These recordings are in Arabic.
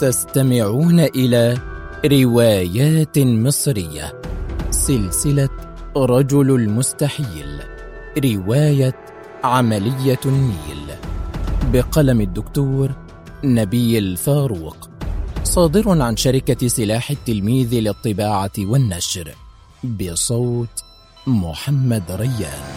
تستمعون إلى روايات مصرية، سلسلة رجل المستحيل، رواية عملية النيل، بقلم الدكتور نبيل فاروق، صادر عن شركة سلاح التلميذ للطباعة والنشر، بصوت محمد ريان.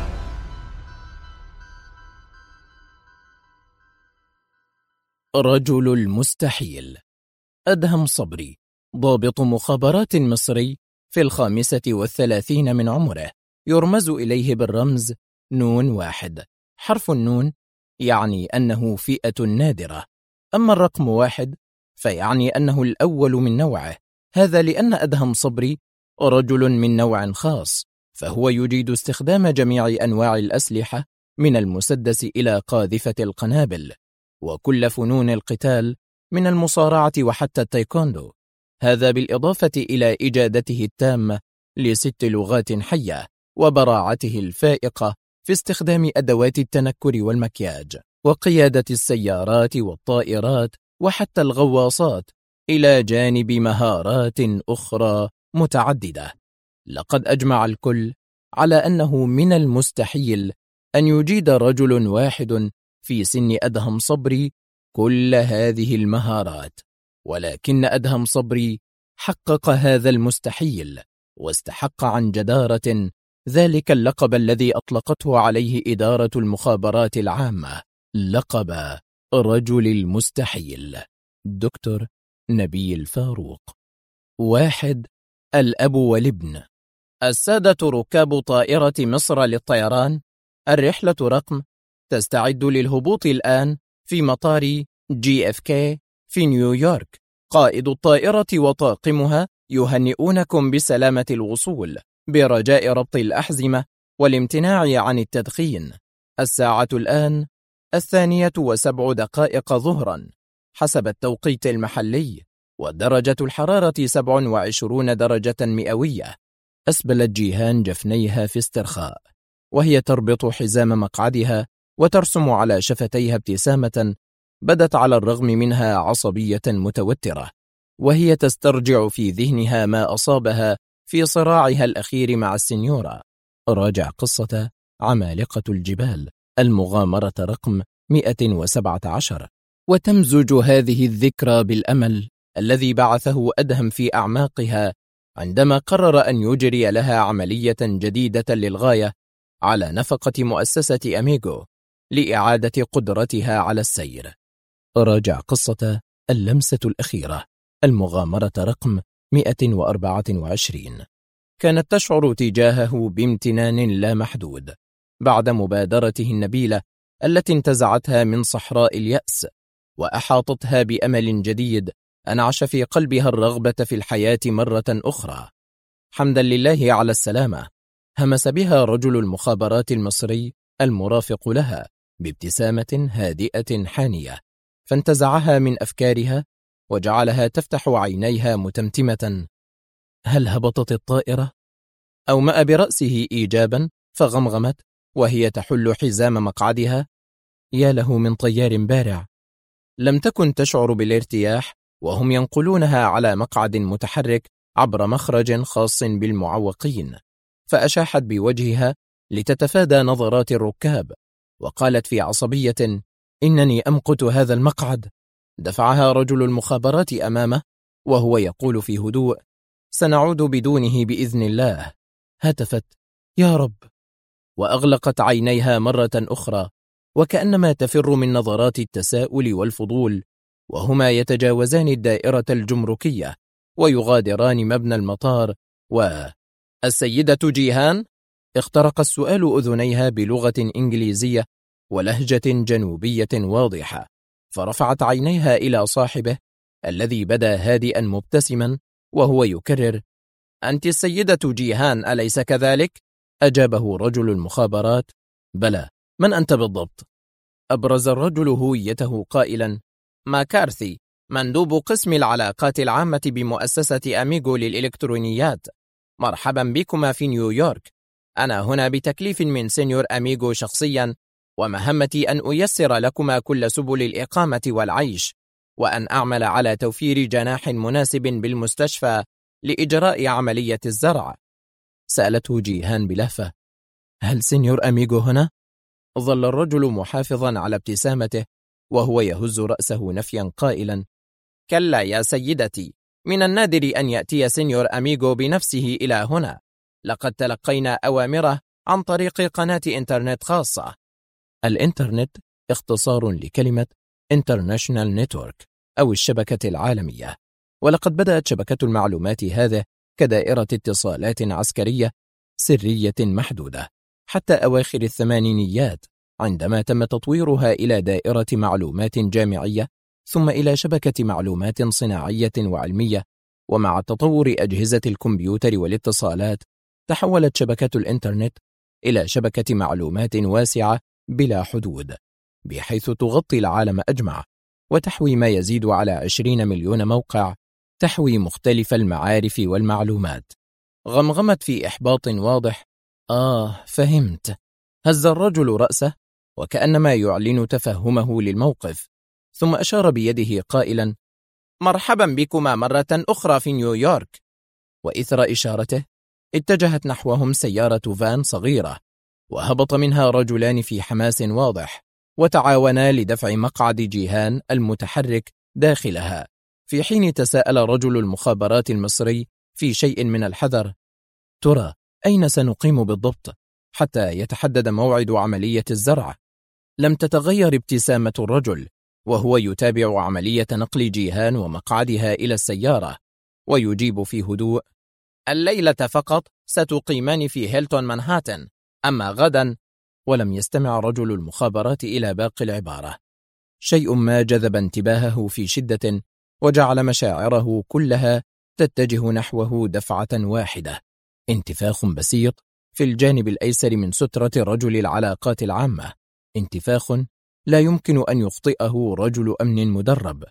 رجل المستحيل. أدهم صبري، ضابط مخابرات مصري في 35 من عمره، يرمز إليه بالرمز نون 1. حرف النون يعني أنه فئة نادرة، أما الرقم 1 فيعني أنه الأول من نوعه. هذا لأن أدهم صبري رجل من نوع خاص، فهو يجيد استخدام جميع أنواع الأسلحة من المسدس إلى قاذفة القنابل، وكل فنون القتال من المصارعة وحتى التايكوندو. هذا بالإضافة إلى إجادته التامة ل6 لغات حية، وبراعته الفائقة في استخدام أدوات التنكر والمكياج، وقيادة السيارات والطائرات وحتى الغواصات، إلى جانب مهارات أخرى متعددة. لقد أجمع الكل على أنه من المستحيل أن يجيد رجل واحد في سن أدهم صبري كل هذه المهارات، ولكن أدهم صبري حقق هذا المستحيل، واستحق عن جدارة ذلك اللقب الذي أطلقته عليه إدارة المخابرات العامة، لقب رجل المستحيل. دكتور نبيل فاروق. 1. الأب والابن. السادة ركاب طائرة مصر للطيران، الرحلة رقم، تستعد للهبوط الآن في مطار JFK في نيويورك. قائد الطائرة وطاقمها يهنئونكم بسلامة الوصول، برجاء ربط الأحزمة والامتناع عن التدخين. الساعة الآن 2:07 ظهرا حسب التوقيت المحلي، ودرجة الحرارة 27 درجة مئوية. أسبلت جيهان جفنيها في استرخاء، وهي تربط حزام مقعدها وترسم على شفتيها ابتسامة بدت على الرغم منها عصبية متوترة، وهي تسترجع في ذهنها ما أصابها في صراعها الأخير مع السنيورة. راجع قصة عمالقة الجبال، المغامرة رقم 117. وتمزج هذه الذكرى بالأمل الذي بعثه أدهم في أعماقها عندما قرر أن يجري لها عملية جديدة للغاية على نفقة مؤسسة أميغو لإعادة قدرتها على السير. راجع قصة اللمسة الأخيرة، المغامرة رقم 124. كانت تشعر تجاهه بامتنان لا محدود بعد مبادرته النبيلة التي انتزعتها من صحراء اليأس وأحاطتها بأمل جديد أنعش في قلبها الرغبة في الحياة مرة أخرى. حمدا لله على السلامة، همس بها رجل المخابرات المصري المرافق لها بابتسامة هادئة حانية، فانتزعها من أفكارها وجعلها تفتح عينيها متمتمة. هل هبطت الطائرة؟ أومأ برأسه إيجابا، فغمغمت وهي تحل حزام مقعدها: يا له من طيار بارع. لم تكن تشعر بالارتياح وهم ينقلونها على مقعد متحرك عبر مخرج خاص بالمعوقين، فأشاحت بوجهها لتتفادى نظرات الركاب، وقالت في عصبية: إنني أمقت هذا المقعد. دفعها رجل المخابرات أمامه وهو يقول في هدوء: سنعود بدونه بإذن الله. هتفت: يا رب، وأغلقت عينيها مرة أخرى، وكأنما تفر من نظرات التساؤل والفضول، وهما يتجاوزان الدائرة الجمركية ويغادران مبنى المطار. السيدة جيهان؟ اخترق السؤال أذنيها بلغة إنجليزية ولهجة جنوبية واضحة، فرفعت عينيها إلى صاحبه الذي بدا هادئا مبتسما وهو يكرر: أنت السيدة جيهان أليس كذلك؟ أجابه رجل المخابرات: بلى، من أنت بالضبط؟ أبرز الرجل هويته قائلا: ماكارثي، مندوب قسم العلاقات العامة بمؤسسة أميغو للإلكترونيات. مرحبا بكما في نيويورك. أنا هنا بتكليف من سينيور أميغو شخصيا، ومهمتي أن أيسر لكما كل سبل الإقامة والعيش، وأن أعمل على توفير جناح مناسب بالمستشفى لإجراء عملية الزرع. سألته جيهان بلهفة: هل سينيور أميغو هنا؟ ظل الرجل محافظا على ابتسامته وهو يهز رأسه نفيا قائلا: كلا يا سيدتي، من النادر أن يأتي سينيور أميغو بنفسه إلى هنا. لقد تلقينا أوامره عن طريق قناة إنترنت خاصة. الإنترنت اختصار لكلمة International Network أو الشبكة العالمية، ولقد بدأت شبكة المعلومات هذه كدائرة اتصالات عسكرية سرية محدودة حتى أواخر الثمانينيات، عندما تم تطويرها إلى دائرة معلومات جامعية ثم إلى شبكة معلومات صناعية وعلمية. ومع تطور أجهزة الكمبيوتر والاتصالات تحولت شبكة الإنترنت إلى شبكة معلومات واسعة بلا حدود، بحيث تغطي العالم أجمع وتحوي ما يزيد على 20 مليون موقع تحوي مختلف المعارف والمعلومات. غمغمت في إحباط واضح: فهمت. هز الرجل رأسه وكأنما يعلن تفهمه للموقف، ثم أشار بيده قائلا: مرحبا بكما مرة أخرى في نيويورك. وإثر إشارته اتجهت نحوهم سيارة فان صغيرة، وهبط منها رجلان في حماس واضح، وتعاونا لدفع مقعد جيهان المتحرك داخلها، في حين تساءل رجل المخابرات المصري في شيء من الحذر: ترى أين سنقيم بالضبط حتى يتحدد موعد عملية الزرع؟ لم تتغير ابتسامة الرجل وهو يتابع عملية نقل جيهان ومقعدها إلى السيارة، ويجيب في هدوء: الليلة فقط ستقيمان في هيلتون مانهاتن، أما غدا. ولم يستمع رجل المخابرات إلى باقي العبارة. شيء ما جذب انتباهه في شدة وجعل مشاعره كلها تتجه نحوه دفعة واحدة: انتفاخ بسيط في الجانب الأيسر من سترة رجل العلاقات العامة، انتفاخ لا يمكن أن يخطئه رجل أمن مدرب.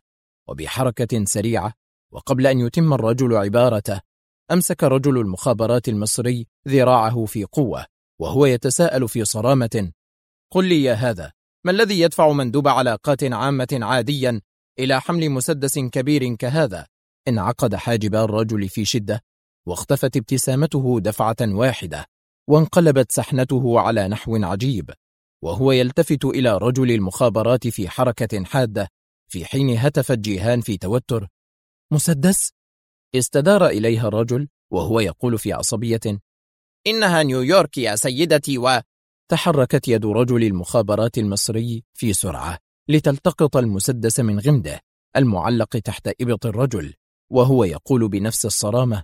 وبحركة سريعة وقبل أن يتم الرجل عبارته، أمسك رجل المخابرات المصري ذراعه في قوة وهو يتساءل في صرامة: قل لي يا هذا، ما الذي يدفع مندوب علاقات عامة عاديا إلى حمل مسدس كبير كهذا؟ انعقد حاجب الرجل في شدة، واختفت ابتسامته دفعة واحدة، وانقلبت سحنته على نحو عجيب، وهو يلتفت إلى رجل المخابرات في حركة حادة، في حين هتفت جيهان في توتر: مسدس؟ استدار إليها الرجل وهو يقول في عصبية: إنها نيويورك يا سيدتي. تحركت يد رجل المخابرات المصري في سرعة لتلتقط المسدس من غمده المعلق تحت إبط الرجل، وهو يقول بنفس الصرامة: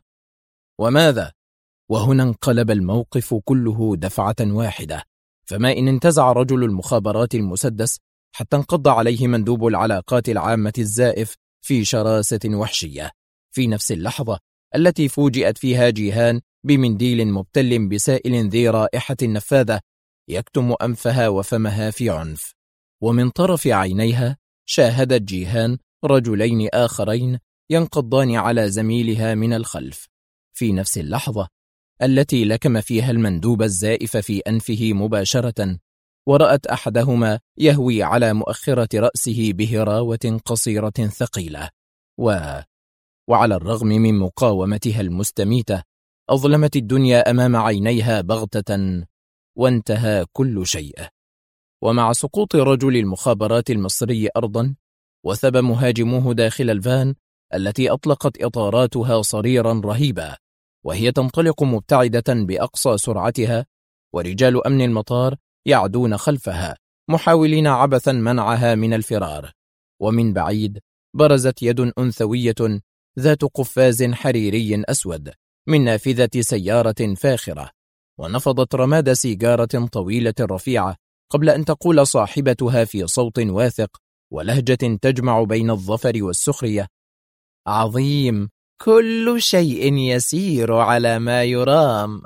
وماذا؟ وهنا انقلب الموقف كله دفعة واحدة، فما إن انتزع رجل المخابرات المسدس حتى انقض عليه مندوب العلاقات العامة الزائف في شراسة وحشية، في نفس اللحظة التي فوجئت فيها جيهان بمنديل مبتل بسائل ذي رائحة نفاذة يكتم أنفها وفمها في عنف. ومن طرف عينيها شاهدت جيهان رجلين آخرين ينقضان على زميلها من الخلف، في نفس اللحظة التي لكم فيها المندوب الزائف في أنفه مباشرة، ورأت أحدهما يهوي على مؤخرة رأسه بهراوة قصيرة ثقيلة، وعلى الرغم من مقاومتها المستميتة أظلمت الدنيا أمام عينيها بغتة، وانتهى كل شيء. ومع سقوط رجل المخابرات المصري أرضا، وثب مهاجموه داخل الفان التي أطلقت إطاراتها صريرا رهيبا وهي تنطلق مبتعدة بأقصى سرعتها، ورجال أمن المطار يعدون خلفها محاولين عبثا منعها من الفرار. ومن بعيد برزت يد أنثوية ذات قفاز حريري أسود من نافذة سيارة فاخرة، ونفضت رماد سيجارة طويلة رفيعة قبل أن تقول صاحبتها في صوت واثق ولهجة تجمع بين الظفر والسخرية: عظيم، كل شيء يسير على ما يرام.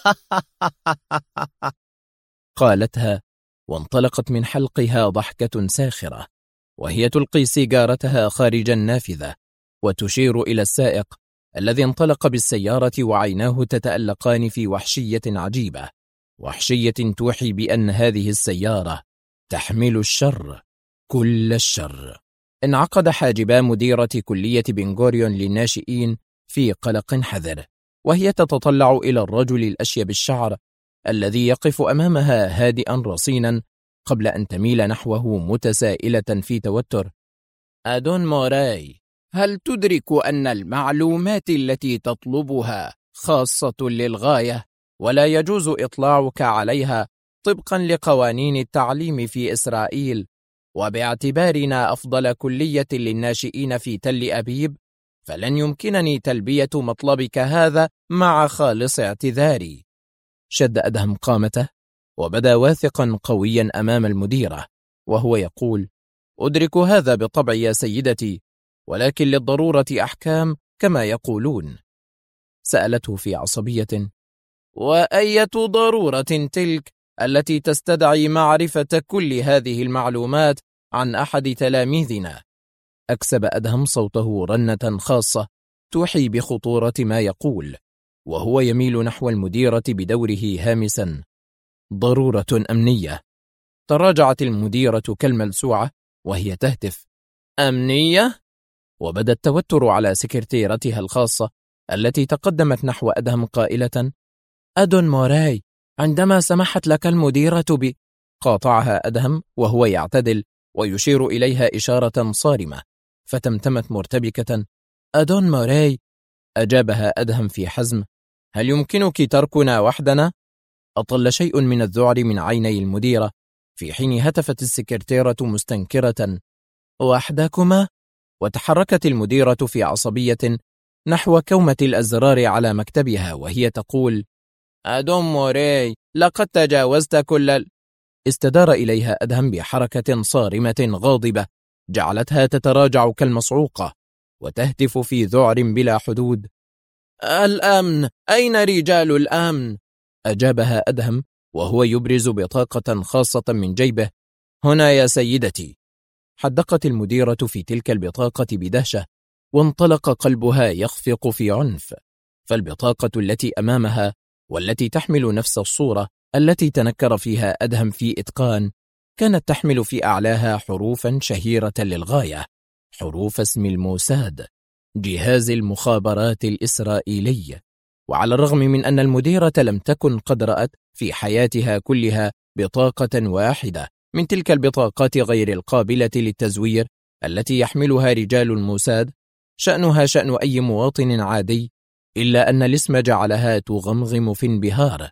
قالتها وانطلقت من حلقها ضحكة ساخرة، وهي تلقي سيجارتها خارج النافذة وتشير إلى السائق الذي انطلق بالسيارة وعيناه تتألقان في وحشية عجيبة، وحشية توحي بأن هذه السيارة تحمل الشر، كل الشر. انعقد حاجبا مديرة كلية بنغوريون للناشئين في قلق حذر، وهي تتطلع إلى الرجل الأشيب الشعر الذي يقف أمامها هادئا رصينا قبل أن تميل نحوه متسائلة في توتر. أدون موراي، هل تدرك أن المعلومات التي تطلبها خاصة للغاية ولا يجوز إطلاعك عليها طبقا لقوانين التعليم في إسرائيل؟ وباعتبارنا أفضل كلية للناشئين في تل أبيب، فلن يمكنني تلبية مطلبك هذا مع خالص اعتذاري. شد أدهم قامته وبدا واثقا قويا أمام المديرة وهو يقول: أدرك هذا بالطبع يا سيدتي، ولكن للضرورة أحكام كما يقولون. سألته في عصبية: وأية ضرورة تلك التي تستدعي معرفة كل هذه المعلومات عن أحد تلاميذنا؟ أكسب أدهم صوته رنة خاصة توحي بخطورة ما يقول، وهو يميل نحو المديرة بدوره هامسا: ضرورة أمنية. تراجعت المديرة كالملسوعة وهي تهتف: أمنية؟ وبدا التوتر على سكرتيرتها الخاصة التي تقدمت نحو أدهم قائلة: أدون موراي، عندما سمحت لك المديرة قاطعها أدهم وهو يعتدل ويشير إليها إشارة صارمة، فتمتمت مرتبكة: أدون موراي. أجابها أدهم في حزم: هل يمكنك تركنا وحدنا؟ أطل شيء من الذعر من عيني المديرة، في حين هتفت السكرتيرة مستنكرة: وحدكما؟ وتحركت المديرة في عصبية نحو كومة الأزرار على مكتبها وهي تقول: أدون موراي، لقد تجاوزت استدار إليها أدهم بحركة صارمة غاضبة جعلتها تتراجع كالمصعوقة وتهتف في ذعر بلا حدود: الأمن، أين رجال الأمن؟ أجابها أدهم وهو يبرز بطاقة خاصة من جيبه: هنا يا سيدتي. حدقت المديرة في تلك البطاقة بدهشة، وانطلق قلبها يخفق في عنف، فالبطاقة التي أمامها والتي تحمل نفس الصورة التي تنكر فيها أدهم في إتقان كانت تحمل في أعلاها حروفا شهيرة للغاية، حروف اسم الموساد، جهاز المخابرات الإسرائيلي. وعلى الرغم من أن المديرة لم تكن قد رأت في حياتها كلها بطاقة واحدة من تلك البطاقات غير القابلة للتزوير التي يحملها رجال الموساد، شأنها شأن أي مواطن عادي، إلا أن الاسم جعلها تغمغم في انبهار.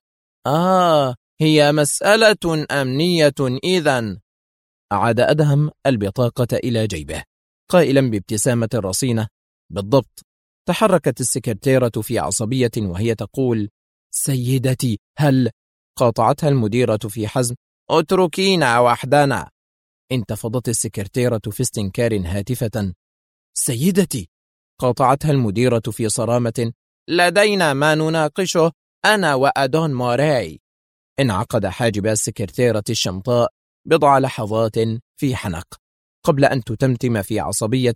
هي مسألة أمنية إذن. أعاد أدهم البطاقة إلى جيبه قائلا بابتسامة رصينة: بالضبط. تحركت السكرتيرة في عصبية وهي تقول: سيدتي، هل؟ قاطعتها المديرة في حزم: اتركينا وحدنا. انتفضت السكرتيرة في استنكار هاتفة: سيدتي، قاطعتها المديرة في صرامة: لدينا ما نناقشه أنا وأدون موراي. انعقد حاجب السكرتيرة الشمطاء بضع لحظات في حنق قبل أن تتمتم في عصبية: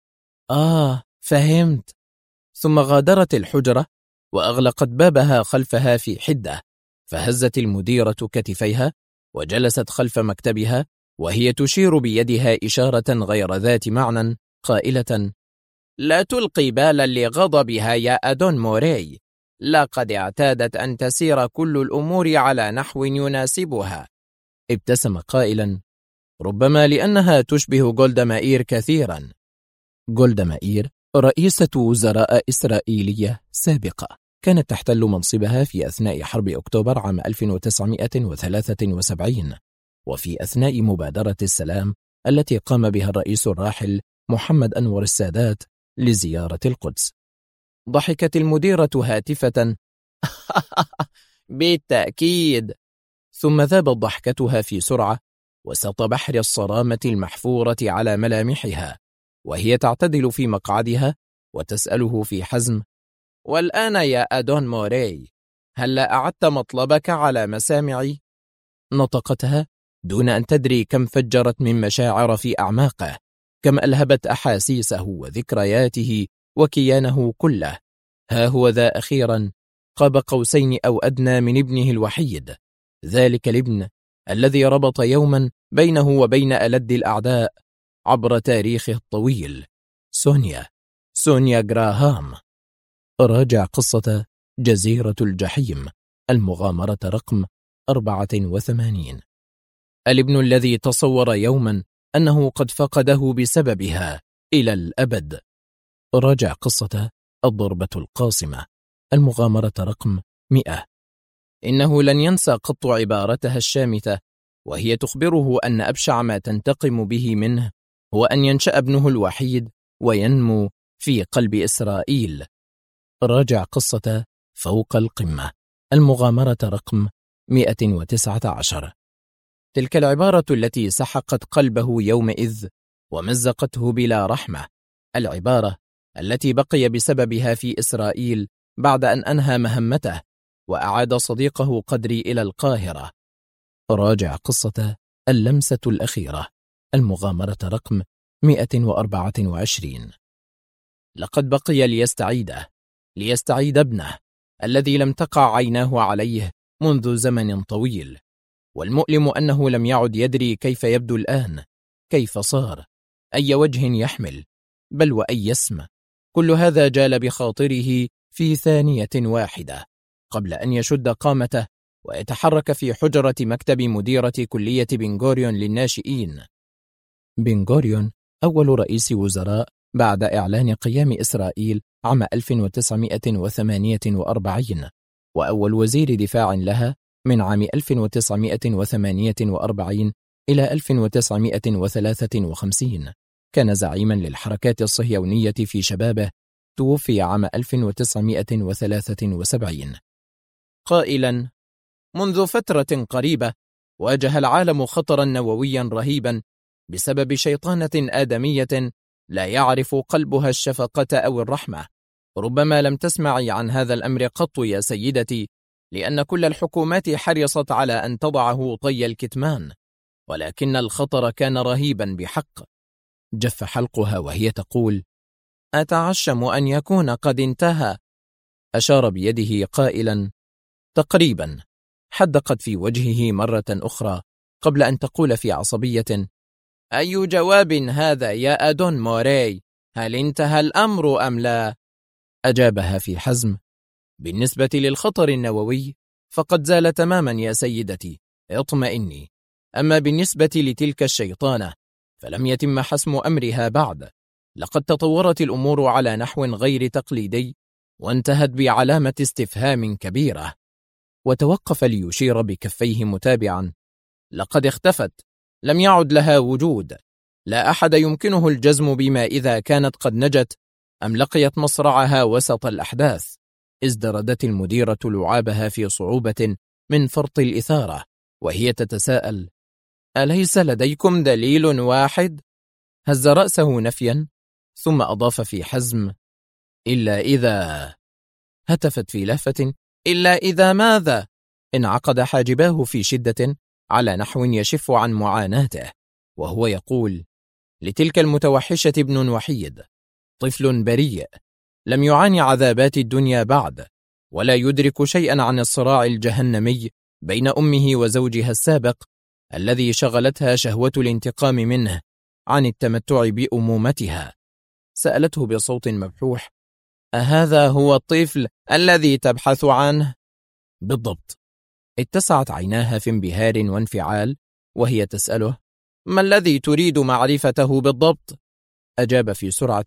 فهمت. ثم غادرت الحجرة وأغلقت بابها خلفها في حدة، فهزت المديرة كتفيها وجلست خلف مكتبها وهي تشير بيدها إشارة غير ذات معنى قائلة: لا تلقي بالا لغضبها يا أدون موراي، لقد اعتادت أن تسير كل الأمور على نحو يناسبها. ابتسم قائلا: ربما لأنها تشبه جولدا مائير كثيرا. جولدا مائير رئيسة وزراء إسرائيلية سابقة، كانت تحتل منصبها في أثناء حرب أكتوبر عام 1973 وفي أثناء مبادرة السلام التي قام بها الرئيس الراحل محمد أنور السادات لزيارة القدس. ضحكت المديرة هاتفة: بالتأكيد. ثم ذابت ضحكتها في سرعة وسط بحر الصرامة المحفورة على ملامحها وهي تعتدل في مقعدها وتسأله في حزم: والآن يا أدون موراي، هل لا أعدت مطلبك على مسامعي؟ نطقتها دون أن تدري كم فجرت من مشاعر في أعماقه، كم ألهبت أحاسيسه وذكرياته وكيانه كله. ها هو ذا أخيرا قاب قوسين أو أدنى من ابنه الوحيد، ذلك الابن الذي ربط يوما بينه وبين ألد الأعداء، عبر تاريخه الطويل. سونيا غراهام. راجع قصة جزيرة الجحيم، المغامرة رقم 84. الابن الذي تصور يوما أنه قد فقده بسببها إلى الأبد. راجع قصة الضربة القاصمة، المغامرة رقم 100. إنه لن ينسى قط عبارتها الشامتة وهي تخبره أن أبشع ما تنتقم به منه هو أن ينشأ ابنه الوحيد وينمو في قلب إسرائيل. راجع قصة فوق القمة، المغامرة رقم 119. تلك العبارة التي سحقت قلبه يومئذ ومزقته بلا رحمة، العبارة التي بقي بسببها في إسرائيل بعد أن أنهى مهمته وأعاد صديقه قدري إلى القاهرة. راجع قصة اللمسة الأخيرة، المغامرة رقم 124. لقد بقي ليستعيد ابنه الذي لم تقع عيناه عليه منذ زمن طويل، والمؤلم أنه لم يعد يدري كيف يبدو الآن، كيف صار، أي وجه يحمل، بل وأي اسم. كل هذا جال بخاطره في ثانية واحدة قبل أن يشد قامته ويتحرك في حجرة مكتب مديرة كلية بنغوريون للناشئين. بنغوريون أول رئيس وزراء بعد إعلان قيام إسرائيل عام 1948، وأول وزير دفاع لها من عام 1948 إلى 1953. كان زعيما للحركات الصهيونية في شبابه، توفي عام 1973 قائلا: منذ فترة قريبة واجه العالم خطرا نوويا رهيبا بسبب شيطانة آدمية لا يعرف قلبها الشفقة أو الرحمة. ربما لم تسمعي عن هذا الأمر قط يا سيدتي، لأن كل الحكومات حرصت على أن تضعه طي الكتمان، ولكن الخطر كان رهيبا بحق. جف حلقها وهي تقول: أتعشم أن يكون قد انتهى. أشار بيده قائلا: تقريبا. حدقت في وجهه مرة أخرى قبل أن تقول في عصبية: أي جواب هذا يا أدون موراي؟ هل انتهى الأمر أم لا؟ أجابها في حزم: بالنسبة للخطر النووي فقد زال تماما يا سيدتي، اطمئني. أما بالنسبة لتلك الشيطانة فلم يتم حسم أمرها بعد. لقد تطورت الأمور على نحو غير تقليدي وانتهت بعلامة استفهام كبيرة. وتوقف ليشير بكفيه متابعا: لقد اختفت، لم يعد لها وجود. لا أحد يمكنه الجزم بما إذا كانت قد نجت أم لقيت مصرعها وسط الأحداث. ازدردت المديرة لعابها في صعوبة من فرط الإثارة وهي تتساءل: أليس لديكم دليل واحد؟ هز رأسه نفيا ثم أضاف في حزم: إلا إذا. هتفت في لهفة: إلا إذا ماذا؟ انعقد حاجباه في شدة على نحو يشف عن معاناته وهو يقول: لتلك المتوحشة ابن وحيد، طفل بريء لم يعاني عذابات الدنيا بعد، ولا يدرك شيئا عن الصراع الجهنمي بين أمه وزوجها السابق الذي شغلتها شهوة الانتقام منه عن التمتع بأمومتها. سألته بصوت مبحوح: أهذا هو الطفل الذي تبحث عنه؟ بالضبط. اتسعت عيناها في انبهار وانفعال وهي تسأله: ما الذي تريد معرفته بالضبط؟ أجاب في سرعة: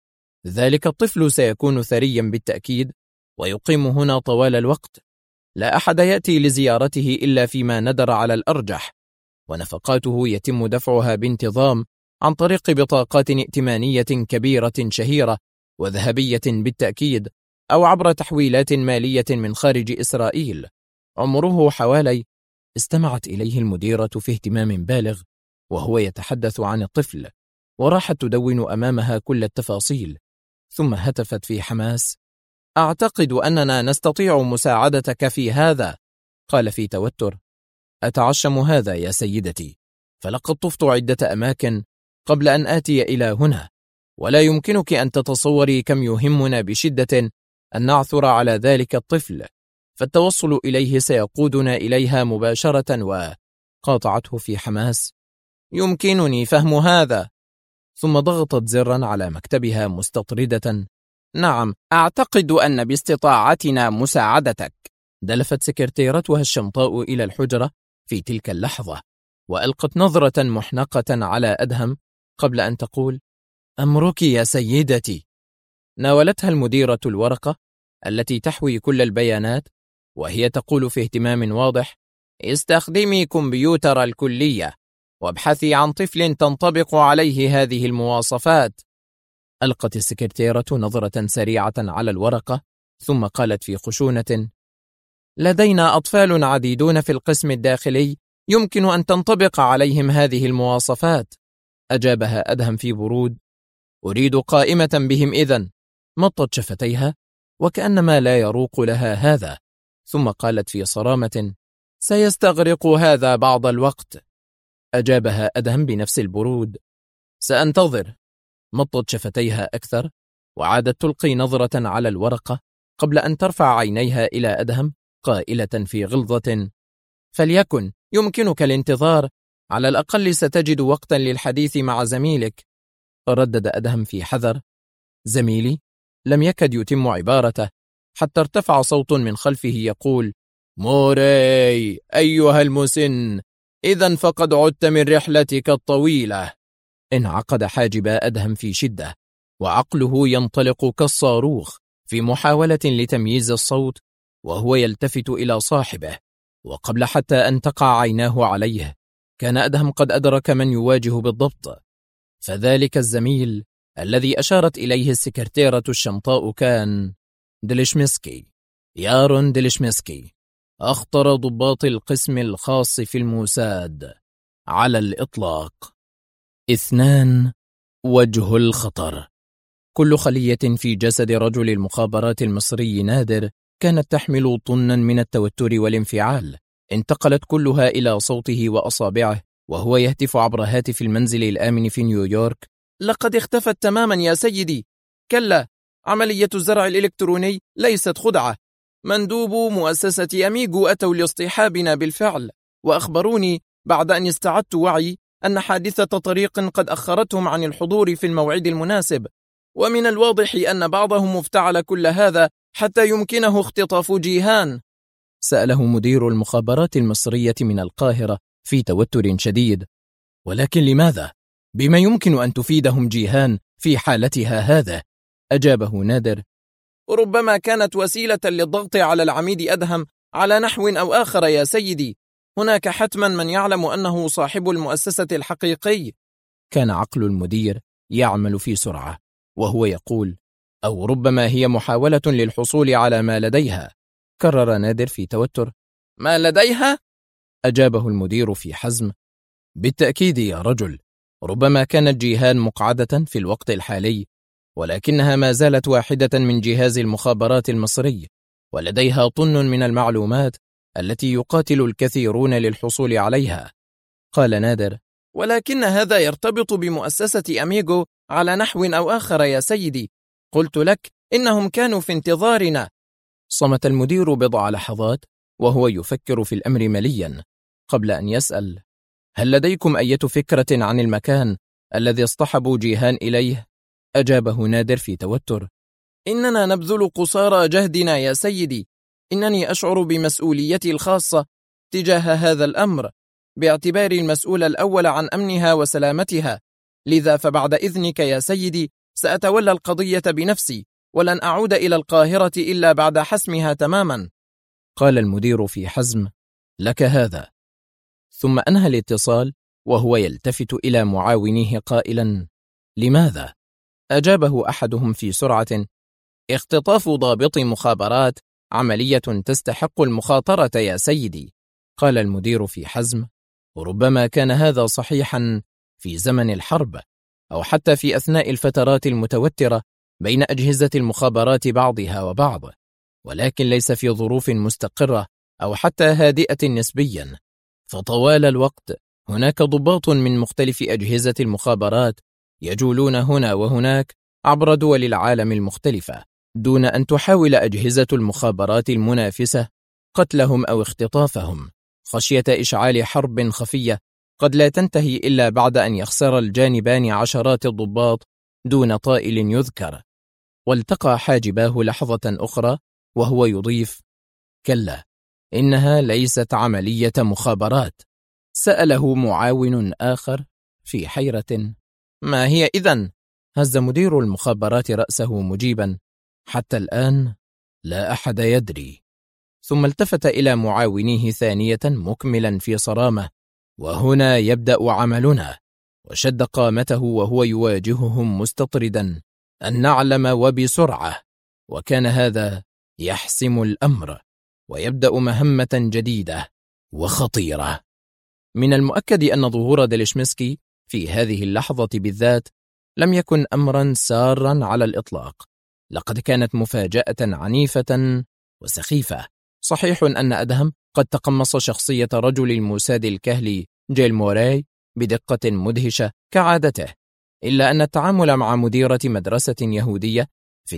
ذلك الطفل سيكون ثريا بالتأكيد ويقيم هنا طوال الوقت. لا أحد يأتي لزيارته إلا فيما ندر على الأرجح، ونفقاته يتم دفعها بانتظام عن طريق بطاقات ائتمانية كبيرة شهيرة وذهبية بالتأكيد، أو عبر تحويلات مالية من خارج إسرائيل. عمره حوالي. استمعت إليه المديرة في اهتمام بالغ وهو يتحدث عن الطفل، وراحت تدون أمامها كل التفاصيل، ثم هتفت في حماس: أعتقد أننا نستطيع مساعدتك في هذا. قال في توتر: أتعشم هذا يا سيدتي، فلقد طفت عدة أماكن قبل أن آتي إلى هنا، ولا يمكنك أن تتصوري كم يهمنا بشدة أن نعثر على ذلك الطفل، فالتوصل إليه سيقودنا إليها مباشرة. وقاطعته في حماس: يمكنني فهم هذا. ثم ضغطت زرا على مكتبها مستطردة. نعم، أعتقد أن باستطاعتنا مساعدتك. دلفت سكرتيرتها الشمطاء إلى الحجرة في تلك اللحظة، وألقت نظرة محنقة على أدهم قبل أن تقول: أمرك يا سيدتي. ناولتها المديرة الورقة التي تحوي كل البيانات، وهي تقول في اهتمام واضح: استخدمي كمبيوتر الكلية وابحثي عن طفل تنطبق عليه هذه المواصفات. ألقت السكرتيرة نظرة سريعة على الورقة، ثم قالت في خشونة: لدينا أطفال عديدون في القسم الداخلي يمكن أن تنطبق عليهم هذه المواصفات. أجابها أدهم في برود: أريد قائمة بهم إذن. مطت شفتيها وكأنما لا يروق لها هذا، ثم قالت في صرامة: سيستغرق هذا بعض الوقت. أجابها أدهم بنفس البرود: سأنتظر. مطت شفتيها أكثر وعادت تلقي نظرة على الورقة قبل أن ترفع عينيها إلى أدهم قائلة في غلظة: فليكن، يمكنك الانتظار، على الأقل ستجد وقتا للحديث مع زميلك. ردد أدهم في حذر: زميلي؟ لم يكد يتم عبارته حتى ارتفع صوت من خلفه يقول: موري أيها المسن، إذن فقد عدت من رحلتك الطويلة. انعقد حاجب أدهم في شدة، وعقله ينطلق كالصاروخ في محاولة لتمييز الصوت وهو يلتفت إلى صاحبه، وقبل حتى أن تقع عيناه عليه كان أدهم قد أدرك من يواجه بالضبط. فذلك الزميل الذي أشارت إليه السكرتيرة الشمطاء كان ديليشمسكي، يارون ديليشمسكي، أخطر ضباط القسم الخاص في الموساد على الإطلاق. 2. وجه الخطر. كل خلية في جسد رجل المخابرات المصري نادر كانت تحمل طنا من التوتر والانفعال. انتقلت كلها إلى صوته وأصابعه وهو يهتف عبر هاتف المنزل الآمن في نيويورك: لقد اختفت تماما يا سيدي. كلا، عملية الزرع الإلكتروني ليست خدعة. مندوب مؤسسة أميغو أتوا لاصطحابنا بالفعل، وأخبروني بعد أن استعدت وعي أن حادثة طريق قد أخرتهم عن الحضور في الموعد المناسب، ومن الواضح أن بعضهم افتعل كل هذا حتى يمكنه اختطاف جيهان. سأله مدير المخابرات المصرية من القاهرة في توتر شديد: ولكن لماذا؟ بما يمكن أن تفيدهم جيهان في حالتها هذا؟ أجابه نادر: ربما كانت وسيلة للضغط على العميد أدهم على نحو أو آخر يا سيدي. هناك حتما من يعلم أنه صاحب المؤسسة الحقيقي. كان عقل المدير يعمل في سرعة وهو يقول: أو ربما هي محاولة للحصول على ما لديها. كرر نادر في توتر: ما لديها؟ أجابه المدير في حزم: بالتأكيد يا رجل، ربما كانت جيهان مقعدة في الوقت الحالي، ولكنها ما زالت واحدة من جهاز المخابرات المصري، ولديها طن من المعلومات التي يقاتل الكثيرون للحصول عليها. قال نادر: ولكن هذا يرتبط بمؤسسة أميغو على نحو أو آخر يا سيدي. قلت لك إنهم كانوا في انتظارنا. صمت المدير بضع لحظات وهو يفكر في الأمر مليا قبل أن يسأل: هل لديكم أي فكرة عن المكان الذي اصطحبوا جيهان إليه؟ أجابه نادر في توتر: إننا نبذل قصارى جهدنا يا سيدي. إنني أشعر بمسؤوليتي الخاصة تجاه هذا الأمر باعتباري المسؤول الأول عن أمنها وسلامتها، لذا فبعد إذنك يا سيدي سأتولى القضية بنفسي، ولن أعود إلى القاهرة إلا بعد حسمها تماما. قال المدير في حزم: لك هذا. ثم أنهى الاتصال وهو يلتفت إلى معاونيه قائلا: لماذا؟ أجابه أحدهم في سرعة: اختطاف ضابط مخابرات عملية تستحق المخاطرة يا سيدي. قال المدير في حزم: ربما كان هذا صحيحا في زمن الحرب، أو حتى في أثناء الفترات المتوترة بين أجهزة المخابرات بعضها وبعض، ولكن ليس في ظروف مستقرة أو حتى هادئة نسبيا. فطوال الوقت هناك ضباط من مختلف أجهزة المخابرات يجولون هنا وهناك عبر دول العالم المختلفة، دون أن تحاول أجهزة المخابرات المنافسة قتلهم أو اختطافهم، خشية إشعال حرب خفية قد لا تنتهي إلا بعد أن يخسر الجانبان عشرات الضباط دون طائل يذكر. والتقى حاجباه لحظة أخرى وهو يضيف: كلا، إنها ليست عملية مخابرات. سأله معاون آخر في حيرة: ما هي إذن؟ هز مدير المخابرات رأسه مجيبا: حتى الآن لا أحد يدري. ثم التفت إلى معاونيه ثانية مكملا في صرامة: وهنا يبدأ عملنا. وشد قامته وهو يواجههم مستطردا: أن نعلم وبسرعة. وكان هذا يحسم الأمر ويبدأ مهمة جديدة وخطيرة. من المؤكد أن ظهور ديليشمسكي في هذه اللحظة بالذات لم يكن أمرا سارا على الإطلاق. لقد كانت مفاجأة عنيفة وسخيفة. صحيح أن أدهم قد تقمص شخصية رجل الموساد الكهلي جيل موراي بدقة مدهشة كعادته، إلا أن التعامل مع مديرة مدرسة يهودية في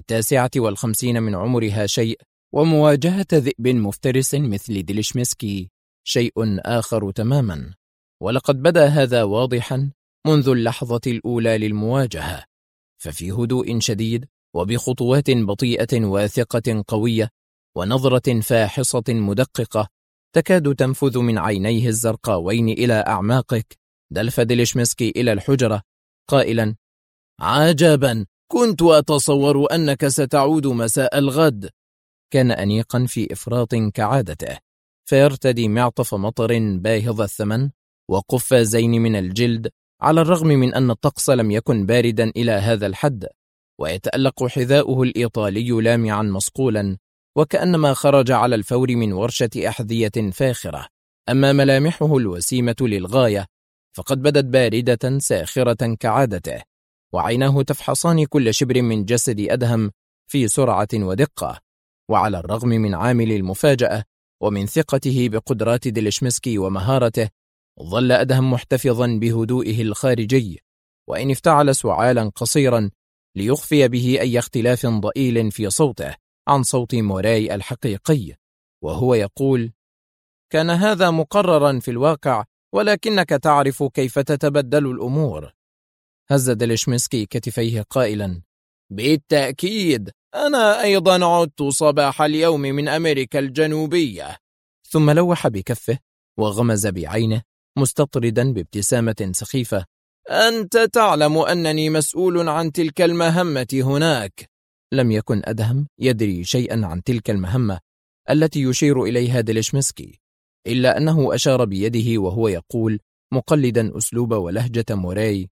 59 من عمرها شيء، ومواجهة ذئب مفترس مثل ديليشمسكي شيء آخر تماما. ولقد بدا هذا واضحا منذ اللحظة الأولى للمواجهة. ففي هدوء شديد وبخطوات بطيئة واثقة قوية ونظرة فاحصة مدققة تكاد تنفذ من عينيه الزرقاوين إلى أعماقك، دلف ديليشمسكي إلى الحجرة قائلا: عجبا، كنت أتصور أنك ستعود مساء الغد. كان أنيقا في إفراط كعادته، فيرتدي معطف مطر باهظ الثمن وقفازين من الجلد، على الرغم من أن الطقس لم يكن باردا إلى هذا الحد، ويتألق حذاؤه الإيطالي لامعا مصقولا وكأنما خرج على الفور من ورشة أحذية فاخرة. أما ملامحه الوسيمة للغاية فقد بدت باردة ساخرة كعادته، وعيناه تفحصان كل شبر من جسد أدهم في سرعة ودقة. وعلى الرغم من عامل المفاجأة ومن ثقته بقدرات ديليشمسكي ومهارته، ظل أدهم محتفظا بهدوئه الخارجي، وإن افتعل سعالا قصيرا ليخفي به أي اختلاف ضئيل في صوته عن صوت موراي الحقيقي، وهو يقول: كان هذا مقررا في الواقع، ولكنك تعرف كيف تتبدل الأمور. هز ديليشمسكي كتفيه قائلا: بالتأكيد، أنا أيضا عدت صباح اليوم من أمريكا الجنوبية. ثم لوح بكفه وغمز بعينه مستطردا بابتسامة سخيفة: أنت تعلم أنني مسؤول عن تلك المهمة هناك. لم يكن أدهم يدري شيئا عن تلك المهمة التي يشير إليها ديليشمسكي، إلا أنه أشار بيده وهو يقول مقلدا أسلوب ولهجة موراي: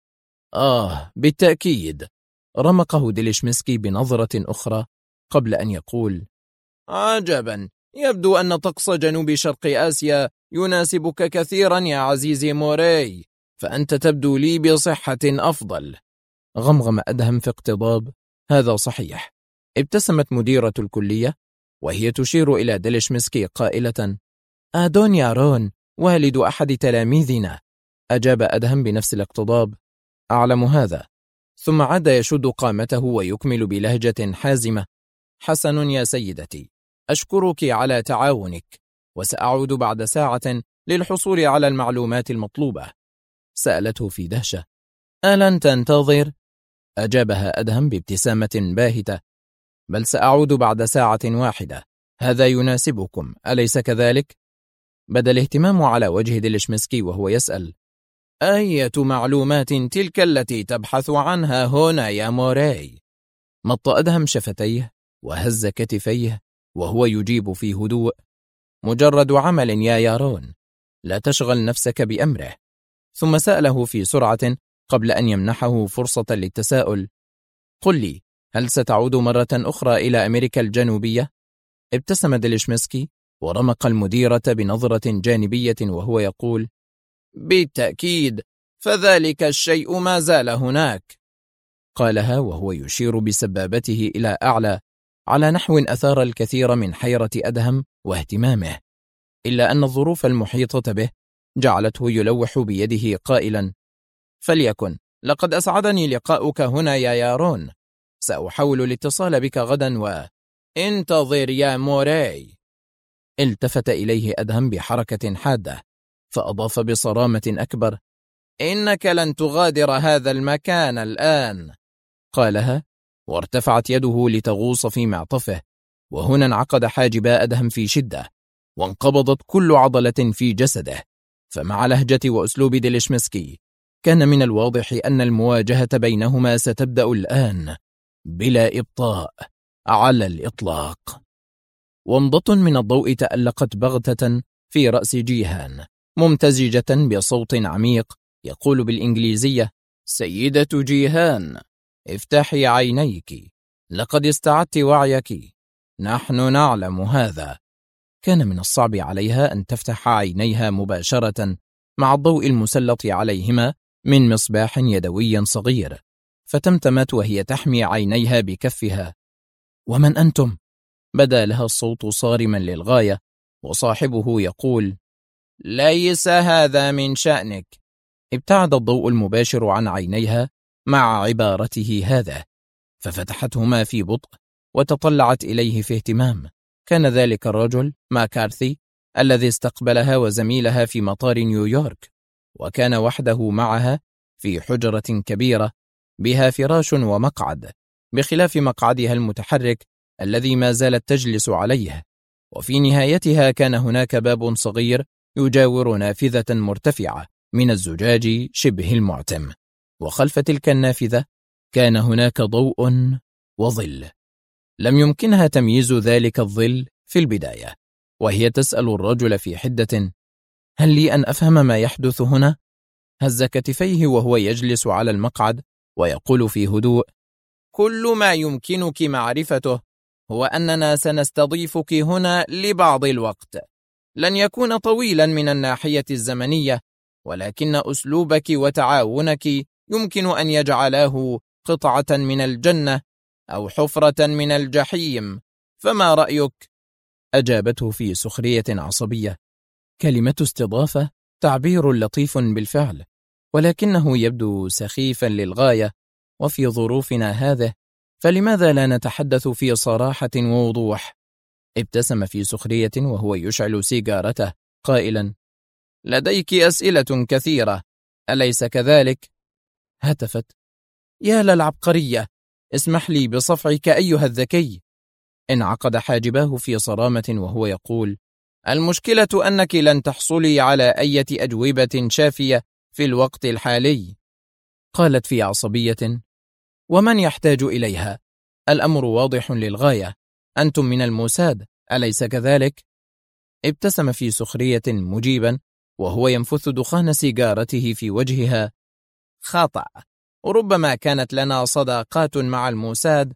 بالتأكيد. رمقه ديليشمسكي بنظرة أخرى قبل أن يقول: عجبا، يبدو أن طقس جنوب شرق آسيا يناسبك كثيرا يا عزيزي موراي، فأنت تبدو لي بصحة أفضل. غمغم أدهم في اقتضاب: هذا صحيح. ابتسمت مديرة الكلية وهي تشير إلى ديليشمسكي قائلة: آدون يارون والد أحد تلاميذنا. أجاب أدهم بنفس الاقتضاب: أعلم هذا. ثم عاد يشد قامته ويكمل بلهجة حازمة: حسن يا سيدتي، أشكرك على تعاونك، وسأعود بعد ساعة للحصول على المعلومات المطلوبة. سألته في دهشة: ألن تنتظر؟ أجابها أدهم بابتسامة باهتة: بل سأعود بعد ساعة واحدة، هذا يناسبكم أليس كذلك؟ بدا الاهتمام على وجه ديليشمسكي وهو يسأل: أية معلومات تلك التي تبحث عنها هنا يا موراي؟ مط أدهم شفتيه وهز كتفيه وهو يجيب في هدوء: مجرد عمل يا يارون، لا تشغل نفسك بأمره. ثم سأله في سرعة قبل أن يمنحه فرصة للتساؤل: قل لي، هل ستعود مرة أخرى إلى أمريكا الجنوبية؟ ابتسم ديليشمسكي ورمق المديرة بنظرة جانبية وهو يقول: بالتأكيد، فذلك الشيء ما زال هناك. قالها وهو يشير بسبابته إلى أعلى على نحو أثار الكثير من حيرة أدهم واهتمامه، إلا أن الظروف المحيطة به جعلته يلوح بيده قائلا: فليكن، لقد أسعدني لقاؤك هنا يا يارون، سأحاول الاتصال بك غدا انتظر يا موراي. التفت إليه أدهم بحركة حادة، فأضاف بصرامة أكبر: إنك لن تغادر هذا المكان الآن. قالها وارتفعت يده لتغوص في معطفه، وهنا انعقد حاجبا أدهم في شدة، وانقبضت كل عضلة في جسده. فمع لهجة وأسلوب ديليشمسكي كان من الواضح أن المواجهة بينهما ستبدأ الآن بلا إبطاء على الإطلاق. ومضة من الضوء تألقت بغتة في رأس جيهان، ممتزجة بصوت عميق يقول بالإنجليزية: سيدة جيهان، افتحي عينيك، لقد استعدت وعيك، نحن نعلم هذا. كان من الصعب عليها أن تفتح عينيها مباشرة مع الضوء المسلط عليهما من مصباح يدوي صغير، فتمتمت وهي تحمي عينيها بكفها. ومن أنتم؟ بدا لها الصوت صارما للغاية، وصاحبه يقول: ليس هذا من شأنك. ابتعد الضوء المباشر عن عينيها مع عبارته هذا، ففتحتهما في بطء وتطلعت إليه في اهتمام. كان ذلك الرجل ماكارثي الذي استقبلها وزميلها في مطار نيويورك، وكان وحده معها في حجرة كبيرة بها فراش ومقعد، بخلاف مقعدها المتحرك الذي ما زالت تجلس عليه. وفي نهايتها كان هناك باب صغير يجاور نافذة مرتفعة من الزجاج شبه المعتم، وخلف تلك النافذة كان هناك ضوء وظل. لم يمكنها تمييز ذلك الظل في البداية، وهي تسأل الرجل في حدة: هل لي أن أفهم ما يحدث هنا؟ هز كتفيه وهو يجلس على المقعد ويقول في هدوء: كل ما يمكنك معرفته هو أننا سنستضيفك هنا لبعض الوقت، لن يكون طويلا من الناحية الزمنية، ولكن أسلوبك وتعاونك يمكن أن يجعله قطعة من الجنة أو حفرة من الجحيم، فما رأيك؟ أجابته في سخرية عصبية: كلمة استضافة تعبير لطيف بالفعل، ولكنه يبدو سخيفا للغاية، وفي ظروفنا هذه فلماذا لا نتحدث في صراحة ووضوح؟ ابتسم في سخرية وهو يشعل سيجارته قائلا: لديك أسئلة كثيرة، أليس كذلك؟ هتفت: يا للعبقرية، اسمح لي بصفعك أيها الذكي. انعقد حاجباه في صرامة وهو يقول: المشكلة أنك لن تحصلي على أي أجوبة شافية في الوقت الحالي. قالت في عصبية: ومن يحتاج إليها؟ الأمر واضح للغاية، أنتم من الموساد، أليس كذلك؟ ابتسم في سخرية مجيبا وهو ينفث دخان سيجارته في وجهها: خطأ، ربما كانت لنا صداقات مع الموساد،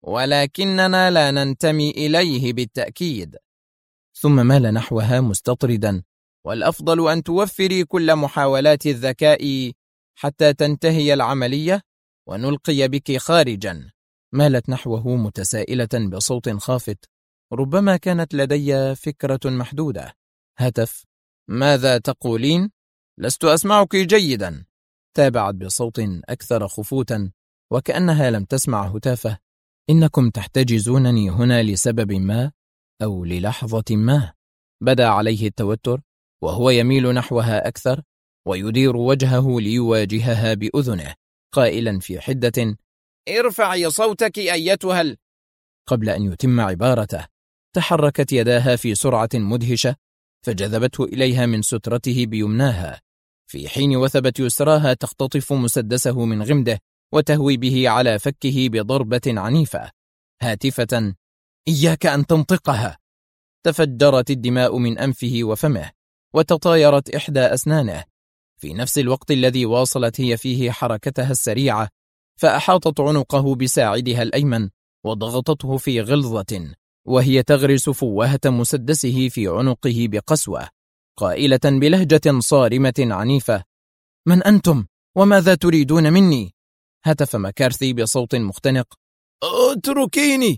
ولكننا لا ننتمي إليه بالتأكيد. ثم مال نحوها مستطردا: والأفضل أن توفري كل محاولات الذكاء حتى تنتهي العملية ونلقي بك خارجا. مالت نحوه متسائلة بصوت خافت: ربما كانت لدي فكرة محدودة. هتف: ماذا تقولين؟ لست أسمعك جيدا. تابعت بصوت أكثر خفوتا وكأنها لم تسمع هتافه: إنكم تحتجزونني هنا لسبب ما أو للحظة ما. بدا عليه التوتر وهو يميل نحوها أكثر ويدير وجهه ليواجهها بأذنه، قائلا في حدة: ارفعي صوتك أيتها قبل أن يتم عبارته تحركت يداها في سرعة مدهشة فجذبته إليها من سترته بيمناها، في حين وثبت يسراها تختطف مسدسه من غمده وتهوي به على فكه بضربة عنيفة، هاتفة: إياك أن تنطقها. تفجرت الدماء من أنفه وفمه وتطايرت إحدى أسنانه في نفس الوقت الذي واصلت هي فيه حركتها السريعة، فأحاطت عنقه بساعدها الأيمن وضغطته في غلظة وهي تغرس فوهة مسدسه في عنقه بقسوة، قائلة بلهجة صارمة عنيفة: من أنتم؟ وماذا تريدون مني؟ هتف مكارثي بصوت مختنق: اتركيني!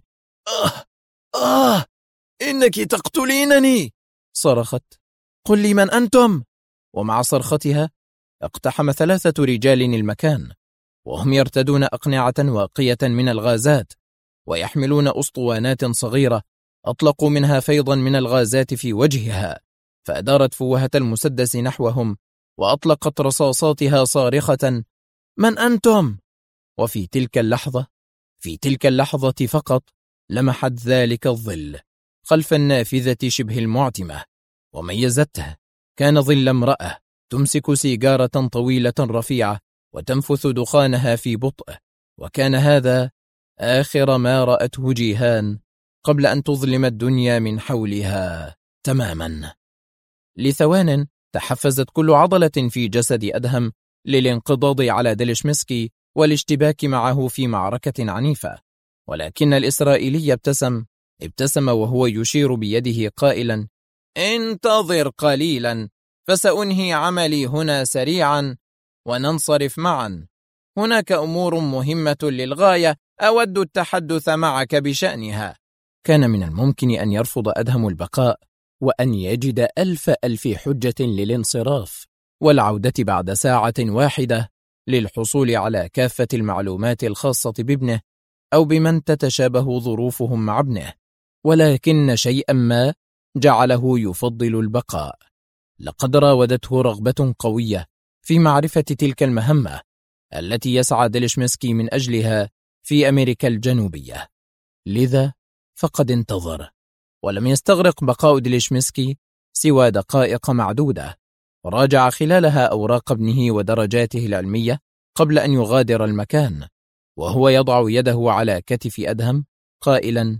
إنك تقتلينني! صرخت: قل لي من أنتم؟ ومع صرختها اقتحم 3 رجال المكان، وهم يرتدون أقنعة واقية من الغازات ويحملون أسطوانات صغيرة أطلقوا منها فيضا من الغازات في وجهها، فأدارت فوهة المسدس نحوهم وأطلقت رصاصاتها صارخة: من أنتم؟ وفي تلك اللحظة فقط لمحت ذلك الظل خلف النافذة شبه المعتمة وميزته. كان ظل امرأة تمسك سيجارة طويلة رفيعة وتنفث دخانها في بطء، وكان هذا آخر ما رأته جيهان قبل أن تظلم الدنيا من حولها تماما. لثوان تحفزت كل عضلة في جسد أدهم للانقضاض على ديلشمسكي والاشتباك معه في معركة عنيفة، ولكن الإسرائيلي ابتسم وهو يشير بيده قائلا: انتظر قليلا فسأنهي عملي هنا سريعا وننصرف معا. هناك أمور مهمة للغاية أود التحدث معك بشأنها. كان من الممكن أن يرفض أدهم البقاء وأن يجد ألف حجة للانصراف والعودة بعد ساعة واحدة للحصول على كافة المعلومات الخاصة بابنه أو بمن تتشابه ظروفهم مع ابنه، ولكن شيئا ما جعله يفضل البقاء. لقد راودته رغبة قوية في معرفة تلك المهمة التي يسعى ديلشمسكي من أجلها في أمريكا الجنوبية، لذا فقد انتظر، ولم يستغرق بقاء ديلشمسكي سوى دقائق معدودة، وراجع خلالها أوراق ابنه ودرجاته العلمية قبل أن يغادر المكان، وهو يضع يده على كتف أدهم قائلا: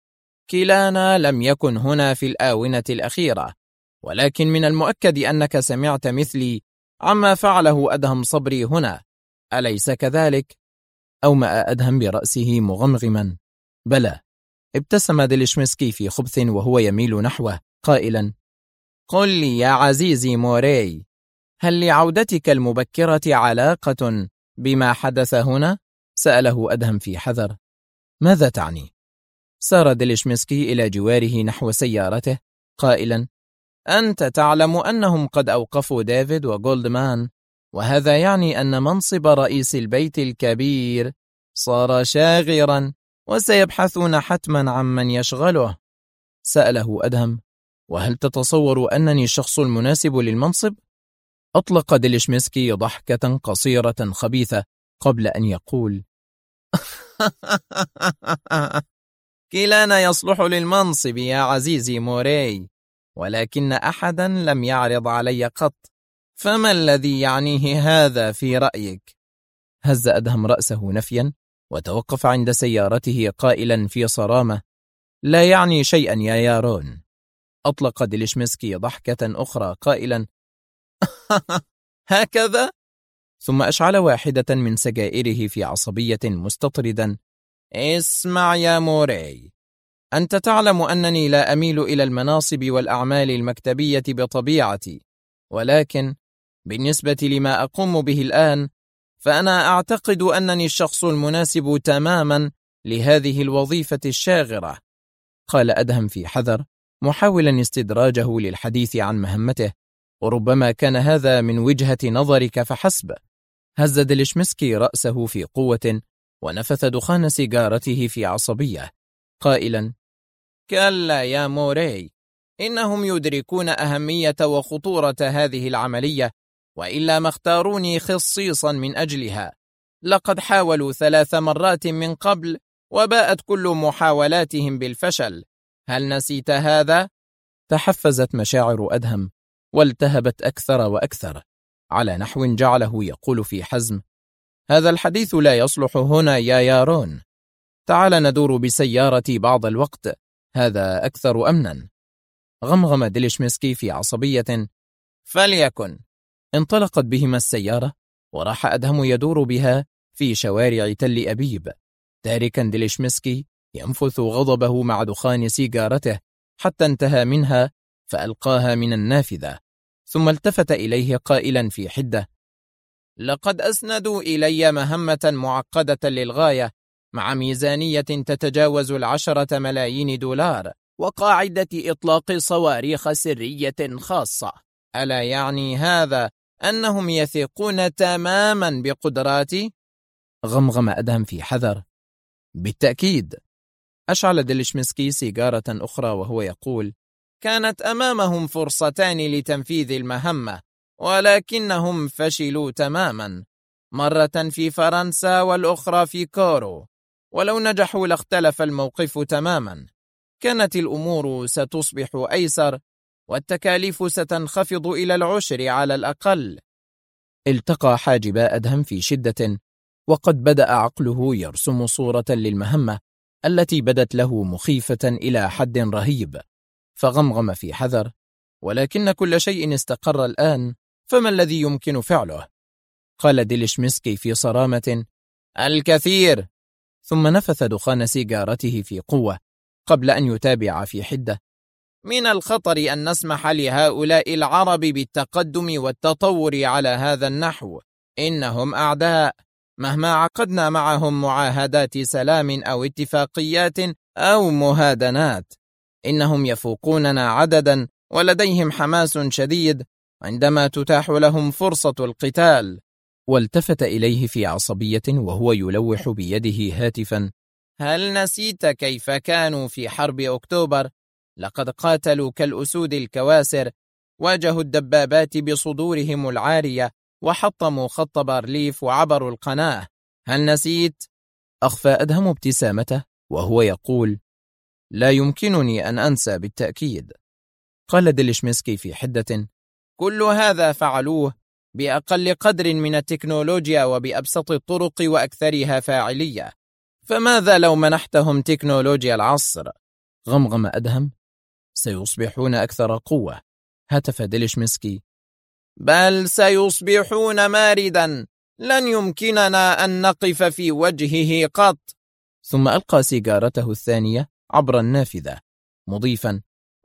كلانا لم يكن هنا في الآونة الأخيرة، ولكن من المؤكد أنك سمعت مثلي عما فعله أدهم صبري هنا، أليس كذلك؟ أومأ أدهم برأسه مغمغما: بلى. ابتسم ديلشمسكي في خبث وهو يميل نحوه قائلا: قل لي يا عزيزي موراي، هل لعودتك المبكرة علاقة بما حدث هنا؟ سأله أدهم في حذر. ماذا تعني؟ سار ديلشمسكي إلى جواره نحو سيارته قائلا: أنت تعلم أنهم قد أوقفوا ديفيد وغولدمان، وهذا يعني أن منصب رئيس البيت الكبير صار شاغرا وسيبحثون حتما عن من يشغله. سأله أدهم: وهل تتصور أنني الشخص المناسب للمنصب؟ أطلق ديلشمسكي ضحكة قصيرة خبيثة قبل أن يقول: كلانا يصلح للمنصب يا عزيزي موراي، ولكن أحدا لم يعرض علي قط، فما الذي يعنيه هذا في رأيك؟ هز أدهم رأسه نفيا وتوقف عند سيارته قائلا في صرامة: لا يعني شيئا يا يارون. أطلق ديلشمسكي ضحكة أخرى قائلا: هكذا؟ ثم أشعل واحدة من سجائره في عصبية مستطردا: اسمع يا موراي، أنت تعلم أنني لا أميل إلى المناصب والأعمال المكتبية بطبيعتي، ولكن بالنسبة لما أقوم به الآن فأنا أعتقد أنني الشخص المناسب تماما لهذه الوظيفة الشاغرة. قال أدهم في حذر محاولا استدراجه للحديث عن مهمته، وربما كان هذا من وجهة نظرك فحسب. هز ديلشمسكي رأسه في قوة ونفث دخان سيجارته في عصبية قائلا: كلا يا موراي، إنهم يدركون أهمية وخطورة هذه العملية، وإلا ما اختاروني خصيصا من أجلها. لقد حاولوا 3 مرات من قبل وباءت كل محاولاتهم بالفشل، هل نسيت هذا؟ تحفزت مشاعر أدهم والتهبت أكثر وأكثر على نحو جعله يقول في حزم: هذا الحديث لا يصلح هنا يا يارون، تعال ندور بسيارتي بعض الوقت، هذا أكثر أمنا. غمغم ديلشمسكي في عصبية: فليكن. انطلقت بهما السيارة وراح أدهم يدور بها في شوارع تل أبيب، تاركا ديلشمسكي ينفث غضبه مع دخان سيجارته حتى انتهى منها فألقاها من النافذة، ثم التفت إليه قائلا في حدة: لقد أسندوا إلي مهمة معقدة للغاية مع ميزانية تتجاوز 10 ملايين دولار وقاعدة إطلاق صواريخ سرية خاصة. ألا يعني هذا أنهم يثقون تماما بقدراتي؟ غمغم أدهم في حذر: بالتأكيد. أشعل ديلشمسكي سيجارة أخرى وهو يقول: كانت أمامهم فرصتان لتنفيذ المهمة، ولكنهم فشلوا تماما، مرة في فرنسا والأخرى في كورو. ولو نجحوا لاختلف الموقف تماما، كانت الأمور ستصبح أيسر والتكاليف ستنخفض إلى العشر على الأقل. التقى حاجب أدهم في شدة، وقد بدأ عقله يرسم صورة للمهمة التي بدت له مخيفة إلى حد رهيب، فغمغم في حذر: ولكن كل شيء استقر الآن، فما الذي يمكن فعله؟ قال ديليشمسكي في صرامة: الكثير. ثم نفث دخان سيجارته في قوة قبل أن يتابع في حدة: من الخطر أن نسمح لهؤلاء العرب بالتقدم والتطور على هذا النحو. إنهم أعداء، مهما عقدنا معهم معاهدات سلام أو اتفاقيات أو مهادنات. إنهم يفوقوننا عددا ولديهم حماس شديد عندما تتاح لهم فرصة القتال. والتفت إليه في عصبية وهو يلوح بيده هاتفا: هل نسيت كيف كانوا في حرب أكتوبر؟ لقد قاتلوا كالأسود الكواسر، واجهوا الدبابات بصدورهم العارية، وحطموا خط بارليف وعبروا القناة. هل نسيت؟ أخفى أدهم ابتسامته وهو يقول: لا يمكنني أن أنسى بالتأكيد. قال ديليشمسكي في حدة: كل هذا فعلوه بأقل قدر من التكنولوجيا وبأبسط الطرق وأكثرها فاعلية، فماذا لو منحتهم تكنولوجيا العصر؟ غمغم أدهم: سيصبحون أكثر قوة. هتف ديليشمسكي: بل سيصبحون ماردا، لن يمكننا أن نقف في وجهه قط. ثم ألقى سيجارته الثانية عبر النافذة مضيفا: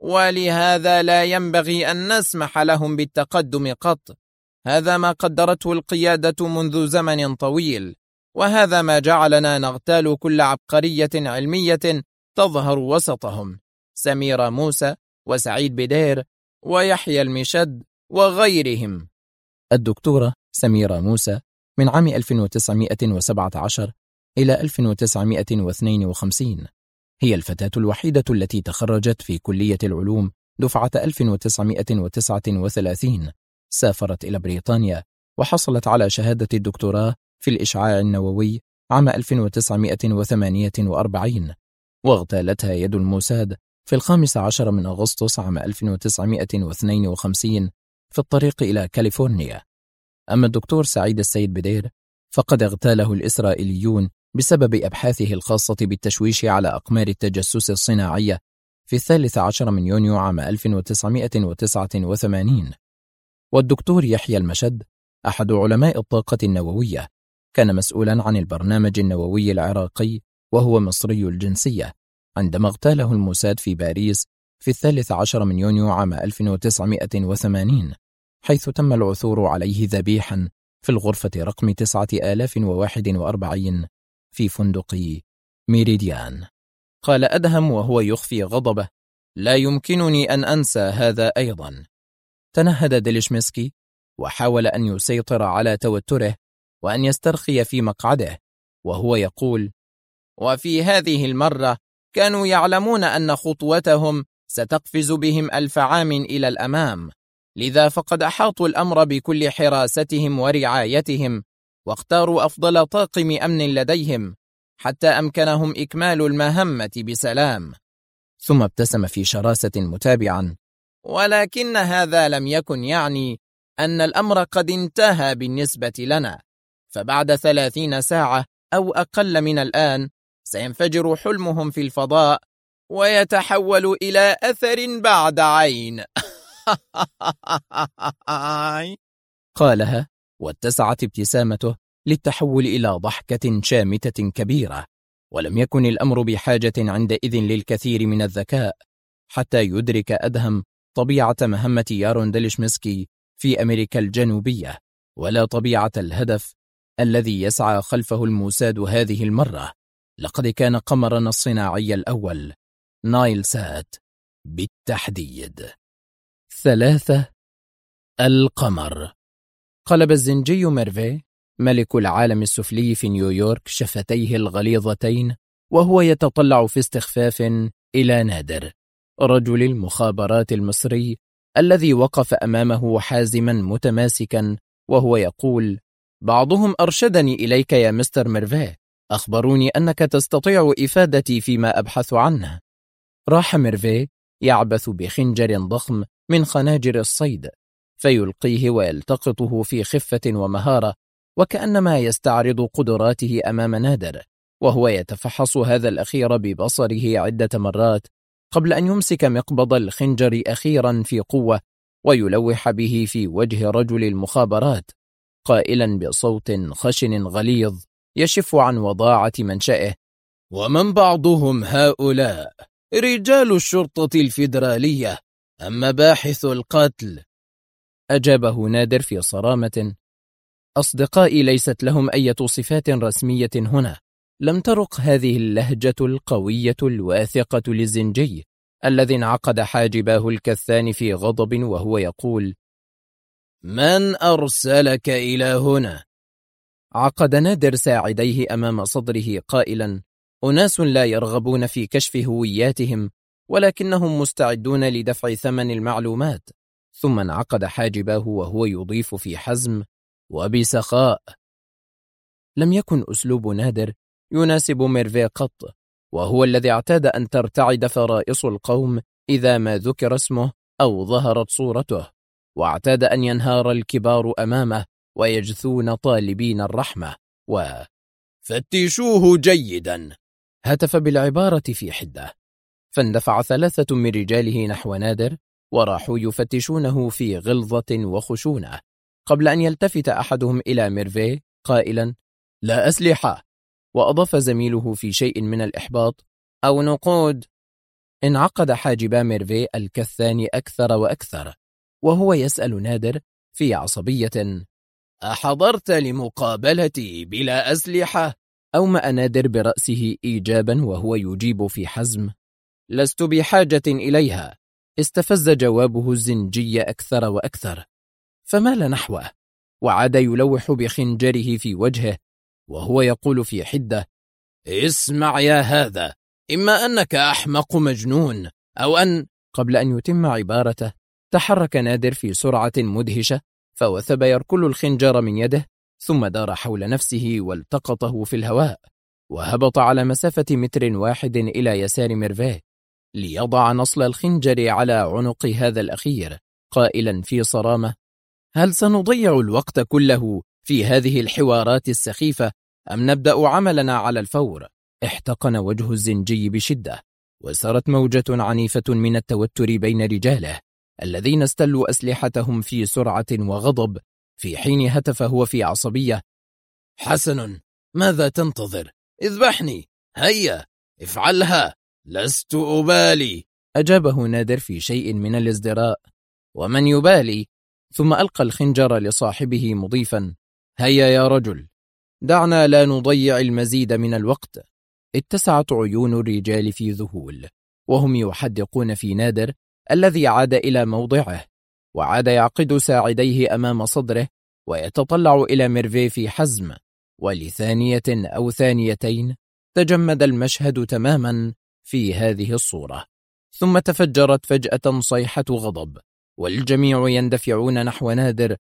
ولهذا لا ينبغي أن نسمح لهم بالتقدم قط. هذا ما قدرته القيادة منذ زمن طويل، وهذا ما جعلنا نغتال كل عبقرية علمية تظهر وسطهم: سمير موسى وسعيد بدير ويحيى المشد وغيرهم. الدكتورة سميرة موسى من عام 1917 إلى 1952 هي الفتاة الوحيدة التي تخرجت في كلية العلوم دفعة 1939. سافرت إلى بريطانيا وحصلت على شهادة الدكتوراه في الإشعاع النووي عام 1948، واغتالتها يد الموساد في 15 من أغسطس عام 1952 في الطريق إلى كاليفورنيا. أما الدكتور سعيد السيد بدير فقد اغتاله الإسرائيليون بسبب أبحاثه الخاصة بالتشويش على أقمار التجسس الصناعية في 13 من يونيو عام 1989. والدكتور يحيى المشد أحد علماء الطاقة النووية، كان مسؤولا عن البرنامج النووي العراقي، وهو مصري الجنسية، عندما اغتاله الموساد في باريس في 13 من يونيو عام 1980، حيث تم العثور عليه ذبيحا في الغرفة رقم 9041 في فندق ميريديان. قال أدهم وهو يخفي غضبه: لا يمكنني أن أنسى هذا أيضا. تنهد ديليشمسكي وحاول أن يسيطر على توتره وأن يسترخي في مقعده وهو يقول: وفي هذه المرة كانوا يعلمون أن خطوتهم ستقفز بهم 1000 عام إلى الأمام، لذا فقد أحاطوا الأمر بكل حراستهم ورعايتهم، واختاروا أفضل طاقم أمن لديهم حتى أمكنهم إكمال المهمة بسلام. ثم ابتسم في شراسة متابعا: ولكن هذا لم يكن يعني أن الأمر قد انتهى بالنسبة لنا، فبعد 30 ساعة أو أقل من الآن سينفجر حلمهم في الفضاء ويتحول إلى أثر بعد عين. قالها واتسعت ابتسامته للتحول إلى ضحكة شامتة كبيرة، ولم يكن الأمر بحاجة عندئذ للكثير من الذكاء حتى يدرك أدهم طبيعة مهمة يارون ديليشمسكي في أمريكا الجنوبية، ولا طبيعة الهدف الذي يسعى خلفه الموساد هذه المرة. لقد كان قمرنا الصناعي الأول، نايل سات بالتحديد. 3. القمر. قلب الزنجي ميرفي ملك العالم السفلي في نيويورك شفتيه الغليظتين وهو يتطلع في استخفاف إلى نادر، رجل المخابرات المصري الذي وقف أمامه حازما متماسكا وهو يقول: بعضهم أرشدني إليك يا مستر ميرفيه، أخبروني أنك تستطيع إفادتي فيما أبحث عنه. راح ميرفيه يعبث بخنجر ضخم من خناجر الصيد، فيلقيه ويلتقطه في خفة ومهارة، وكأنما يستعرض قدراته أمام نادر، وهو يتفحص هذا الأخير ببصره عدة مرات قبل أن يمسك مقبض الخنجر أخيرا في قوة ويلوح به في وجه رجل المخابرات، قائلا بصوت خشن غليظ يشف عن وضاعة منشئه: ومن بعضهم هؤلاء رجال الشرطة الفيدرالية، أما باحث القتل. أجابه نادر في صرامة: أصدقائي ليست لهم أي صفات رسمية هنا. لم ترق هذه اللهجة القوية الواثقة للزنجي الذي انعقد حاجباه الكثان في غضب وهو يقول: من أرسلك إلى هنا؟ عقد نادر ساعديه أمام صدره قائلا: أناس لا يرغبون في كشف هوياتهم، ولكنهم مستعدون لدفع ثمن المعلومات. ثم انعقد حاجباه وهو يضيف في حزم: وبسخاء. لم يكن أسلوب نادر يناسب ميرفيه قط، وهو الذي اعتاد أن ترتعد فرائص القوم إذا ما ذكر اسمه أو ظهرت صورته، واعتاد أن ينهار الكبار أمامه ويجثون طالبين الرحمة. فتشوه جيدا، هتف بالعبارة في حدة. فاندفع 3 من رجاله نحو نادر وراحوا يفتشونه في غلظة وخشونة، قبل أن يلتفت أحدهم إلى ميرفيه قائلا: لا أسلحة. وأضاف زميله في شيء من الإحباط: أو نقود. انعقد حاجبا ميرفيه الكثان أكثر وأكثر، وهو يسأل نادر في عصبية: أحضرت لمقابلتي بلا أسلحة؟ أومأ نادر برأسه إيجابا وهو يجيب في حزم: لست بحاجة إليها. استفز جوابه الزنجي أكثر وأكثر، فمال نحوه وعاد يلوح بخنجره في وجهه وهو يقول في حدة: اسمع يا هذا، إما أنك أحمق مجنون أو أن... قبل أن يتم عبارته تحرك نادر في سرعة مدهشة، فوثب يركل الخنجر من يده، ثم دار حول نفسه والتقطه في الهواء، وهبط على مسافة 1 متر إلى يسار ميرفيه ليضع نصل الخنجر على عنق هذا الأخير، قائلا في صرامة: هل سنضيع الوقت كله في هذه الحوارات السخيفة أم نبدأ عملنا على الفور؟ احتقن وجه الزنجي بشدة، وسرت موجة عنيفة من التوتر بين رجاله الذين استلوا أسلحتهم في سرعة وغضب، في حين هتف هو في عصبية: حسن، ماذا تنتظر؟ اذبحني، هيا افعلها، لست أبالي. أجابه نادر في شيء من الازدراء: ومن يبالي؟ ثم ألقى الخنجر لصاحبه مضيفا: هيا يا رجل، دعنا لا نضيع المزيد من الوقت. اتسعت عيون الرجال في ذهول وهم يحدقون في نادر الذي عاد إلى موضعه، وعاد يعقد ساعديه أمام صدره ويتطلع إلى ميرفيه في حزم. ولثانية أو ثانيتين تجمد المشهد تماما في هذه الصورة، ثم تفجرت فجأة صيحة غضب، والجميع يندفعون نحو نادر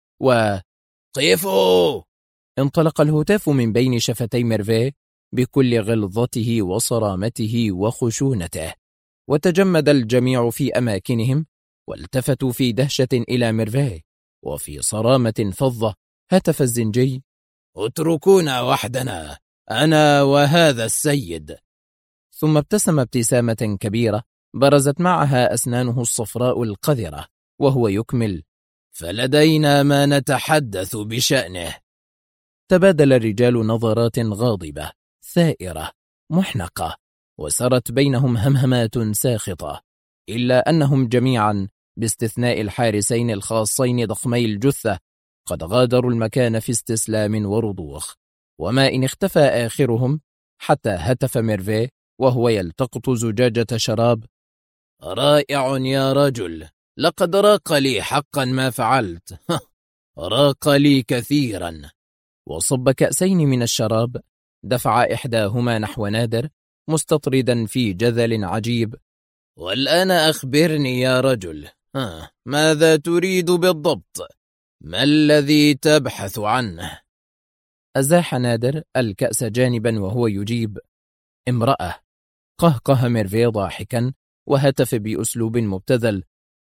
قفوا! انطلق الهتاف من بين شفتي ميرفيه بكل غلظته وصرامته وخشونته، وتجمد الجميع في أماكنهم والتفتوا في دهشة إلى ميرفيه، وفي صرامة فظة هتف الزنجي: اتركونا وحدنا، أنا وهذا السيد. ثم ابتسم ابتسامة كبيرة برزت معها أسنانه الصفراء القذرة وهو يكمل: فلدينا ما نتحدث بشأنه. تبادل الرجال نظرات غاضبة ثائرة محنقة، وسرت بينهم همهمات ساخطة، إلا أنهم جميعا باستثناء الحارسين الخاصين ضخمي الجثة قد غادروا المكان في استسلام ورضوخ، وما إن اختفى آخرهم حتى هتف ميرفيه وهو يلتقط زجاجة شراب: رائع يا رجل، لقد راق لي حقا ما فعلت. راق لي كثيرا. وصب كأسين من الشراب، دفع إحداهما نحو نادر مستطردا في جذل عجيب: والآن أخبرني يا رجل، ماذا تريد بالضبط؟ ما الذي تبحث عنه؟ أزاح نادر الكأس جانبا وهو يجيب: امرأة. قهقه ميرفي ضاحكا وهتف بأسلوب مبتذل: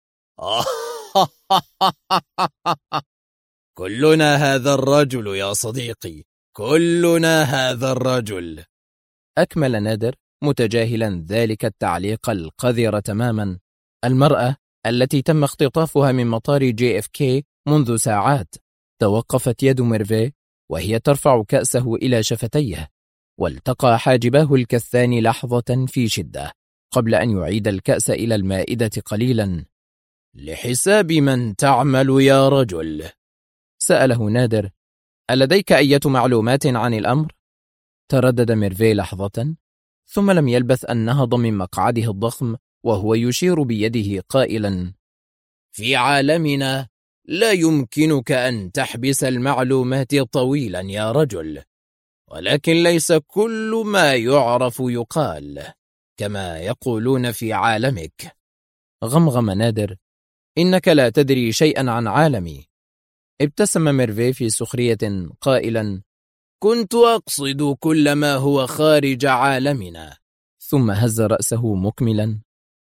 كلنا هذا الرجل يا صديقي، كلنا هذا الرجل. أكمل نادر متجاهلا ذلك التعليق القذر تماما: المرأة التي تم اختطافها من مطار JFK منذ ساعات. توقفت يد ميرفي وهي ترفع كأسه إلى شفتيه، والتقى حاجباه الكثان لحظة في شدة قبل أن يعيد الكأس إلى المائدة قليلا. لحساب من تعمل يا رجل؟ سأله نادر. ألديك أي معلومات عن الأمر؟ تردد ميرفي لحظة، ثم لم يلبث أن نهض من مقعده الضخم وهو يشير بيده قائلا: في عالمنا لا يمكنك أن تحبس المعلومات طويلا يا رجل، ولكن ليس كل ما يعرف يقال كما يقولون في عالمك. غمغم نادر: إنك لا تدري شيئا عن عالمي. ابتسم ميرفي في سخرية قائلا: كنت أقصد كل ما هو خارج عالمنا. ثم هز رأسه مكملا: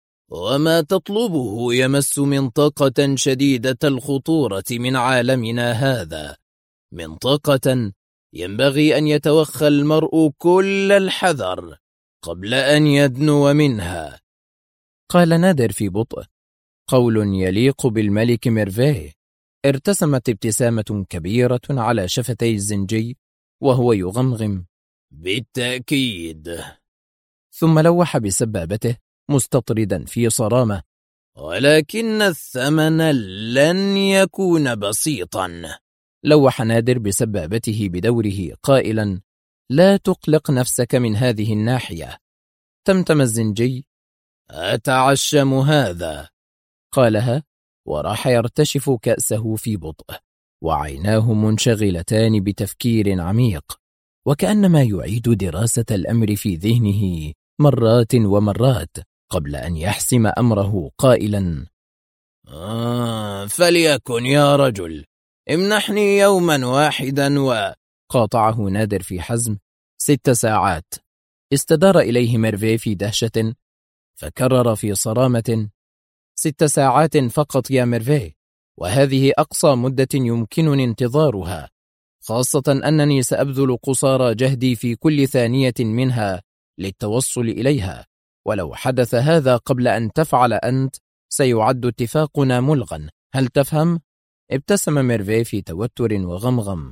وما تطلبه يمس منطقة شديدة الخطورة من عالمنا هذا، منطقة ينبغي أن يتوخى المرء كل الحذر قبل أن يدنو منها. قال نادر في بطء: قول يليق بالملك ميرفي. ارتسمت ابتسامة كبيرة على شفتي الزنجي وهو يغمغم: بالتأكيد. ثم لوح بسبابته مستطردا في صرامة: ولكن الثمن لن يكون بسيطا. لوح نادر بسبابته بدوره قائلا: لا تقلق نفسك من هذه الناحية. تمتم الزنجي: أتعشم هذا؟ قالها وراح يرتشف كأسه في بطء، وعيناه منشغلتان بتفكير عميق، وكأنما يعيد دراسة الأمر في ذهنه مرات ومرات قبل أن يحسم أمره قائلا: فليكن يا رجل، امنحني يوما واحدا. وقاطعه نادر في حزم: 6 ساعات. استدار إليه ميرفي في دهشة فكرر في صرامة: 6 ساعات فقط يا ميرفي، وهذه أقصى مدة يمكنني انتظارها، خاصة أنني سأبذل قصارى جهدي في كل ثانية منها للتوصل إليها، ولو حدث هذا قبل أن تفعل أنت سيعد اتفاقنا ملغا، هل تفهم؟ ابتسم ميرفي في توتر وغمغم: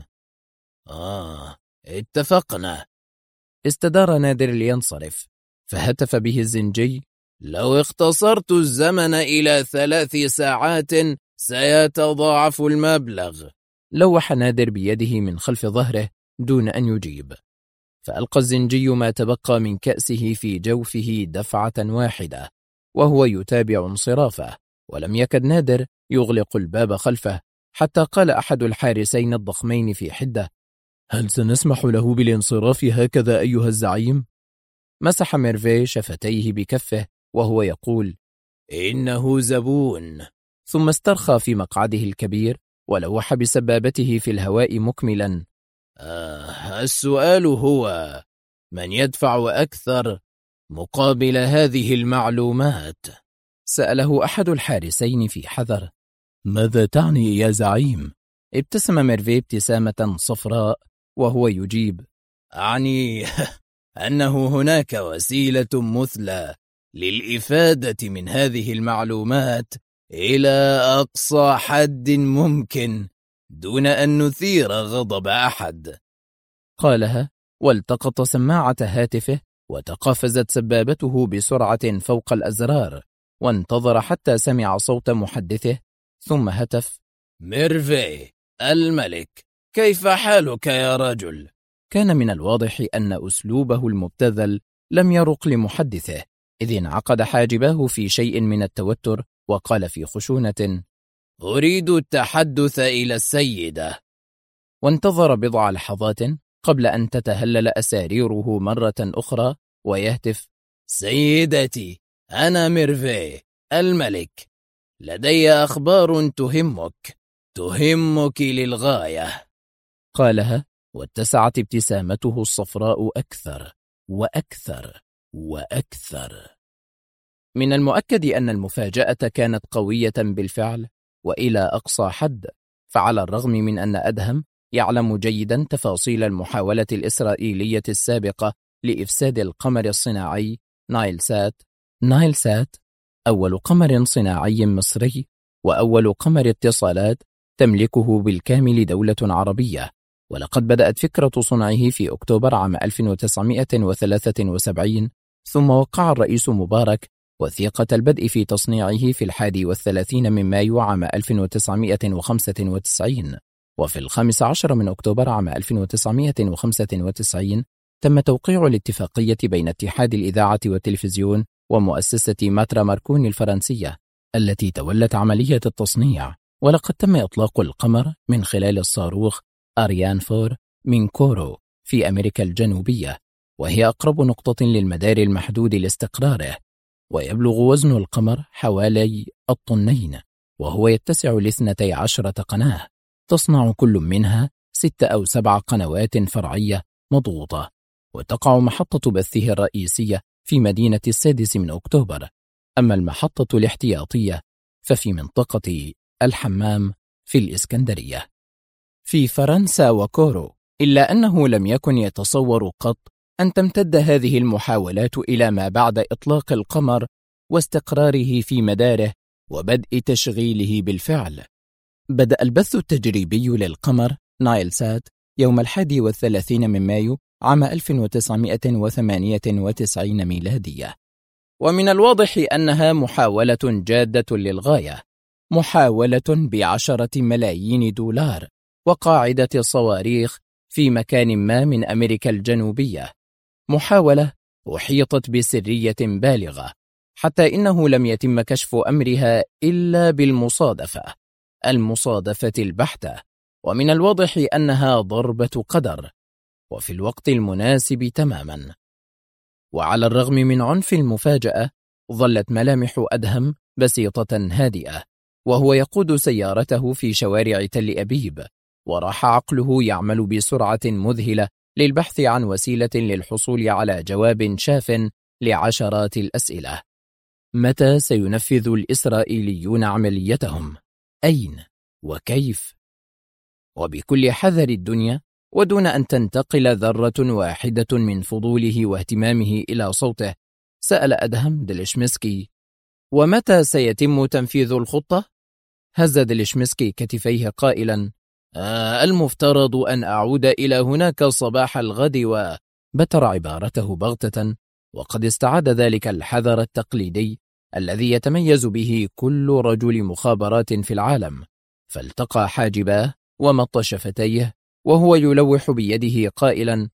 اتفقنا. استدار نادر لينصرف، فهتف به الزنجي: لو اختصرت الزمن إلى 3 ساعات سيتضاعف المبلغ. لوح نادر بيده من خلف ظهره دون أن يجيب، فألقى الزنجي ما تبقى من كأسه في جوفه دفعة واحدة وهو يتابع انصرافه، ولم يكد نادر يغلق الباب خلفه حتى قال أحد الحارسين الضخمين في حدة: هل سنسمح له بالانصراف هكذا أيها الزعيم؟ مسح ميرفي شفتيه بكفه وهو يقول: إنه زبون. ثم استرخى في مقعده الكبير ولوح بسبابته في الهواء مكملا: السؤال هو من يدفع أكثر مقابل هذه المعلومات؟ سأله أحد الحارسين في حذر. ماذا تعني يا زعيم؟ ابتسم ميرفي ابتسامة صفراء وهو يجيب: أعني أنه هناك وسيلة مثلى للإفادة من هذه المعلومات إلى أقصى حد ممكن دون أن نثير غضب أحد. قالها والتقط سماعة هاتفه وتقافزت سبابته بسرعة فوق الأزرار، وانتظر حتى سمع صوت محدثه ثم هتف: ميرفي الملك، كيف حالك يا رجل؟ كان من الواضح أن أسلوبه المبتذل لم يرق لمحدثه، إذ انعقد حاجباه في شيء من التوتر وقال في خشونة: أريد التحدث إلى السيدة. وانتظر بضع لحظات قبل أن تتهلل أساريره مرة أخرى ويهتف: سيدتي، أنا ميرفي الملك، لدي أخبار تهمك للغاية، قالها، واتسعت ابتسامته الصفراء أكثر وأكثر وأكثر. من المؤكد أن المفاجأة كانت قوية بالفعل وإلى أقصى حد، فعلى الرغم من أن أدهم يعلم جيدا تفاصيل المحاولة الإسرائيلية السابقة لإفساد القمر الصناعي نايلسات، أول قمر صناعي مصري وأول قمر اتصالات تملكه بالكامل دولة عربية، ولقد بدأت فكرة صنعه في أكتوبر عام 1973، ثم وقع الرئيس مبارك وثيقة البدء في تصنيعه في 31 من مايو عام 1995، وفي 15 من أكتوبر عام 1995 تم توقيع الاتفاقية بين اتحاد الإذاعة والتلفزيون ومؤسسة ماترا ماركوني الفرنسية التي تولت عملية التصنيع، ولقد تم إطلاق القمر من خلال الصاروخ أريان 4 من كورو في أمريكا الجنوبية، وهي أقرب نقطة للمدار المحدود لاستقراره، ويبلغ وزن القمر حوالي 2 طن، وهو يتسع ل12 قناة تصنع كل منها 6 أو 7 قنوات فرعية مضغوطة، وتقع محطة بثه الرئيسية في مدينة 6 من أكتوبر، أما المحطة الاحتياطية ففي منطقة الحمام في الإسكندرية في فرنسا وكورو. إلا أنه لم يكن يتصور قط أن تمتد هذه المحاولات إلى ما بعد إطلاق القمر واستقراره في مداره وبدء تشغيله بالفعل. بدأ البث التجريبي للقمر نايلسات يوم 31 من مايو عام 1998 ميلادية، ومن الواضح أنها محاولة جادة للغاية، محاولة ب10 ملايين دولار وقاعدة صواريخ في مكان ما من أمريكا الجنوبية، محاولة أحيطت بسرية بالغة، حتى إنه لم يتم كشف أمرها إلا المصادفة البحتة، ومن الواضح أنها ضربة قدر وفي الوقت المناسب تماما. وعلى الرغم من عنف المفاجأة ظلت ملامح أدهم بسيطة هادئة وهو يقود سيارته في شوارع تل أبيب، وراح عقله يعمل بسرعة مذهلة للبحث عن وسيلة للحصول على جواب شاف لعشرات الأسئلة. متى سينفذ الإسرائيليون عمليتهم؟ أين؟ وكيف؟ وبكل حذر الدنيا ودون أن تنتقل ذرة واحدة من فضوله واهتمامه إلى صوته، سأل أدهم دلشمسكي: ومتى سيتم تنفيذ الخطة؟ هز دلشمسكي كتفيه قائلا: المفترض أن أعود إلى هناك صباح الغد. وبتر عبارته بغتة، وقد استعاد ذلك الحذر التقليدي الذي يتميز به كل رجل مخابرات في العالم، فالتقى حاجباه ومط شفتيه وهو يلوح بيده قائلا: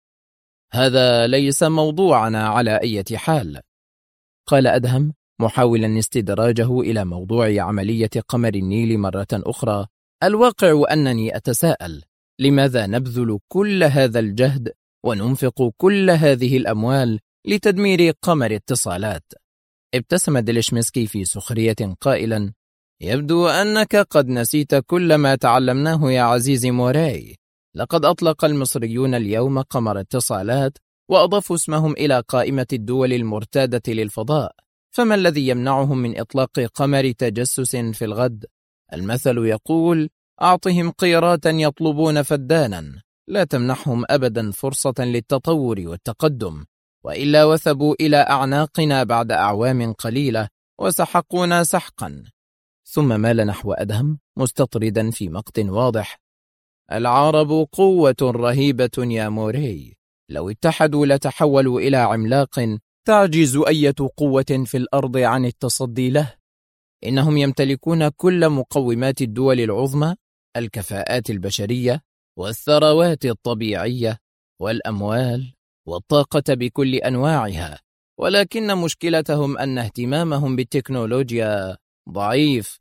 هذا ليس موضوعنا على أي حال. قال أدهم محاولا استدراجه إلى موضوع عملية قمر النيل مرة أخرى: الواقع أنني أتساءل لماذا نبذل كل هذا الجهد وننفق كل هذه الأموال لتدمير قمر اتصالات. ابتسم دلشمسكي في سخرية قائلا: يبدو أنك قد نسيت كل ما تعلمناه يا عزيزي موراي. لقد أطلق المصريون اليوم قمر اتصالات وأضافوا اسمهم إلى قائمة الدول المرتادة للفضاء، فما الذي يمنعهم من إطلاق قمر تجسس في الغد؟ المثل يقول: أعطهم قيراتا يطلبون فدانا، لا تمنحهم أبدا فرصة للتطور والتقدم، وإلا وثبوا إلى أعناقنا بعد أعوام قليلة وسحقونا سحقا. ثم مال نحو أدهم مستطردا في مقت واضح: العرب قوة رهيبة يا موري، لو اتحدوا لتحولوا إلى عملاق تعجز أية قوة في الأرض عن التصدي له. إنهم يمتلكون كل مقومات الدول العظمى، الكفاءات البشرية والثروات الطبيعية والأموال والطاقة بكل أنواعها، ولكن مشكلتهم أن اهتمامهم بالتكنولوجيا ضعيف،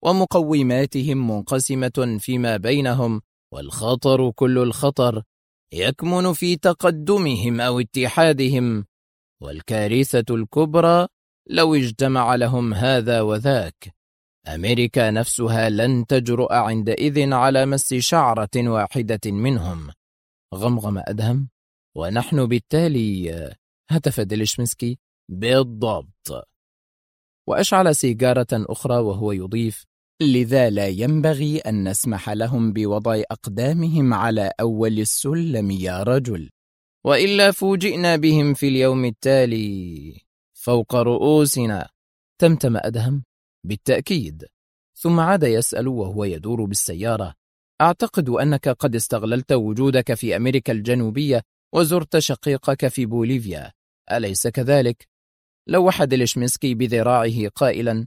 ومقوماتهم منقسمة فيما بينهم، والخطر كل الخطر يكمن في تقدمهم أو اتحادهم، والكارثة الكبرى لو اجتمع لهم هذا وذاك، أمريكا نفسها لن تجرؤ عندئذ على مس شعرة واحدة منهم. غمغم أدهم. ونحن بالتالي، هتف ديليشمسكي، بالضبط. وأشعل سيجارة أخرى وهو يضيف: لذا لا ينبغي أن نسمح لهم بوضع أقدامهم على أول السلم يا رجل، وإلا فوجئنا بهم في اليوم التالي فوق رؤوسنا. تمتم أدهم: بالتأكيد. ثم عاد يسأل وهو يدور بالسيارة: أعتقد أنك قد استغللت وجودك في أمريكا الجنوبية وزرت شقيقك في بوليفيا، أليس كذلك؟ لوح ديليشمسكي بذراعه قائلا: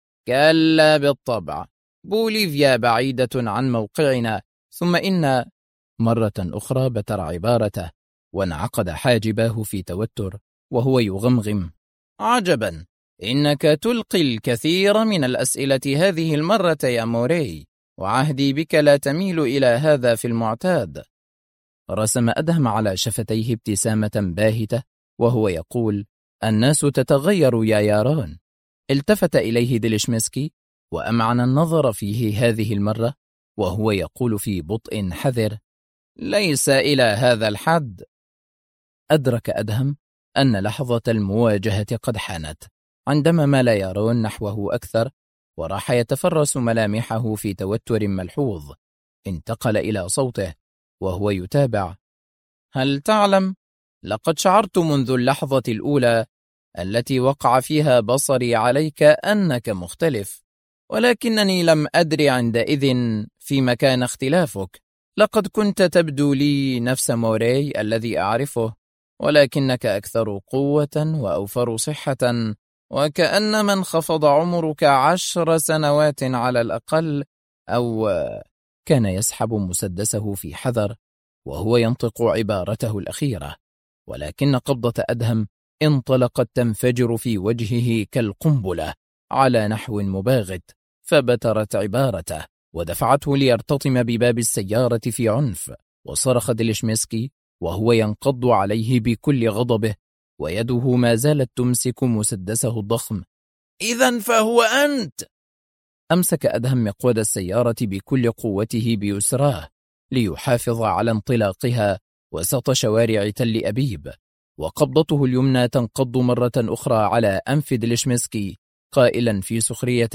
كلا بالطبع، بوليفيا بعيدة عن موقعنا. ثم إن مرة أخرى بتر عبارته، وانعقد حاجباه في توتر وهو يغمغم: عجبا، إنك تلقي الكثير من الأسئلة هذه المرة يا موري، وعهدي بك لا تميل إلى هذا في المعتاد. رسم أدهم على شفتيه ابتسامة باهتة وهو يقول: الناس تتغير يا ياران. التفت إليه ديليشمسكي وأمعن النظر فيه هذه المرة وهو يقول في بطء حذر: ليس إلى هذا الحد. أدرك أدهم أن لحظة المواجهة قد حانت، عندما مال يارون نحوه أكثر وراح يتفرس ملامحه في توتر ملحوظ. انتقل إلى صوته وهو يتابع: هل تعلم، لقد شعرت منذ اللحظة الأولى التي وقع فيها بصري عليك أنك مختلف، ولكنني لم أدري عندئذ فيما كان اختلافك. لقد كنت تبدو لي نفس موري الذي أعرفه، ولكنك أكثر قوة وأوفر صحة، وكأن من خفض عمرك 10 سنوات على الأقل. أو كان يسحب مسدسه في حذر وهو ينطق عبارته الأخيرة، ولكن قبضة أدهم انطلقت تنفجر في وجهه كالقنبلة على نحو مباغت، فبترت عبارته ودفعته ليرتطم بباب السيارة في عنف. وصرخ ديليشمسكي وهو ينقض عليه بكل غضبه ويده ما زالت تمسك مسدسه الضخم: إذن فهو أنت! أمسك أدهم مقود السيارة بكل قوته بيسراه ليحافظ على انطلاقها وسط شوارع تل أبيب، وقبضته اليمنى تنقض مرة أخرى على أنف ديليشمسكي قائلا في سخرية: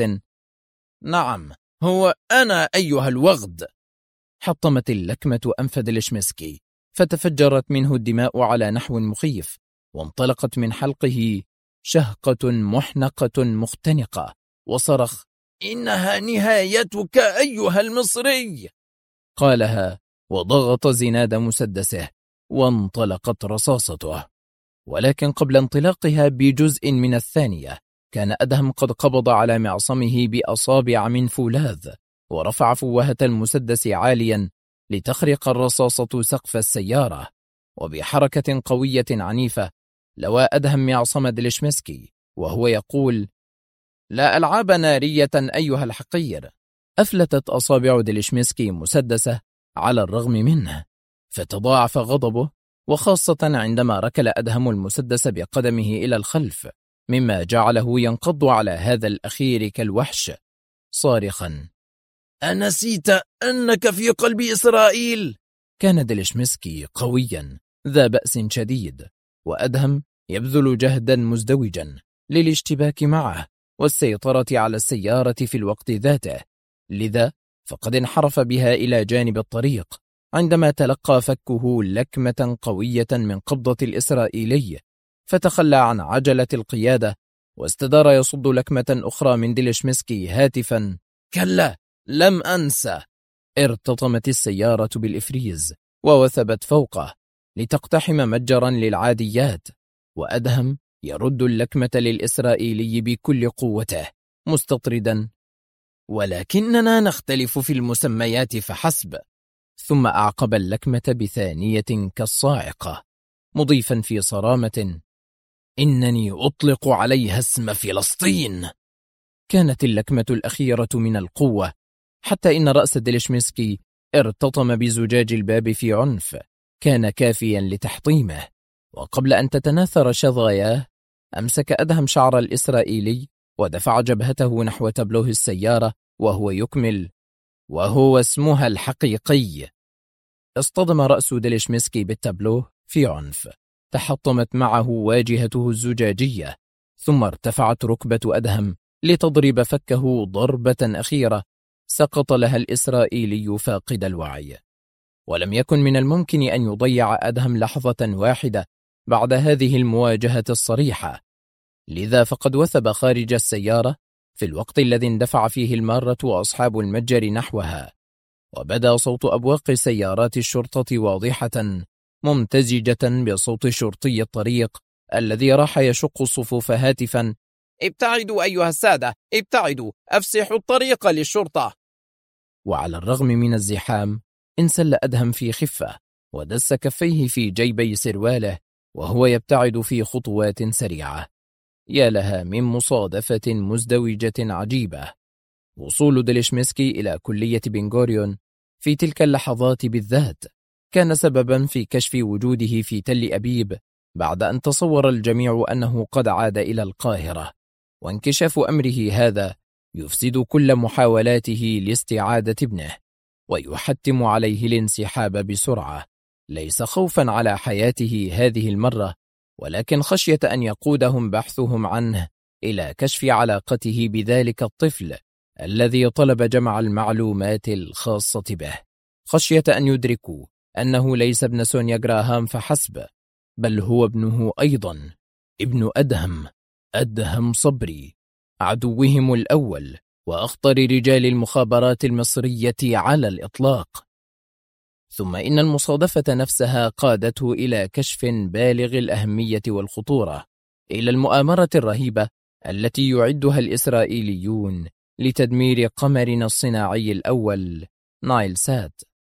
نعم، هو أنا أيها الوغد. حطمت اللكمة أنف ديليشمسكي فتفجرت منه الدماء على نحو مخيف، وانطلقت من حلقه شهقة محنقة مختنقة، وصرخ: إنها نهايتك أيها المصري! قالها وضغط زناد مسدسه وانطلقت رصاصته. ولكن قبل انطلاقها بجزء من الثانية كان أدهم قد قبض على معصمه بأصابع من فولاذ ورفع فوهة المسدس عاليا لتخرق الرصاصة سقف السيارة. وبحركة قوية عنيفة لوى أدهم معصم ديليشمسكي وهو يقول: لا ألعاب نارية أيها الحقير. أفلتت أصابع ديليشمسكي مسدسه على الرغم منه، فتضاعف غضبه، وخاصة عندما ركل أدهم المسدس بقدمه إلى الخلف، مما جعله ينقض على هذا الأخير كالوحش صارخا: أنسيت أنك في قلب إسرائيل؟ كان ديليشمسكي قويا ذا بأس شديد، وأدهم يبذل جهدا مزدوجا للاشتباك معه والسيطرة على السيارة في الوقت ذاته. لذا فقد انحرف بها إلى جانب الطريق عندما تلقى فكه لكمة قوية من قبضة الإسرائيلي، فتخلى عن عجلة القيادة واستدار يصد لكمة أخرى من ديليشمسكي هاتفا: كلا، لم أنسى. ارتطمت السيارة بالإفريز ووثبت فوقه لتقتحم متجرا للعاديات، وأدهم يرد اللكمة للإسرائيلي بكل قوته مستطردا: ولكننا نختلف في المسميات فحسب. ثم أعقب اللكمة بثانية كالصاعقة مضيفا في صرامة: إنني أطلق عليها اسم فلسطين. كانت اللكمة الأخيرة من القوة، حتى إن رأس ديليشمسكي ارتطم بزجاج الباب في عنف كان كافيا لتحطيمه. وقبل أن تتناثر شظاياه أمسك أدهم شعر الإسرائيلي ودفع جبهته نحو تابلوه السيارة وهو يكمل: وهو اسمها الحقيقي. اصطدم رأس ديليشمسكي بالتابلوه في عنف، تحطمت معه واجهته الزجاجية، ثم ارتفعت ركبة أدهم لتضرب فكه ضربة أخيرة سقط لها الإسرائيلي فاقد الوعي. ولم يكن من الممكن أن يضيع أدهم لحظة واحدة بعد هذه المواجهة الصريحة، لذا فقد وثب خارج السيارة في الوقت الذي اندفع فيه المارة وأصحاب المتجر نحوها، وبدا صوت أبواق سيارات الشرطة واضحة ممتزجة بصوت شرطي الطريق الذي راح يشق الصفوف هاتفا: ابتعدوا أيها السادة، ابتعدوا، أفسحوا الطريق للشرطة. وعلى الرغم من الزحام انسل أدهم في خفة ودس كفيه في جيبي سرواله وهو يبتعد في خطوات سريعة. يا لها من مصادفة مزدوجة عجيبة. وصول ديليشمسكي إلى كلية بنغوريون في تلك اللحظات بالذات كان سببا في كشف وجوده في تل أبيب بعد أن تصور الجميع أنه قد عاد إلى القاهرة، وانكشاف أمره هذا يفسد كل محاولاته لاستعادة ابنه ويحتم عليه الانسحاب بسرعة، ليس خوفا على حياته هذه المرة، ولكن خشية أن يقودهم بحثهم عنه إلى كشف علاقته بذلك الطفل الذي طلب جمع المعلومات الخاصة به، خشية أن يدركوا أنه ليس ابن سونيا جراهام فحسب، بل هو ابنه أيضا، ابن أدهم صبري، عدوهم الأول وأخطر رجال المخابرات المصرية على الإطلاق. ثم إن المصادفة نفسها قادته إلى كشف بالغ الأهمية والخطورة، إلى المؤامرة الرهيبة التي يعدها الإسرائيليون لتدمير قمرنا الصناعي الأول نايل سات.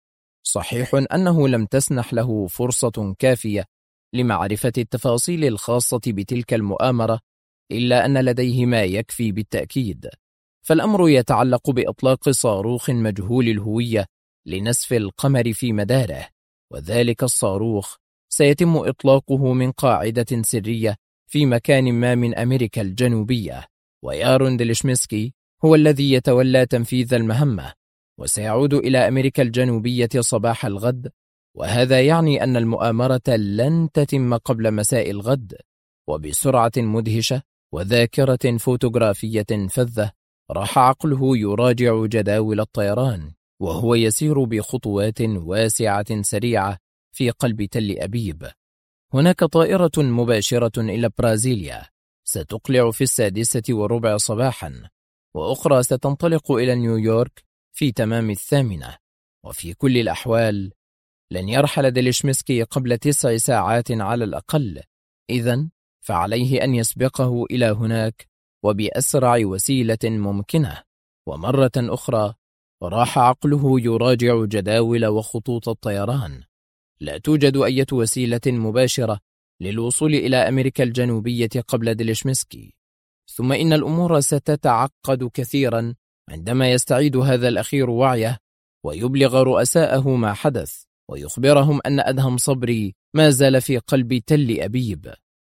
صحيح أنه لم تسنح له فرصة كافية لمعرفة التفاصيل الخاصة بتلك المؤامرة، إلا أن لديه ما يكفي بالتأكيد، فالأمر يتعلق بإطلاق صاروخ مجهول الهوية لنسف القمر في مداره، وذلك الصاروخ سيتم إطلاقه من قاعدة سرية في مكان ما من أمريكا الجنوبية، ويارون ديليشمسكي هو الذي يتولى تنفيذ المهمة، وسيعود إلى أمريكا الجنوبية صباح الغد، وهذا يعني أن المؤامرة لن تتم قبل مساء الغد. وبسرعة مدهشة وذاكرة فوتوغرافية فذة راح عقله يراجع جداول الطيران وهو يسير بخطوات واسعة سريعة في قلب تل أبيب. هناك طائرة مباشرة إلى برازيليا ستقلع في 6:15 صباحا، وأخرى ستنطلق إلى نيويورك في تمام 8، وفي كل الأحوال لن يرحل ديليشمسكي قبل 9 ساعات على الأقل، إذن فعليه أن يسبقه إلى هناك وبأسرع وسيلة ممكنة. ومرة أخرى راح عقله يراجع جداول وخطوط الطيران. لا توجد أي وسيلة مباشرة للوصول إلى أمريكا الجنوبية قبل ديليشمسكي. ثم إن الأمور ستتعقد كثيرا عندما يستعيد هذا الأخير وعيه ويبلغ رؤساءه ما حدث ويخبرهم أن أدهم صبري ما زال في قلب تل أبيب.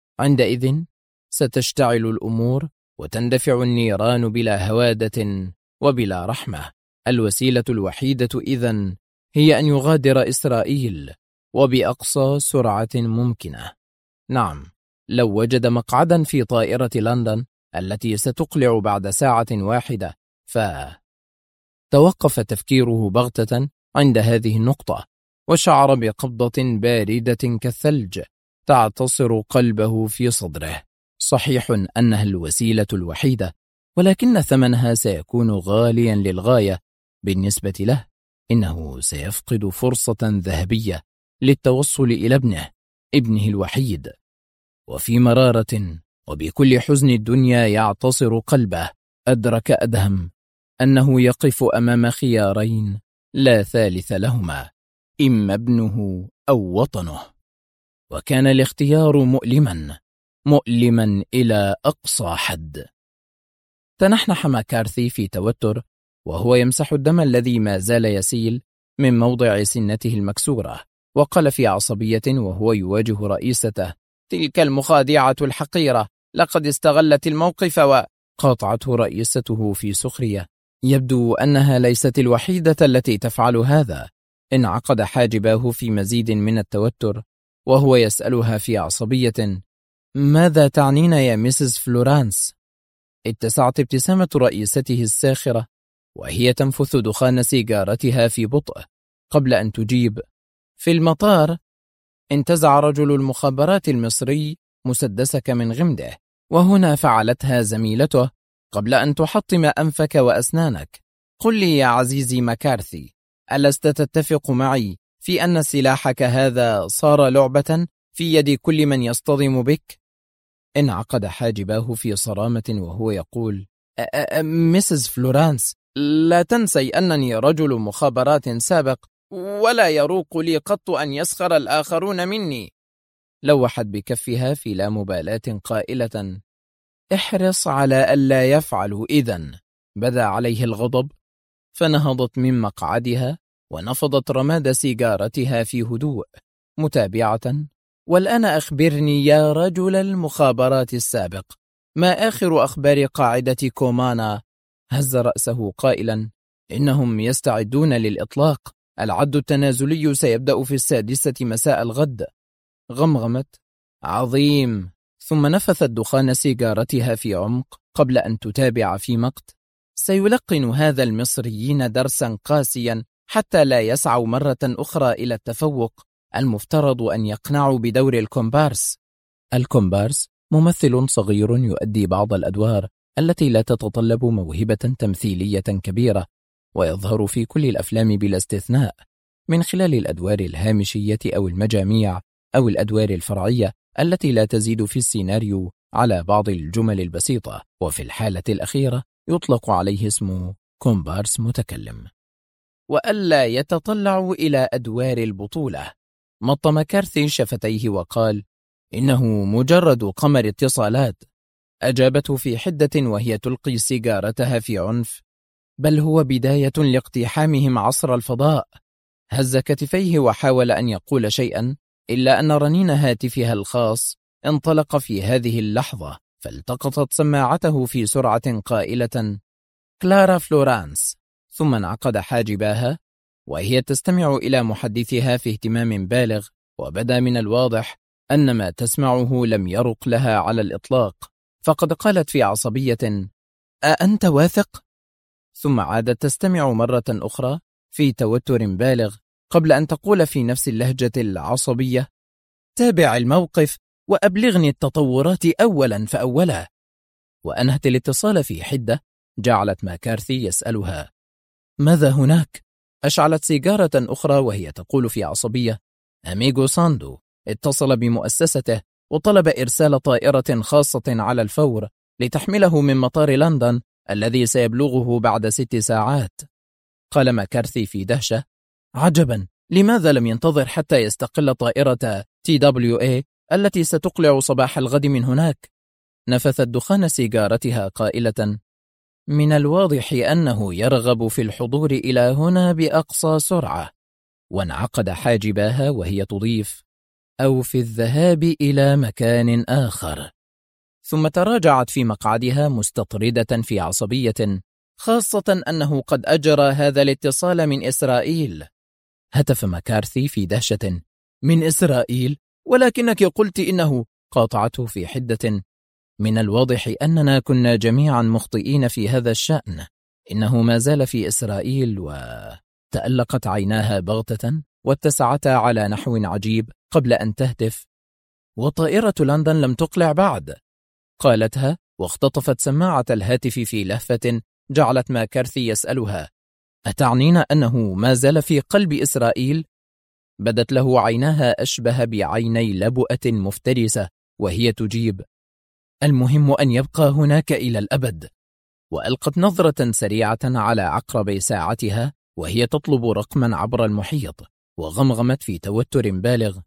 عندئذ ستشتعل الأمور وتندفع النيران بلا هوادة وبلا رحمة. الوسيلة الوحيدة إذن هي أن يغادر إسرائيل وبأقصى سرعة ممكنة. نعم، لو وجد مقعدا في طائرة لندن التي ستقلع بعد ساعة واحدة توقف تفكيره بغتة عند هذه النقطة، وشعر بقبضة باردة كالثلج تعتصر قلبه في صدره. صحيح أنها الوسيلة الوحيدة، ولكن ثمنها سيكون غاليا للغاية بالنسبة له. إنه سيفقد فرصة ذهبية للتوصل إلى ابنه الوحيد. وفي مرارة وبكل حزن الدنيا يعتصر قلبه، أدرك أدهم أنه يقف أمام خيارين لا ثالث لهما: إما ابنه أو وطنه. وكان الاختيار مؤلما إلى أقصى حد. تنحنح ماكارثي في توتر وهو يمسح الدم الذي ما زال يسيل من موضع سنته المكسورة، وقال في عصبية وهو يواجه رئيسته: تلك المخادعة الحقيرة لقد استغلت الموقف قاطعته رئيسته في سخرية. يبدو أنها ليست الوحيدة التي تفعل هذا. انعقد حاجباه في مزيد من التوتر وهو يسألها في عصبية: ماذا تعنين يا ميسيس فلورانس؟ اتسعت ابتسامة رئيسته الساخرة وهي تنفث دخان سيجارتها في بطء قبل أن تجيب: في المطار انتزع رجل المخابرات المصري مسدسك من غمده، وهنا فعلتها زميلته قبل أن تحطم أنفك وأسنانك. قل لي يا عزيزي مكارثي، ألست تتفق معي في أن سلاحك هذا صار لعبة في يد كل من يصطدم بك؟ انعقد حاجباه في صرامة وهو يقول: ميسيس فلورانس، لا تنسي أنني رجل مخابرات سابق، ولا يروق لي قط أن يسخر الآخرون مني. لوحت بكفها في لا مبالاة قائلة: احرص على ألا يفعلوا إذن. بدا عليه الغضب، فنهضت من مقعدها ونفضت رماد سيجارتها في هدوء متابعة: والآن أخبرني يا رجل المخابرات السابق، ما آخر أخبار قاعدة كومانا؟ هز رأسه قائلا: إنهم يستعدون للإطلاق، العد التنازلي سيبدأ في 6 مساء الغد. غمغمت: عظيم. ثم نفثت دخان سيجارتها في عمق قبل أن تتابع في مقت: سيلقن هذا المصريين درسا قاسيا حتى لا يسعوا مرة أخرى إلى التفوق. المفترض أن يقنعوا بدور الكومبارس. الكومبارس ممثل صغير يؤدي بعض الأدوار التي لا تتطلب موهبة تمثيلية كبيرة، ويظهر في كل الأفلام بلا استثناء، من خلال الأدوار الهامشية أو المجاميع أو الأدوار الفرعية التي لا تزيد في السيناريو على بعض الجمل البسيطة، وفي الحالة الأخيرة يطلق عليه اسم كومبارس متكلم. وألا يتطلع إلى أدوار البطولة. مط مكارثي شفتيه وقال: إنه مجرد قمر اتصالات. أجابته في حدة وهي تلقي سيجارتها في عنف: بل هو بداية لاقتحامهم عصر الفضاء. هز كتفيه وحاول أن يقول شيئا، إلا أن رنين هاتفها الخاص انطلق في هذه اللحظة، فالتقطت سماعته في سرعة قائلة: كلارا فلورانس. ثم انعقد حاجباها وهي تستمع إلى محدثها في اهتمام بالغ، وبدا من الواضح أن ما تسمعه لم يرق لها على الإطلاق، فقد قالت في عصبية: أأنت واثق؟ ثم عادت تستمع مرة أخرى في توتر بالغ قبل أن تقول في نفس اللهجة العصبية: تابع الموقف وأبلغني التطورات أولا فأولا. وأنهت الاتصال في حدة جعلت ماكارثي يسألها: ماذا هناك؟ أشعلت سيجارة أخرى وهي تقول في عصبية: أميغو ساندو اتصل بمؤسسته وطلب إرسال طائرة خاصة على الفور لتحمله من مطار لندن الذي سيبلغه بعد 6 ساعات. قال ماكارثي في دهشة: عجبا، لماذا لم ينتظر حتى يستقل طائرة TWA التي ستقلع صباح الغد من هناك؟ نفثت دخان سيجارتها قائلة: من الواضح أنه يرغب في الحضور إلى هنا بأقصى سرعة. وانعقد حاجباها وهي تضيف: أو في الذهاب إلى مكان آخر. ثم تراجعت في مقعدها مستطردة في عصبية، خاصة أنه قد أجرى هذا الاتصال من إسرائيل. هتف ماكارثي في دهشة: من إسرائيل؟ ولكنك قلت إنه... قاطعته في حدة: من الواضح أننا كنا جميعا مخطئين في هذا الشأن. إنه ما زال في إسرائيل. وتألقت عيناها بغتة واتسعتا على نحو عجيب قبل أن تهتف: وطائرة لندن لم تقلع بعد. قالتها واختطفت سماعة الهاتف في لهفة جعلت ماكارثي يسألها: أتعنين أنه ما زال في قلب إسرائيل؟ بدت له عيناها أشبه بعيني لبؤة مفترسة وهي تجيب: المهم أن يبقى هناك إلى الأبد. وألقت نظرة سريعة على عقرب ساعتها وهي تطلب رقما عبر المحيط، وغمغمت في توتر بالغ: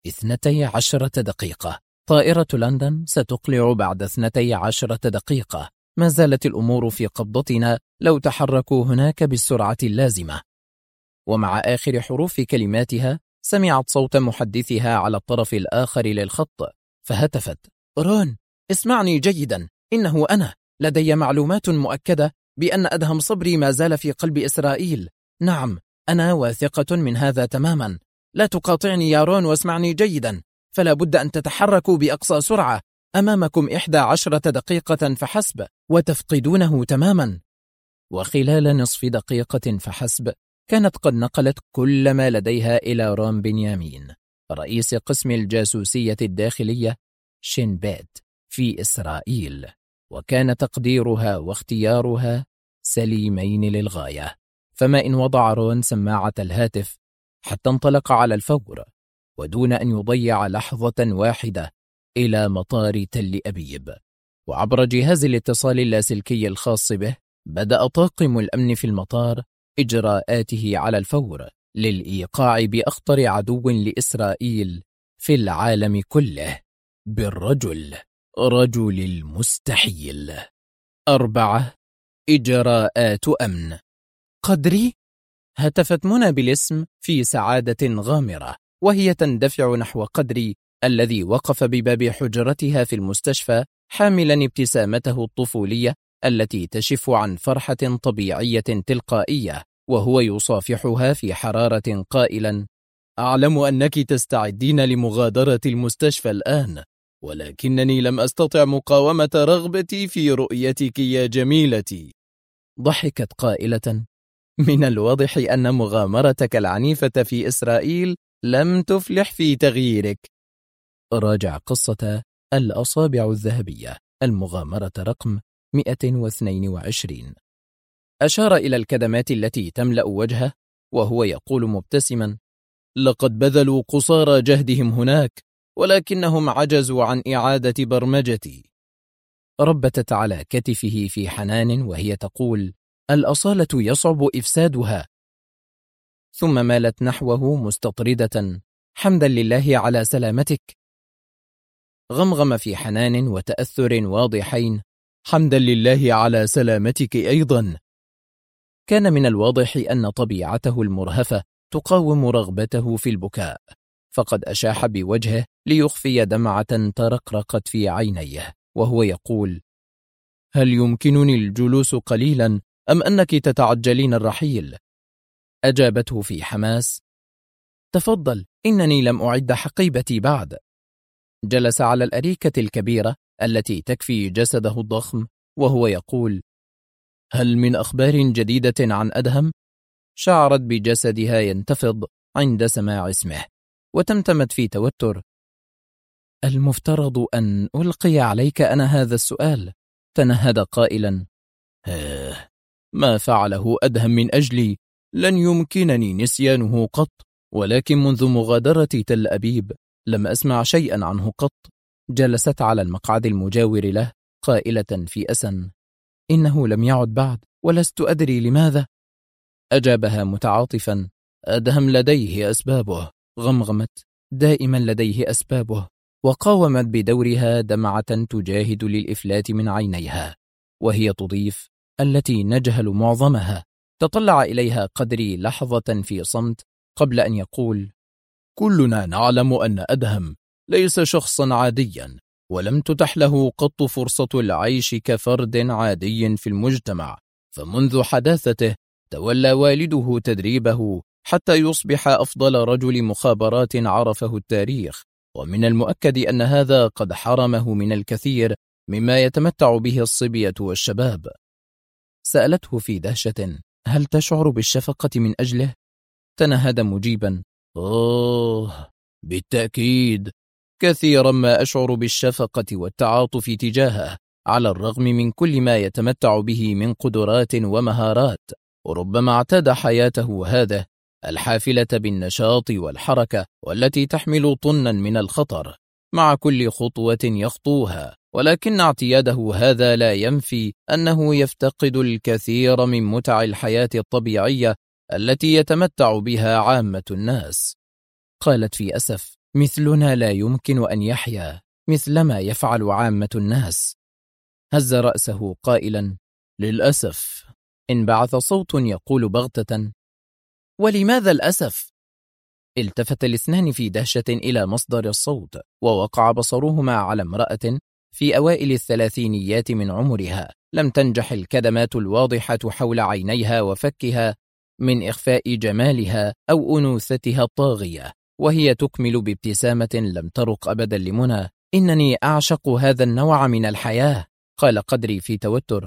12 دقيقة. طائرة لندن ستقلع بعد 12 دقيقة. ما زالت الأمور في قبضتنا لو تحركوا هناك بالسرعة اللازمة. ومع آخر حروف كلماتها سمعت صوت محدثها على الطرف الآخر للخط، فهتفت: رون، اسمعني جيدا، إنه أنا لدي معلومات مؤكدة بأن أدهم صبري ما زال في قلب إسرائيل. نعم، أنا واثقة من هذا تماما. لا تقاطعني يا رون واسمعني جيدا، فلا بد أن تتحركوا بأقصى سرعة. أمامكم 11 دقيقة فحسب وتفقدونه تماما. وخلال نصف دقيقة فحسب كانت قد نقلت كل ما لديها إلى رون بنيامين، رئيس قسم الجاسوسية الداخلية شين بيت في إسرائيل، وكان تقديرها واختيارها سليمين للغاية. فما إن وضع رون سماعة الهاتف حتى انطلق على الفور ودون أن يضيع لحظة واحدة إلى مطار تل أبيب، وعبر جهاز الاتصال اللاسلكي الخاص به بدأ طاقم الأمن في المطار إجراءاته على الفور للإيقاع بأخطر عدو لإسرائيل في العالم كله بالرجل، رجل المستحيل. 4. إجراءات أمن. قدري؟ هتفت منى بالاسم في سعادة غامرة وهي تندفع نحو قدري الذي وقف بباب حجرتها في المستشفى حاملا ابتسامته الطفولية التي تشف عن فرحة طبيعية تلقائية، وهو يصافحها في حرارة قائلا: أعلم أنك تستعدين لمغادرة المستشفى الآن، ولكنني لم أستطع مقاومة رغبتي في رؤيتك يا جميلتي. ضحكت قائلة: من الواضح أن مغامرتك العنيفة في إسرائيل لم تفلح في تغييرك. راجع قصة الأصابع الذهبية، المغامرة رقم 122. أشار إلى الكدمات التي تملأ وجهه وهو يقول مبتسما: لقد بذلوا قصارى جهدهم هناك، ولكنهم عجزوا عن إعادة برمجتي. ربتت على كتفه في حنان وهي تقول: الأصالة يصعب إفسادها. ثم مالت نحوه مستطردة: حمدا لله على سلامتك. غمغم في حنان وتأثر واضحين: حمدا لله على سلامتك أيضا. كان من الواضح أن طبيعته المرهفة تقاوم رغبته في البكاء، فقد أشاح بوجهه ليخفي دمعة ترقرقت في عينيه وهو يقول: هل يمكنني الجلوس قليلا أم أنك تتعجلين الرحيل؟ أجابته في حماس: تفضل، إنني لم أعد حقيبتي بعد. جلس على الأريكة الكبيرة التي تكفي جسده الضخم وهو يقول: هل من أخبار جديدة عن أدهم؟ شعرت بجسدها ينتفض عند سماع اسمه وتمتمت في توتر: المفترض أن ألقي عليك أنا هذا السؤال. تنهد قائلا: ما فعله أدهم من أجلي لن يمكنني نسيانه قط، ولكن منذ مغادرة تل أبيب لم أسمع شيئا عنه قط. جلست على المقعد المجاور له قائلة في أسن: إنه لم يعد بعد ولست أدري لماذا. أجابها متعاطفا: أدهم لديه أسبابه. غمغمت: دائما لديه أسبابه. وقاومت بدورها دمعة تجاهد للإفلات من عينيها وهي تضيف: التي نجهل معظمها. تطلع إليها قدري لحظة في صمت قبل أن يقول: كلنا نعلم أن أدهم ليس شخصا عاديا، ولم تتح له قط فرصة العيش كفرد عادي في المجتمع، فمنذ حداثته تولى والده تدريبه حتى يصبح أفضل رجل مخابرات عرفه التاريخ، ومن المؤكد أن هذا قد حرمه من الكثير مما يتمتع به الصبية والشباب. سألته في دهشة: هل تشعر بالشفقة من أجله؟ تنهد مجيبا: بالتأكيد، كثيرا ما أشعر بالشفقة والتعاطف تجاهه، على الرغم من كل ما يتمتع به من قدرات ومهارات، وربما اعتاد حياته هذه الحافلة بالنشاط والحركة والتي تحمل طنا من الخطر مع كل خطوة يخطوها، ولكن اعتياده هذا لا ينفي أنه يفتقد الكثير من متع الحياة الطبيعية التي يتمتع بها عامة الناس. قالت في أسف: مثلنا لا يمكن أن يحيا مثلما يفعل عامة الناس. هز رأسه قائلا: للأسف. انبعث صوت يقول بغتة: ولماذا الأسف؟ التفت الاثنان في دهشة إلى مصدر الصوت، ووقع بصرهما على امرأة في أوائل الثلاثينيات من عمرها، لم تنجح الكدمات الواضحة حول عينيها وفكها من إخفاء جمالها أو أنوثتها الطاغية، وهي تكمل بابتسامة لم ترق أبدا لمنى: إنني أعشق هذا النوع من الحياة. قال قدري في توتر: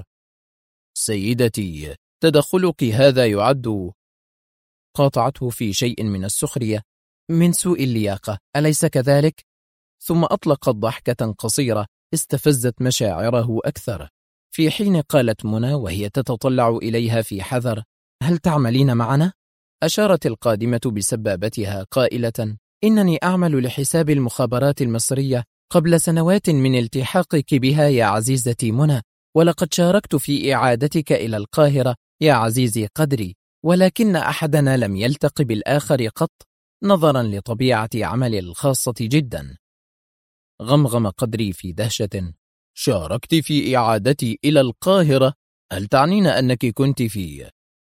سيدتي، تدخلك هذا يعد... قاطعته في شيء من السخرية: من سوء اللياقة، أليس كذلك؟ ثم أطلقت ضحكة قصيرة استفزت مشاعره أكثر، في حين قالت منى وهي تتطلع إليها في حذر: هل تعملين معنا؟ أشارت القادمة بسبابتها قائلة: إنني أعمل لحساب المخابرات المصرية قبل سنوات من التحاقك بها يا عزيزتي منى، ولقد شاركت في إعادتك إلى القاهرة يا عزيزي قدري، ولكن أحدنا لم يلتق بالآخر قط نظرا لطبيعة عملي الخاصة جدا. غمغم قدري في دهشة: شاركت في إعادتي إلى القاهرة؟ هل تعنين أنك كنت في...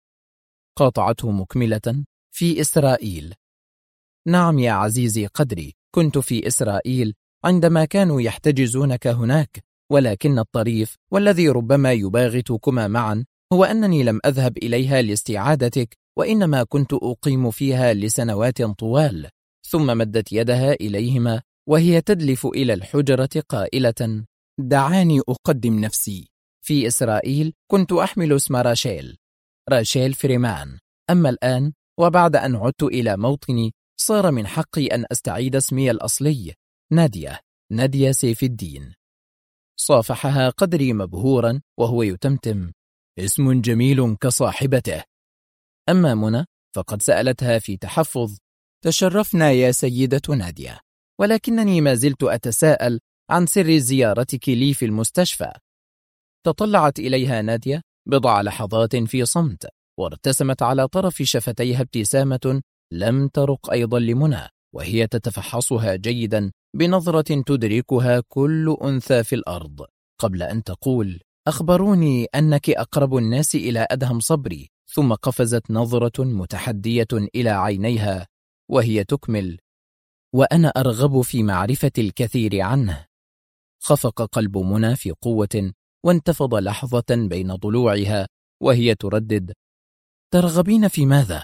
قاطعته مكملة: في إسرائيل. نعم يا عزيزي قدري، كنت في إسرائيل عندما كانوا يحتجزونك هناك، ولكن الطريف والذي ربما يباغتكما معا هو أنني لم أذهب إليها لاستعادتك، وإنما كنت أقيم فيها لسنوات طوال. ثم مدت يدها إليهما وهي تدلف إلى الحجرة قائلة: دعاني أقدم نفسي. في إسرائيل كنت أحمل اسم راشيل فريمان، أما الآن وبعد أن عدت إلى موطني صار من حقي أن أستعيد اسمي الأصلي، نادية سيف الدين. صافحها قدري مبهورا وهو يتمتم: اسم جميل كصاحبته. أما منى فقد سألتها في تحفظ: تشرفنا يا سيدة نادية، ولكنني ما زلت أتساءل عن سر زيارتك لي في المستشفى. تطلعت إليها نادية بضع لحظات في صمت، وارتسمت على طرف شفتيها ابتسامة لم ترق أيضا لمنى، وهي تتفحصها جيدا بنظرة تدركها كل أنثى في الأرض، قبل أن تقول: أخبروني أنك أقرب الناس إلى أدهم صبري. ثم قفزت نظرة متحدية إلى عينيها وهي تكمل: وأنا أرغب في معرفة الكثير عنه. خفق قلب منى في قوة، وانتفض لحظة بين ضلوعها وهي تردد: ترغبين في ماذا؟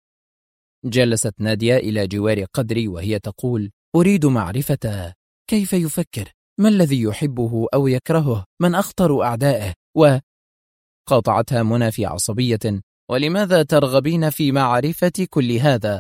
جلست نادية إلى جوار قدري وهي تقول: أريد معرفة كيف يفكر، ما الذي يحبه أو يكرهه، من أخطر أعدائه. قاطعتها منى في عصبية: ولماذا ترغبين في معرفة كل هذا؟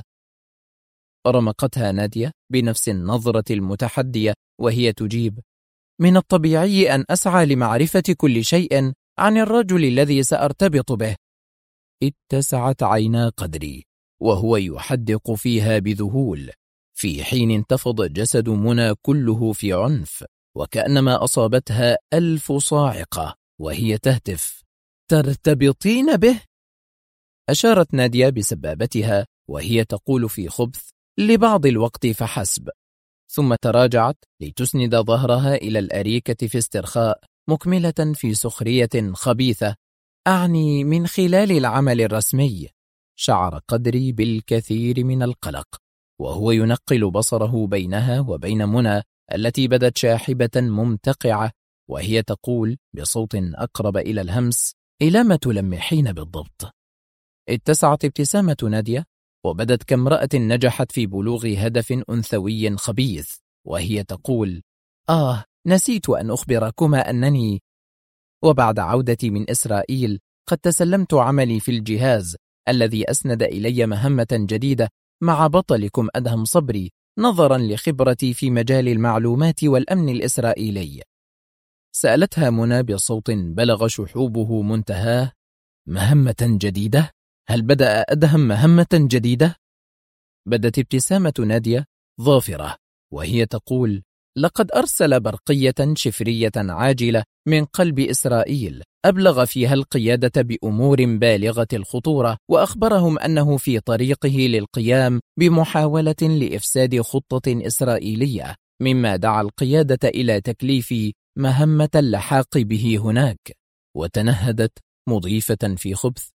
رمقتها نادية بنفس النظرة المتحدية وهي تجيب: من الطبيعي أن أسعى لمعرفة كل شيء عن الرجل الذي سأرتبط به. اتسعت عينا قدري وهو يحدق فيها بذهول، في حين انتفض جسد منى كله في عنف، وكأنما أصابتها 1000 صاعقة وهي تهتف: ترتبطين به؟ أشارت نادية بسبابتها وهي تقول في خبث: لبعض الوقت فحسب. ثم تراجعت لتسند ظهرها إلى الأريكة في استرخاء، مكملة في سخرية خبيثة: أعني من خلال العمل الرسمي. شعر قدري بالكثير من القلق وهو ينقل بصره بينها وبين منى التي بدت شاحبة ممتقعة، وهي تقول بصوت أقرب إلى الهمس: إلى ما تلمحين بالضبط؟ اتسعت ابتسامة نادية وبدت كامرأة نجحت في بلوغ هدف أنثوي خبيث، وهي تقول: نسيت أن أخبركما أنني وبعد عودتي من إسرائيل قد تسلمت عملي في الجهاز الذي أسند إلي مهمة جديدة مع بطلكم أدهم صبري، نظرا لخبرتي في مجال المعلومات والأمن الإسرائيلي. سألتها منى بصوت بلغ شحوبه منتهاه: مهمة جديدة؟ هل بدأ أدهم مهمة جديدة؟ بدت ابتسامة نادية ظافرة وهي تقول: لقد أرسل برقية شفرية عاجلة من قلب إسرائيل أبلغ فيها القيادة بأمور بالغة الخطورة، وأخبرهم أنه في طريقه للقيام بمحاولة لإفساد خطة إسرائيلية، مما دعا القيادة إلى تكليفي مهمة اللحاق به هناك. وتنهدت مضيفة في خبث: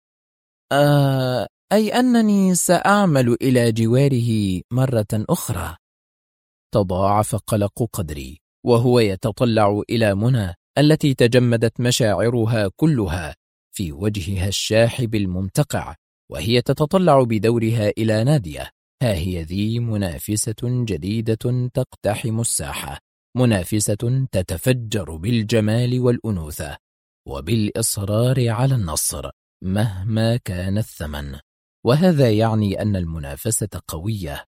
أي أنني سأعمل إلى جواره مرة أخرى. تضاعف قلق قدري وهو يتطلع إلى منى التي تجمدت مشاعرها كلها في وجهها الشاحب الممتقع، وهي تتطلع بدورها إلى نادية. ها هي ذي منافسة جديدة تقتحم الساحة، منافسة تتفجر بالجمال والأنوثة وبالإصرار على النصر مهما كان الثمن. وهذا يعني أن المنافسة قوية.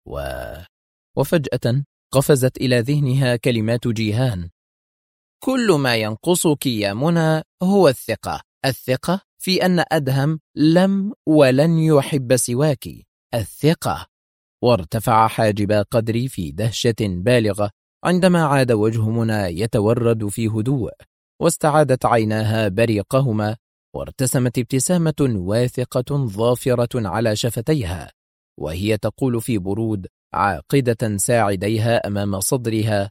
وفجأة قفزت إلى ذهنها كلمات جيهان: كل ما ينقصك يا منى هو الثقة في أن أدهم لم ولن يحب سواك، الثقة. وارتفع حاجب قدري في دهشة بالغة عندما عاد وجه منى يتورد في هدوء، واستعادت عيناها بريقهما، وارتسمت ابتسامة واثقة ظافرة على شفتيها، وهي تقول في برود عاقدة ساعديها أمام صدرها: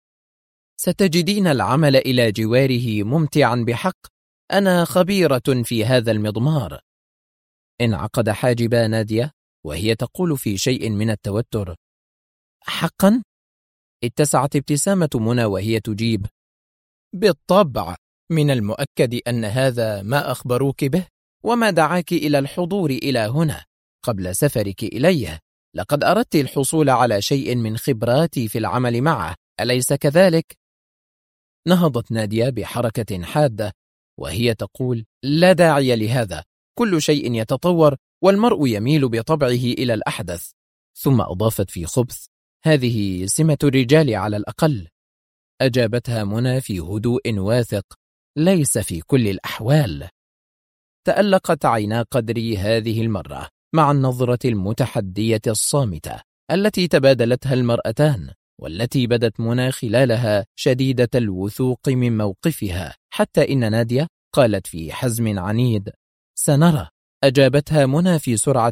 ستجدين العمل إلى جواره ممتعا بحق، أنا خبيرة في هذا المضمار. انعقد حاجب نادية وهي تقول في شيء من التوتر: حقا؟ اتسعت ابتسامة منى وهي تجيب: بالطبع، من المؤكد أن هذا ما أخبروك به، وما دعاك إلى الحضور إلى هنا قبل سفرك إليه. لقد أردت الحصول على شيء من خبراتي في العمل معه، أليس كذلك؟ نهضت نادية بحركة حادة وهي تقول: لا داعي لهذا، كل شيء يتطور والمرء يميل بطبعه إلى الأحدث. ثم أضافت في خبث: هذه سمة الرجال على الأقل. أجابتها منى في هدوء واثق: ليس في كل الأحوال. تألقت عينا قدري هذه المرة مع النظرة المتحدية الصامتة التي تبادلتها المرأتان، والتي بدت منى خلالها شديدة الوثوق من موقفها، حتى إن نادية قالت في حزم عنيد: سنرى. أجابتها منى في سرعة: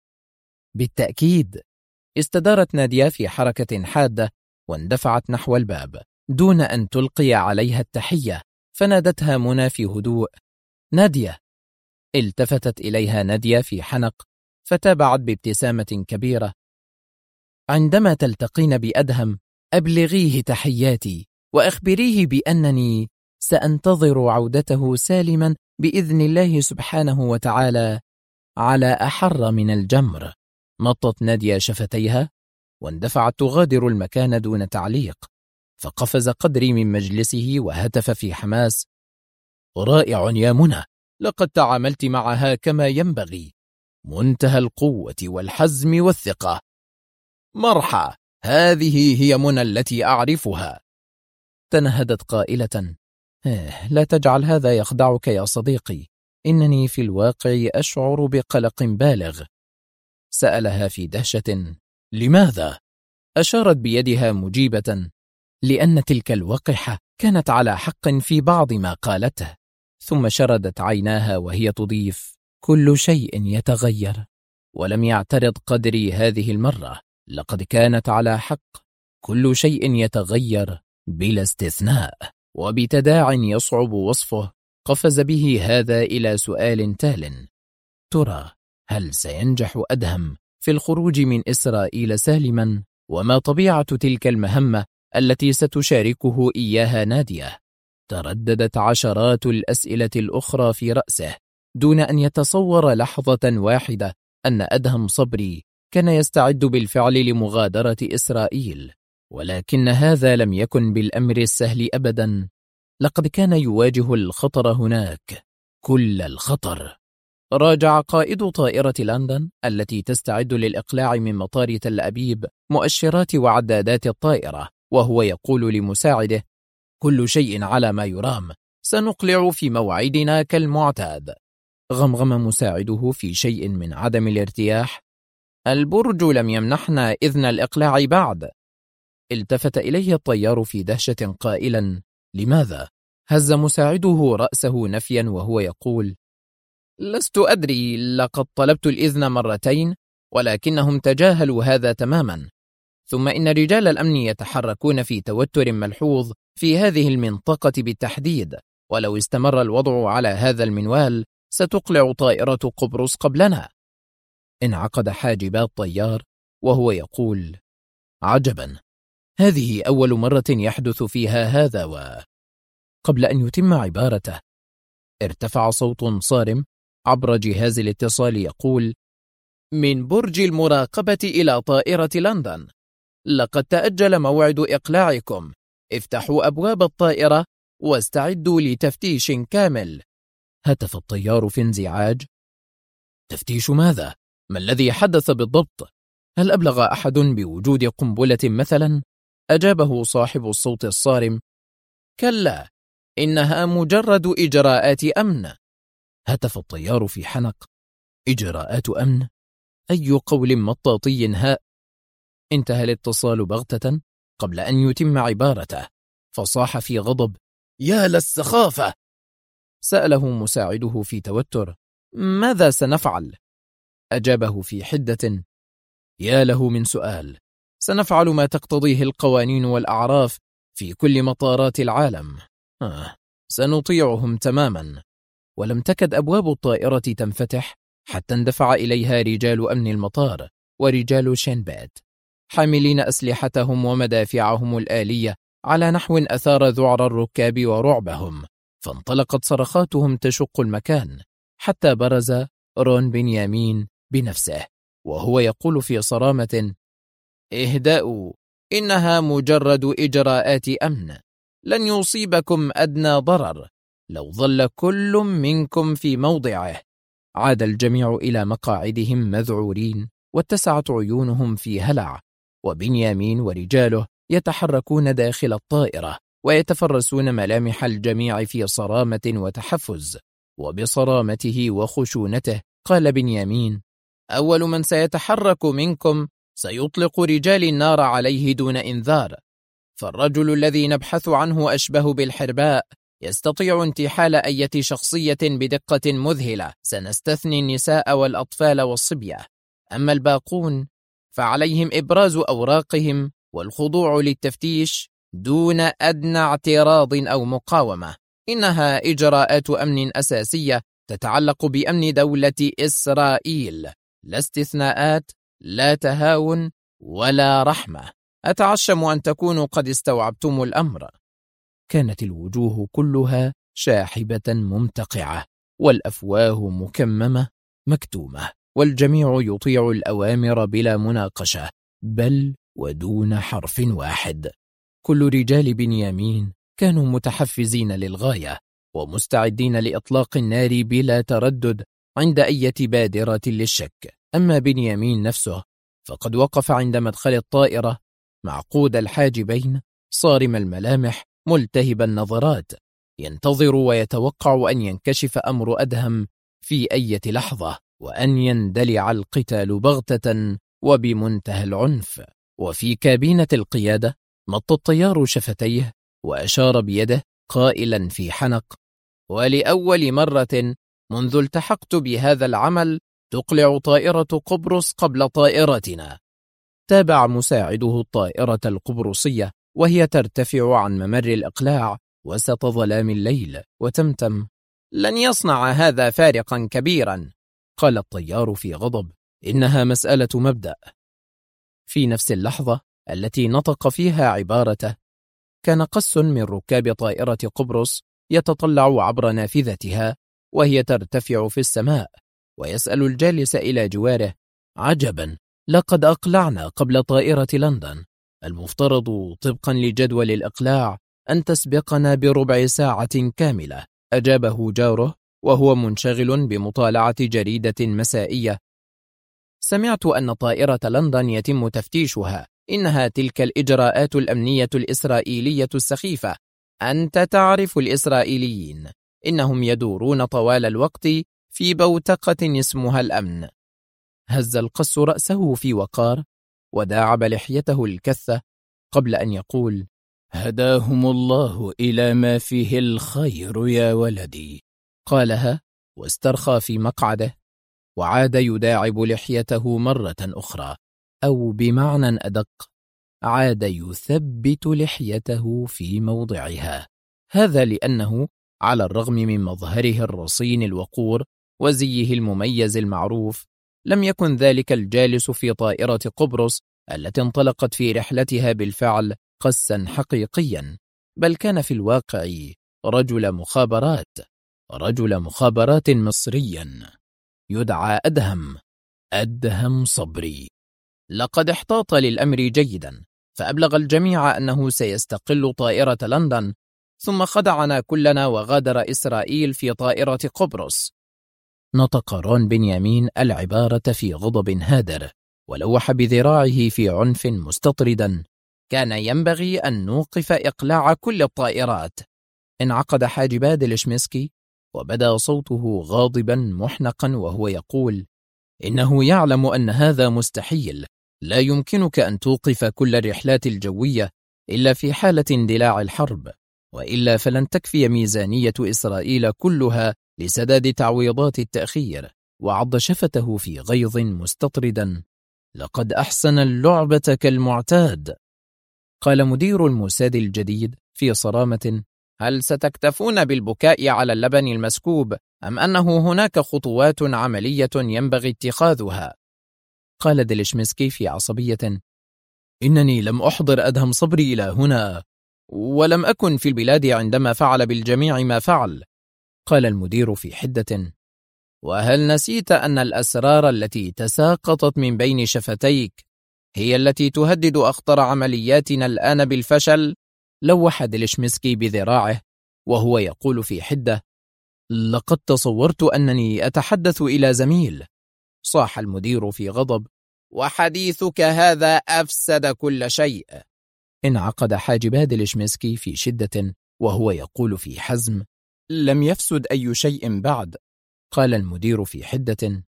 بالتأكيد. استدارت نادية في حركة حادة واندفعت نحو الباب دون أن تلقي عليها التحية، فنادتها منى في هدوء: نادية. التفتت إليها نادية في حنق فتابعت بابتسامة كبيرة: عندما تلتقين بأدهم أبلغيه تحياتي وأخبريه بأنني سأنتظر عودته سالما بإذن الله سبحانه وتعالى على أحر من الجمر. مطت نادية شفتيها واندفعت تغادر المكان دون تعليق، فقفز قدري من مجلسه وهتف في حماس: رائع يا منى، لقد تعاملت معها كما ينبغي، منتهى القوة والحزم والثقة. مرحى، هذه هي منى التي أعرفها. تنهدت قائلة: لا تجعل هذا يخدعك يا صديقي، إنني في الواقع أشعر بقلق بالغ. سألها في دهشة: لماذا؟ أشارت بيدها مجيبة: لأن تلك الوقحة كانت على حق في بعض ما قالته. ثم شردت عيناها وهي تضيف: كل شيء يتغير. ولم يعترض قدري هذه المرة، لقد كانت على حق، كل شيء يتغير بلا استثناء. وبتداع يصعب وصفه قفز به هذا إلى سؤال تال: ترى هل سينجح أدهم في الخروج من إسرائيل سالما؟ وما طبيعة تلك المهمة التي ستشاركه إياها نادية؟ ترددت عشرات الأسئلة الأخرى في رأسه دون أن يتصور لحظة واحدة أن أدهم صبري كان يستعد بالفعل لمغادرة إسرائيل، ولكن هذا لم يكن بالأمر السهل أبدا. لقد كان يواجه الخطر هناك، كل الخطر. راجع قائد طائرة لندن التي تستعد للإقلاع من مطار تل أبيب مؤشرات وعدادات الطائرة، وهو يقول لمساعده: كل شيء على ما يرام، سنقلع في موعدنا كالمعتاد. غمغم مساعده في شيء من عدم الارتياح: البرج لم يمنحنا إذن الإقلاع بعد. التفت إليه الطيار في دهشة قائلا: لماذا؟ هز مساعده رأسه نفيا وهو يقول: لست أدري، لقد طلبت الإذن مرتين ولكنهم تجاهلوا هذا تماما. ثم إن رجال الأمن يتحركون في توتر ملحوظ في هذه المنطقة بالتحديد، ولو استمر الوضع على هذا المنوال ستقلع طائرة قبرص قبلنا. انعقد حاجبا الطيار وهو يقول: عجبا، هذه أول مرة يحدث فيها هذا. وقبل أن يتم عبارته ارتفع صوت صارم عبر جهاز الاتصال يقول: من برج المراقبة إلى طائرة لندن، لقد تأجل موعد إقلاعكم، افتحوا أبواب الطائرة واستعدوا لتفتيش كامل. هتف الطيار في انزعاج: تفتيش ماذا؟ ما الذي حدث بالضبط؟ هل أبلغ أحد بوجود قنبلة مثلا؟ أجابه صاحب الصوت الصارم: كلا، إنها مجرد إجراءات أمن. هتف الطيار في حنق: إجراءات أمن؟ أي قول مطاطي هاء. انتهى الاتصال بغتة قبل أن يتم عبارته، فصاح في غضب: يا للسخافة! سأله مساعده في توتر: ماذا سنفعل؟ أجابه في حدة: يا له من سؤال، سنفعل ما تقتضيه القوانين والأعراف في كل مطارات العالم. سنطيعهم تماما. ولم تكد أبواب الطائرة تنفتح حتى اندفع إليها رجال أمن المطار ورجال شينبات حاملين أسلحتهم ومدافعهم الآلية على نحو أثار ذعر الركاب ورعبهم، فانطلقت صرخاتهم تشق المكان حتى برز رون بنيامين بنفسه وهو يقول في صرامة: اهدأوا، إنها مجرد إجراءات أمن، لن يصيبكم أدنى ضرر لو ظل كل منكم في موضعه. عاد الجميع إلى مقاعدهم مذعورين واتسعت عيونهم في هلع، وبنيامين ورجاله يتحركون داخل الطائرة ويتفرسون ملامح الجميع في صرامة وتحفز. وبصرامته وخشونته قال بنيامين: أول من سيتحرك منكم سيطلق رجال النار عليه دون إنذار، فالرجل الذي نبحث عنه أشبه بالحرباء، يستطيع انتحال أي شخصية بدقة مذهلة، سنستثني النساء والأطفال والصبية. أما الباقون فعليهم إبراز أوراقهم والخضوع للتفتيش دون أدنى اعتراض أو مقاومة. إنها إجراءات أمن أساسية تتعلق بأمن دولة إسرائيل، لا استثناءات، لا تهاون ولا رحمة. أتعشم أن تكونوا قد استوعبتم الأمر. كانت الوجوه كلها شاحبة ممتقعة والأفواه مكممة مكتومة، والجميع يطيع الأوامر بلا مناقشة، بل ودون حرف واحد. كل رجال بنيامين كانوا متحفزين للغاية ومستعدين لإطلاق النار بلا تردد عند أي بادرة للشك. أما بنيامين نفسه فقد وقف عند مدخل الطائرة معقود الحاجبين، صارم الملامح، ملتهب النظرات، ينتظر ويتوقع أن ينكشف أمر أدهم في أي لحظة، وأن يندلع القتال بغتة وبمنتهى العنف. وفي كابينة القيادة مط الطيار شفتيه وأشار بيده قائلا في حنق: ولأول مرة منذ التحقت بهذا العمل تقلع طائرة قبرص قبل طائرتنا. تابع مساعده الطائرة القبرصية وهي ترتفع عن ممر الإقلاع وسط ظلام الليل، وتمتم: لن يصنع هذا فارقا كبيرا. قال الطيار في غضب: إنها مسألة مبدأ. في نفس اللحظة التي نطق فيها عبارته كان قس من ركاب طائرة قبرص يتطلع عبر نافذتها وهي ترتفع في السماء ويسأل الجالس إلى جواره: عجبا، لقد أقلعنا قبل طائرة لندن، المفترض طبقا لجدول الإقلاع أن تسبقنا بربع ساعة كاملة. أجابه جاره وهو منشغل بمطالعة جريدة مسائية: سمعت أن طائرة لندن يتم تفتيشها، إنها تلك الإجراءات الأمنية الإسرائيلية السخيفة. أنت تعرف الإسرائيليين، إنهم يدورون طوال الوقت في بوتقة اسمها الأمن. هز القس رأسه في وقار وداعب لحيته الكثة قبل أن يقول: هداهم الله إلى ما فيه الخير يا ولدي. قالها واسترخى في مقعده وعاد يداعب لحيته مرة أخرى، أو بمعنى أدق عاد يثبت لحيته في موضعها. هذا لأنه على الرغم من مظهره الرصين الوقور وزيه المميز المعروف، لم يكن ذلك الجالس في طائرة قبرص التي انطلقت في رحلتها بالفعل قسا حقيقيا، بل كان في الواقع رجل مخابرات مصريا يدعى أدهم صبري. لقد احتاط للأمر جيدا، فأبلغ الجميع أنه سيستقل طائرة لندن، ثم خدعنا كلنا وغادر إسرائيل في طائرة قبرص. نطق رون بنيامين العبارة في غضب هادر، ولوح بذراعه في عنف مستطردا: كان ينبغي أن نوقف إقلاع كل الطائرات. انعقد حاجبا ديلشمسكي، وبدا صوته غاضبا محنقا وهو يقول: إنه يعلم أن هذا مستحيل، لا يمكنك أن توقف كل الرحلات الجوية إلا في حالة اندلاع الحرب، وإلا فلن تكفي ميزانية إسرائيل كلها لسداد تعويضات التأخير. وعض شفته في غيظ مستطردا: لقد أحسن اللعبة كالمعتاد. قال مدير الموساد الجديد في صرامة: هل ستكتفون بالبكاء على اللبن المسكوب، أم أنه هناك خطوات عملية ينبغي اتخاذها؟ قال ديلشمسكي في عصبية: إنني لم أحضر أدهم صبري إلى هنا، ولم أكن في البلاد عندما فعل بالجميع ما فعل. قال المدير في حدة: وهل نسيت أن الأسرار التي تساقطت من بين شفتيك هي التي تهدد أخطر عملياتنا الآن بالفشل؟ لوح ديلشمسكي بذراعه وهو يقول في حدة: لقد تصورت أنني أتحدث إلى زميل. صاح المدير في غضب: وحديثك هذا أفسد كل شيء. انعقد حاجبا ديلشمسكي في شدة وهو يقول في حزم: لم يفسد أي شيء بعد. قال المدير في حدة: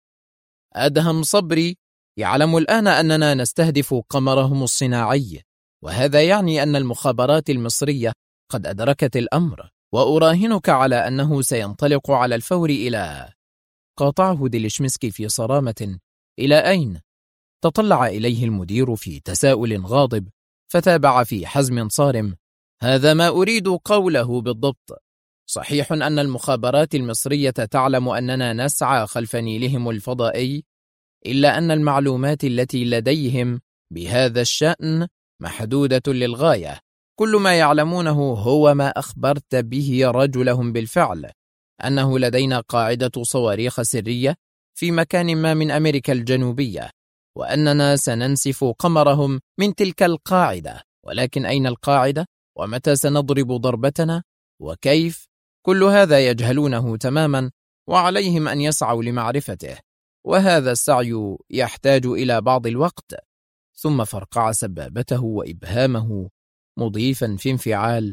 أدهم صبري يعلم الآن أننا نستهدف قمرهم الصناعي، وهذا يعني أن المخابرات المصرية قد أدركت الأمر، وأراهنك على أنه سينطلق على الفور إلى... قاطعه ديلشمسكي في صرامة: إلى أين؟ تطلع إليه المدير في تساؤل غاضب، فتابع في حزم صارم: هذا ما أريد قوله بالضبط. صحيح أن المخابرات المصرية تعلم أننا نسعى خلف نيلهم الفضائي، إلا أن المعلومات التي لديهم بهذا الشأن محدودة للغاية. كل ما يعلمونه هو ما أخبرت به رجلهم بالفعل، أنه لدينا قاعدة صواريخ سرية في مكان ما من أمريكا الجنوبية، وأننا سننسف قمرهم من تلك القاعدة. ولكن أين القاعدة؟ ومتى سنضرب ضربتنا؟ وكيف؟ كل هذا يجهلونه تماما، وعليهم أن يسعوا لمعرفته، وهذا السعي يحتاج إلى بعض الوقت. ثم فرقع سبابته وإبهامه مضيفا في انفعال: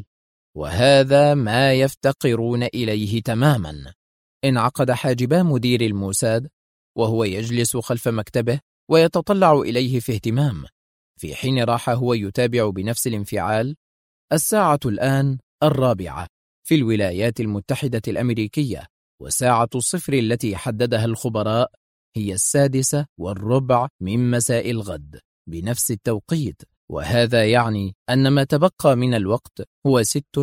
وهذا ما يفتقرون إليه تماما. انعقد حاجبا مدير الموساد وهو يجلس خلف مكتبه ويتطلع إليه في اهتمام، في حين راح هو يتابع بنفس الانفعال. الساعة الآن 4 في الولايات المتحدة الأمريكية، وساعة الصفر التي حددها الخبراء هي 6:15 من مساء الغد بنفس التوقيت، وهذا يعني أن ما تبقى من الوقت هو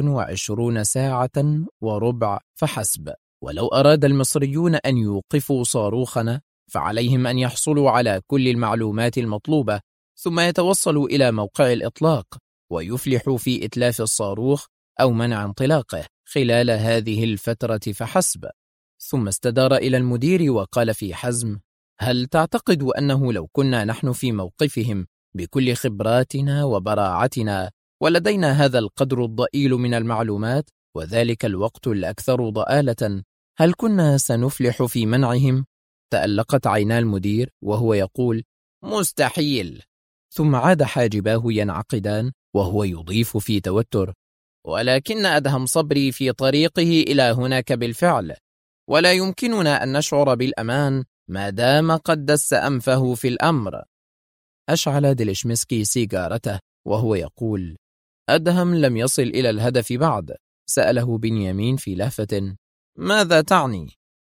26 ساعة وربع فحسب. ولو أراد المصريون أن يوقفوا صاروخنا فعليهم أن يحصلوا على كل المعلومات المطلوبة، ثم يتوصلوا إلى موقع الإطلاق ويفلحوا في إتلاف الصاروخ أو منع انطلاقه خلال هذه الفترة فحسب. ثم استدار إلى المدير وقال في حزم: هل تعتقد أنه لو كنا نحن في موقفهم بكل خبراتنا وبراعتنا ولدينا هذا القدر الضئيل من المعلومات وذلك الوقت الأكثر ضآلة، هل كنا سنفلح في منعهم؟ تألقت عينا المدير وهو يقول: مستحيل. ثم عاد حاجباه ينعقدان وهو يضيف في توتر: ولكن أدهم صبري في طريقه إلى هناك بالفعل، ولا يمكننا أن نشعر بالأمان ما دام قد دس أنفه في الأمر. أشعل ديلشمسكي سيجارته وهو يقول: أدهم لم يصل إلى الهدف بعد. سأله بنيامين في لهفة: ماذا تعني؟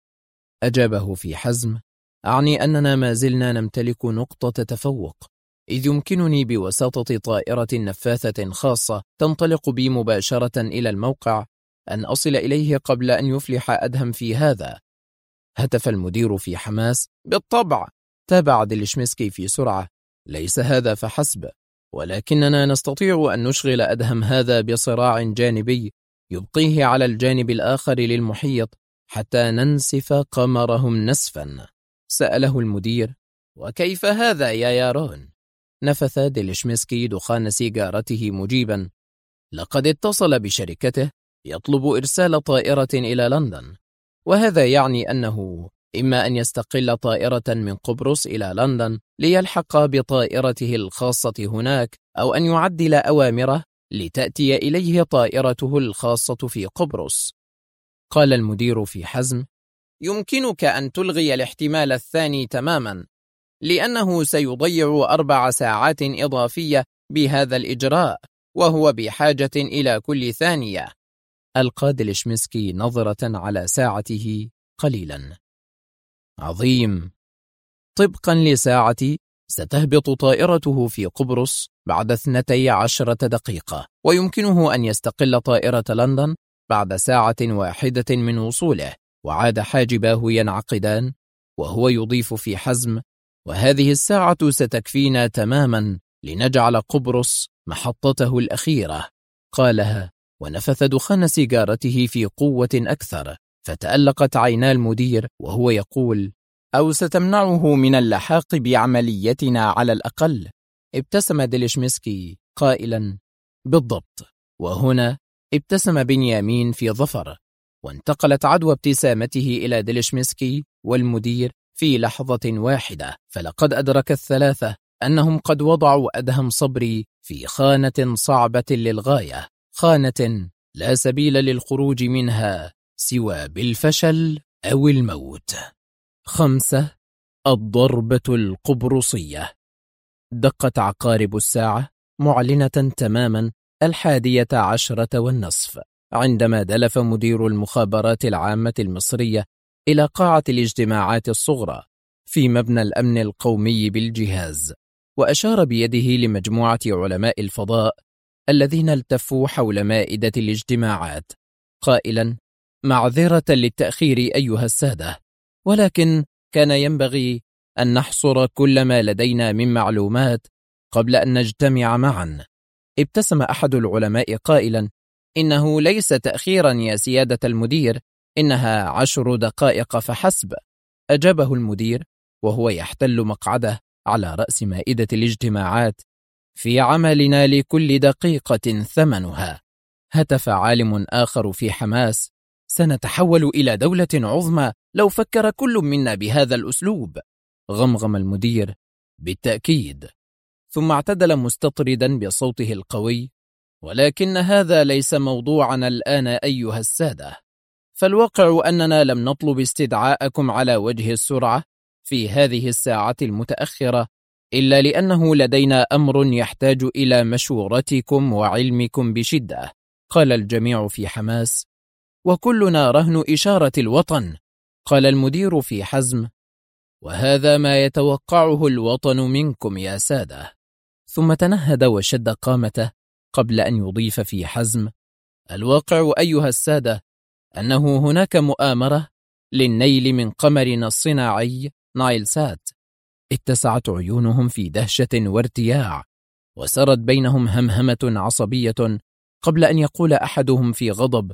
أجابه في حزم: أعني أننا ما زلنا نمتلك نقطة تفوق، إذ يمكنني بواسطة طائرة نفاثة خاصة تنطلق بي مباشرة إلى الموقع أن أصل إليه قبل أن يفلح أدهم في هذا. هتف المدير في حماس: بالطبع. تابع ديلشمسكي في سرعة: ليس هذا فحسب، ولكننا نستطيع أن نشغل أدهم هذا بصراع جانبي يبقيه على الجانب الآخر للمحيط حتى ننسف قمرهم نسفا. سأله المدير: وكيف هذا يا يارون؟ نفث ديلشمسكي دخان سيجارته مجيبا: لقد اتصل بشركته يطلب إرسال طائرة إلى لندن، وهذا يعني أنه إما أن يستقل طائرة من قبرص إلى لندن ليلحق بطائرته الخاصة هناك، أو أن يعدل أوامره لتأتي إليه طائرته الخاصة في قبرص. قال المدير في حزم: يمكنك أن تلغي الاحتمال الثاني تماما، لأنه سيضيع 4 ساعات إضافية بهذا الإجراء، وهو بحاجة إلى كل ثانية. ألقى ديلشمسكي نظرة على ساعته قليلا. عظيم. طبقا لساعتي ستهبط طائرته في قبرص بعد 12 دقيقة، ويمكنه أن يستقل طائرة لندن بعد ساعة واحدة من وصوله، وعاد حاجباه ينعقدان، وهو يضيف في حزم: وهذه الساعة ستكفينا تماما لنجعل قبرص محطته الأخيرة. قالها ونفث دخان سيجارته في قوة أكثر، فتألقت عينا المدير وهو يقول: أو ستمنعه من اللحاق بعمليتنا على الأقل. ابتسم ديلشمسكي قائلا: بالضبط. وهنا ابتسم بنيامين في ظفر، وانتقلت عدوى ابتسامته إلى ديلشمسكي والمدير في لحظة واحدة، فلقد أدرك الثلاثة أنهم قد وضعوا أدهم صبري في خانة صعبة للغاية، خانة لا سبيل للخروج منها سوى بالفشل أو الموت. 5. الضربة القبرصية. دقت عقارب الساعة معلنة تماما 11:10 عندما دلف مدير المخابرات العامة المصرية إلى قاعة الاجتماعات الصغرى في مبنى الأمن القومي بالجهاز، وأشار بيده لمجموعة علماء الفضاء الذين التفوا حول مائدة الاجتماعات قائلا: معذرة للتأخير أيها السادة، ولكن كان ينبغي أن نحصر كل ما لدينا من معلومات قبل أن نجتمع معا. ابتسم أحد العلماء قائلا: إنه ليس تأخيرا يا سيادة المدير، إنها 10 دقائق فحسب. أجابه المدير وهو يحتل مقعده على رأس مائدة الاجتماعات: في عملنا لكل دقيقة ثمنها. هتف عالم آخر في حماس: سنتحول إلى دولة عظمى لو فكر كل منا بهذا الأسلوب. غمغم المدير: بالتأكيد. ثم اعتدل مستطردا بصوته القوي: ولكن هذا ليس موضوعنا الآن أيها السادة، فالواقع أننا لم نطلب استدعاءكم على وجه السرعة في هذه الساعة المتأخرة إلا لأنه لدينا أمر يحتاج إلى مشورتكم وعلمكم بشدة. قال الجميع في حماس: وكلنا رهن إشارة الوطن. قال المدير في حزم: وهذا ما يتوقعه الوطن منكم يا سادة. ثم تنهد وشد قامته قبل أن يضيف في حزم: الواقع أيها السادة أنه هناك مؤامرة للنيل من قمرنا الصناعي نايل سات. اتسعت عيونهم في دهشة وارتياع، وسرت بينهم همهمة عصبية قبل أن يقول أحدهم في غضب: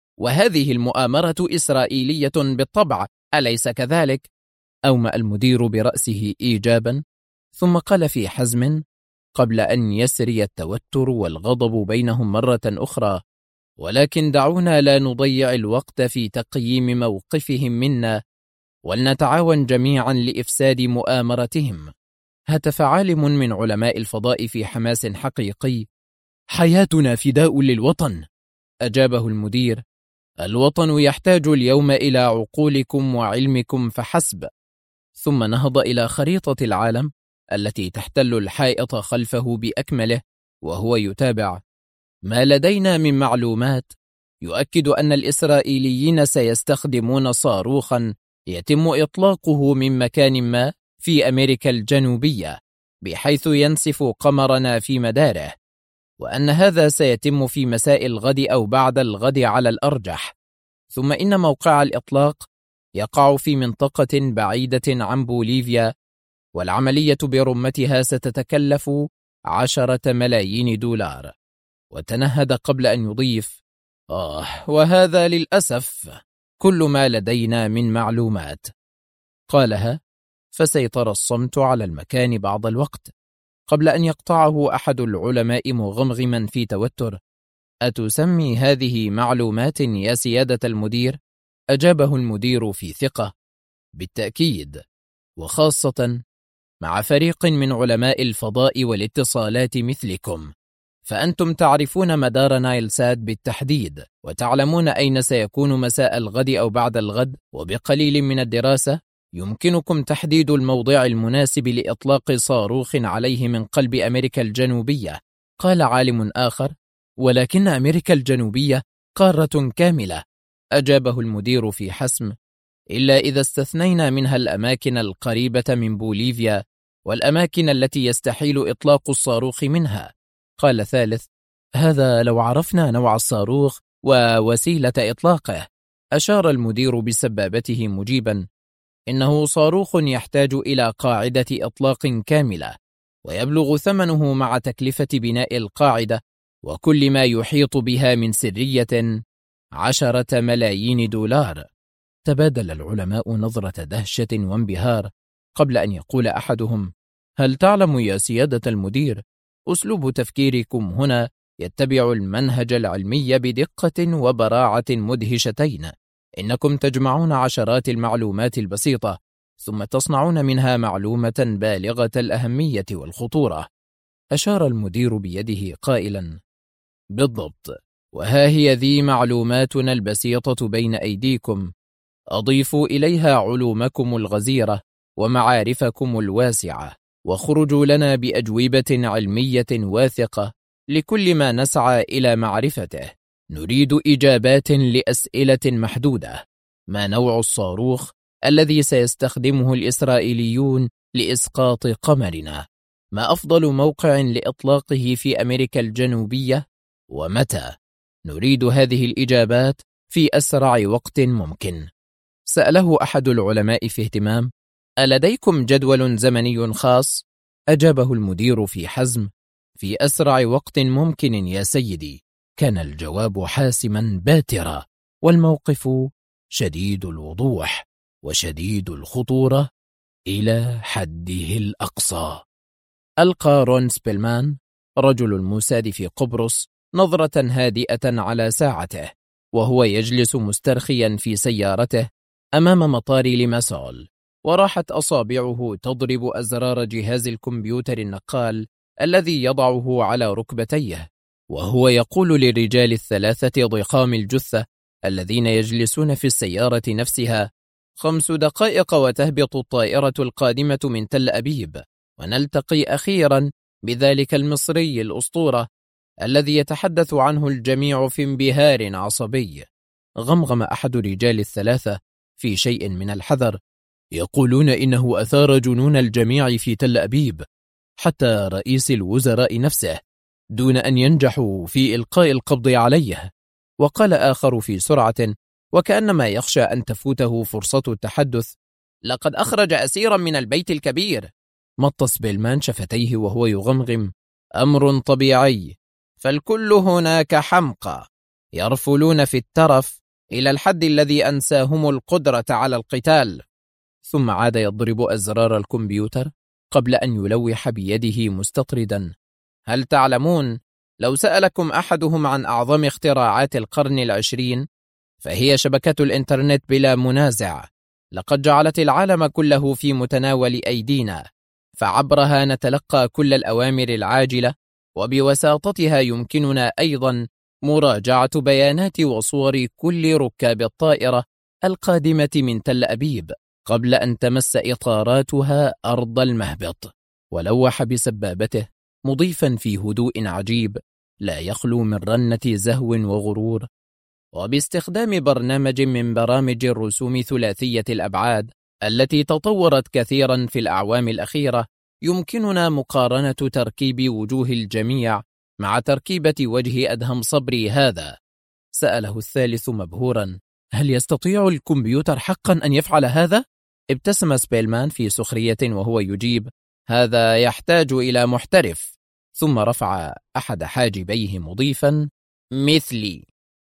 وهذه المؤامرة إسرائيلية بالطبع، أليس كذلك؟ أومأ المدير برأسه إيجابا، ثم قال في حزم قبل أن يسري التوتر والغضب بينهم مرة أخرى: ولكن دعونا لا نضيع الوقت في تقييم موقفهم منا، ولنتعاون جميعا لإفساد مؤامرتهم. هتف عالم من علماء الفضاء في حماس حقيقي: حياتنا فداء للوطن. أجابه المدير: الوطن يحتاج اليوم إلى عقولكم وعلمكم فحسب. ثم نهض إلى خريطة العالم التي تحتل الحائط خلفه بأكمله وهو يتابع: ما لدينا من معلومات يؤكد أن الإسرائيليين سيستخدمون صاروخا يتم إطلاقه من مكان ما في أمريكا الجنوبية بحيث ينسف قمرنا في مداره، وأن هذا سيتم في مساء الغد أو بعد الغد على الأرجح. ثم إن موقع الإطلاق يقع في منطقة بعيدة عن بوليفيا، والعملية برمتها ستتكلف 10 ملايين دولار. وتنهد قبل أن يضيف: وهذا للأسف كل ما لدينا من معلومات. قالها فسيطر الصمت على المكان بعض الوقت قبل أن يقطعه أحد العلماء مغمغما في توتر: أتسمي هذه معلومات يا سيادة المدير؟ أجابه المدير في ثقة: بالتأكيد، وخاصة مع فريق من علماء الفضاء والاتصالات مثلكم، فأنتم تعرفون مدار نايل سات بالتحديد، وتعلمون أين سيكون مساء الغد أو بعد الغد، وبقليل من الدراسة يمكنكم تحديد الموضع المناسب لإطلاق صاروخ عليه من قلب أمريكا الجنوبية. قال عالم آخر: ولكن أمريكا الجنوبية قارة كاملة. أجابه المدير في حسم: إلا إذا استثنينا منها الأماكن القريبة من بوليفيا والأماكن التي يستحيل إطلاق الصاروخ منها. قال ثالث: هذا لو عرفنا نوع الصاروخ ووسيلة إطلاقه. أشار المدير بسبابته مجيبا: إنه صاروخ يحتاج إلى قاعدة إطلاق كاملة، ويبلغ ثمنه مع تكلفة بناء القاعدة وكل ما يحيط بها من سرية 10 ملايين دولار. تبادل العلماء نظرة دهشة وانبهار قبل أن يقول أحدهم: هل تعلم يا سيادة المدير، أسلوب تفكيركم هنا يتبع المنهج العلمي بدقة وبراعة مدهشتين. إنكم تجمعون عشرات المعلومات البسيطة ثم تصنعون منها معلومة بالغة الأهمية والخطورة. أشار المدير بيده قائلا: بالضبط، وها هي ذي معلوماتنا البسيطة بين أيديكم، أضيفوا إليها علومكم الغزيرة ومعارفكم الواسعة، وخرجوا لنا بأجوبة علمية واثقة لكل ما نسعى إلى معرفته. نريد إجابات لأسئلة محدودة: ما نوع الصاروخ الذي سيستخدمه الإسرائيليون لإسقاط قمرنا؟ ما أفضل موقع لإطلاقه في أمريكا الجنوبية؟ ومتى؟ نريد هذه الإجابات في أسرع وقت ممكن. سأله أحد العلماء في اهتمام: ألديكم جدول زمني خاص؟ أجابه المدير في حزم: في أسرع وقت ممكن يا سيدي. كان الجواب حاسما باترا، والموقف شديد الوضوح وشديد الخطورة إلى حده الأقصى. ألقى رون سبيلمان رجل الموساد في قبرص نظرة هادئة على ساعته وهو يجلس مسترخيا في سيارته أمام مطار ليماسول، وراحت أصابعه تضرب أزرار جهاز الكمبيوتر النقال الذي يضعه على ركبتيه، وهو يقول للرجال الثلاثة ضخام الجثة الذين يجلسون في السيارة نفسها: 5 دقائق وتهبط الطائرة القادمة من تل أبيب، ونلتقي أخيرا بذلك المصري الأسطورة الذي يتحدث عنه الجميع في انبهار عصبي. غمغم أحد الرجال الثلاثة في شيء من الحذر: يقولون إنه أثار جنون الجميع في تل أبيب، حتى رئيس الوزراء نفسه، دون أن ينجحوا في إلقاء القبض عليه. وقال آخر في سرعة وكأنما يخشى أن تفوته فرصة التحدث: لقد أخرج أسيرا من البيت الكبير. مط سبيلمان شفتيه وهو يغمغم: أمر طبيعي، فالكل هناك حمقى يرفلون في الترف إلى الحد الذي أنساهم القدرة على القتال. ثم عاد يضرب أزرار الكمبيوتر قبل أن يلوح بيده مستطردا: هل تعلمون، لو سألكم أحدهم عن أعظم اختراعات القرن العشرين فهي شبكة الإنترنت بلا منازع. لقد جعلت العالم كله في متناول أيدينا، فعبرها نتلقى كل الأوامر العاجلة، وبوساطتها يمكننا أيضا مراجعة بيانات وصور كل ركاب الطائرة القادمة من تل أبيب قبل أن تمس إطاراتها أرض المهبط. ولوح بسبابته مضيفا في هدوء عجيب لا يخلو من رنة زهو وغرور: وباستخدام برنامج من برامج الرسوم ثلاثية الأبعاد التي تطورت كثيرا في الأعوام الأخيرة، يمكننا مقارنة تركيب وجوه الجميع مع تركيبة وجه أدهم صبري هذا. سأله الثالث مبهورا: هل يستطيع الكمبيوتر حقا أن يفعل هذا؟ ابتسم سبيلمان في سخرية وهو يجيب: هذا يحتاج إلى محترف. ثم رفع أحد حاجبيه مضيفا: مثلي.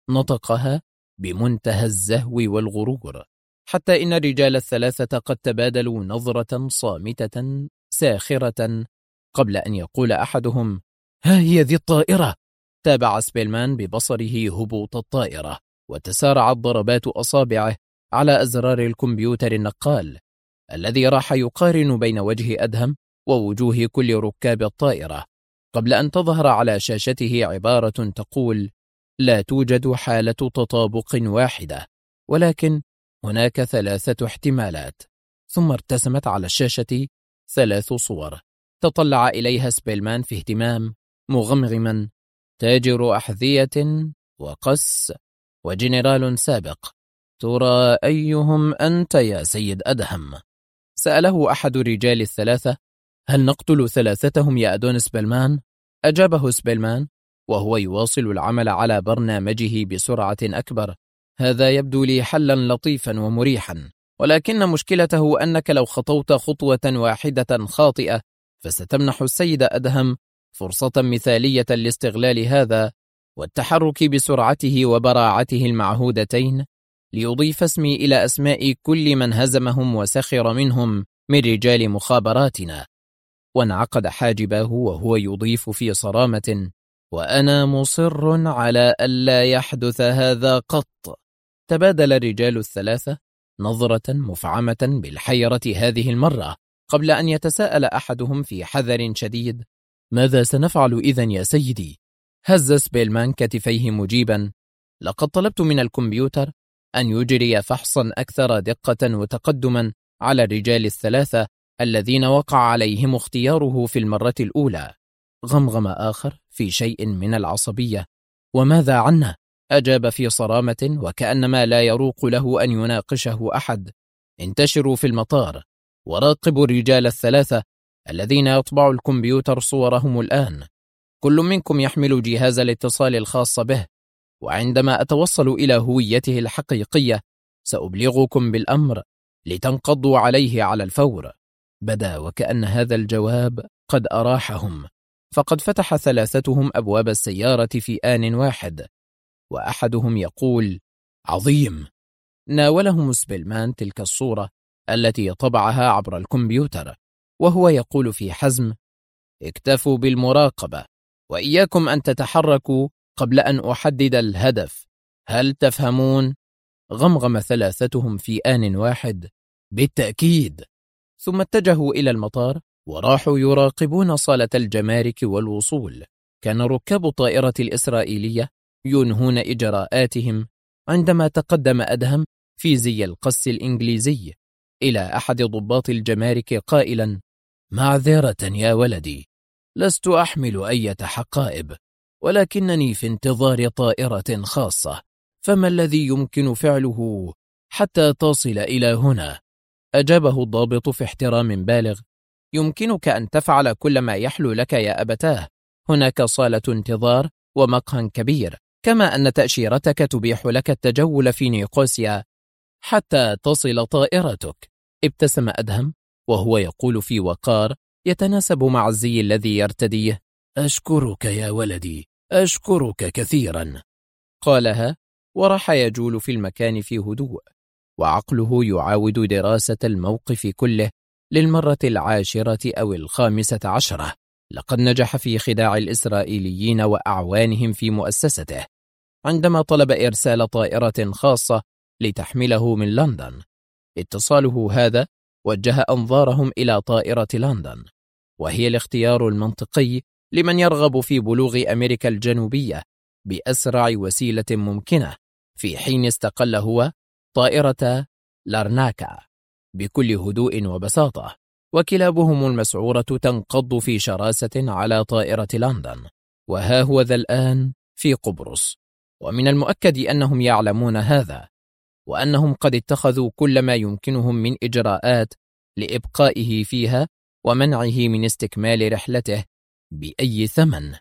نطقها بمنتهى الزهو والغرور، حتى إن الرجال الثلاثة قد تبادلوا نظرة صامتة ساخرة قبل أن يقول أحدهم: ها هي ذي الطائرة. تابع سبيلمان ببصره هبوط الطائرة، وتسارعت ضربات أصابعه على أزرار الكمبيوتر النقال الذي راح يقارن بين وجه أدهم ووجوه كل ركاب الطائرة، قبل أن تظهر على شاشته عبارة تقول: لا توجد حالة تطابق واحدة، ولكن هناك 3 احتمالات. ثم ارتسمت على الشاشة 3 صور تطلع إليها سبيلمان في اهتمام مغمغما: تاجر أحذية، وقس، وجنرال سابق. ترى أيهم أنت يا سيد أدهم؟ سأله أحد الرجال الثلاثة: هل نقتل 3 يا أدون سبيلمان؟ أجابه سبيلمان وهو يواصل العمل على برنامجه بسرعة أكبر: هذا يبدو لي حلا لطيفا ومريحا، ولكن مشكلته أنك لو خطوت خطوة واحدة خاطئة فستمنح السيد أدهم فرصة مثالية لاستغلال هذا والتحرك بسرعته وبراعته المعهودتين ليضيف اسمي إلى أسماء كل من هزمهم وسخر منهم من رجال مخابراتنا. وانعقد حاجبه وهو يضيف في صرامة: وأنا مصر على ألا يحدث هذا قط. تبادل الرجال الثلاثة نظرة مفعمة بالحيرة هذه المرة، قبل أن يتساءل أحدهم في حذر شديد: ماذا سنفعل إذن يا سيدي؟ هز سبيلمان كتفيه مجيبا: لقد طلبت من الكمبيوتر أن يجري فحصا أكثر دقة وتقدما على الرجال الثلاثة الذين وقع عليهم اختياره في المرة الأولى. غمغم آخر في شيء من العصبية: وماذا عنا؟ أجاب في صرامة وكأنما لا يروق له أن يناقشه أحد: انتشروا في المطار وراقبوا الرجال الثلاثة الذين يطبع الكمبيوتر صورهم الآن. كل منكم يحمل جهاز الاتصال الخاص به، وعندما أتوصل إلى هويته الحقيقية سأبلغكم بالأمر لتنقضوا عليه على الفور. بدا وكأن هذا الجواب قد أراحهم، فقد فتح 3 أبواب السيارة في آن واحد، وأحدهم يقول: عظيم. ناولهم سبيلمان تلك الصورة التي طبعها عبر الكمبيوتر وهو يقول في حزم: اكتفوا بالمراقبة، وإياكم أن تتحركوا قبل أن أحدد الهدف. هل تفهمون؟ غمغم 3 في آن واحد: بالتأكيد. ثم اتجهوا إلى المطار وراحوا يراقبون صالة الجمارك والوصول. كان ركاب الطائرة الإسرائيلية ينهون إجراءاتهم عندما تقدم أدهم في زي القس الإنجليزي إلى أحد ضباط الجمارك قائلا: معذرة يا ولدي، لست أحمل أي حقائب، ولكنني في انتظار طائرة خاصة، فما الذي يمكن فعله حتى تصل إلى هنا؟ أجابه الضابط في احترام بالغ: يمكنك أن تفعل كل ما يحلو لك يا أبتاه، هناك صالة انتظار ومقهى كبير، كما أن تأشيرتك تبيح لك التجول في نيقوسيا حتى تصل طائرتك. ابتسم أدهم وهو يقول في وقار يتناسب مع الزي الذي يرتديه: أشكرك يا ولدي، أشكرك كثيرا. قالها وراح يجول في المكان في هدوء، وعقله يعاود دراسة الموقف كله للمرة 10 أو 15. لقد نجح في خداع الإسرائيليين وأعوانهم في مؤسسته عندما طلب إرسال طائرة خاصة لتحمله من لندن. اتصاله هذا وجه أنظارهم إلى طائرة لندن، وهي الاختيار المنطقي لمن يرغب في بلوغ أمريكا الجنوبية بأسرع وسيلة ممكنة، في حين استقل هو طائرة لارناكا بكل هدوء وبساطة، وكلابهم المسعورة تنقض في شراسة على طائرة لندن. وها هو ذا الآن في قبرص، ومن المؤكد أنهم يعلمون هذا، وأنهم قد اتخذوا كل ما يمكنهم من إجراءات لإبقائه فيها ومنعه من استكمال رحلته بأي ثمن،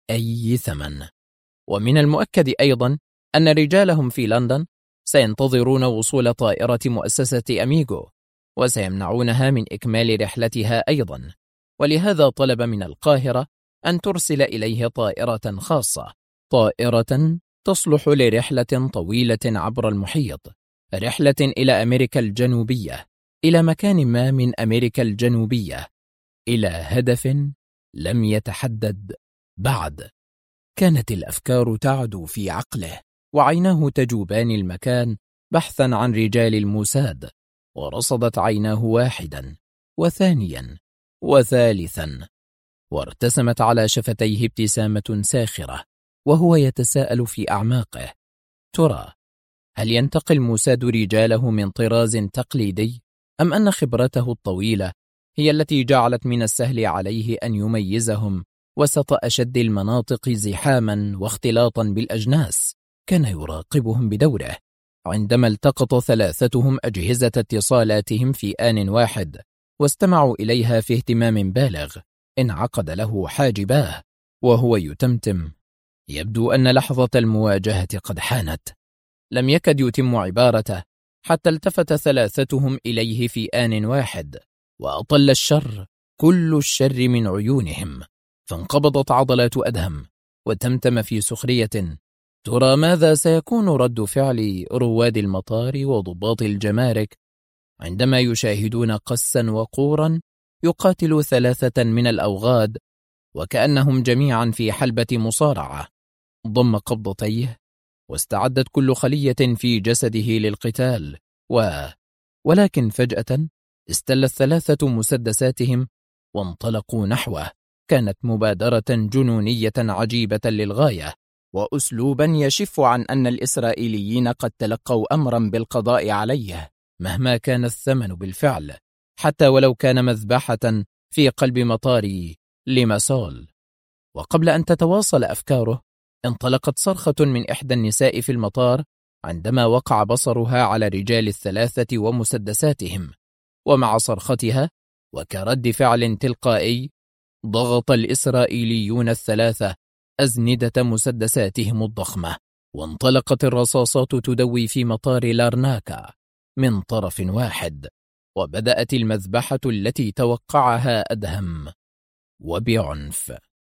أي ثمن. ومن المؤكد أيضا أن رجالهم في لندن سينتظرون وصول طائرة مؤسسة أميغو، وسيمنعونها من إكمال رحلتها أيضا، ولهذا طلب من القاهرة أن ترسل إليه طائرة خاصة، طائرة تصلح لرحلة طويلة عبر المحيط، رحلة إلى أمريكا الجنوبية، إلى مكان ما من أمريكا الجنوبية، إلى هدف لم يتحدد بعد. كانت الأفكار تعدو في عقله، وعيناه تجوبان المكان بحثا عن رجال الموساد، ورصدت عيناه واحدا وثانيا وثالثا، وارتسمت على شفتيه ابتسامة ساخرة، وهو يتساءل في أعماقه: ترى هل ينتقي الموساد رجاله من طراز تقليدي، أم أن خبرته الطويلة هي التي جعلت من السهل عليه أن يميزهم وسط أشد المناطق زحاما واختلاطا بالأجناس؟ كان يراقبهم بدوره عندما التقط ثلاثتهم أجهزة اتصالاتهم في آن واحد واستمعوا إليها في اهتمام بالغ. انعقد له حاجباه وهو يتمتم: يبدو أن لحظة المواجهة قد حانت. لم يكد يتم عبارته حتى التفت ثلاثتهم إليه في آن واحد، وأطل الشر كل الشر من عيونهم، فانقبضت عضلات أدهم، وتمتم في سخرية: ترى ماذا سيكون رد فعل رواد المطار وضباط الجمارك عندما يشاهدون قسا وقورا يقاتل ثلاثة من الأوغاد وكأنهم جميعا في حلبة مصارعة؟ ضم قبضتيه واستعدت كل خلية في جسده للقتال، ولكن فجأة استلت ثلاثة مسدساتهم وانطلقوا نحوه. كانت مبادرة جنونية عجيبة للغاية، وأسلوبا يشف عن أن الإسرائيليين قد تلقوا أمرا بالقضاء عليه مهما كان الثمن بالفعل، حتى ولو كان مذبحة في قلب مطار ليماسول. وقبل أن تتواصل أفكاره انطلقت صرخة من إحدى النساء في المطار عندما وقع بصرها على رجال الثلاثة ومسدساتهم، ومع صرختها وكرد فعل تلقائي ضغط الإسرائيليون الثلاثة أزندة مسدساتهم الضخمة، وانطلقت الرصاصات تدوي في مطار لارناكا من طرف واحد، وبدأت المذبحة التي توقعها أدهم وبعنف.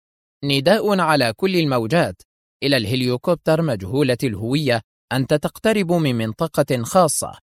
نداء على كل الموجات إلى الهليكوبتر مجهولة الهوية أنت تقترب من منطقة خاصة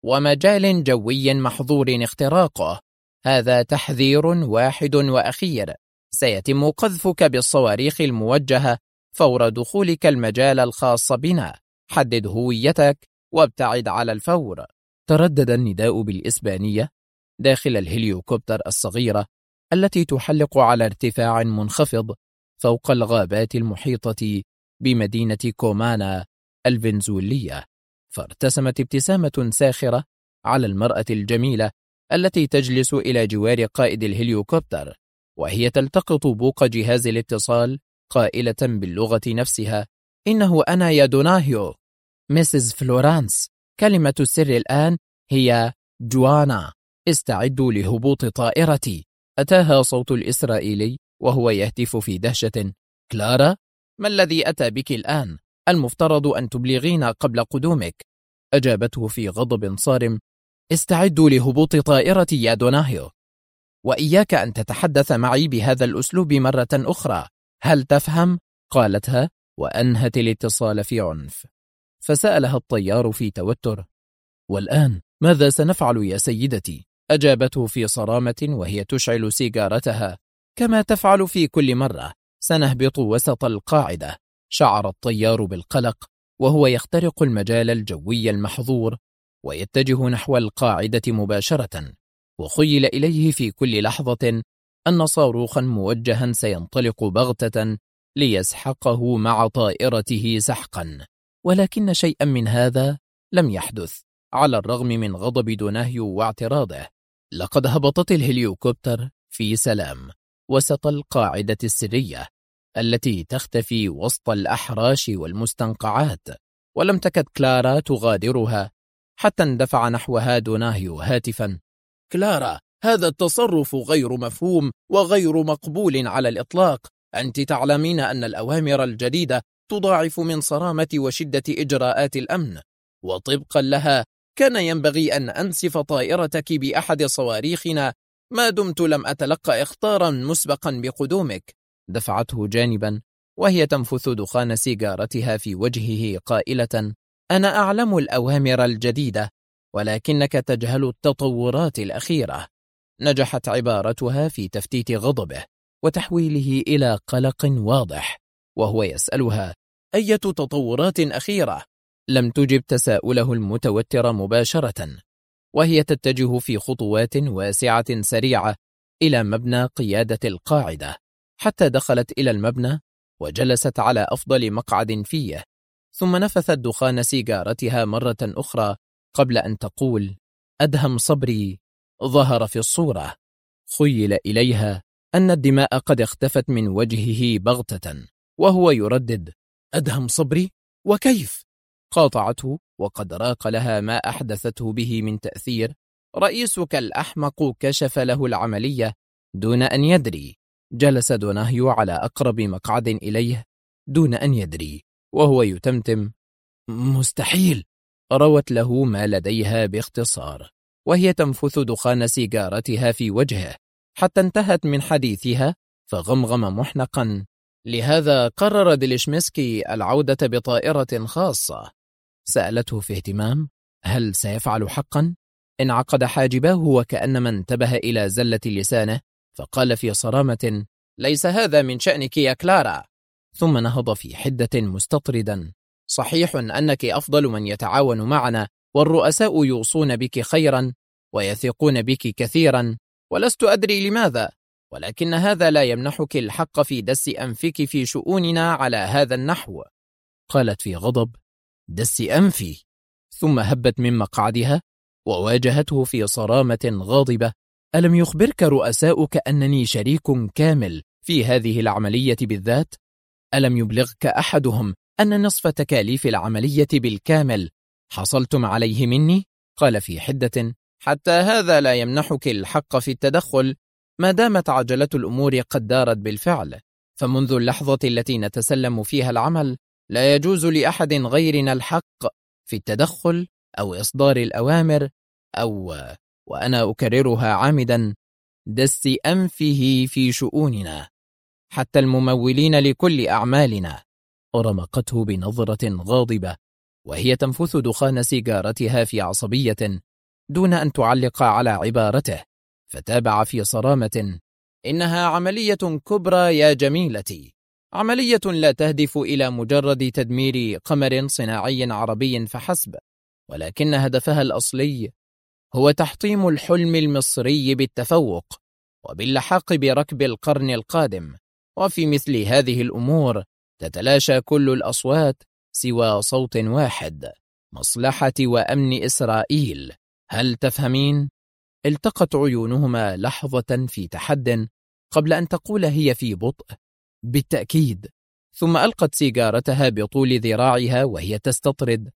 ومجال جوي محظور اختراقه. هذا تحذير واحد وأخير: سيتم قذفك بالصواريخ الموجهة فور دخولك المجال الخاص بنا. حدد هويتك وابتعد على الفور. تردد النداء بالإسبانية داخل الهليكوبتر الصغيرة التي تحلق على ارتفاع منخفض فوق الغابات المحيطة بمدينة كومانا الفنزويلية. فارتسمت ابتسامة ساخرة على المرأة الجميلة التي تجلس إلى جوار قائد الهليكوبتر، وهي تلتقط بوق جهاز الاتصال قائلة باللغة نفسها: إنه أنا يا دوناهيو. ميسيس فلورانس، كلمة السر الآن هي جوانا. استعدوا لهبوط طائرتي. أتاها صوت الإسرائيلي وهو يهتف في دهشة: كلارا، ما الذي أتى بك الآن؟ المفترض أن تبلغينا قبل قدومك. أجابته في غضب صارم: استعدوا لهبوط طائرتي يا دوناهيو، وإياك أن تتحدث معي بهذا الأسلوب مرة أخرى، هل تفهم؟ قالتها وأنهت الاتصال في عنف. فسألها الطيار في توتر: والآن ماذا سنفعل يا سيدتي؟ أجابته في صرامة وهي تشعل سيجارتها: كما تفعل في كل مرة، سنهبط وسط القاعدة. شعر الطيار بالقلق وهو يخترق المجال الجوي المحظور ويتجه نحو القاعدة مباشرة، وخيل إليه في كل لحظة أن صاروخا موجها سينطلق بغتة ليسحقه مع طائرته سحقا. ولكن شيئا من هذا لم يحدث على الرغم من غضب دوناهيو واعتراضه. لقد هبطت الهليكوبتر في سلام وسط القاعدة السرية التي تختفي وسط الأحراش والمستنقعات، ولم تكد كلارا تغادرها حتى اندفع نحوها دوناهيو هاتفا: كلارا، هذا التصرف غير مفهوم وغير مقبول على الإطلاق. أنت تعلمين أن الأوامر الجديدة تضاعف من صرامة وشدة إجراءات الأمن، وطبقا لها كان ينبغي أن أنسف طائرتك بأحد صواريخنا ما دمت لم أتلقى إخطارا مسبقا بقدومك. دفعته جانبا وهي تنفث دخان سيجارتها في وجهه قائلة: أنا أعلم الأوامر الجديدة، ولكنك تجهل التطورات الأخيرة. نجحت عبارتها في تفتيت غضبه وتحويله إلى قلق واضح، وهو يسألها: أية تطورات أخيرة؟ لم تجب تساؤله المتوتر مباشرة، وهي تتجه في خطوات واسعة سريعة إلى مبنى قيادة القاعدة، حتى دخلت إلى المبنى وجلست على أفضل مقعد فيه، ثم نفثت دخان سيجارتها مرة أخرى قبل أن تقول: أدهم صبري ظهر في الصورة. خيل إليها أن الدماء قد اختفت من وجهه بغتة، وهو يردد: أدهم صبري؟ وكيف؟ قاطعته وقد راق لها ما أحدثته به من تأثير. رئيسك الأحمق كشف له العملية دون أن يدري. جلس دوناهيو على أقرب مقعد إليه دون أن يدري، وهو يتمتم: مستحيل. روت له ما لديها باختصار، وهي تنفث دخان سيجارتها في وجهه حتى انتهت من حديثها، فغمغم محنقا: لهذا قرر ديليشمسكي العودة بطائرة خاصة. سألته في اهتمام: هل سيفعل حقا؟ انعقد حاجباه وكأنما انتبه إلى زلة لسانه، فقال في صرامة: ليس هذا من شأنك يا كلارا. ثم نهض في حدة مستطردا: صحيح أنك أفضل من يتعاون معنا، والرؤساء يوصون بك خيرا ويثقون بك كثيرا، ولست أدري لماذا، ولكن هذا لا يمنحك الحق في دس أنفك في شؤوننا على هذا النحو. قالت في غضب: دس أنفي؟ ثم هبت من مقعدها وواجهته في صرامة غاضبة: ألم يخبرك رؤساؤك أنني شريك كامل في هذه العملية بالذات؟ ألم يبلغك أحدهم أن نصف تكاليف العملية بالكامل حصلتم عليه مني؟ قال في حدة: حتى هذا لا يمنحك الحق في التدخل ما دامت عجلة الأمور قد دارت بالفعل، فمنذ اللحظة التي نتسلم فيها العمل لا يجوز لأحد غيرنا الحق في التدخل أو إصدار الأوامر أو، وأنا أكررها عامدا، دس أنفه في شؤوننا، حتى الممولين لكل أعمالنا. ورمقته بنظرة غاضبة وهي تنفث دخان سيجارتها في عصبية دون أن تعلق على عبارته، فتابع في صرامة: إنها عملية كبرى يا جميلتي، عملية لا تهدف إلى مجرد تدمير قمر صناعي عربي فحسب، ولكن هدفها الأصلي هو تحطيم الحلم المصري بالتفوق وباللحاق بركب القرن القادم. وفي مثل هذه الأمور تتلاشى كل الأصوات سوى صوت واحد: مصلحة وأمن إسرائيل. هل تفهمين؟ التقت عيونهما لحظة في تحد قبل أن تقول هي في بطء: بالتأكيد. ثم ألقت سيجارتها بطول ذراعها وهي تستطرد: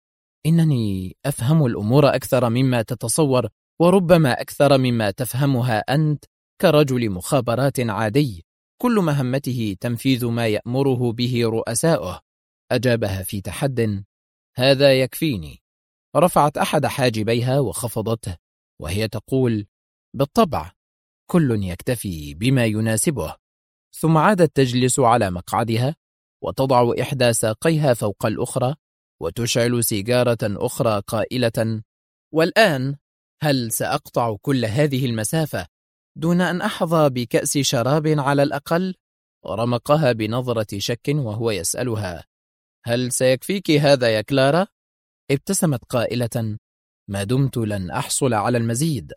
إنني أفهم الأمور أكثر مما تتصور، وربما أكثر مما تفهمها أنت كرجل مخابرات عادي، كل مهمته تنفيذ ما يأمره به رؤساؤه. أجابها في تحد: هذا يكفيني. رفعت أحد حاجبيها وخفضته وهي تقول: بالطبع، كل يكتفي بما يناسبه. ثم عادت تجلس على مقعدها وتضع إحدى ساقيها فوق الأخرى وتشعل سيجارة أخرى قائلة: والآن هل سأقطع كل هذه المسافة دون أن أحظى بكأس شراب على الأقل؟ ورمقها بنظرة شك وهو يسألها: هل سيكفيك هذا يا كلارا؟ ابتسمت قائلة: ما دمت لن أحصل على المزيد.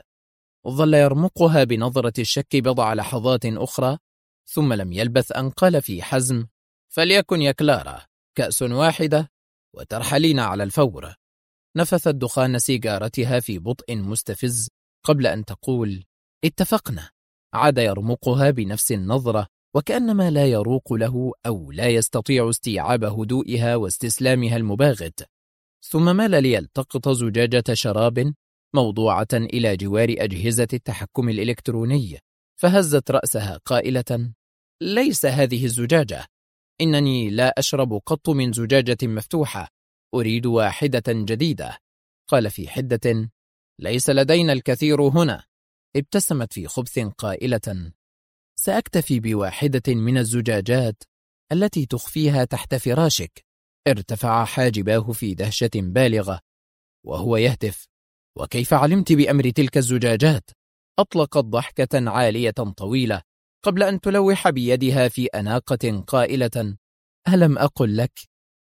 ظل يرمقها بنظرة الشك بضع لحظات أخرى، ثم لم يلبث أن قال في حزم: فليكن يا كلارا، كأس واحدة وترحلين على الفور. نفثت دخان سيجارتها في بطء مستفز قبل أن تقول: اتفقنا. عاد يرمقها بنفس النظرة وكأنما لا يروق له أو لا يستطيع استيعاب هدوئها واستسلامها المباغت، ثم مال ليلتقط زجاجة شراب موضوعة إلى جوار أجهزة التحكم الإلكتروني، فهزت رأسها قائلة: ليس هذه الزجاجة، إنني لا أشرب قط من زجاجة مفتوحة، أريد واحدة جديدة. قال في حدة: ليس لدينا الكثير هنا. ابتسمت في خبث قائلة: سأكتفي بواحدة من الزجاجات التي تخفيها تحت فراشك. ارتفع حاجباه في دهشة بالغة وهو يهتف: وكيف علمت بأمر تلك الزجاجات؟ أطلقت ضحكة عالية طويلة قبل أن تلوح بيدها في أناقة قائلة: ألم أقل لك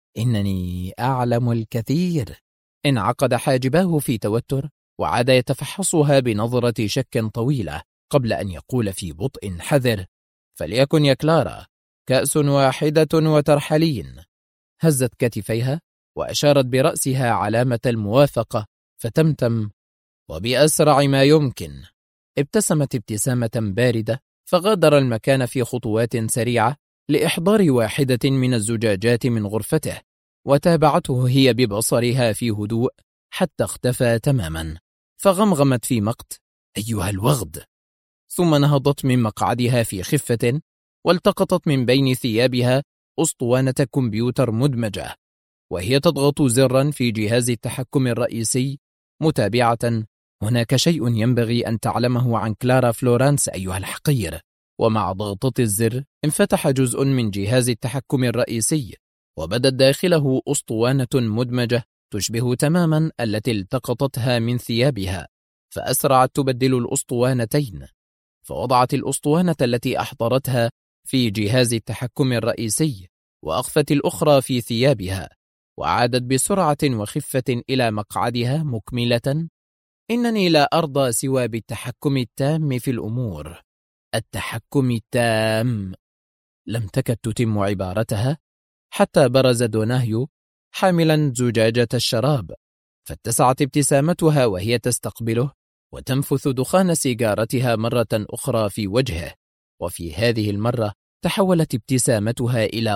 إنني أعلم الكثير؟ انعقد حاجباه في توتر وعاد يتفحصها بنظرة شك طويلة قبل أن يقول في بطء حذر: فليكن يا كلارا، كأس واحدة وترحلين. هزت كتفيها وأشارت برأسها علامة الموافقة فتمتم: وبأسرع ما يمكن. ابتسمت ابتسامة باردة فغادر المكان في خطوات سريعة لإحضار واحدة من الزجاجات من غرفته، وتابعته هي ببصرها في هدوء حتى اختفى تماما، فغمغمت في مقت: أيها الوغد. ثم نهضت من مقعدها في خفة والتقطت من بين ثيابها أسطوانة كمبيوتر مدمجة وهي تضغط زرا في جهاز التحكم الرئيسي متابعة: هناك شيء ينبغي أن تعلمه عن كلارا فلورانس أيها الحقير. ومع ضغطة الزر انفتح جزء من جهاز التحكم الرئيسي وبدت داخله أسطوانة مدمجة تشبه تماما التي التقطتها من ثيابها، فأسرعت تبدل الأسطوانتين، فوضعت الأسطوانة التي أحضرتها في جهاز التحكم الرئيسي وأخفت الأخرى في ثيابها، وعادت بسرعة وخفة إلى مقعدها مكملة: إنني لا أرضى سوى بالتحكم التام في الأمور. التحكم التام. لم تكد تتم عبارتها حتى برز دوناهيو حاملا زجاجة الشراب، فاتسعت ابتسامتها وهي تستقبله وتنفث دخان سيجارتها مرة أخرى في وجهه، وفي هذه المرة تحولت ابتسامتها إلى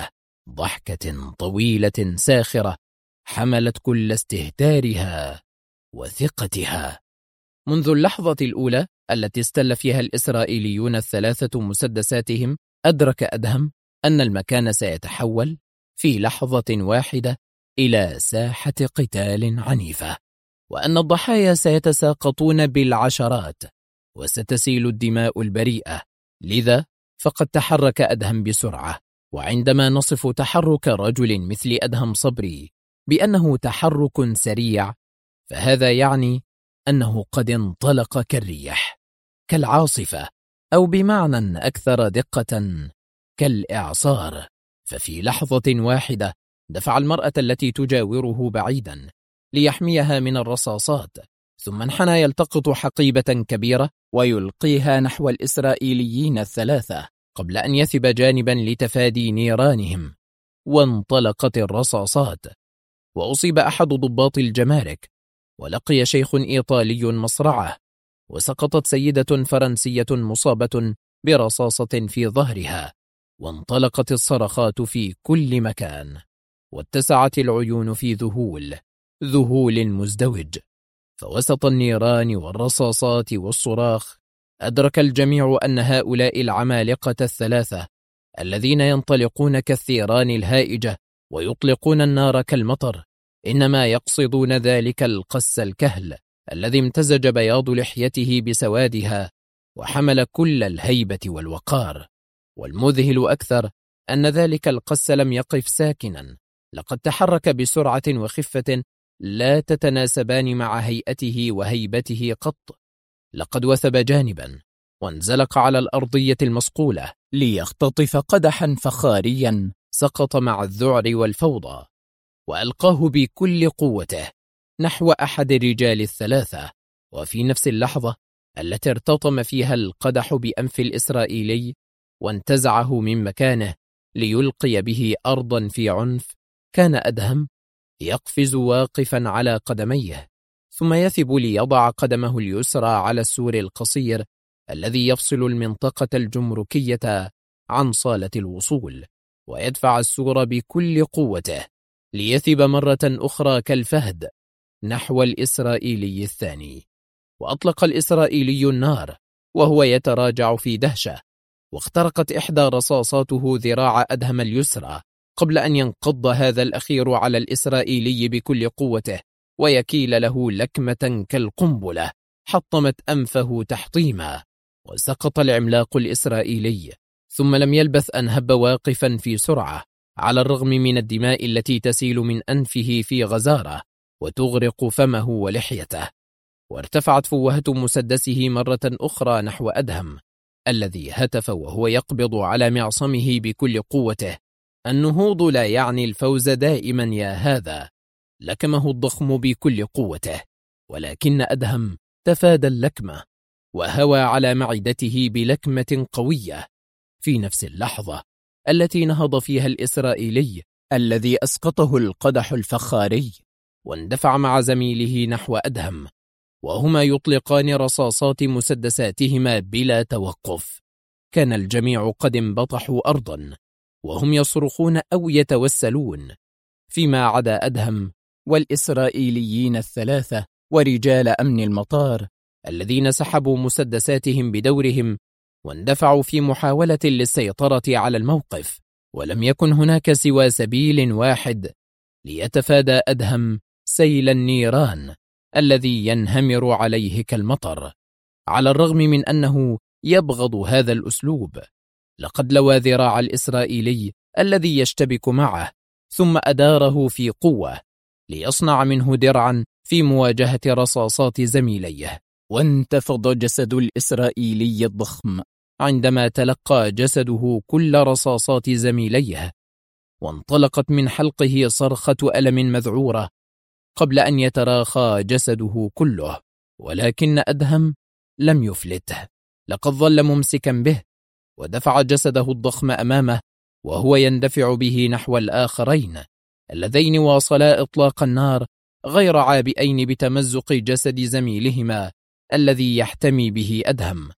ضحكة طويلة ساخرة حملت كل استهتارها وثقتها. منذ اللحظة الأولى التي استل فيها الإسرائيليون الثلاثة مسدساتهم، أدرك أدهم أن المكان سيتحول في لحظة واحدة إلى ساحة قتال عنيفة، وأن الضحايا سيتساقطون بالعشرات وستسيل الدماء البريئة. لذا فقد تحرك أدهم بسرعة، وعندما نصف تحرك رجل مثل أدهم صبري بأنه تحرك سريع، فهذا يعني أنه قد انطلق كالريح، كالعاصفة، أو بمعنى أكثر دقة كالإعصار. ففي لحظة واحدة دفع المرأة التي تجاوره بعيدا ليحميها من الرصاصات، ثم انحنى يلتقط حقيبة كبيرة ويلقيها نحو الإسرائيليين الثلاثة قبل أن يثب جانبا لتفادي نيرانهم. وانطلقت الرصاصات، وأصيب أحد ضباط الجمارك، ولقي شيخ إيطالي مصرعه، وسقطت سيدة فرنسية مصابة برصاصة في ظهرها، وانطلقت الصرخات في كل مكان، واتسعت العيون في ذهول مزدوج. فوسط النيران والرصاصات والصراخ أدرك الجميع أن هؤلاء العمالقة الثلاثة الذين ينطلقون كالثيران الهائجة ويطلقون النار كالمطر إنما يقصدون ذلك القس الكهل الذي امتزج بياض لحيته بسوادها وحمل كل الهيبة والوقار. والمذهل أكثر أن ذلك القس لم يقف ساكنا، لقد تحرك بسرعة وخفة لا تتناسبان مع هيئته وهيبته قط. لقد وثب جانبا وانزلق على الأرضية المصقولة ليختطف قدحا فخاريا سقط مع الذعر والفوضى، وألقاه بكل قوته نحو أحد الرجال الثلاثة. وفي نفس اللحظة التي ارتطم فيها القدح بأنف الإسرائيلي وانتزعه من مكانه ليلقي به أرضا في عنف، كان أدهم يقفز واقفا على قدميه، ثم يثب ليضع قدمه اليسرى على السور القصير الذي يفصل المنطقة الجمركية عن صالة الوصول، ويدفع السور بكل قوته ليثب مرة أخرى كالفهد نحو الإسرائيلي الثاني. وأطلق الإسرائيلي النار وهو يتراجع في دهشة، واخترقت إحدى رصاصاته ذراع أدهم اليسرى قبل أن ينقض هذا الأخير على الإسرائيلي بكل قوته ويكيل له لكمة كالقنبلة حطمت أنفه تحطيما، وسقط العملاق الإسرائيلي، ثم لم يلبث أن هب واقفا في سرعة، على الرغم من الدماء التي تسيل من أنفه في غزارة وتغرق فمه ولحيته. وارتفعت فوهة مسدسه مرة أخرى نحو أدهم، الذي هتف وهو يقبض على معصمه بكل قوته: النهوض لا يعني الفوز دائما يا هذا. لكمه الضخم بكل قوته، ولكن أدهم تفادى اللكمة وهوى على معدته بلكمة قوية. في نفس اللحظة التي نهض فيها الإسرائيلي الذي أسقطه القدح الفخاري، واندفع مع زميله نحو أدهم، وهما يطلقان رصاصات مسدساتهما بلا توقف. كان الجميع قد انبطحوا أرضا وهم يصرخون أو يتوسلون، فيما عدا أدهم والإسرائيليين الثلاثة ورجال أمن المطار الذين سحبوا مسدساتهم بدورهم واندفعوا في محاولة للسيطرة على الموقف. ولم يكن هناك سوى سبيل واحد ليتفادى أدهم سيل النيران الذي ينهمر عليه كالمطر. على الرغم من أنه يبغض هذا الأسلوب، لقد لوى ذراع الإسرائيلي الذي يشتبك معه، ثم أداره في قوة ليصنع منه درعا في مواجهة رصاصات زميليه. وانتفض جسد الإسرائيلي الضخم عندما تلقى جسده كل رصاصات زميليه، وانطلقت من حلقه صرخة ألم مذعورة قبل أن يتراخى جسده كله. ولكن أدهم لم يفلته، لقد ظل ممسكا به، ودفع جسده الضخم أمامه وهو يندفع به نحو الآخرين اللذين واصلا إطلاق النار غير عابئين بتمزق جسد زميلهما الذي يحتمي به أدهم.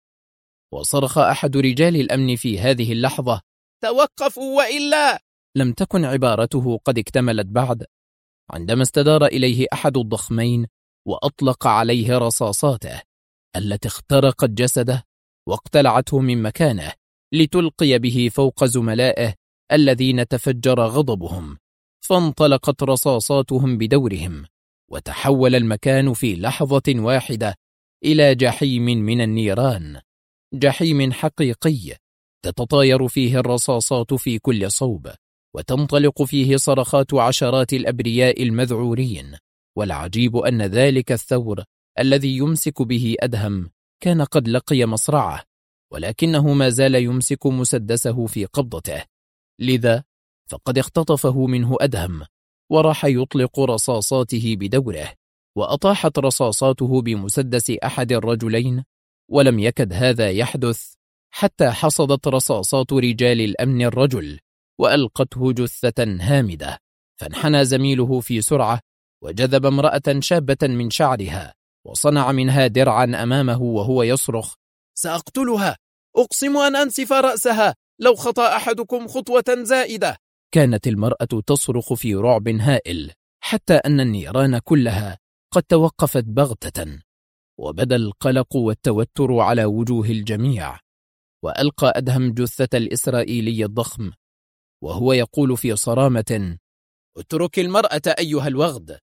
وصرخ أحد رجال الأمن في هذه اللحظة: توقفوا وإلا. لم تكن عبارته قد اكتملت بعد، عندما استدار إليه أحد الضخمين وأطلق عليه رصاصاته التي اخترقت جسده واقتلعته من مكانه لتلقي به فوق زملائه الذين تفجر غضبهم، فانطلقت رصاصاتهم بدورهم، وتحول المكان في لحظة واحدة إلى جحيم من النيران، جحيم حقيقي تتطاير فيه الرصاصات في كل صوب، وتنطلق فيه صرخات عشرات الأبرياء المذعورين. والعجيب أن ذلك الثور الذي يمسك به أدهم كان قد لقي مصرعه، ولكنه ما زال يمسك مسدسه في قبضته، لذا فقد اختطفه منه أدهم وراح يطلق رصاصاته بدوره، وأطاحت رصاصاته بمسدس أحد الرجلين، ولم يكد هذا يحدث حتى حصدت رصاصات رجال الأمن الرجل وألقته جثة هامدة. فانحنى زميله في سرعة وجذب امرأة شابة من شعرها وصنع منها درعا أمامه وهو يصرخ: سأقتلها، أقسم أن أنسف رأسها لو خطأ أحدكم خطوة زائدة. كانت المرأة تصرخ في رعب هائل، حتى أن النيران كلها قد توقفت بغتة، وبدا القلق والتوتر على وجوه الجميع. وألقى أدهم جثة الإسرائيلي الضخم وهو يقول في صرامة: اترك المرأة أيها الوغد،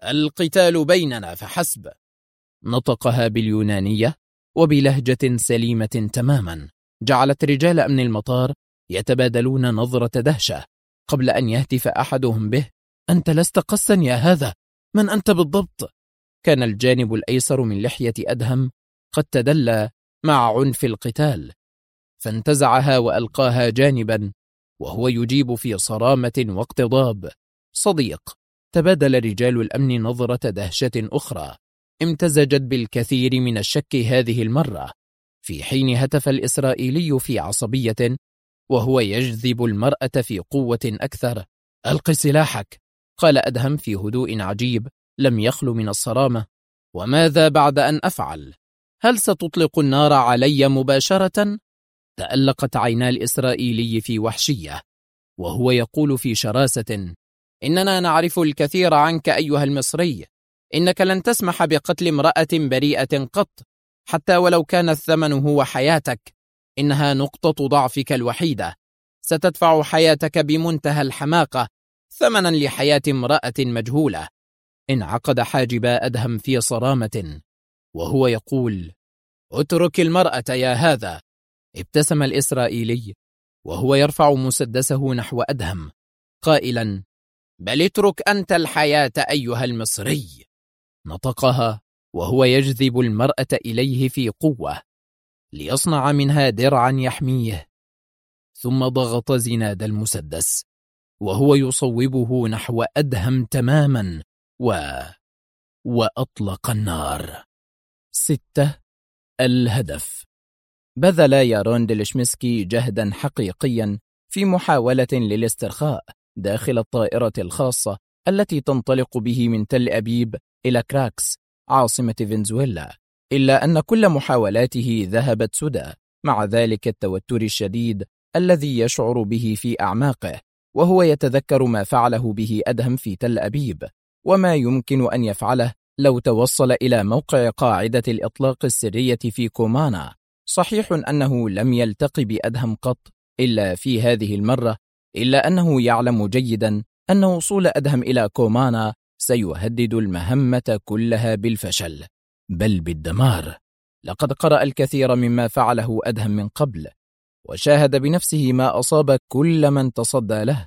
القتال بيننا فحسب. نطقها باليونانية وبلهجة سليمة تماما جعلت رجال أمن المطار يتبادلون نظرة دهشة قبل أن يهتف أحدهم به: أنت لست قسا يا هذا، من أنت بالضبط؟ كان الجانب الأيسر من لحية أدهم قد تدلى مع عنف القتال، فانتزعها وألقاها جانبا وهو يجيب في صرامة واقتضاب: صديق. تبادل رجال الأمن نظرة دهشة أخرى امتزجت بالكثير من الشك هذه المرة، في حين هتف الإسرائيلي في عصبية وهو يجذب المرأة في قوة أكثر: ألق سلاحك. قال أدهم في هدوء عجيب لم يخلو من الصرامة: وماذا بعد أن أفعل؟ هل ستطلق النار علي مباشرة؟ تألقت عينا الإسرائيلي في وحشية وهو يقول في شراسة: إننا نعرف الكثير عنك أيها المصري، إنك لن تسمح بقتل امرأة بريئة قط، حتى ولو كان الثمن هو حياتك. إنها نقطة ضعفك الوحيدة، ستدفع حياتك بمنتهى الحماقة ثمنا لحياة امرأة مجهولة. انعقد حاجب أدهم في صرامة وهو يقول: اترك المرأة يا هذا. ابتسم الإسرائيلي وهو يرفع مسدسه نحو أدهم قائلا: بل اترك أنت الحياة أيها المصري. نطقها وهو يجذب المرأة إليه في قوة ليصنع منها درعا يحميه، ثم ضغط زناد المسدس وهو يصوبه نحو أدهم تماما وأطلق النار. 6. الهدف. بذل يارون ديلشمسكي جهدا حقيقيا في محاولة للاسترخاء داخل الطائرة الخاصة التي تنطلق به من تل أبيب إلى كراكس عاصمة فنزويلا، إلا أن كل محاولاته ذهبت سدى مع ذلك التوتر الشديد الذي يشعر به في أعماقه، وهو يتذكر ما فعله به أدهم في تل أبيب وما يمكن أن يفعله لو توصل إلى موقع قاعدة الإطلاق السرية في كومانا. صحيح أنه لم يلتقي بأدهم قط إلا في هذه المرة، إلا أنه يعلم جيدا أن وصول أدهم إلى كومانا سيهدد المهمة كلها بالفشل بل بالدمار. لقد قرأ الكثير مما فعله أدهم من قبل، وشاهد بنفسه ما أصاب كل من تصدى له،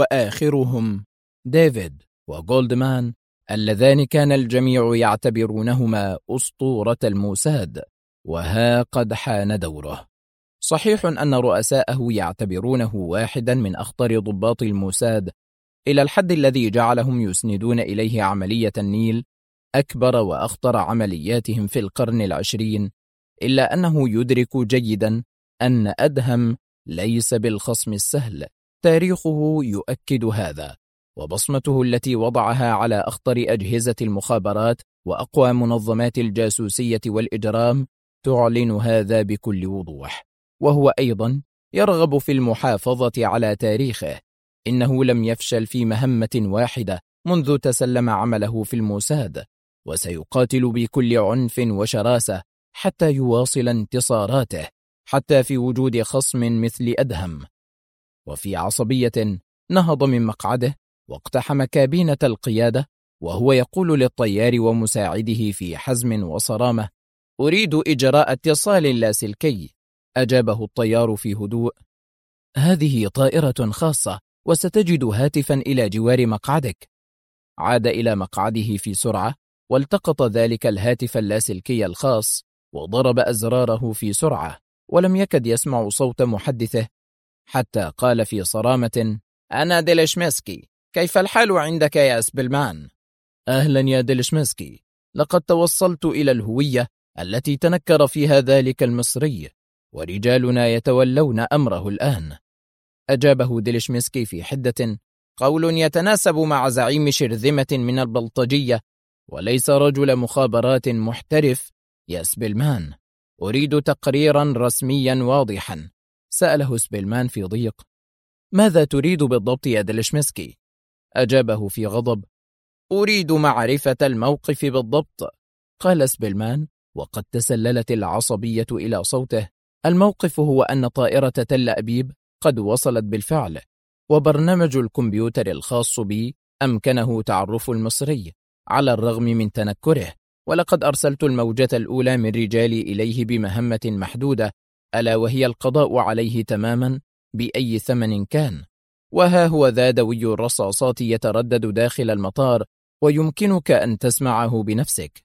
وآخرهم ديفيد وغولدمان اللذان كان الجميع يعتبرونهما أسطورة الموساد، وها قد حان دوره. صحيح أن رؤساءه يعتبرونه واحدا من أخطر ضباط الموساد، إلى الحد الذي جعلهم يسندون إليه عملية النيل، أكبر وأخطر عملياتهم في القرن العشرين، إلا أنه يدرك جيدا أن أدهم ليس بالخصم السهل. تاريخه يؤكد هذا، وبصمته التي وضعها على أخطر أجهزة المخابرات وأقوى منظمات الجاسوسية والإجرام تعلن هذا بكل وضوح. وهو أيضا يرغب في المحافظة على تاريخه. إنه لم يفشل في مهمة واحدة منذ تسلم عمله في الموساد، وسيقاتل بكل عنف وشراسة حتى يواصل انتصاراته حتى في وجود خصم مثل أدهم. وفي عصبية نهض من مقعده واقتحم كابينة القيادة وهو يقول للطيار ومساعده في حزم وصرامة: أريد إجراء اتصال لاسلكي. أجابه الطيار في هدوء: هذه طائرة خاصة وستجد هاتفا إلى جوار مقعدك. عاد إلى مقعده في سرعة والتقط ذلك الهاتف اللاسلكي الخاص وضرب أزراره في سرعة، ولم يكد يسمع صوت محدثه حتى قال في صرامة: أنا ديلشمسكي، كيف الحال عندك يا سبيلمان؟ أهلا يا ديلشمسكي، لقد توصلت إلى الهوية التي تنكر فيها ذلك المصري، ورجالنا يتولون أمره الآن. أجابه ديلشمسكي في حدة: قول يتناسب مع زعيم شرذمة من البلطجية وليس رجل مخابرات محترف يا سبيلمان. أريد تقريرا رسميا واضحا. سأله سبيلمان في ضيق: ماذا تريد بالضبط يا ديلشمسكي؟ أجابه في غضب: أريد معرفة الموقف بالضبط. قال سبيلمان وقد تسللت العصبية إلى صوته: الموقف هو أن طائرة تل أبيب قد وصلت بالفعل، وبرنامج الكمبيوتر الخاص بي أمكنه تعرف المصري على الرغم من تنكره، ولقد أرسلت الموجة الأولى من رجالي إليه بمهمة محدودة، ألا وهي القضاء عليه تماما بأي ثمن كان. وها هو ذا دوي الرصاصات يتردد داخل المطار، ويمكنك أن تسمعه بنفسك.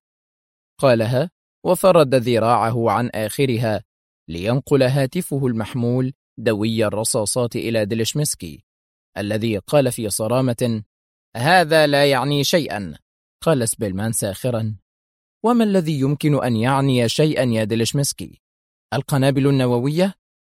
قالها وفرد ذراعه عن آخرها لينقل هاتفه المحمول دوي الرصاصات إلى ديلشمسكي، الذي قال في صرامة: هذا لا يعني شيئا. قال سبيلمان ساخرا: وما الذي يمكن أن يعني شيئا يا ديلشمسكي؟ القنابل النووية؟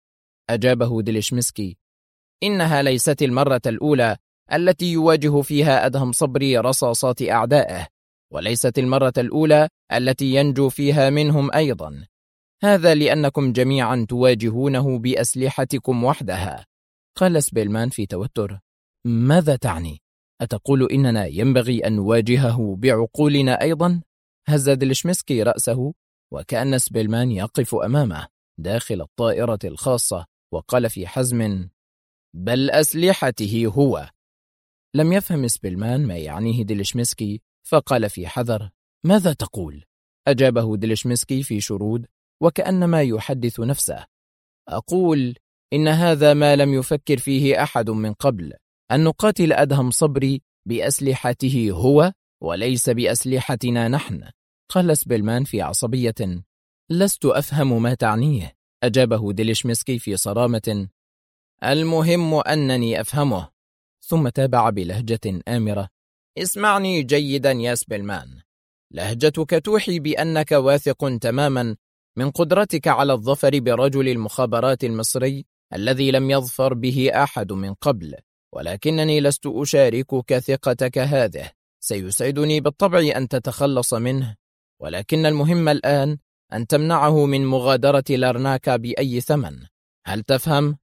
أجابه ديلشمسكي: إنها ليست المرة الأولى التي يواجه فيها أدهم صبري رصاصات أعدائه، وليست المرة الأولى التي ينجو فيها منهم أيضا. هذا لأنكم جميعا تواجهونه بأسلحتكم وحدها. قال سبيلمان في توتر: ماذا تعني؟ أتقول إننا ينبغي أن نواجهه بعقولنا أيضا؟ هز ديلشمسكي رأسه وكأن سبيلمان يقف أمامه داخل الطائرة الخاصة، وقال في حزم: بل أسلحته هو. لم يفهم سبيلمان ما يعنيه ديلشمسكي، فقال في حذر: ماذا تقول؟ أجابه ديلشمسكي في شرود: وكأنما يحدث نفسه: أقول إن هذا ما لم يفكر فيه أحد من قبل، أن نقاتل أدهم صبري بأسلحته هو وليس بأسلحتنا نحن. قال سبيلمان في عصبية: لست أفهم ما تعنيه. أجابه ديليشمسكي في صرامة: المهم أنني أفهمه. ثم تابع بلهجة آمرة: اسمعني جيدا يا سبيلمان، لهجتك توحي بأنك واثق تماما من قدرتك على الظفر برجل المخابرات المصري الذي لم يظفر به أحد من قبل، ولكنني لست أشاركك ثقتك هذه. سيسعدني بالطبع أن تتخلص منه، ولكن المهم الآن أن تمنعه من مغادرة لارناكا بأي ثمن. هل تفهم؟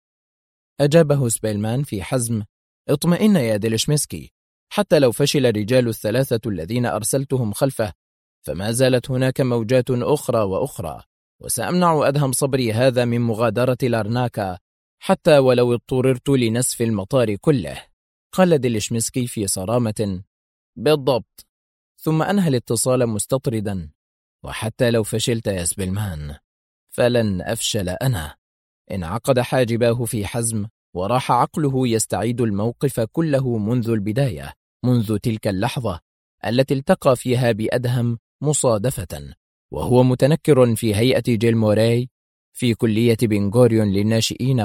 أجابه سبيلمان في حزم: اطمئن يا ديليشمسكي، حتى لو فشل الرجال الثلاثة الذين أرسلتهم خلفه فما زالت هناك موجات أخرى وأخرى، وسأمنع أدهم صبري هذا من مغادرة لارناكا حتى ولو اضطررت لنسف المطار كله. قال ديليشمسكي في صرامة: بالضبط. ثم أنهى الاتصال مستطردا: وحتى لو فشلت يا سبيلمان فلن أفشل أنا. انعقد حاجباه في حزم، وراح عقله يستعيد الموقف كله منذ البداية، منذ تلك اللحظة التي التقى فيها بأدهم مصادفة وهو متنكر في هيئة جيل موراي في كلية بنغوريون للناشئين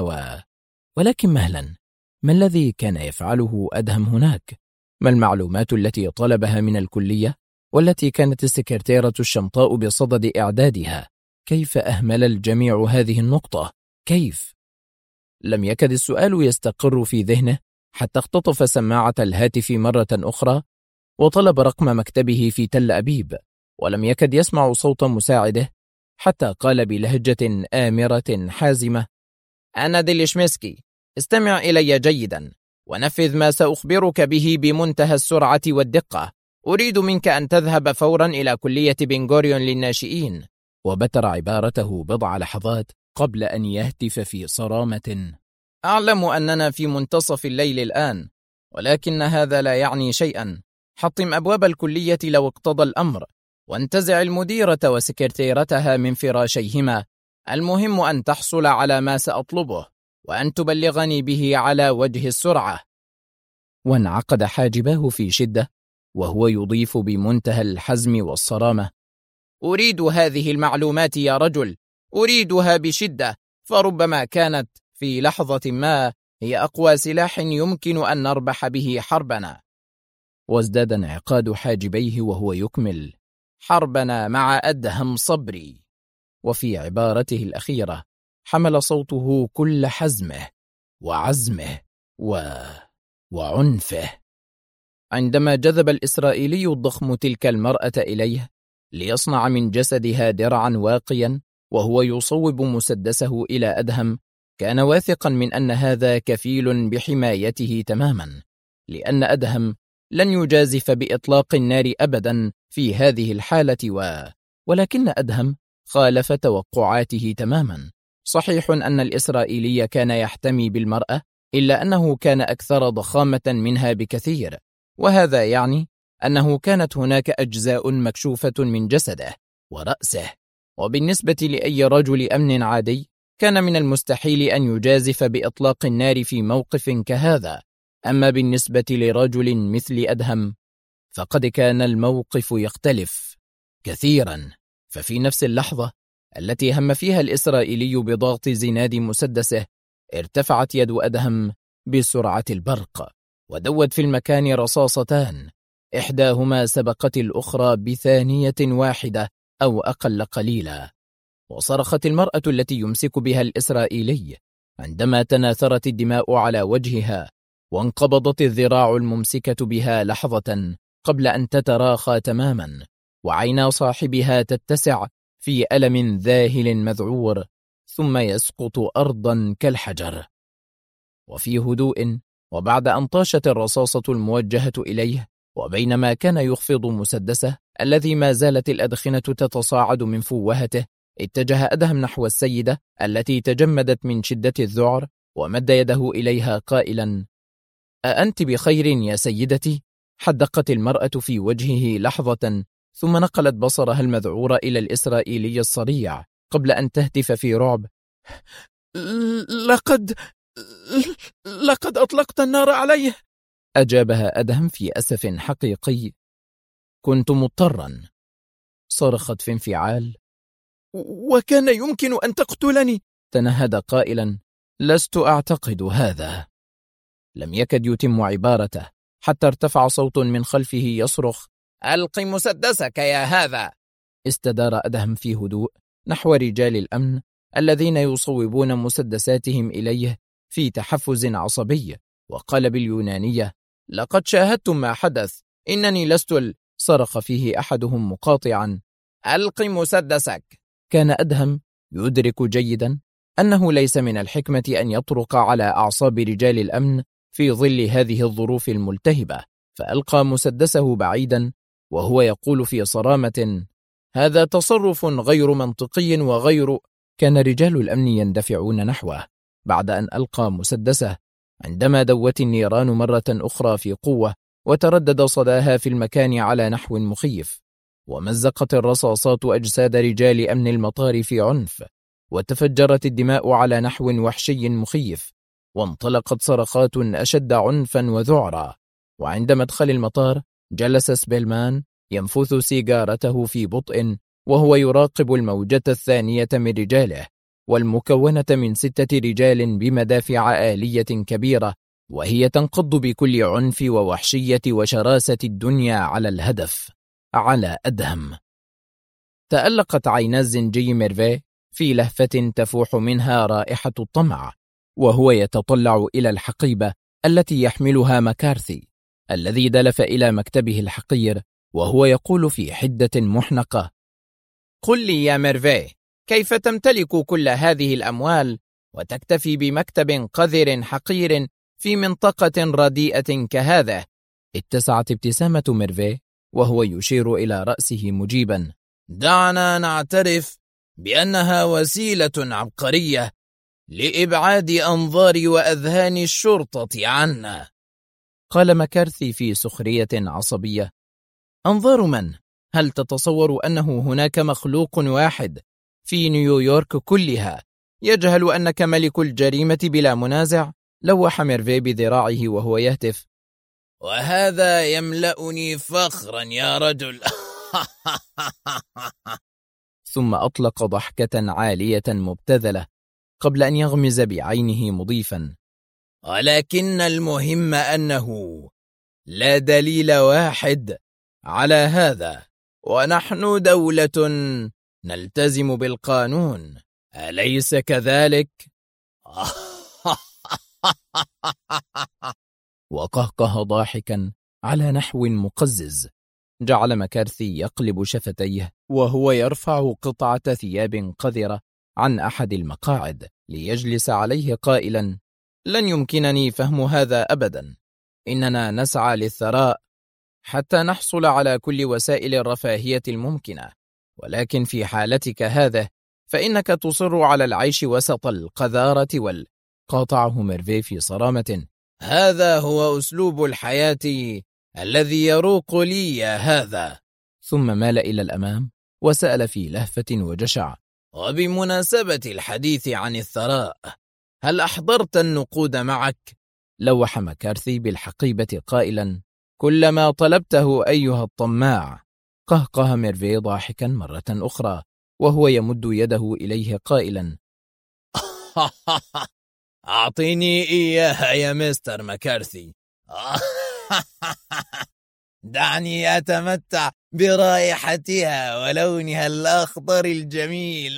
ولكن مهلا، ما الذي كان يفعله أدهم هناك؟ ما المعلومات التي طلبها من الكلية والتي كانت السكرتيرة الشمطاء بصدد إعدادها؟ كيف أهمل الجميع هذه النقطة؟ كيف؟ لم يكد السؤال يستقر في ذهنه حتى اختطف سماعة الهاتف مرة أخرى وطلب رقم مكتبه في تل أبيب، ولم يكد يسمع صوت مساعده حتى قال بلهجة آمرة حازمة: أنا ديليشمسكي، استمع إلي جيدا ونفذ ما سأخبرك به بمنتهى السرعة والدقة. أريد منك أن تذهب فورا إلى كلية بنغوريون للناشئين. وبتر عبارته بضع لحظات قبل أن يهتف في صرامة: أعلم أننا في منتصف الليل الآن، ولكن هذا لا يعني شيئا. حطم أبواب الكلية لو اقتضى الأمر، وانتزع المديرة وسكرتيرتها من فراشيهما. المهم أن تحصل على ما سأطلبه وأن تبلغني به على وجه السرعة. وانعقد حاجباه في شدة وهو يضيف بمنتهى الحزم والصرامة: أريد هذه المعلومات يا رجل، أريدها بشدة، فربما كانت في لحظة ما هي أقوى سلاح يمكن أن نربح به حربنا. وازداد انعقاد حاجبيه وهو يكمل: حربنا مع أدهم صبري. وفي عبارته الأخيرة حمل صوته كل حزمه وعزمه وعنفه. عندما جذب الإسرائيلي الضخم تلك المرأة إليه ليصنع من جسدها درعا واقيا وهو يصوب مسدسه إلى أدهم، كان واثقا من أن هذا كفيل بحمايته تماما، لأن أدهم لن يجازف بإطلاق النار أبدا في هذه الحالة ولكن أدهم خالف توقعاته تماما. صحيح أن الإسرائيلي كان يحتمي بالمرأة، إلا أنه كان أكثر ضخامة منها بكثير، وهذا يعني أنه كانت هناك أجزاء مكشوفة من جسده ورأسه. وبالنسبة لأي رجل أمن عادي كان من المستحيل أن يجازف بإطلاق النار في موقف كهذا، أما بالنسبة لرجل مثل أدهم فقد كان الموقف يختلف كثيرا. ففي نفس اللحظة التي هم فيها الإسرائيلي بضغط زناد مسدسه ارتفعت يد أدهم بسرعة البرق، ودوت في المكان رصاصتان، إحداهما سبقت الأخرى بثانية واحدة أو أقل قليلا. وصرخت المرأة التي يمسك بها الإسرائيلي عندما تناثرت الدماء على وجهها، وانقبضت الذراع الممسكة بها لحظة قبل أن تتراخى تماما، وعينا صاحبها تتسع في ألم ذاهل مذعور، ثم يسقط أرضا كالحجر. وفي هدوء، وبعد أن طاشت الرصاصة الموجهة إليه، وبينما كان يخفض مسدسه الذي ما زالت الأدخنة تتصاعد من فوهته، اتجه أدهم نحو السيدة التي تجمدت من شدة الذعر، ومد يده إليها قائلا: أأنت بخير يا سيدتي؟ حدقت المرأة في وجهه لحظة، ثم نقلت بصرها المذعور إلى الإسرائيلي الصريع قبل أن تهتف في رعب: لقد أطلقت النار عليه. أجابها أدهم في أسف حقيقي: كنت مضطرا. صرخت في انفعال: وكان يمكن أن تقتلني. تنهد قائلا: لست أعتقد هذا. لم يكد يتم عبارته حتى ارتفع صوت من خلفه يصرخ: ألق مسدسك يا هذا. استدار أدهم في هدوء نحو رجال الأمن الذين يصوبون مسدساتهم إليه في تحفز عصبي، وقال باليونانية: لقد شاهدتم ما حدث، إنني لست صرخ فيه أحدهم مقاطعا: ألق مسدسك. كان أدهم يدرك جيدا أنه ليس من الحكمة أن يطرق على أعصاب رجال الأمن في ظل هذه الظروف الملتهبة، فألقى مسدسه بعيدا وهو يقول في صرامة: هذا تصرف غير منطقي وغير. كان رجال الأمن يندفعون نحوه بعد أن ألقى مسدسه، عندما دوت النيران مرة أخرى في قوة وتردد صداها في المكان على نحو مخيف، ومزقت الرصاصات أجساد رجال أمن المطار في عنف، وتفجرت الدماء على نحو وحشي مخيف، وانطلقت صرخات أشد عنفا وذعرا. وعند مدخل المطار جلس سبيلمان ينفث سيجارته في بطء وهو يراقب الموجة الثانية من رجاله، والمكونة من 6 رجال بمدافع آلية كبيرة، وهي تنقض بكل عنف ووحشية وشراسة الدنيا على الهدف، على أدهم. تألقت عينا الزنجي ميرفي في لهفة تفوح منها رائحة الطمع، وهو يتطلع إلى الحقيبة التي يحملها مكارثي، الذي دلف إلى مكتبه الحقير وهو يقول في حدة محنقة: قل لي يا ميرفي، كيف تمتلك كل هذه الأموال وتكتفي بمكتب قذر حقير في منطقة رديئة كهذا؟ اتسعت ابتسامة ميرفي وهو يشير إلى رأسه مجيبا: دعنا نعترف بأنها وسيلة عبقرية لإبعاد أنظار وأذهان الشرطة عنا. قال مكارثي في سخرية عصبية: أنظار من؟ هل تتصور أنه هناك مخلوق واحد في نيويورك كلها يجهل أنك ملك الجريمة بلا منازع؟ لوح ميرفي بذراعه وهو يهتف: وهذا يملأني فخرا يا رجل. ثم أطلق ضحكة عالية مبتذلة قبل أن يغمز بعينه مضيفا: ولكن المهم أنه لا دليل واحد على هذا، ونحن دولة نلتزم بالقانون، أليس كذلك؟ وقهقه ضاحكا على نحو مقزز جعل مكارثي يقلب شفتيه وهو يرفع قطعة ثياب قذرة عن أحد المقاعد ليجلس عليه قائلا: لن يمكنني فهم هذا أبدا. إننا نسعى للثراء حتى نحصل على كل وسائل الرفاهية الممكنة، ولكن في حالتك هذا فإنك تصر على العيش وسط القذارة قاطعه ميرفي في صرامة: هذا هو أسلوب الحياة الذي يروق لي يا هذا. ثم مال إلى الأمام وسأل في لهفة وجشع: وبمناسبة الحديث عن الثراء، هل أحضرت النقود معك؟ لوح مكارثي بالحقيبة قائلا: كلما طلبته أيها الطماع. قهقه ميرفي ضاحكا مرة أخرى وهو يمد يده إليه قائلا: أعطيني إياها يا مستر مكارثي. دعني أتمتع برائحتها ولونها الأخضر الجميل.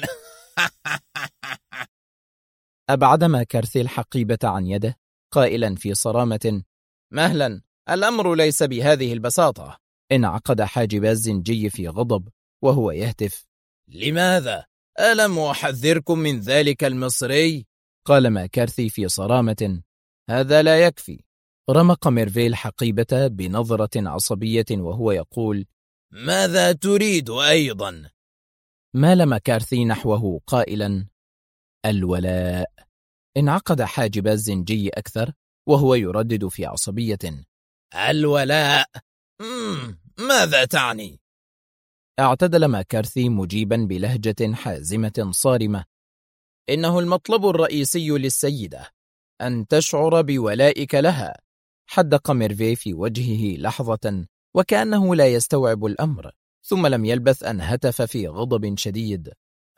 أبعد مكارثي الحقيبة عن يده قائلا في صرامة: مهلا، الأمر ليس بهذه البساطة. انعقد حاجب الزنجي في غضب وهو يهتف: لماذا؟ ألم أحذركم من ذلك المصري؟ قال مكارثي في صرامة: هذا لا يكفي. رمق ميرفي الحقيبة بنظرة عصبية وهو يقول: ماذا تريد أيضا؟ مال مكارثي نحوه قائلا: الولاء. انعقد حاجب الزنجي أكثر وهو يردد في عصبية: الولاء؟ ماذا تعني؟ اعتدل ماكارثي مجيبا بلهجة حازمة صارمة: إنه المطلب الرئيسي للسيدة أن تشعر بولائك لها. حدق ميرفي في وجهه لحظة وكأنه لا يستوعب الأمر، ثم لم يلبث أن هتف في غضب شديد: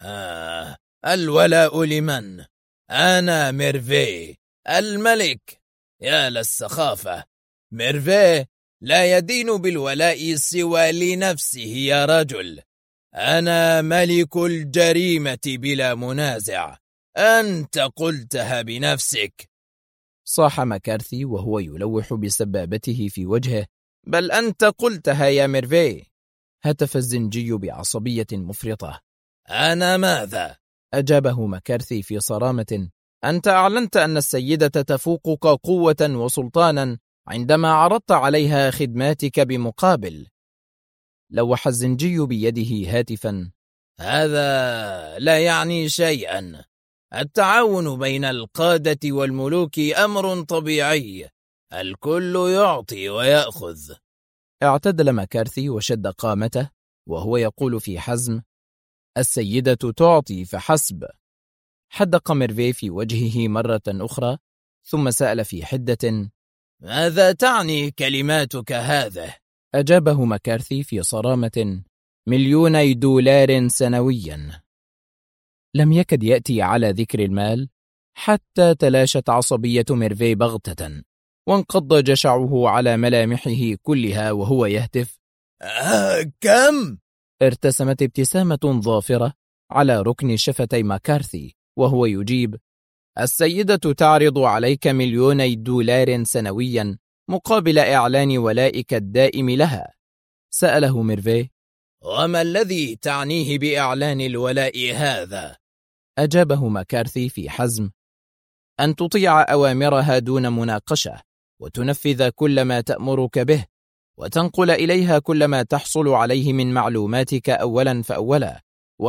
الولاء لمن؟ أنا ميرفي الملك. يا للسخافة! ميرفي لا يدين بالولاء سوى لنفسه يا رجل. أنا ملك الجريمة بلا منازع. أنت قلتها بنفسك. صاح ماكارثي وهو يلوح بسبابته في وجهه: بل أنت قلتها يا ميرفي. هتف الزنجي بعصبية مفرطة: أنا ماذا؟ أجابه ماكارثي في صرامة: أنت أعلنت أن السيدة تفوقك قوة وسلطانا عندما عرضت عليها خدماتك بمقابل. لوح الزنجي بيده هاتفا: هذا لا يعني شيئا. التعاون بين القادة والملوك أمر طبيعي، الكل يعطي ويأخذ. اعتدل ماكارثي وشد قامته وهو يقول في حزم: السيدة تعطي فحسب. حدق ميرفي في وجهه مرة أخرى ثم سأل في حدة: ماذا تعني كلماتك هذه؟ أجابه ماكارثي في صرامة: $1,000,000 سنويا. لم يكد يأتي على ذكر المال حتى تلاشت عصبية ميرفي بغتة وانقض جشعه على ملامحه كلها وهو يهتف: كم؟ ارتسمت ابتسامة ظافرة على ركن شفتي ماكارثي وهو يجيب: السيدة تعرض عليك $1,000,000 سنويا مقابل إعلان ولائك الدائم لها. سأله ميرفي: وما الذي تعنيه بإعلان الولاء هذا؟ أجابه ماكارثي في حزم: أن تطيع أوامرها دون مناقشة، وتنفذ كل ما تأمرك به، وتنقل إليها كل ما تحصل عليه من معلوماتك أولا فأولا.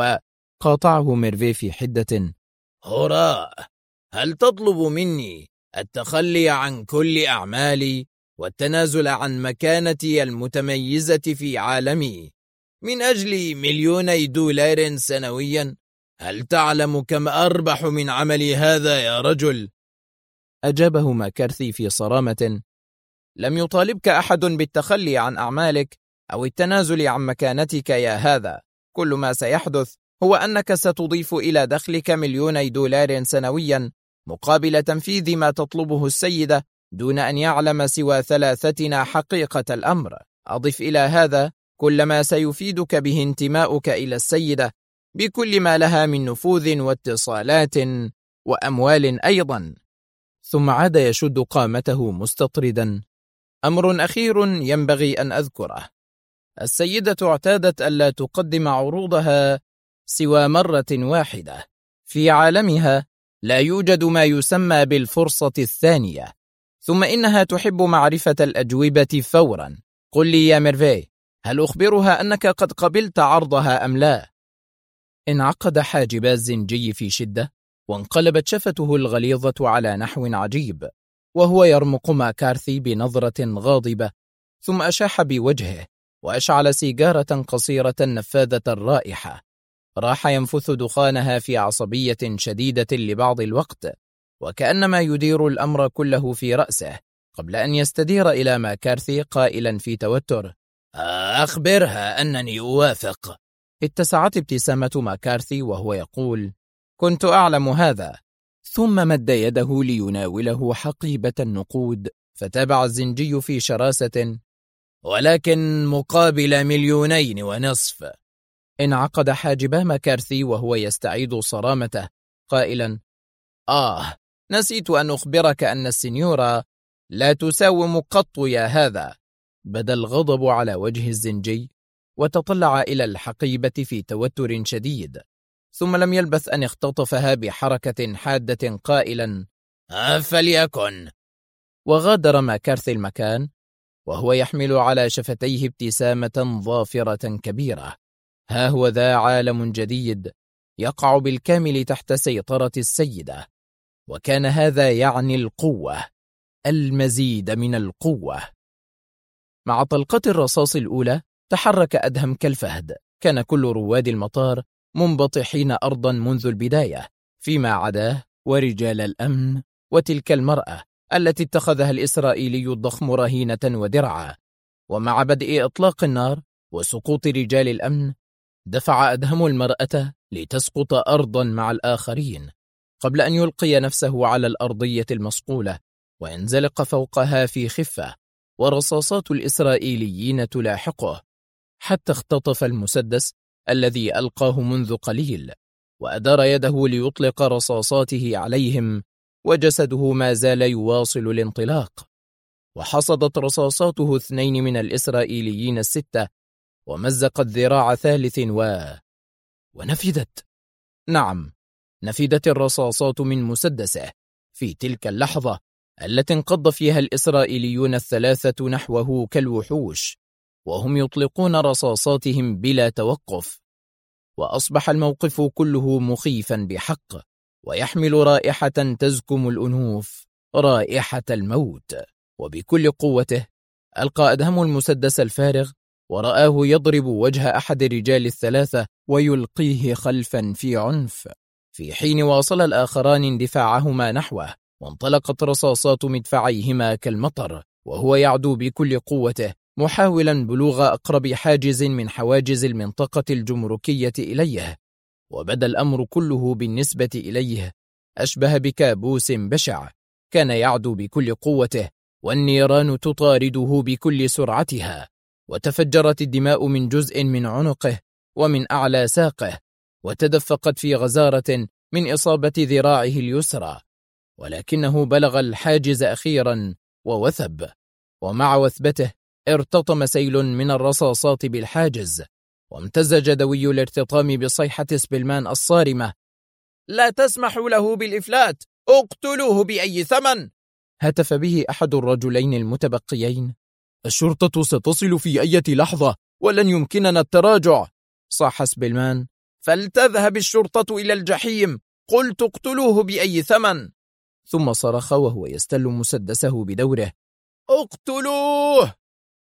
وقاطعه ميرفي في حدة: هراء! هل تطلب مني التخلي عن كل أعمالي والتنازل عن مكانتي المتميزة في عالمي من أجل $1,000,000 سنويا؟ هل تعلم كم أربح من عملي هذا يا رجل؟ أجابه ماكارثي في صرامة: لم يطالبك أحد بالتخلي عن أعمالك أو التنازل عن مكانتك يا هذا. كل ما سيحدث هو أنك ستضيف إلى دخلك $1,000,000 سنويا مقابل تنفيذ ما تطلبه السيدة دون أن يعلم سوى ثلاثتنا حقيقة الأمر. أضف إلى هذا كل ما سيفيدك به انتماؤك إلى السيدة بكل ما لها من نفوذ واتصالات وأموال أيضا. ثم عاد يشد قامته مستطردا: أمر أخير ينبغي أن أذكره. السيدة اعتادت ألا تقدم عروضها سوى مرة واحدة. في عالمها لا يوجد ما يسمى بالفرصة الثانية. ثم إنها تحب معرفة الأجوبة فورا. قل لي يا ميرفي، هل أخبرها أنك قد قبلت عرضها أم لا؟ انعقد حاجبا الزنجي في شدة وانقلبت شفته الغليظة على نحو عجيب وهو يرمق ماكارثي بنظرة غاضبة، ثم أشاح بوجهه وأشعل سيجارة قصيرة نفاذة الرائحة راح ينفث دخانها في عصبية شديدة لبعض الوقت، وكأنما يدير الأمر كله في رأسه قبل أن يستدير إلى ماكارثي قائلا في توتر: أخبرها أنني أوافق. اتسعت ابتسامة ماكارثي وهو يقول: كنت أعلم هذا. ثم مد يده ليناوله حقيبة النقود، فتابع الزنجي في شراسة: ولكن مقابل $2,500,000. انعقد حاجبا ماكارثي وهو يستعيد صرامته قائلا: نسيت أن أخبرك أن السنيورة لا تساوم قط يا هذا. بدا الغضب على وجه الزنجي وتطلع إلى الحقيبة في توتر شديد، ثم لم يلبث أن اختطفها بحركة حادة قائلا: فليكن. وغادر ماكارثي المكان وهو يحمل على شفتيه ابتسامة ظافرة كبيرة. ها هو ذا عالم جديد يقع بالكامل تحت سيطرة السيدة، وكان هذا يعني القوة، المزيد من القوة. مع طلقة الرصاص الأولى تحرك أدهم كالفهد. كان كل رواد المطار منبطحين أرضا منذ البداية، فيما عداه ورجال الأمن وتلك المرأة التي اتخذها الإسرائيلي الضخم رهينة ودرعا. ومع بدء إطلاق النار وسقوط رجال الأمن، دفع أدهم المرأة لتسقط أرضا مع الآخرين قبل أن يلقي نفسه على الأرضية المصقولة وينزلق فوقها في خفة، ورصاصات الإسرائيليين تلاحقه حتى اختطف المسدس الذي ألقاه منذ قليل، وأدار يده ليطلق رصاصاته عليهم، وجسده ما زال يواصل الانطلاق. وحصدت رصاصاته 2 من الإسرائيليين ال6، ومزقت ذراع ثالث ونفذت. نعم، نفذت الرصاصات من مسدسه في تلك اللحظة التي انقض فيها الإسرائيليون ال3 نحوه كالوحوش، وهم يطلقون رصاصاتهم بلا توقف. وأصبح الموقف كله مخيفا بحق، ويحمل رائحة تزكم الأنوف، رائحة الموت. وبكل قوته ألقى أدهم المسدس الفارغ، ورآه يضرب وجه أحد الرجال ال3 ويلقيه خلفا في عنف، في حين واصل الآخران اندفاعهما نحوه، وانطلقت رصاصات مدفعيهما كالمطر، وهو يعدو بكل قوته محاولا بلوغ أقرب حاجز من حواجز المنطقة الجمركية إليه. وبدا الأمر كله بالنسبة إليه أشبه بكابوس بشع. كان يعدو بكل قوته، والنيران تطارده بكل سرعتها، وتفجرت الدماء من جزء من عنقه ومن أعلى ساقه، وتدفقت في غزارة من إصابة ذراعه اليسرى، ولكنه بلغ الحاجز أخيرا ووثب. ومع وثبته ارتطم سيل من الرصاصات بالحاجز، وامتزج دوي الارتطام بصيحة سبيلمان الصارمة: لا تسمحوا له بالإفلات، اقتلوه بأي ثمن! هتف به أحد الرجلين المتبقيين: الشرطة ستصل في أي لحظة، ولن يمكننا التراجع. صاح سبيلمان: فلتذهب الشرطة إلى الجحيم، قلت اقتلوه بأي ثمن! ثم صرخ وهو يستل مسدسه بدوره: اقتلوه!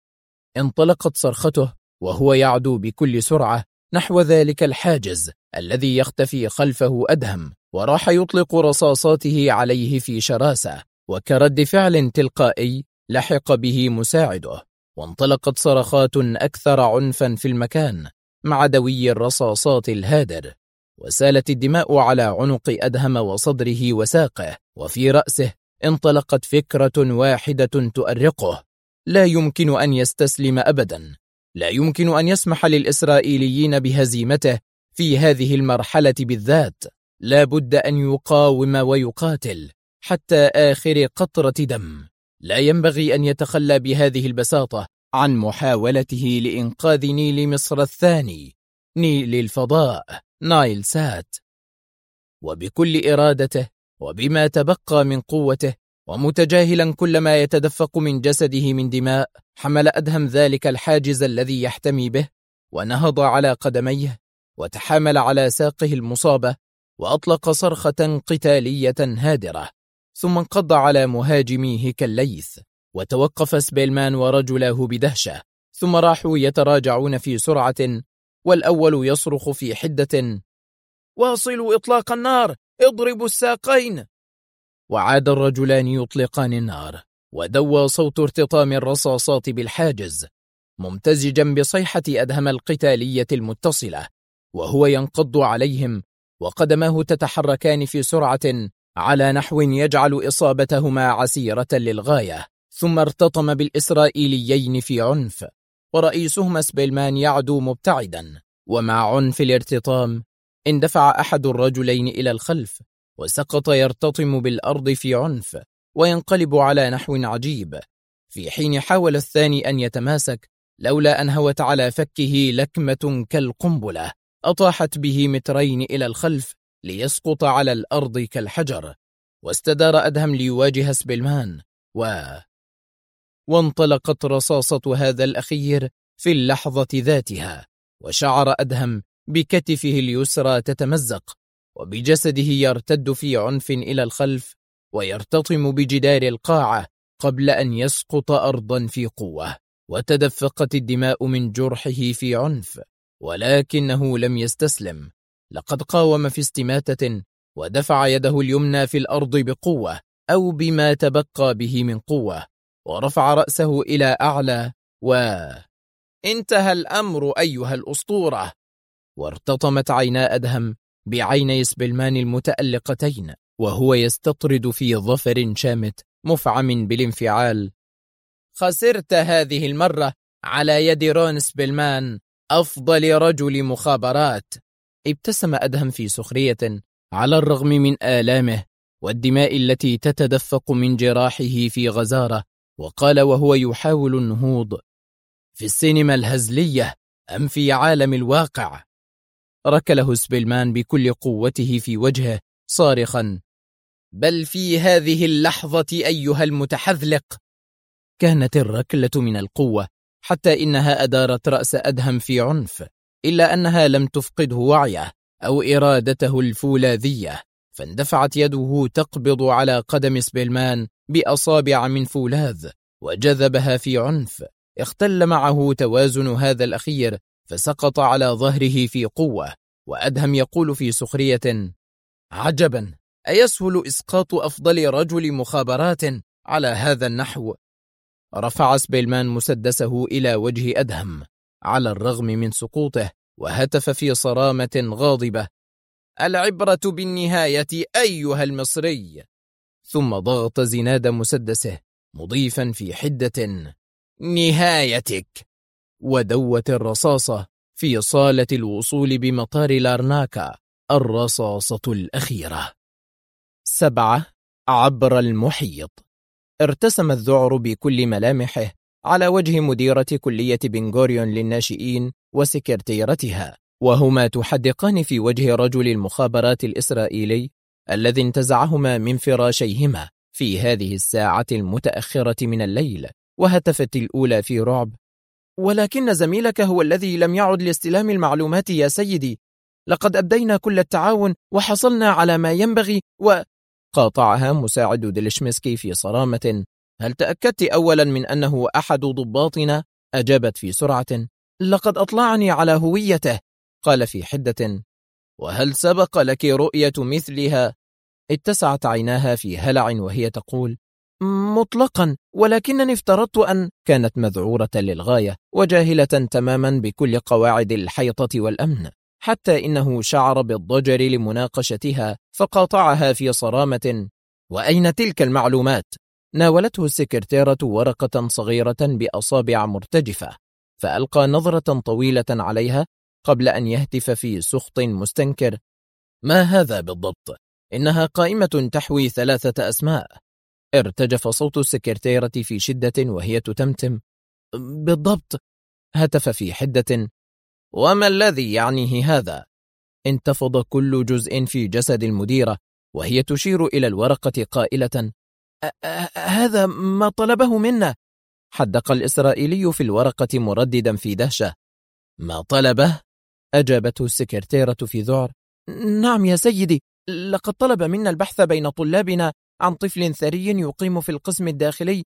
انطلقت صرخته وهو يعدو بكل سرعة نحو ذلك الحاجز الذي يختفي خلفه أدهم، وراح يطلق رصاصاته عليه في شراسة، وكرد فعل تلقائي لحق به مساعده، وانطلقت صرخات أكثر عنفا في المكان مع دوي الرصاصات الهادر، وسالت الدماء على عنق أدهم وصدره وساقه، وفي رأسه انطلقت فكرة واحدة تؤرقه: لا يمكن أن يستسلم أبدا، لا يمكن أن يسمح للإسرائيليين بهزيمته في هذه المرحلة بالذات. لا بد أن يقاوم ويقاتل حتى آخر قطرة دم. لا ينبغي أن يتخلى بهذه البساطة عن محاولته لإنقاذ نيل مصر الثاني، نيل الفضاء، نايل سات. وبكل إرادته وبما تبقى من قوته، ومتجاهلا كل ما يتدفق من جسده من دماء، حمل أدهم ذلك الحاجز الذي يحتمي به، ونهض على قدميه، وتحامل على ساقه المصابة، وأطلق صرخة قتالية هادرة، ثم انقض على مهاجميه كالليث. وتوقف سبيلمان ورجله بدهشة، ثم راحوا يتراجعون في سرعة، والأول يصرخ في حدة: واصلوا إطلاق النار، اضربوا الساقين! وعاد الرجلان يطلقان النار، ودوى صوت ارتطام الرصاصات بالحاجز ممتزجا بصيحة أدهم القتالية المتصلة، وهو ينقض عليهم، وقدماه تتحركان في سرعة على نحو يجعل إصابتهما عسيرة للغاية. ثم ارتطم بالإسرائيليين في عنف، ورئيسهما سبيلمان يعدو مبتعدا، ومع عنف الارتطام اندفع أحد الرجلين إلى الخلف، وسقط يرتطم بالأرض في عنف وينقلب على نحو عجيب، في حين حاول الثاني أن يتماسك، لولا أن هوت على فكه لكمة كالقنبلة أطاحت به مترين إلى الخلف ليسقط على الأرض كالحجر. واستدار أدهم ليواجه سبيلمان، وانطلقت رصاصة هذا الأخير في اللحظة ذاتها، وشعر أدهم بكتفه اليسرى تتمزق، وبجسده يرتد في عنف إلى الخلف ويرتطم بجدار القاعة قبل أن يسقط أرضا في قوة. وتدفقت الدماء من جرحه في عنف، ولكنه لم يستسلم. لقد قاوم في استماتة، ودفع يده اليمنى في الأرض بقوة أو بما تبقى به من قوة، ورفع رأسه إلى أعلى، انتهى الأمر أيها الأسطورة. وارتطمت عينا أدهم بعيني سبلمان المتألقتين وهو يستطرد في ظفر شامت مفعم بالانفعال. خسرت هذه المرة على يد رون سبلمان، أفضل رجل مخابرات. ابتسم أدهم في سخرية على الرغم من آلامه والدماء التي تتدفق من جراحه في غزارة، وقال وهو يحاول النهوض: في السينما الهزلية أم في عالم الواقع؟ ركله سبلمان بكل قوته في وجهه صارخا: بل في هذه اللحظة أيها المتحذلق. كانت الركلة من القوة حتى إنها أدارت رأس أدهم في عنف، إلا أنها لم تفقده وعيه أو إرادته الفولاذية، فاندفعت يده تقبض على قدم سبلمان بأصابع من فولاذ وجذبها في عنف. اختل معه توازن هذا الأخير فسقط على ظهره في قوة، وأدهم يقول في سخرية: عجبا، أيسهل إسقاط أفضل رجل مخابرات على هذا النحو؟ رفع سبلمان مسدسه إلى وجه أدهم على الرغم من سقوطه، وهتف في صرامة غاضبة: العبرة بالنهاية أيها المصري. ثم ضغط زناد مسدسه مضيفا في حدة: نهايتك. ودوت الرصاصة في صالة الوصول بمطار لارناكا، الرصاصة الأخيرة. 7. عبر المحيط. ارتسم الذعر بكل ملامحه على وجه مديرة كلية بنغوريون للناشئين وسكرتيرتها، وهما تحدقان في وجه رجل المخابرات الإسرائيلي الذي انتزعهما من فراشيهما في هذه الساعة المتأخرة من الليل. وهتفت الأولى في رعب: ولكن زميلك هو الذي لم يعد لاستلام المعلومات يا سيدي. لقد أبدينا كل التعاون وحصلنا على ما ينبغي. قاطعها مساعد ديلشمسكي في صرامة: هل تأكدت أولا من أنه أحد ضباطنا؟ أجابت في سرعة: لقد أطلعني على هويته. قال في حدة: وهل سبق لك رؤية مثلها؟ اتسعت عيناها في هلع وهي تقول: مطلقا، ولكنني افترضت أن... كانت مذعورة للغاية وجاهلة تماما بكل قواعد الحيطة والأمن، حتى إنه شعر بالضجر لمناقشتها فقاطعها في صرامة: وأين تلك المعلومات؟ ناولته السكرتيرة ورقة صغيرة بأصابع مرتجفة، فألقى نظرة طويلة عليها قبل أن يهتف في سخط مستنكر: ما هذا بالضبط؟ إنها قائمة تحوي 3 أسماء. ارتجف صوت السكرتيرة في شدة وهي تتمتم: بالضبط. هتف في حدة: وما الذي يعنيه هذا؟ انتفض كل جزء في جسد المديرة وهي تشير إلى الورقة قائلة: هذا ما طلبه منا. حدق الإسرائيلي في الورقة مرددا في دهشة: ما طلبه؟ أجابته السكرتيرة في ذعر: نعم يا سيدي، لقد طلب منا البحث بين طلابنا عن طفل ثري يقيم في القسم الداخلي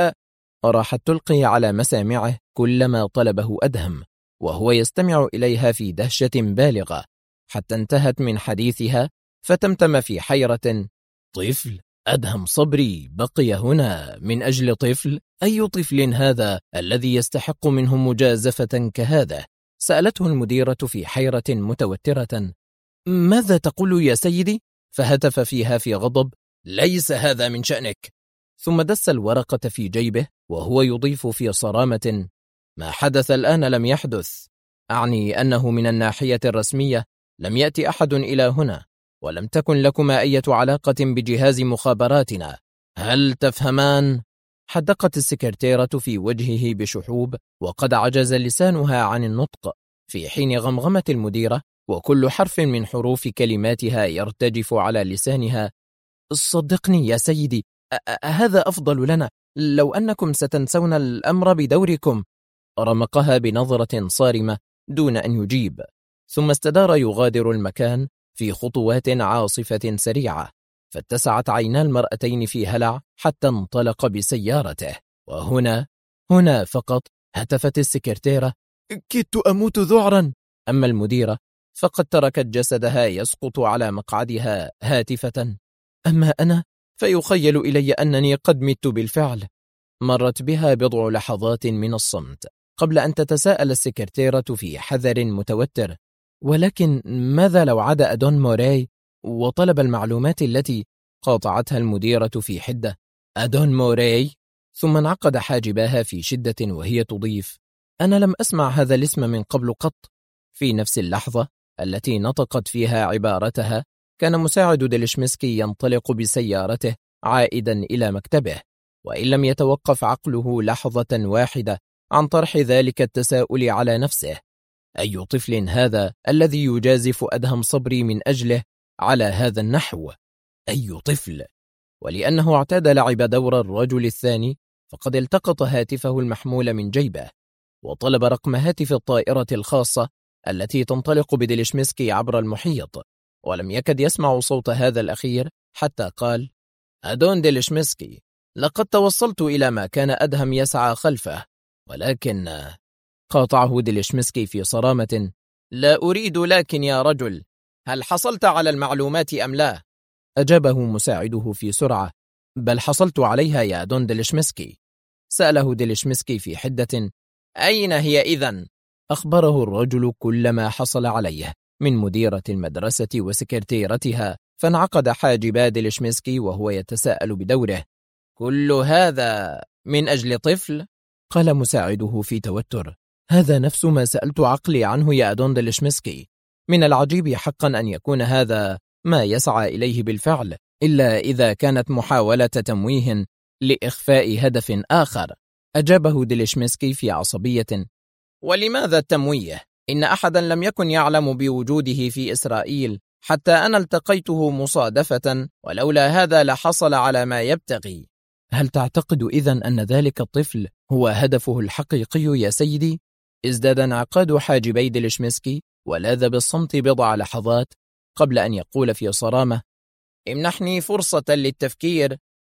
راحت تلقي على مسامعه كل ما طلبه أدهم، وهو يستمع إليها في دهشة بالغة، حتى انتهت من حديثها فتمتم في حيرة: طفل؟ أدهم صبري بقي هنا من أجل طفل؟ أي طفل هذا الذي يستحق منه مجازفة كهذا؟ سألته المديرة في حيرة متوترة: ماذا تقول يا سيدي؟ فهتف فيها في غضب: ليس هذا من شأنك. ثم دس الورقة في جيبه وهو يضيف في صرامة: ما حدث الآن لم يحدث. أعني أنه من الناحية الرسمية لم يأتي أحد إلى هنا، ولم تكن لكما أي علاقة بجهاز مخابراتنا. هل تفهمان؟ حدقت السكرتيرة في وجهه بشحوب، وقد عجز لسانها عن النطق، في حين غمغمت المديرة وكل حرف من حروف كلماتها يرتجف على لسانها: صدقني يا سيدي، هذا أفضل لنا لو أنكم ستنسون الأمر بدوركم. رمقها بنظرة صارمة دون أن يجيب، ثم استدار يغادر المكان في خطوات عاصفة سريعة، فاتسعت عينا المرأتين في هلع حتى انطلق بسيارته. وهنا فقط هتفت السكرتيرة: كدت أموت ذعرا. أما المديرة فقد تركت جسدها يسقط على مقعدها هاتفة: أما أنا فيخيل إلي أنني قد مت بالفعل. مرت بها بضع لحظات من الصمت قبل أن تتساءل السكرتيرة في حذر متوتر: ولكن ماذا لو عاد أدون موراي وطلب المعلومات التي قاطعتها المديرة في حدة؟ أدون موراي؟ ثم انعقد حاجباها في شدة وهي تضيف: أنا لم أسمع هذا الاسم من قبل قط. في نفس اللحظة التي نطقت فيها عبارتها كان مساعد ديلشمسكي ينطلق بسيارته عائدا إلى مكتبه، وإن لم يتوقف عقله لحظة واحدة عن طرح ذلك التساؤل على نفسه: أي طفل هذا الذي يجازف أدهم صبري من أجله على هذا النحو؟ أي طفل؟ ولأنه اعتاد لعب دور الرجل الثاني فقد التقط هاتفه المحمول من جيبه وطلب رقم هاتف الطائرة الخاصة التي تنطلق بديلشمسكي عبر المحيط، ولم يكد يسمع صوت هذا الأخير حتى قال: أدون ديلشمسكي، لقد توصلت إلى ما كان أدهم يسعى خلفه، ولكن... قاطعه ديلشمسكي في صرامة: لا أريد لكن يا رجل، هل حصلت على المعلومات أم لا؟ أجابه مساعده في سرعة: بل حصلت عليها يا أدون ديلشمسكي. سأله ديلشمسكي في حدة: أين هي إذن؟ أخبره الرجل كل ما حصل عليه من مديرة المدرسة وسكرتيرتها، فانعقد حاجبا ديلشمسكي وهو يتساءل بدوره: كل هذا من أجل طفل؟ قال مساعده في توتر: هذا نفس ما سألت عقلي عنه يا أدون ديلشمسكي. من العجيب حقا أن يكون هذا ما يسعى إليه بالفعل، إلا إذا كانت محاولة تمويه لإخفاء هدف آخر. أجابه ديلشمسكي في عصبية: ولماذا التمويه؟ إن أحدا لم يكن يعلم بوجوده في إسرائيل حتى أنا التقيته مصادفة، ولولا هذا لحصل على ما يبتغي. هل تعتقد إذن أن ذلك الطفل هو هدفه الحقيقي يا سيدي؟ ازداد انعقاد حاجبي ديلشمسكي ولاذ بالصمت بضع لحظات قبل أن يقول في صرامة: امنحني فرصة للتفكير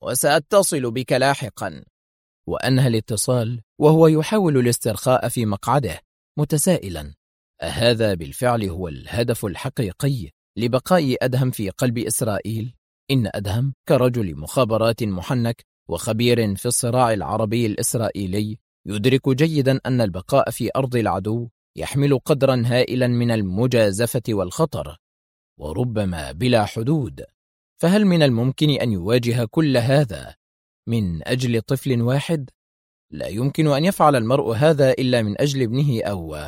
وسأتصل بك لاحقا. وأنهى الاتصال وهو يحاول الاسترخاء في مقعده متسائلا: أهذا بالفعل هو الهدف الحقيقي لبقاء أدهم في قلب إسرائيل؟ إن أدهم كرجل مخابرات محنك وخبير في الصراع العربي الإسرائيلي يدرك جيدا أن البقاء في أرض العدو يحمل قدرا هائلا من المجازفة والخطر، وربما بلا حدود. فهل من الممكن أن يواجه كل هذا من أجل طفل واحد؟ لا يمكن أن يفعل المرء هذا إلا من أجل ابنه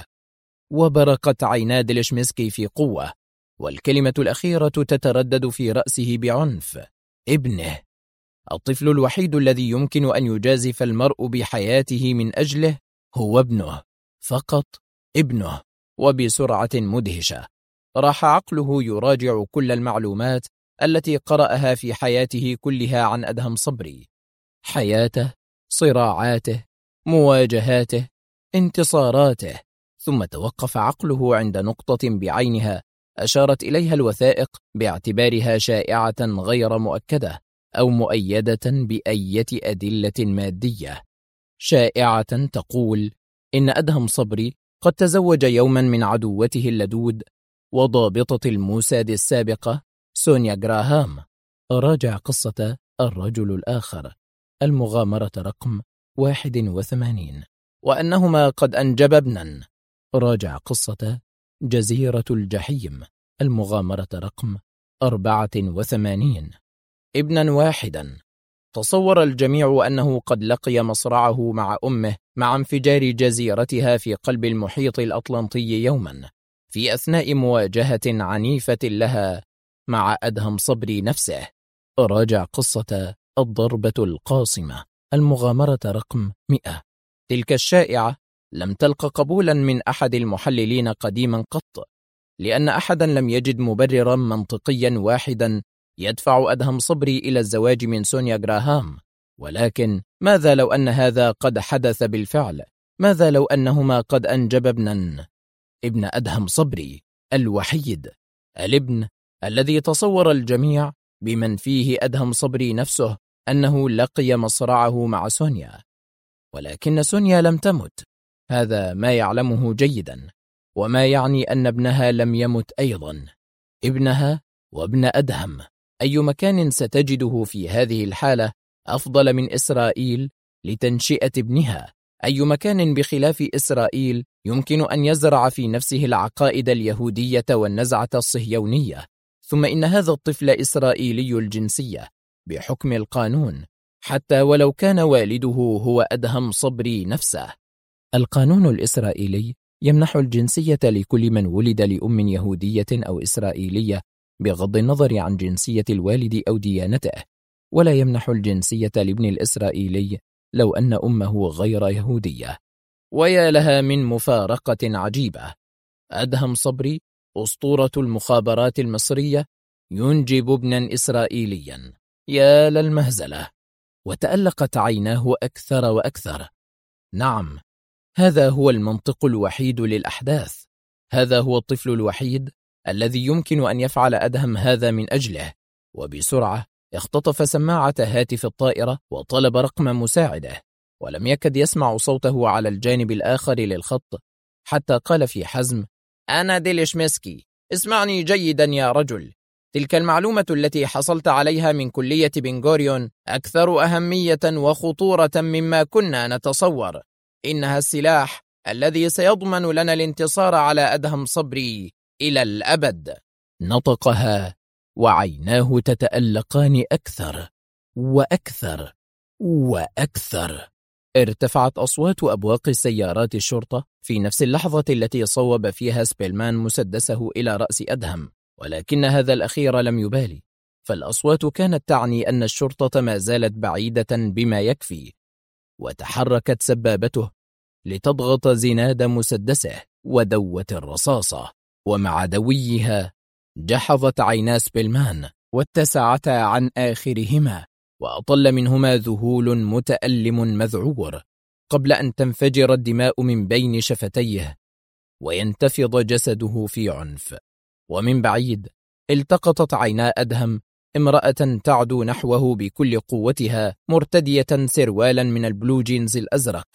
وبرقت عينا ديلشمسكي في قوة، والكلمة الأخيرة تتردد في رأسه بعنف: ابنه. الطفل الوحيد الذي يمكن أن يجازف المرء بحياته من أجله هو ابنه، فقط ابنه. وبسرعة مدهشة راح عقله يراجع كل المعلومات التي قرأها في حياته كلها عن أدهم صبري: حياته، صراعاته، مواجهاته، انتصاراته. ثم توقف عقله عند نقطة بعينها أشارت إليها الوثائق باعتبارها شائعة غير مؤكدة أو مؤيدة بأية أدلة مادية. شائعة تقول إن أدهم صبري قد تزوج يوما من عدوته اللدود وضابطة الموساد السابقة سونيا غراهام. راجع قصة الرجل الآخر، المغامرة رقم 81، وأنهما قد أنجب ابنا. راجع قصة جزيرة الجحيم، المغامرة رقم 84، ابنا واحدا. تصور الجميع أنه قد لقي مصرعه مع أمه مع انفجار جزيرتها في قلب المحيط الأطلنطي يوما في أثناء مواجهة عنيفة لها مع أدهم صبري نفسه. راجع قصة الضربة القاصمة، المغامرة رقم 100. تلك الشائعة لم تلق قبولا من أحد المحللين قديما قط، لأن أحدا لم يجد مبررا منطقيا واحدا يدفع أدهم صبري إلى الزواج من سونيا غراهام. ولكن ماذا لو أن هذا قد حدث بالفعل؟ ماذا لو أنهما قد أنجب ابنا؟ ابن أدهم صبري الوحيد، الابن الذي تصور الجميع بمن فيه أدهم صبري نفسه أنه لقي مصرعه مع سونيا. ولكن سونيا لم تمت، هذا ما يعلمه جيدا، وما يعني أن ابنها لم يمت أيضا. ابنها وابن أدهم، أي مكان ستجده في هذه الحالة أفضل من إسرائيل لتنشئة ابنها؟ أي مكان بخلاف إسرائيل يمكن أن يزرع في نفسه العقائد اليهودية والنزعة الصهيونية؟ ثم إن هذا الطفل إسرائيلي الجنسية بحكم القانون، حتى ولو كان والده هو أدهم صبري نفسه. القانون الإسرائيلي يمنح الجنسية لكل من ولد لأم يهودية أو إسرائيلية بغض النظر عن جنسية الوالد أو ديانته، ولا يمنح الجنسية لابن الإسرائيلي لو أن أمه غير يهودية. ويا لها من مفارقة عجيبة، أدهم صبري أسطورة المخابرات المصرية ينجب ابنا إسرائيليا. يا للمهزلة! وتألقت عيناه أكثر وأكثر. نعم، هذا هو المنطق الوحيد للأحداث. هذا هو الطفل الوحيد الذي يمكن أن يفعل أدهم هذا من أجله. وبسرعة اختطف سماعة هاتف الطائرة وطلب رقم مساعده، ولم يكد يسمع صوته على الجانب الآخر للخط، حتى قال في حزم: أنا ديليشمسكي، اسمعني جيدا يا رجل. تلك المعلومة التي حصلت عليها من كلية بنغوريون أكثر أهمية وخطورة مما كنا نتصور. إنها السلاح الذي سيضمن لنا الانتصار على أدهم صبري إلى الأبد. نطقها وعيناه تتألقان أكثر وأكثر وأكثر. ارتفعت أصوات أبواق سيارات الشرطة في نفس اللحظة التي صوب فيها سبيلمان مسدسه إلى رأس أدهم، ولكن هذا الأخير لم يبالي، فالأصوات كانت تعني أن الشرطة ما زالت بعيدة بما يكفي. وتحركت سبابته لتضغط زناد مسدسه ودوت الرصاصة، ومع دويها جحظت عينا سبيلمان واتسعتا عن آخرهما، وأطل منهما ذهول متألم مذعور، قبل أن تنفجر الدماء من بين شفتيه وينتفض جسده في عنف. ومن بعيد التقطت عينا أدهم امرأة تعدو نحوه بكل قوتها، مرتدية سروالا من البلوجينز الأزرق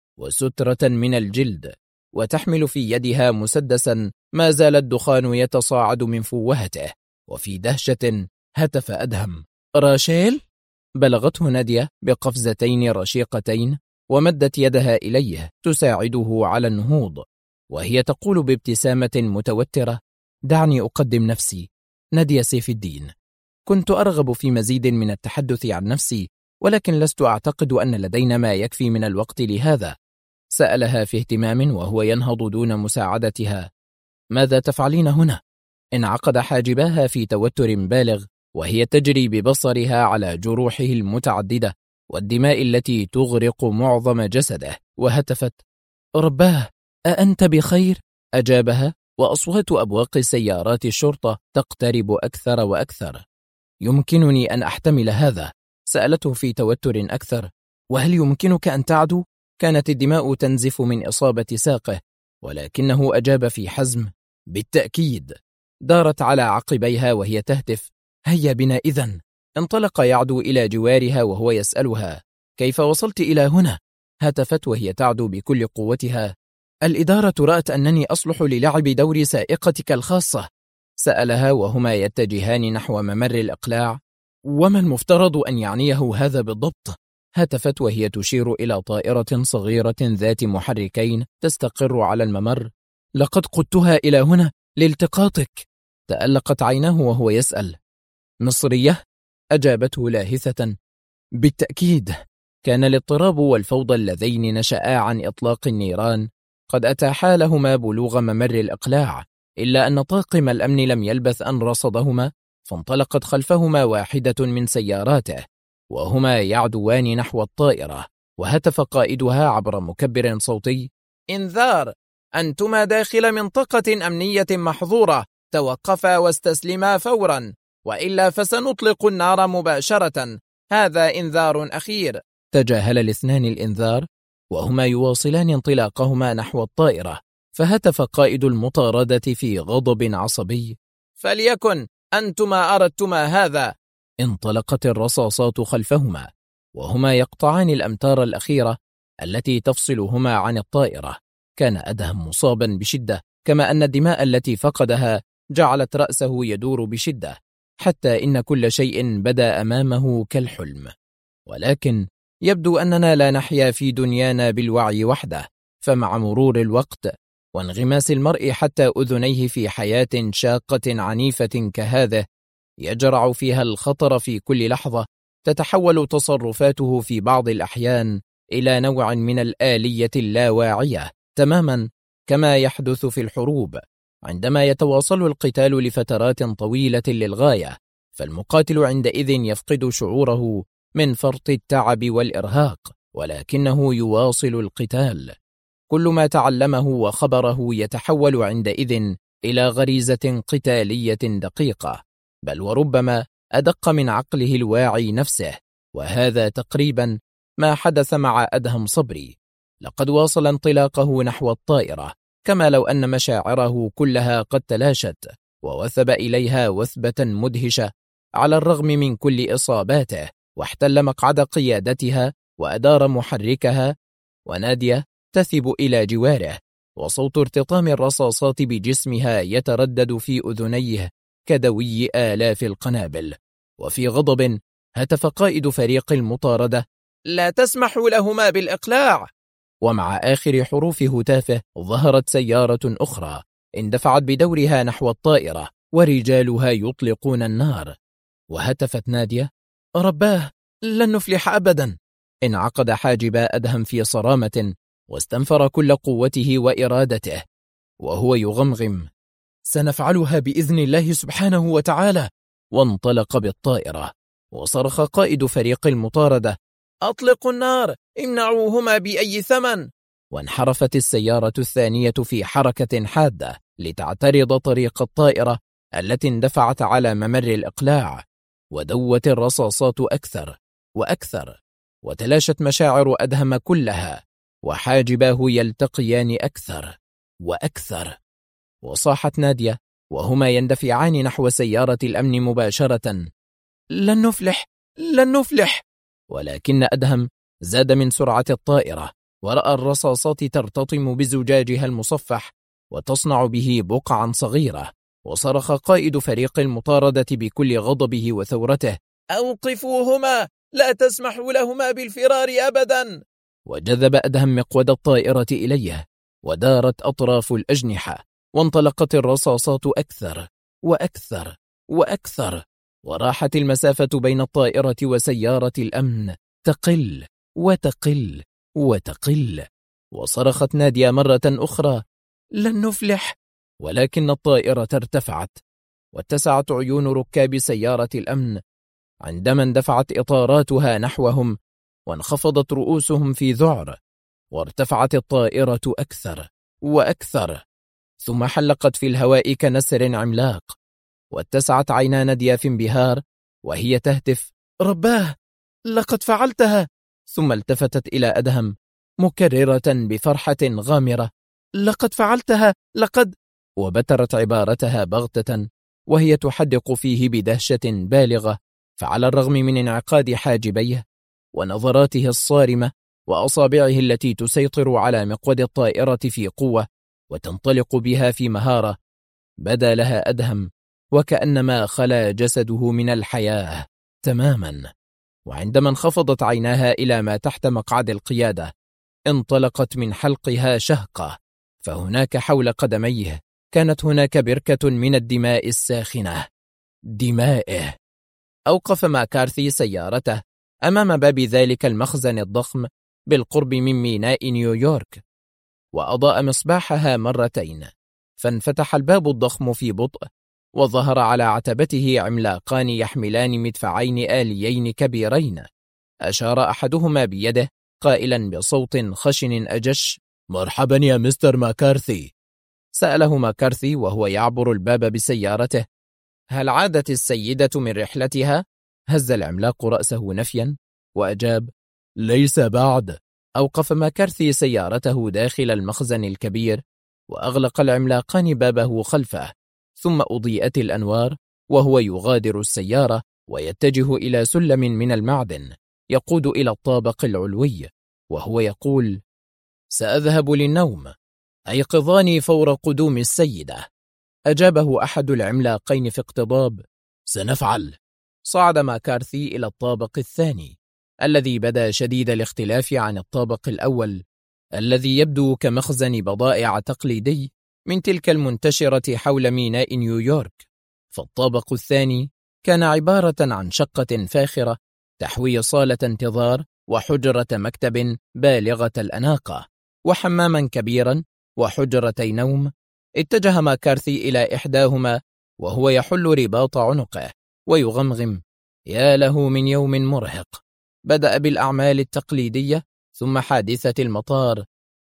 وسترة من الجلد، وتحمل في يدها مسدسا ما زال الدخان يتصاعد من فوهته. وفي دهشة هتف أدهم: راشيل؟ بلغته نادية بقفزتين رشيقتين، ومدت يدها إليه تساعده على النهوض، وهي تقول بابتسامة متوترة: دعني أقدم نفسي، نادية سيف الدين. كنت أرغب في مزيد من التحدث عن نفسي، ولكن لست أعتقد أن لدينا ما يكفي من الوقت لهذا. سألها في اهتمام وهو ينهض دون مساعدتها: ماذا تفعلين هنا؟ انعقد حاجباها في توتر بالغ، وهي تجري ببصرها على جروحه المتعددة والدماء التي تغرق معظم جسده، وهتفت: رباه، أأنت بخير؟ أجابها، وأصوات أبواق سيارات الشرطة تقترب أكثر وأكثر. يمكنني أن أحتمل هذا؟ سألته في توتر أكثر. وهل يمكنك أن تعدو؟ كانت الدماء تنزف من إصابة ساقه، ولكنه أجاب في حزم: بالتأكيد. دارت على عقبيها وهي تهتف: هيا بنا إذن. انطلق يعدو إلى جوارها وهو يسألها: كيف وصلت إلى هنا؟ هتفت وهي تعدو بكل قوتها: الإدارة رأت أنني أصلح للعب دور سائقتك الخاصة. سألها وهما يتجهان نحو ممر الإقلاع: وما المفترض أن يعنيه هذا بالضبط؟ هتفت وهي تشير إلى طائرة صغيرة ذات محركين تستقر على الممر: لقد قدتها إلى هنا لالتقاطك. تألقت عيناه وهو يسأل: مصرية؟ أجابته لاهثة: بالتأكيد. كان الاضطراب والفوضى اللذين نشأا عن إطلاق النيران قد أتاحا لهما بلوغ ممر الإقلاع، إلا أن طاقم الأمن لم يلبث أن رصدهما، فانطلقت خلفهما واحدة من سياراته وهما يعدوان نحو الطائرة، وهتف قائدها عبر مكبر صوتي: إنذار! أنتما داخل منطقة أمنية محظورة، توقفا واستسلما فورا، وإلا فسنطلق النار مباشرة. هذا إنذار أخير. تجاهل الاثنان الإنذار وهما يواصلان انطلاقهما نحو الطائرة، فهتف قائد المطاردة في غضب عصبي: فليكن، أنتما أردتما هذا. انطلقت الرصاصات خلفهما وهما يقطعان الأمتار الأخيرة التي تفصلهما عن الطائرة، كان أدهم مصابا بشدة، كما أن الدماء التي فقدها جعلت رأسه يدور بشدة، حتى إن كل شيء بدا أمامه كالحلم. ولكن يبدو أننا لا نحيا في دنيانا بالوعي وحده، فمع مرور الوقت وانغماس المرء حتى أذنيه في حياة شاقة عنيفة كهذه يجرع فيها الخطر في كل لحظة، تتحول تصرفاته في بعض الأحيان إلى نوع من الآلية اللاواعية، تماما كما يحدث في الحروب عندما يتواصل القتال لفترات طويلة للغاية، فالمقاتل عندئذ يفقد شعوره من فرط التعب والإرهاق، ولكنه يواصل القتال. كل ما تعلمه وخبره يتحول عندئذ إلى غريزة قتالية دقيقة، بل وربما أدق من عقله الواعي نفسه. وهذا تقريبا ما حدث مع أدهم صبري. لقد واصل انطلاقه نحو الطائرة كما لو أن مشاعره كلها قد تلاشت، ووثب إليها وثبة مدهشة على الرغم من كل إصاباته، واحتل مقعد قيادتها وأدار محركها، ونادية تثب إلى جواره، وصوت ارتطام الرصاصات بجسمها يتردد في أذنيه كدوي آلاف القنابل. وفي غضب هتف قائد فريق المطاردة: لا تسمحوا لهما بالإقلاع. ومع آخر حروف هتافه ظهرت سيارة أخرى اندفعت بدورها نحو الطائرة ورجالها يطلقون النار. وهتفت نادية: رباه، لن نفلح أبدا. انعقد حاجب أدهم في صرامة واستنفر كل قوته وإرادته وهو يغمغم: سنفعلها بإذن الله سبحانه وتعالى. وانطلق بالطائرة. وصرخ قائد فريق المطاردة: أطلقوا النار، امنعوهما بأي ثمن. وانحرفت السيارة الثانية في حركة حادة لتعترض طريق الطائرة التي اندفعت على ممر الإقلاع، ودوت الرصاصات أكثر وأكثر، وتلاشت مشاعر أدهم كلها، وحاجباه يلتقيان أكثر وأكثر. وصاحت نادية وهما يندفعان نحو سيارة الأمن مباشرة: لن نفلح، لن نفلح. ولكن أدهم زاد من سرعة الطائرة ورأى الرصاصات ترتطم بزجاجها المصفح وتصنع به بقعا صغيرة. وصرخ قائد فريق المطاردة بكل غضبه وثورته: أوقفوهما، لا تسمحوا لهما بالفرار أبدا. وجذب أدهم مقود الطائرة إليه، ودارت أطراف الأجنحة، وانطلقت الرصاصات أكثر وأكثر وأكثر، وراحت المسافة بين الطائرة وسيارة الأمن تقل وتقل وتقل. وصرخت نادية مرة أخرى: لن نفلح. ولكن الطائرة ارتفعت، واتسعت عيون ركاب سيارة الأمن عندما اندفعت إطاراتها نحوهم، وانخفضت رؤوسهم في ذعر، وارتفعت الطائرة أكثر وأكثر، ثم حلقت في الهواء كنسر عملاق. واتسعت عينا نادية في انبهار وهي تهتف: رباه، لقد فعلتها. ثم التفتت إلى أدهم مكررة بفرحة غامرة: لقد فعلتها، لقد. وبترت عبارتها بغتة وهي تحدق فيه بدهشة بالغة، فعلى الرغم من انعقاد حاجبيه ونظراته الصارمة وأصابعه التي تسيطر على مقود الطائرة في قوة وتنطلق بها في مهارة، بدا لها أدهم وكأنما خلا جسده من الحياة تماما. وعندما انخفضت عيناها إلى ما تحت مقعد القيادة انطلقت من حلقها شهقة، فهناك حول قدميه كانت هناك بركة من الدماء الساخنة، دمائه. أوقف ماكارثي سيارته أمام باب ذلك المخزن الضخم بالقرب من ميناء نيويورك، وأضاء مصباحها مرتين، فانفتح الباب الضخم في بطء، وظهر على عتبته عملاقان يحملان مدفعين آليين كبيرين. أشار أحدهما بيده قائلا بصوت خشن أجش: مرحبا يا مستر ماكارثي. سأله ماكارثي وهو يعبر الباب بسيارته: هل عادت السيدة من رحلتها؟ هز العملاق رأسه نفيا وأجاب: ليس بعد. أوقف ماكارثي سيارته داخل المخزن الكبير، وأغلق العملاقان بابه خلفه، ثم أضيئت الأنوار وهو يغادر السيارة ويتجه إلى سلم من المعدن يقود إلى الطابق العلوي، وهو يقول: سأذهب للنوم، أيقظاني فور قدوم السيدة. أجابه أحد العملاقين في اقتضاب: سنفعل. صعد ماكارثي إلى الطابق الثاني الذي بدا شديد الاختلاف عن الطابق الأول الذي يبدو كمخزن بضائع تقليدي من تلك المنتشرة حول ميناء نيويورك. فالطابق الثاني كان عبارة عن شقة فاخرة تحوي صالة انتظار وحجرة مكتب بالغة الأناقة وحماما كبيرا وحجرتي نوم. اتجه ماكارثي إلى إحداهما وهو يحل رباط عنقه ويغمغم: يا له من يوم مرهق. بدأ بالأعمال التقليدية ثم حادثة المطار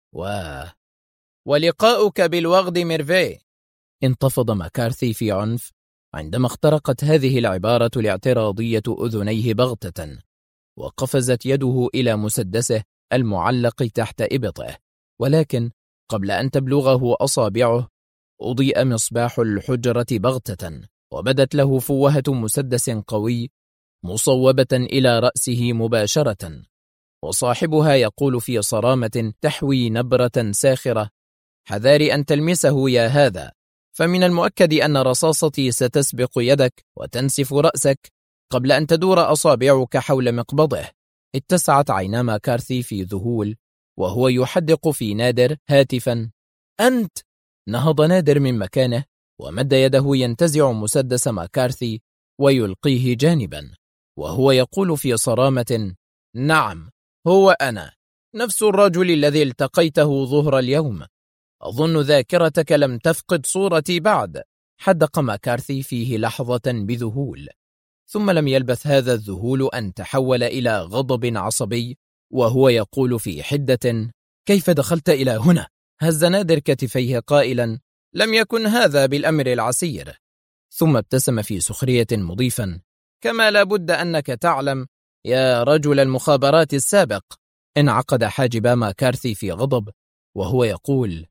ولقاؤك بالوغد ميرفي. انتفض ماكارثي في عنف عندما اخترقت هذه العبارة الاعتراضية أذنيه بغتة، وقفزت يده إلى مسدسه المعلق تحت إبطه، ولكن قبل أن تبلغه أصابعه أضيء مصباح الحجرة بغتة وبدت له فوهة مسدس قوي مصوبة إلى رأسه مباشرة، وصاحبها يقول في صرامة تحوي نبرة ساخرة: حذار أن تلمسه يا هذا، فمن المؤكد أن رصاصتي ستسبق يدك وتنسف رأسك قبل أن تدور أصابعك حول مقبضه. اتسعت عينا ماكارثي في ذهول وهو يحدق في نادر هاتفا: أنت! نهض نادر من مكانه ومد يده ينتزع مسدس ماكارثي ويلقيه جانبا، وهو يقول في صرامة: نعم، هو أنا، نفس الرجل الذي التقيته ظهر اليوم. أظن ذاكرتك لم تفقد صورتي بعد. حدق ماكارثي فيه لحظة بذهول، ثم لم يلبث هذا الذهول أن تحول إلى غضب عصبي وهو يقول في حدة: كيف دخلت إلى هنا؟ هز نادر كتفيه قائلا: لم يكن هذا بالأمر العسير. ثم ابتسم في سخرية مضيفا: كما لابد أنك تعلم يا رجل المخابرات السابق. انعقد حاجب ماكارثي في غضب وهو يقول: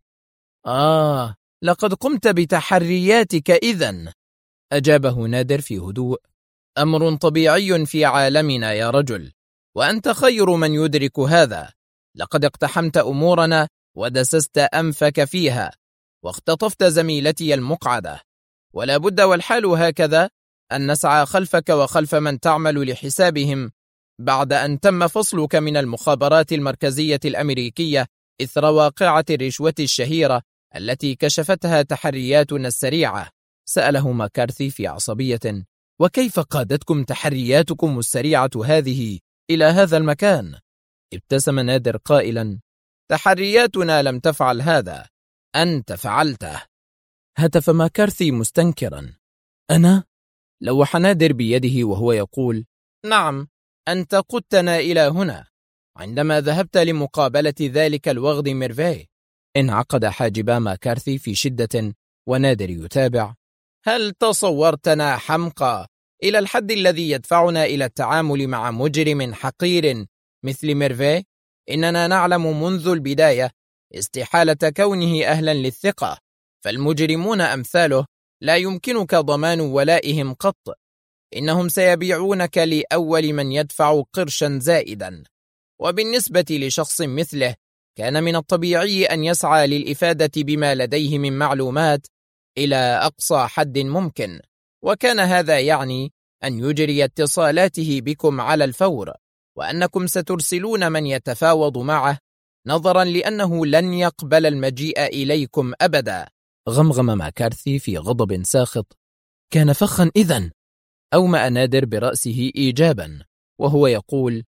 لقد قمت بتحرياتك إذن. أجابه نادر في هدوء: أمر طبيعي في عالمنا يا رجل، وأنت خير من يدرك هذا. لقد اقتحمت أمورنا ودسست أنفك فيها واختطفت زميلتي المقعدة، ولا بد والحال هكذا أن نسعى خلفك وخلف من تعمل لحسابهم بعد أن تم فصلك من المخابرات المركزية الأمريكية إثر واقعة الرشوة الشهيرة التي كشفتها تحرياتنا السريعة. سأله ماكارثي في عصبية: وكيف قادتكم تحرياتكم السريعة هذه إلى هذا المكان؟ ابتسم نادر قائلا: تحرياتنا لم تفعل هذا، أنت فعلته. هتف ماكارثي مستنكرا: أنا؟ لوح نادر بيده وهو يقول: نعم، أنت قدتنا إلى هنا عندما ذهبت لمقابلة ذلك الوغد ميرفي. انعقد حاجبا ماكارثي في شدة ونادر يتابع: هل تصورتنا حمقى إلى الحد الذي يدفعنا إلى التعامل مع مجرم حقير مثل ميرفي؟ إننا نعلم منذ البداية استحالة كونه أهلا للثقة، فالمجرمون أمثاله لا يمكنك ضمان ولائهم قط. إنهم سيبيعونك لأول من يدفع قرشا زائدا، وبالنسبة لشخص مثله كان من الطبيعي أن يسعى للإفادة بما لديه من معلومات إلى أقصى حد ممكن، وكان هذا يعني أن يجري اتصالاته بكم على الفور، وأنكم سترسلون من يتفاوض معه نظرا لأنه لن يقبل المجيء إليكم أبدا. غمغم ماكارثي في غضب ساخط: كان فخا إذن. أومأ نادر برأسه إيجابا وهو يقول: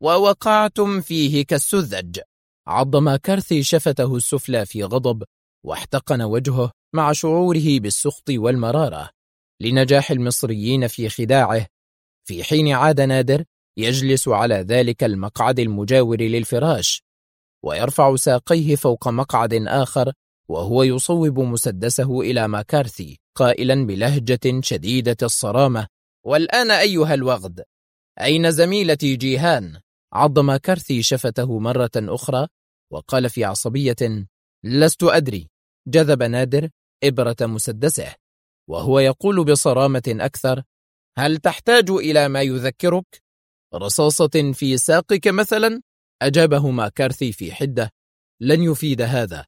ووقعتم فيه كالسذج. عض ماكارثي شفته السفلى في غضب واحتقن وجهه مع شعوره بالسخط والمرارة لنجاح المصريين في خداعه، في حين عاد نادر يجلس على ذلك المقعد المجاور للفراش ويرفع ساقيه فوق مقعد آخر وهو يصوب مسدسه إلى ماكارثي قائلا بلهجة شديدة الصرامة: والآن أيها الوغد، أين زميلتي جيهان؟ عض ماكارثي شفته مرة أخرى وقال في عصبية: لست أدري. جذب نادر إبرة مسدسه وهو يقول بصرامة أكثر: هل تحتاج إلى ما يذكرك؟ رصاصة في ساقك مثلا؟ أجابه ماكارثي في حدة: لن يفيد هذا،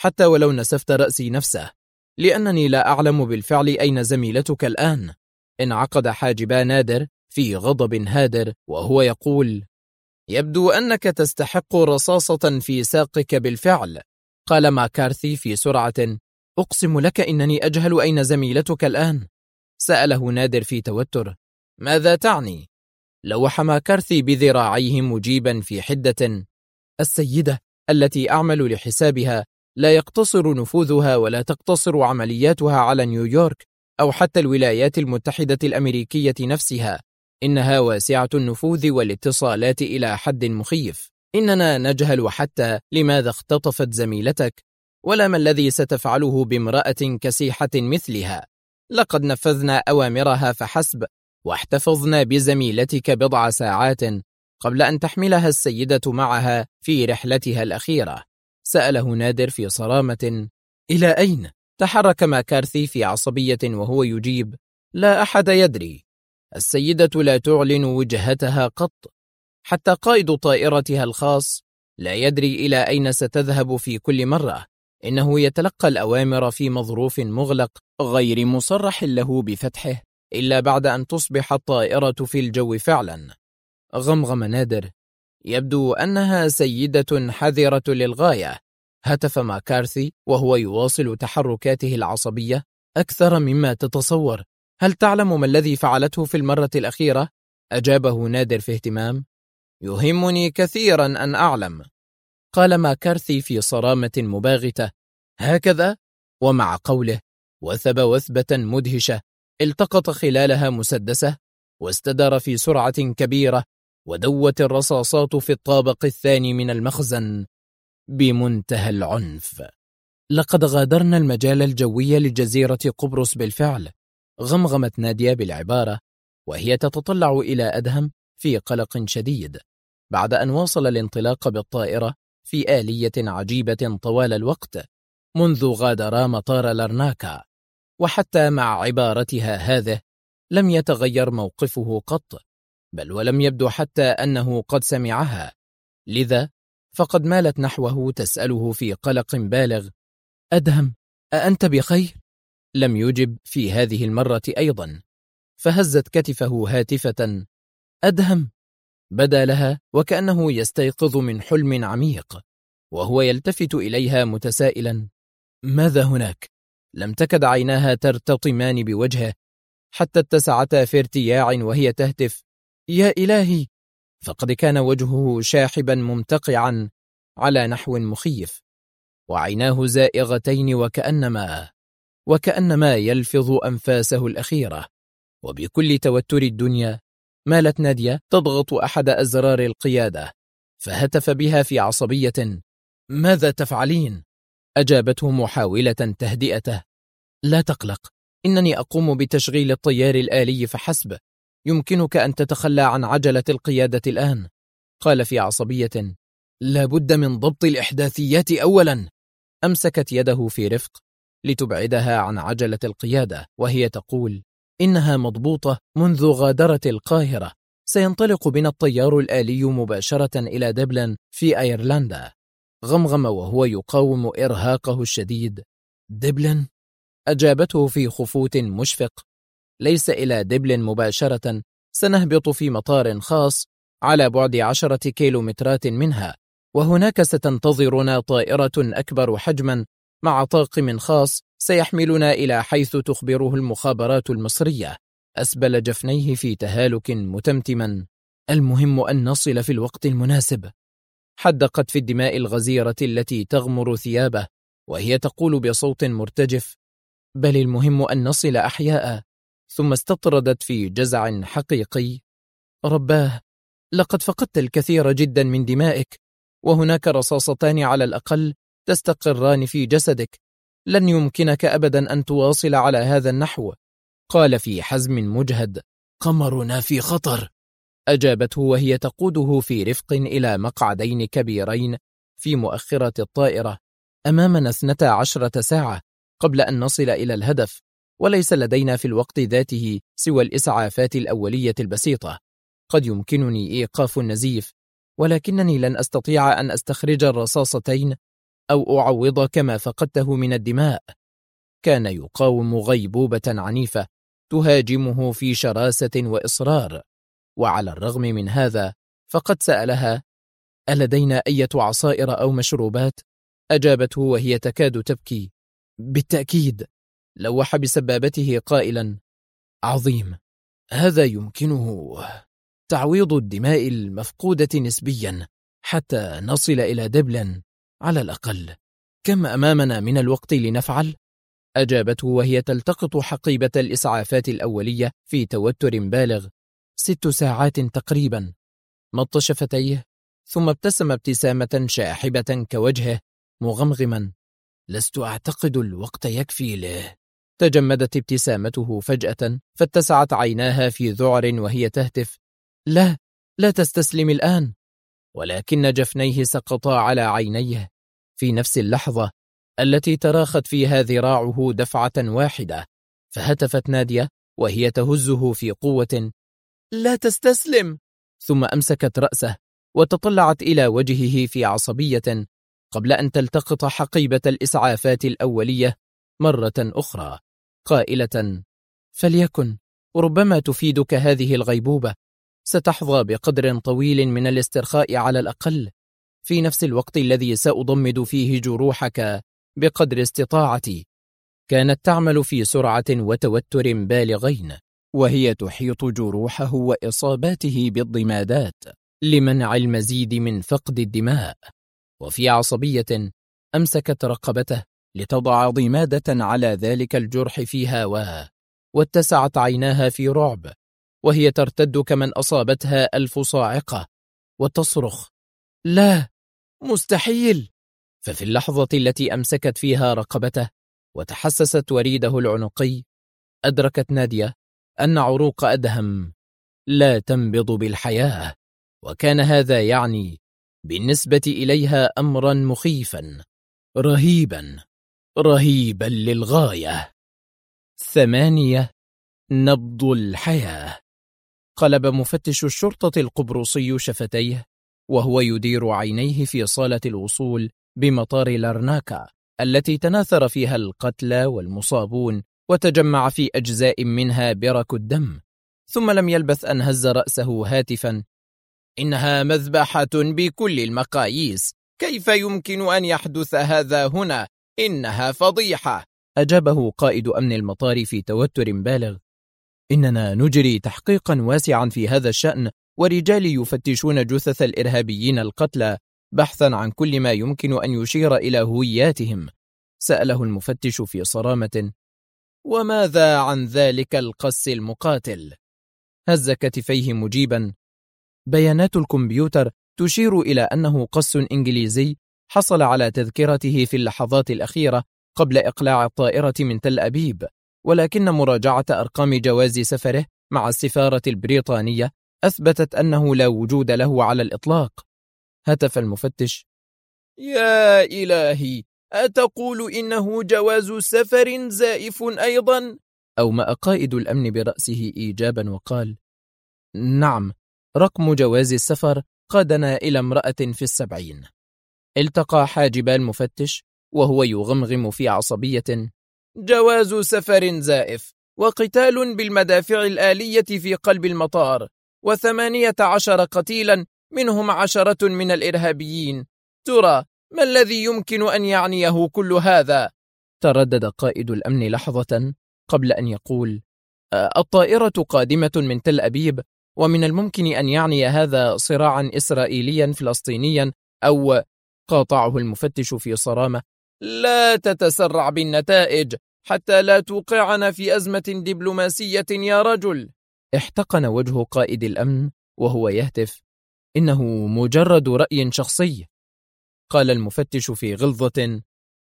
حتى ولو نسفت رأسي نفسه، لأنني لا أعلم بالفعل أين زميلتك الآن. انعقد حاجبا نادر في غضب هادر وهو يقول: يبدو أنك تستحق رصاصة في ساقك بالفعل. قال ماكارثي في سرعة: أقسم لك إنني أجهل أين زميلتك الآن. سأله نادر في توتر: ماذا تعني؟ لوح ماكارثي بذراعيه مجيبا في حدة: السيدة التي أعمل لحسابها لا يقتصر نفوذها ولا تقتصر عملياتها على نيويورك أو حتى الولايات المتحدة الأمريكية نفسها، إنها واسعة النفوذ والاتصالات إلى حد مخيف. إننا نجهل حتى لماذا اختطفت زميلتك، ولا ما الذي ستفعله بامرأة كسيحة مثلها. لقد نفذنا أوامرها فحسب، واحتفظنا بزميلتك بضع ساعات قبل أن تحملها السيدة معها في رحلتها الأخيرة. سأله نادر في صرامة: إلى أين؟ تحرك ماكارثي في عصبية وهو يجيب: لا أحد يدري. السيدة لا تعلن وجهتها قط، حتى قائد طائرتها الخاص لا يدري إلى أين ستذهب في كل مرة. إنه يتلقى الأوامر في مظروف مغلق غير مصرح له بفتحه إلا بعد أن تصبح الطائرة في الجو فعلا. غمغم نادر: يبدو أنها سيدة حذرة للغاية. هتف ماكارثي وهو يواصل تحركاته العصبية: أكثر مما تتصور. هل تعلم ما الذي فعلته في المرة الأخيرة؟ أجابه نادر في اهتمام: يهمني كثيرا أن أعلم. قال ماكارثي في صرامة مباغتة: هكذا؟ ومع قوله وثب وثبة مدهشة التقط خلالها مسدسه واستدار في سرعة كبيرة، ودوت الرصاصات في الطابق الثاني من المخزن بمنتهى العنف. لقد غادرنا المجال الجوي لجزيرة قبرص بالفعل. غمغمت نادية بالعبارة وهي تتطلع إلى أدهم في قلق شديد، بعد أن واصل الانطلاق بالطائرة في آلية عجيبة طوال الوقت منذ غادرا مطار لارناكا. وحتى مع عبارتها هذه لم يتغير موقفه قط، بل ولم يبدو حتى أنه قد سمعها، لذا فقد مالت نحوه تسأله في قلق بالغ: أدهم، أأنت بخير؟ لم يجب في هذه المرة أيضا، فهزت كتفه هاتفة: أدهم. بدا لها وكأنه يستيقظ من حلم عميق، وهو يلتفت إليها متسائلا: ماذا هناك؟ لم تكد عيناها ترتطمان بوجهه حتى اتسعتا في ارتياع وهي تهتف: يا إلهي! فقد كان وجهه شاحبا ممتقعا على نحو مخيف، وعيناه زائغتين وكأنما يلفظ أنفاسه الأخيرة. وبكل توتر الدنيا مالت نادية تضغط أحد أزرار القيادة، فهتف بها في عصبية: ماذا تفعلين؟ أجابته محاولة تهدئته: لا تقلق، إنني أقوم بتشغيل الطيار الآلي فحسب، يمكنك أن تتخلى عن عجلة القيادة الآن. قال في عصبية: لا بد من ضبط الإحداثيات أولا. أمسكت يده في رفق لتبعدها عن عجلة القيادة وهي تقول: إنها مضبوطة منذ غادرة القاهرة، سينطلق بنا الطيار الآلي مباشرة إلى دبلن في أيرلندا. غمغم وهو يقاوم إرهاقه الشديد: دبلن؟ أجابته في خفوت مشفق: ليس إلى دبلن مباشرة، سنهبط في مطار خاص على بعد 10 كيلومترات منها، وهناك ستنتظرنا طائرة أكبر حجما مع طاقم خاص سيحملنا إلى حيث تخبره المخابرات المصرية. أسبل جفنيه في تهالك متمتما: المهم أن نصل في الوقت المناسب. حدقت في الدماء الغزيرة التي تغمر ثيابه وهي تقول بصوت مرتجف: بل المهم أن نصل أحياء. ثم استطردت في جزع حقيقي: رباه، لقد فقدت الكثير جدا من دمائك، وهناك رصاصتان على الأقل تستقران في جسدك، لن يمكنك أبدا أن تواصل على هذا النحو. قال في حزم مجهد: قمرنا في خطر. أجابته وهي تقوده في رفق إلى مقعدين كبيرين في مؤخرة الطائرة: أمامنا 12 ساعة قبل أن نصل إلى الهدف، وليس لدينا في الوقت ذاته سوى الإسعافات الأولية البسيطة. قد يمكنني إيقاف النزيف، ولكنني لن أستطيع أن أستخرج الرصاصتين أو أعوضك ما فقدته من الدماء. كان يقاوم غيبوبة عنيفة تهاجمه في شراسة وإصرار، وعلى الرغم من هذا فقد سألها: ألدينا أية عصائر أو مشروبات؟ أجابته وهي تكاد تبكي: بالتأكيد. لوح بسبابته قائلا: عظيم، هذا يمكنه تعويض الدماء المفقودة نسبيا حتى نصل إلى دبلن على الأقل. كم أمامنا من الوقت لنفعل؟ أجابته وهي تلتقط حقيبة الإسعافات الأولية في توتر بالغ: 6 ساعات تقريبا. مط شفتيه ثم ابتسم ابتسامة شاحبة كوجهه مغمغما: لست أعتقد الوقت يكفي له. تجمدت ابتسامته فجأة فاتسعت عيناها في ذعر وهي تهتف: لا، لا تستسلم الآن. ولكن جفنيه سقطا على عينيه في نفس اللحظة التي تراخت فيها ذراعه دفعة واحدة، فهتفت نادية وهي تهزه في قوة: لا تستسلم. ثم أمسكت رأسه وتطلعت إلى وجهه في عصبية قبل أن تلتقط حقيبة الإسعافات الأولية مرة أخرى، قائلة: فليكن، ربما تفيدك هذه الغيبوبة، ستحظى بقدر طويل من الاسترخاء على الأقل، في نفس الوقت الذي سأضمد فيه جروحك بقدر استطاعتي. كانت تعمل في سرعة وتوتر بالغين، وهي تحيط جروحه وإصاباته بالضمادات لمنع المزيد من فقد الدماء. وفي عصبية أمسكت رقبته لتضع ضمادة على ذلك الجرح في هاواه، واتسعت عيناها في رعب وهي ترتد كمن أصابتها 1000 صاعقة وتصرخ: لا، مستحيل. ففي اللحظة التي أمسكت فيها رقبته وتحسست وريده العنقي، أدركت نادية أن عروق أدهم لا تنبض بالحياة، وكان هذا يعني بالنسبة إليها أمرا مخيفا رهيبا للغاية. 8. نبض الحياة. قلب مفتش الشرطة القبرصي شفتيه وهو يدير عينيه في صالة الوصول بمطار لارناكا التي تناثر فيها القتلى والمصابون وتجمع في أجزاء منها برك الدم، ثم لم يلبث أن هز رأسه هاتفا: إنها مذبحة بكل المقاييس، كيف يمكن أن يحدث هذا هنا؟ إنها فضيحة. أجابه قائد أمن المطار في توتر بالغ: إننا نجري تحقيقا واسعا في هذا الشأن، ورجال يفتشون جثث الإرهابيين القتلى بحثا عن كل ما يمكن أن يشير إلى هوياتهم. سأله المفتش في صرامة: وماذا عن ذلك القس المقاتل؟ هز كتفيه مجيبا: بيانات الكمبيوتر تشير إلى أنه قس إنجليزي حصل على تذكرته في اللحظات الأخيرة قبل إقلاع الطائرة من تل أبيب، ولكن مراجعة أرقام جواز سفره مع السفارة البريطانية أثبتت أنه لا وجود له على الإطلاق. هتف المفتش: يا إلهي، أتقول إنه جواز سفر زائف أيضا؟ أومأ قائد الأمن برأسه إيجابا وقال: نعم، رقم جواز السفر قادنا إلى امرأة في 70. التقى حاجب المفتش وهو يغمغم في عصبية: جواز سفر زائف، وقتال بالمدافع الآلية في قلب المطار، و18 قتيلا منهم 10 من الإرهابيين. ترى ما الذي يمكن أن يعنيه كل هذا؟ تردد قائد الأمن لحظة قبل أن يقول: الطائرة قادمة من تل أبيب، ومن الممكن أن يعني هذا صراعا إسرائيليا فلسطينيا أو... قاطعه المفتش في صرامة: لا تتسرع بالنتائج حتى لا توقعنا في أزمة دبلوماسية يا رجل. احتقن وجه قائد الأمن وهو يهتف: إنه مجرد رأي شخصي. قال المفتش في غلظة: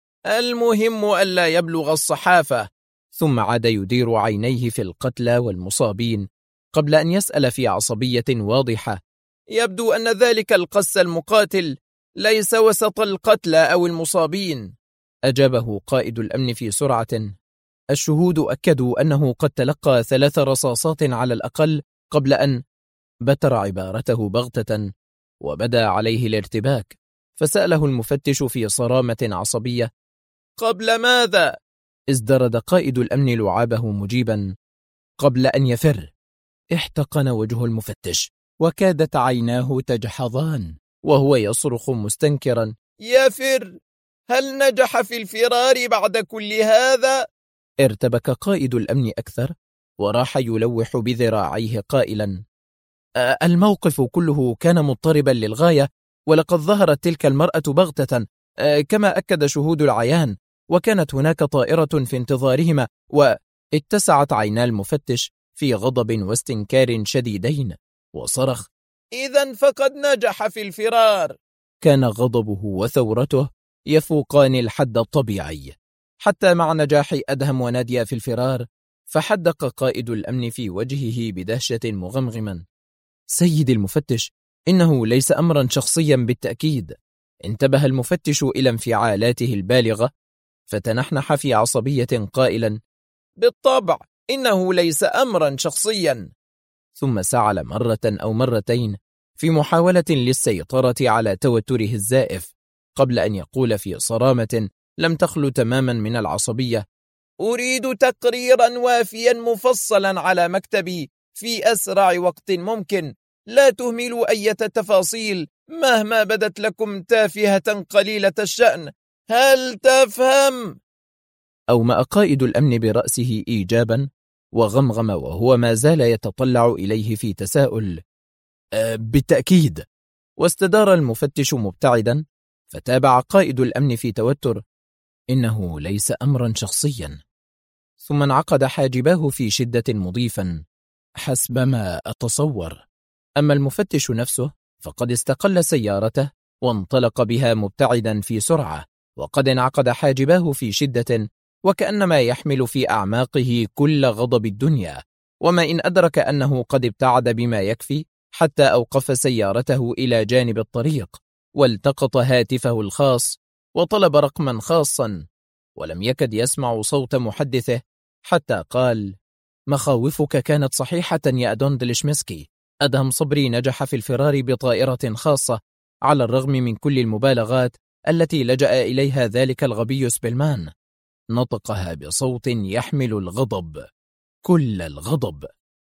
المهم ألا يبلغ الصحافة. ثم عاد يدير عينيه في القتلى والمصابين قبل أن يسأل في عصبية واضحة: يبدو أن ذلك القس المقاتل ليس وسط القتلى أو المصابين. أجابه قائد الأمن في سرعة: الشهود أكدوا أنه قد تلقى 3 رصاصات على الأقل قبل أن... بتر عبارته بغتة وبدا عليه الارتباك، فسأله المفتش في صرامة عصبية: قبل ماذا؟ ازدرد قائد الأمن لعابه مجيبا: قبل أن يفر. احتقن وجه المفتش وكادت عيناه تجحظان وهو يصرخ مستنكرا: يفر؟ هل نجح في الفرار بعد كل هذا؟ ارتبك قائد الأمن أكثر وراح يلوح بذراعيه قائلا: الموقف كله كان مضطربا للغاية، ولقد ظهرت تلك المرأة بغتة كما أكد شهود العيان، وكانت هناك طائرة في انتظارهما. واتسعت عينا المفتش في غضب واستنكار شديدين وصرخ: إذن فقد نجح في الفرار. كان غضبه وثورته يفوقان الحد الطبيعي، حتى مع نجاح أدهم ونادية في الفرار فحدق قائد الأمن في وجهه بدهشة مغمغما: سيدي المفتش، إنه ليس أمرا شخصيا بالتأكيد. انتبه المفتش إلى انفعالاته البالغة فتنحنح في عصبية قائلا: بالطبع إنه ليس أمرا شخصيا. ثم سعل مرة أو مرتين في محاولة للسيطرة على توتره الزائف قبل أن يقول في صرامة لم تخلو تماما من العصبية: أريد تقريرا وافيا مفصلا على مكتبي في أسرع وقت ممكن. لا تهملوا أي تفاصيل مهما بدت لكم تافهة قليلة الشأن. هل تفهم؟ أومأ قائد الأمن برأسه إيجابا وغمغم وهو ما زال يتطلع إليه في تساؤل: بالتأكيد. واستدار المفتش مبتعدا، فتابع قائد الأمن في توتر: إنه ليس أمرا شخصيا. ثم انعقد حاجباه في شدة مضيفا: حسب ما أتصور. أما المفتش نفسه فقد استقل سيارته وانطلق بها مبتعدا في سرعة، وقد انعقد حاجباه في شدة وكأنما يحمل في أعماقه كل غضب الدنيا. وما إن أدرك أنه قد ابتعد بما يكفي حتى أوقف سيارته إلى جانب الطريق والتقط هاتفه الخاص وطلب رقما خاصا، ولم يكد يسمع صوت محدثه حتى قال: مخاوفك كانت صحيحة يا أدون دلشمسكي. أدهم صبري نجح في الفرار بطائرة خاصة على الرغم من كل المبالغات التي لجأ إليها ذلك الغبي سبيلمان. نطقها بصوت يحمل الغضب، كل الغضب.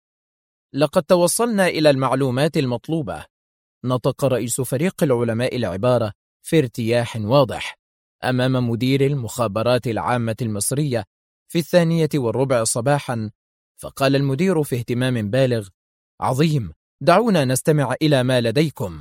لقد توصلنا إلى المعلومات المطلوبة. نطق رئيس فريق العلماء العبارة في ارتياح واضح أمام مدير المخابرات العامة المصرية في 2:15 صباحا. فقال المدير في اهتمام بالغ: عظيم، دعونا نستمع إلى ما لديكم.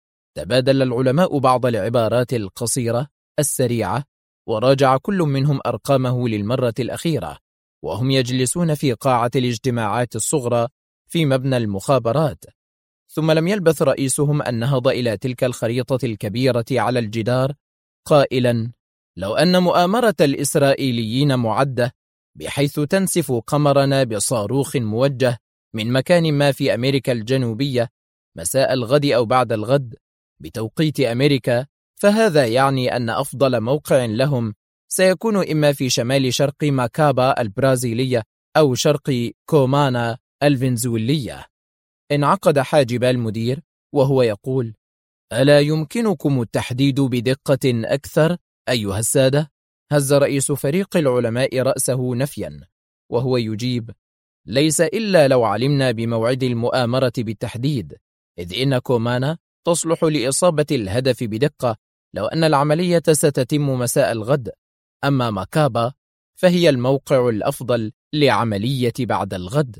تبادل العلماء بعض العبارات القصيرة السريعة، وراجع كل منهم أرقامه للمرة الأخيرة وهم يجلسون في قاعة الاجتماعات الصغرى في مبنى المخابرات. ثم لم يلبث رئيسهم أن نهض إلى تلك الخريطة الكبيرة على الجدار قائلا: لو أن مؤامرة الإسرائيليين معدة بحيث تنسف قمرنا بصاروخ موجه من مكان ما في أمريكا الجنوبية مساء الغد أو بعد الغد بتوقيت أمريكا، فهذا يعني أن أفضل موقع لهم سيكون إما في شمال شرق ماكابا البرازيلية أو شرق كومانا الفنزويلية. انعقد حاجب المدير وهو يقول: ألا يمكنكم التحديد بدقة أكثر أيها السادة؟ هز رئيس فريق العلماء رأسه نفيا وهو يجيب: ليس إلا لو علمنا بموعد المؤامرة بالتحديد، إذ إن كومانا تصلح لإصابة الهدف بدقة لو أن العملية ستتم مساء الغد، أما ماكابا فهي الموقع الأفضل لعملية بعد الغد.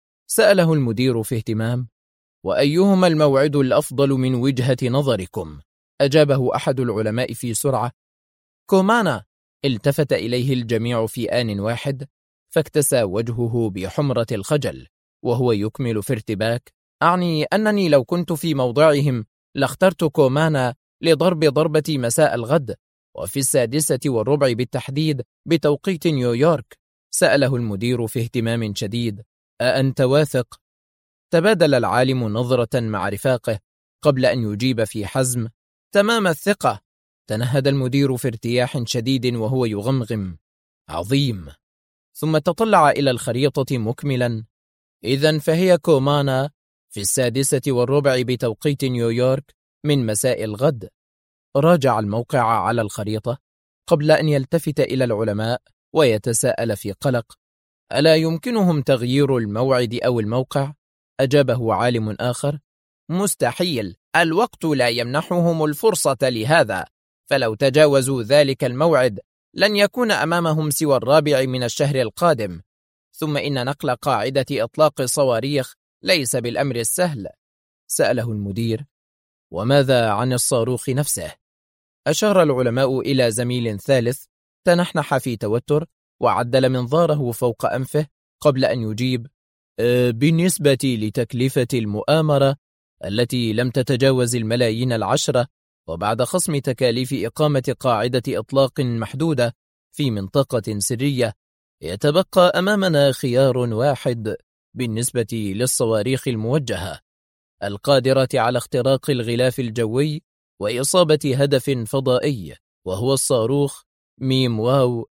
سأله المدير في اهتمام: وأيهما الموعد الأفضل من وجهة نظركم؟ أجابه أحد العلماء في سرعة: كومانا. التفت إليه الجميع في آن واحد، فاكتسى وجهه بحمرة الخجل وهو يكمل في ارتباك: أعني أنني لو كنت في موضعهم لاخترت كومانا لضرب ضربة مساء الغد، وفي 6:15 بالتحديد بتوقيت نيويورك. سأله المدير في اهتمام شديد: أأنت واثق؟ تبادل العالم نظرة مع رفاقه قبل أن يجيب في حزم: تمام الثقة. تنهد المدير في ارتياح شديد وهو يغمغم: عظيم. ثم تطلع إلى الخريطة مكملا: إذن فهي كومانا في 6:15 بتوقيت نيويورك من مساء الغد. راجع الموقع على الخريطة قبل أن يلتفت إلى العلماء ويتساءل في قلق: ألا يمكنهم تغيير الموعد أو الموقع؟ أجابه عالم آخر: مستحيل، الوقت لا يمنحهم الفرصة لهذا، فلو تجاوزوا ذلك الموعد لن يكون أمامهم سوى 4 من الشهر القادم، ثم إن نقل قاعدة إطلاق الصواريخ ليس بالأمر السهل. سأله المدير: وماذا عن الصاروخ نفسه؟ أشار العلماء إلى زميل ثالث تنحنح في توتر وعدل منظاره فوق أنفه قبل أن يجيب: بالنسبة لتكلفة المؤامرة التي لم تتجاوز الملايين العشرة، وبعد خصم تكاليف إقامة قاعدة إطلاق محدودة في منطقة سرية، يتبقى أمامنا خيار واحد بالنسبة للصواريخ الموجهة القادرة على اختراق الغلاف الجوي وإصابة هدف فضائي، وهو الصاروخ ميم واو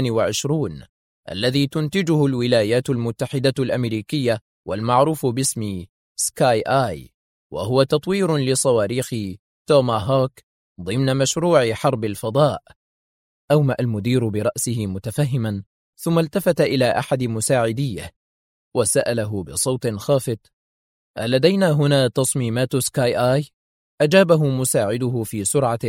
22 الذي تنتجه الولايات المتحدة الأمريكية والمعروف باسم سكاي آي، وهو تطوير لصواريخ توماهوك ضمن مشروع حرب الفضاء. أومأ المدير برأسه متفهما، ثم التفت إلى أحد مساعديه وسأله بصوت خافت: ألدينا هنا تصميمات سكاي آي؟ أجابه مساعده في سرعة: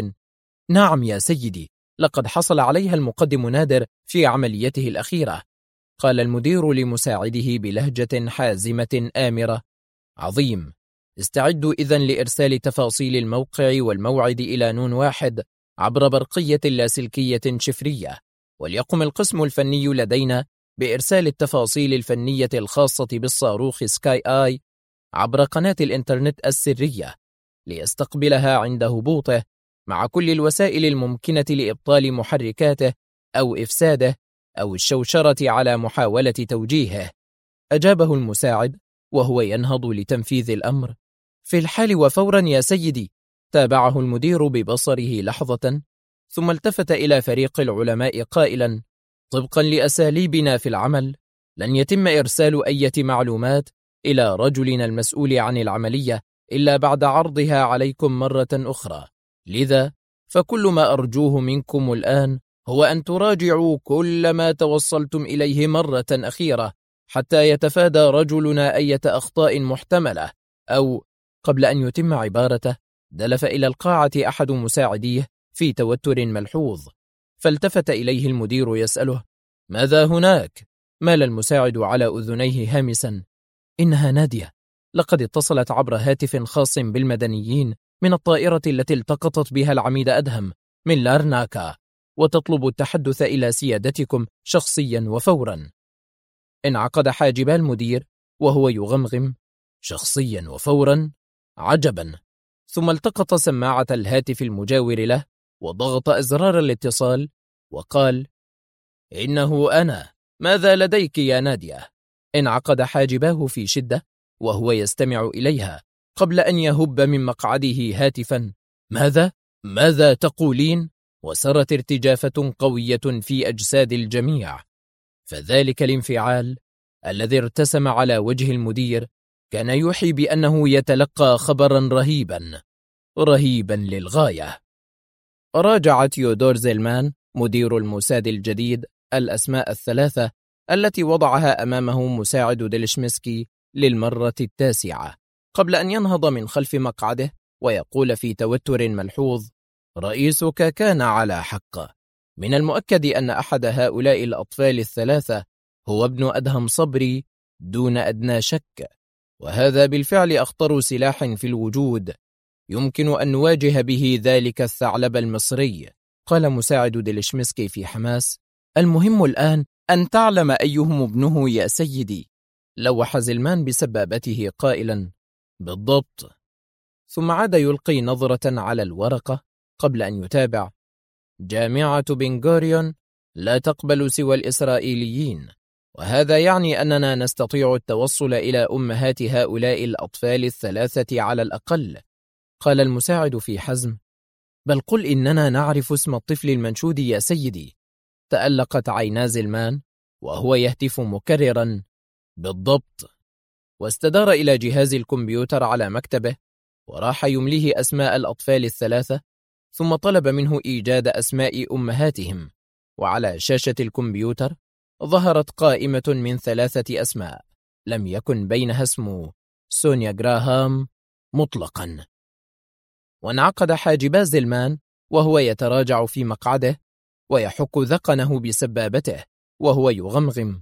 نعم يا سيدي، لقد حصل عليها المقدم نادر في عمليته الأخيرة. قال المدير لمساعده بلهجة حازمة آمرة: عظيم، استعدوا إذن لإرسال تفاصيل الموقع والموعد إلى نون 1 عبر برقية لاسلكية شفرية، وليقم القسم الفني لدينا بإرسال التفاصيل الفنية الخاصة بالصاروخ سكاي آي عبر قناة الإنترنت السرية ليستقبلها عند هبوطه، مع كل الوسائل الممكنة لإبطال محركاته أو إفساده أو الشوشرة على محاولة توجيهه. أجابه المساعد وهو ينهض لتنفيذ الأمر: في الحال وفورا يا سيدي. تابعه المدير ببصره لحظة، ثم التفت إلى فريق العلماء قائلا: طبقا لأساليبنا في العمل، لن يتم إرسال أي معلومات إلى رجلنا المسؤول عن العملية إلا بعد عرضها عليكم مرة أخرى، لذا فكل ما أرجوه منكم الآن هو أن تراجعوا كل ما توصلتم إليه مرة أخيرة حتى يتفادى رجلنا أي أخطاء محتملة. أو قبل أن يتم عبارته دلف إلى القاعة أحد مساعديه في توتر ملحوظ، فالتفت إليه المدير يسأله: ماذا هناك؟ مال المساعد على أذنيه هامسا: إنها نادية، لقد اتصلت عبر هاتف خاص بالمدنيين من الطائرة التي التقطت بها العميد أدهم من لارناكا، وتطلب التحدث إلى سيادتكم شخصيا وفورا. انعقد حاجب المدير وهو يغمغم: شخصيا وفورا؟ عجبا. ثم التقط سماعة الهاتف المجاور له وضغط أزرار الاتصال وقال: إنه أنا، ماذا لديك يا نادية؟ انعقد حاجباه في شدة وهو يستمع إليها قبل أن يهب من مقعده هاتفا: ماذا تقولين؟ وسرت ارتجافة قوية في أجساد الجميع، فذلك الانفعال الذي ارتسم على وجه المدير كان يوحي بأنه يتلقى خبرا رهيبا للغاية. راجع تيودور زيلمان مدير الموساد الجديد الأسماء الثلاثة التي وضعها أمامه مساعد ديلشمسكي للمرة 9 قبل أن ينهض من خلف مقعده ويقول في توتر ملحوظ: رئيسك كان على حق، من المؤكد أن أحد هؤلاء الأطفال الثلاثة هو ابن أدهم صبري دون أدنى شك، وهذا بالفعل أخطر سلاح في الوجود يمكن أن نواجه به ذلك الثعلب المصري. قال مساعد ديلشمسكي في حماس: المهم الآن أن تعلم أيهم ابنه يا سيدي. لوح زلمان بسبابته قائلا: بالضبط. ثم عاد يلقي نظرة على الورقة قبل أن يتابع: جامعة بنغوريون لا تقبل سوى الإسرائيليين، وهذا يعني أننا نستطيع التوصل إلى أمهات هؤلاء الأطفال الثلاثة على الأقل. قال المساعد في حزم: بل قل إننا نعرف اسم الطفل المنشود يا سيدي. تألقت عينا زلمان وهو يهتف مكررا: بالضبط. واستدار إلى جهاز الكمبيوتر على مكتبه وراح يمليه أسماء الأطفال الثلاثة، ثم طلب منه إيجاد أسماء أمهاتهم، وعلى شاشة الكمبيوتر ظهرت قائمة من 3 أسماء لم يكن بينها اسم سونيا غراهام مطلقا. وانعقد حاجبا زلمان وهو يتراجع في مقعده ويحك ذقنه بسبابته وهو يغمغم: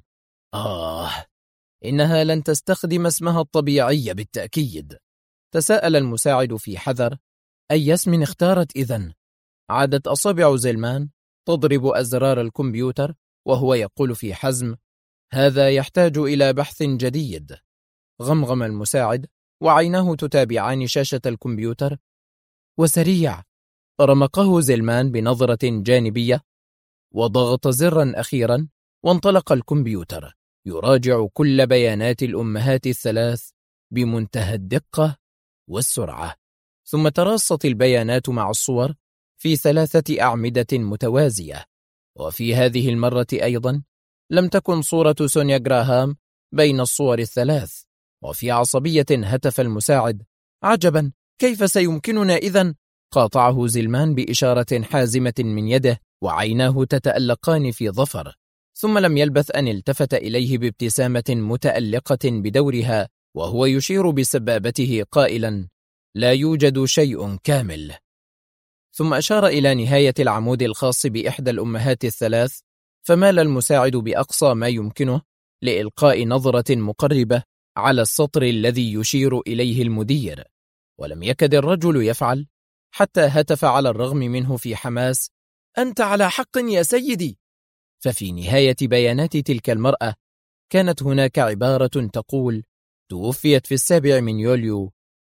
إنها لن تستخدم اسمها الطبيعي بالتأكيد. تساءل المساعد في حذر: أي اسم اختارت إذن؟ عادت أصابع زلمان تضرب أزرار الكمبيوتر وهو يقول في حزم: هذا يحتاج إلى بحث جديد. غمغم المساعد وعيناه تتابعان شاشة الكمبيوتر، وسريع رمقه زلمان بنظرة جانبية وضغط زرا أخيرا، وانطلق الكمبيوتر يراجع كل بيانات الأمهات ال3 بمنتهى الدقة والسرعة. ثم تراصت البيانات مع الصور في 3 أعمدة متوازية، وفي هذه المرة أيضا لم تكن صورة سونيا غراهام بين الصور ال3. وفي عصبية هتف المساعد: عجبا، كيف سيمكننا إذن؟ قاطعه زلمان بإشارة حازمة من يده وعيناه تتألقان في ظفر. ثم لم يلبث أن التفت إليه بابتسامة متألقة بدورها وهو يشير بسبابته قائلا: لا يوجد شيء كامل. ثم أشار إلى نهاية العمود الخاص بإحدى الأمهات ال3، فمال المساعد بأقصى ما يمكنه لإلقاء نظرة مقربة على السطر الذي يشير إليه المدير، ولم يكد الرجل يفعل حتى هتف على الرغم منه في حماس: أنت على حق يا سيدي. ففي نهاية بيانات تلك المرأة كانت هناك عبارة تقول: توفيت في 7 يوليو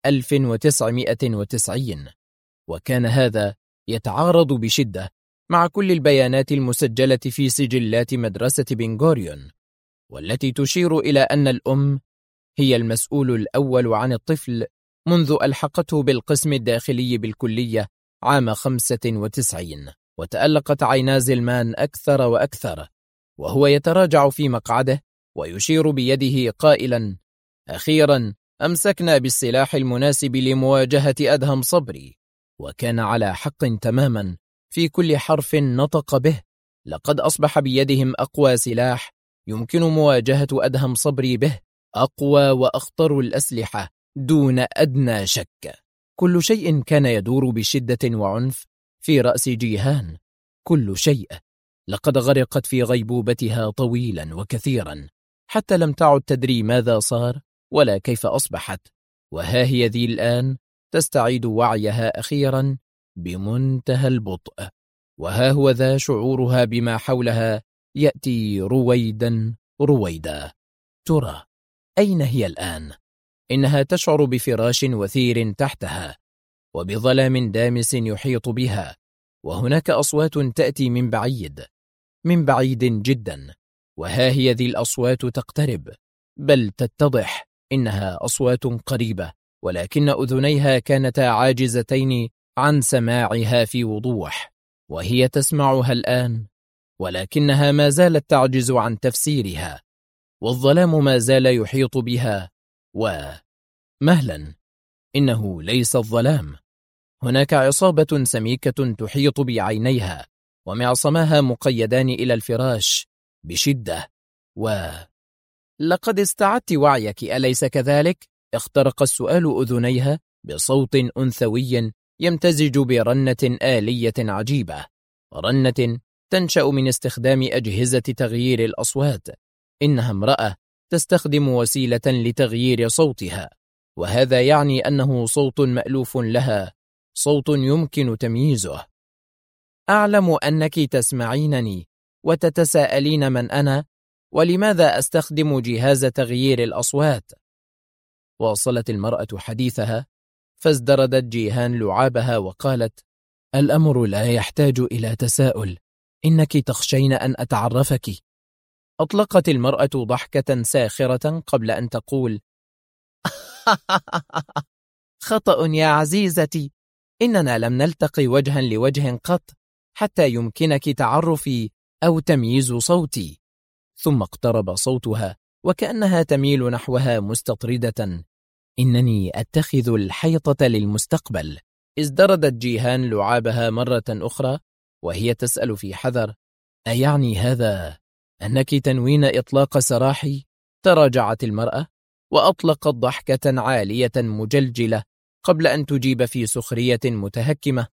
1990. وكان هذا يتعارض بشدة مع كل البيانات المسجلة في سجلات مدرسة بنغوريون، والتي تشير إلى أن الأم هي المسؤول الأول عن الطفل منذ ألحقته بالقسم الداخلي بالكلية عام 95. وتألقت عينا زلمان أكثر وأكثر وهو يتراجع في مقعده ويشير بيده قائلا: أخيرا أمسكنا بالسلاح المناسب لمواجهة أدهم صبري. وكان على حق تماما في كل حرف نطق به. لقد أصبح بيدهم أقوى سلاح يمكن مواجهة أدهم صبري به، أقوى وأخطر الأسلحة دون أدنى شك. كل شيء كان يدور بشدة وعنف في رأس جيهان، كل شيء. لقد غرقت في غيبوبتها طويلا وكثيرا حتى لم تعد تدري ماذا صار ولا كيف أصبحت. وها هي ذي الآن تستعيد وعيها أخيرا بمنتهى البطء، وها هو ذا شعورها بما حولها يأتي رويدا رويدا. ترى أين هي الآن؟ إنها تشعر بفراش وثير تحتها وبظلام دامس يحيط بها، وهناك أصوات تأتي من بعيد جدا. وها هي ذي الأصوات تقترب، بل تتضح إنها أصوات قريبة، ولكن أذنيها كانتا عاجزتين عن سماعها في وضوح، وهي تسمعها الآن ولكنها ما زالت تعجز عن تفسيرها، والظلام ما زال يحيط بها. ومهلا، إنه ليس الظلام، هناك عصابة سميكة تحيط بعينيها ومعصماها مقيدان إلى الفراش بشدة. لقد استعدت وعيك أليس كذلك؟ اخترق السؤال أذنيها بصوت أنثوي يمتزج برنة آلية عجيبة، رنة تنشأ من استخدام أجهزة تغيير الأصوات. إنها امرأة تستخدم وسيلة لتغيير صوتها، وهذا يعني أنه صوت مألوف لها، صوت يمكن تمييزه. أعلم أنك تسمعينني وتتساءلين من أنا ولماذا أستخدم جهاز تغيير الأصوات. واصلت المرأة حديثها، فازدردت جيهان لعابها وقالت: الأمر لا يحتاج إلى تساؤل، إنك تخشين أن أتعرفك. أطلقت المرأة ضحكة ساخرة قبل أن تقول: خطأ يا عزيزتي، إننا لم نلتقي وجها لوجه قط حتى يمكنك تعرفي أو تمييز صوتي. ثم اقترب صوتها وكأنها تميل نحوها مستطردة: إنني أتخذ الحيطة للمستقبل، ازدردت جيهان لعابها مرة أخرى وهي تسأل في حذر: أيعني هذا أنك تنوين إطلاق سراحي؟ تراجعت المرأة وأطلقت ضحكة عالية مجلجلة قبل أن تجيب في سخرية متهكمة: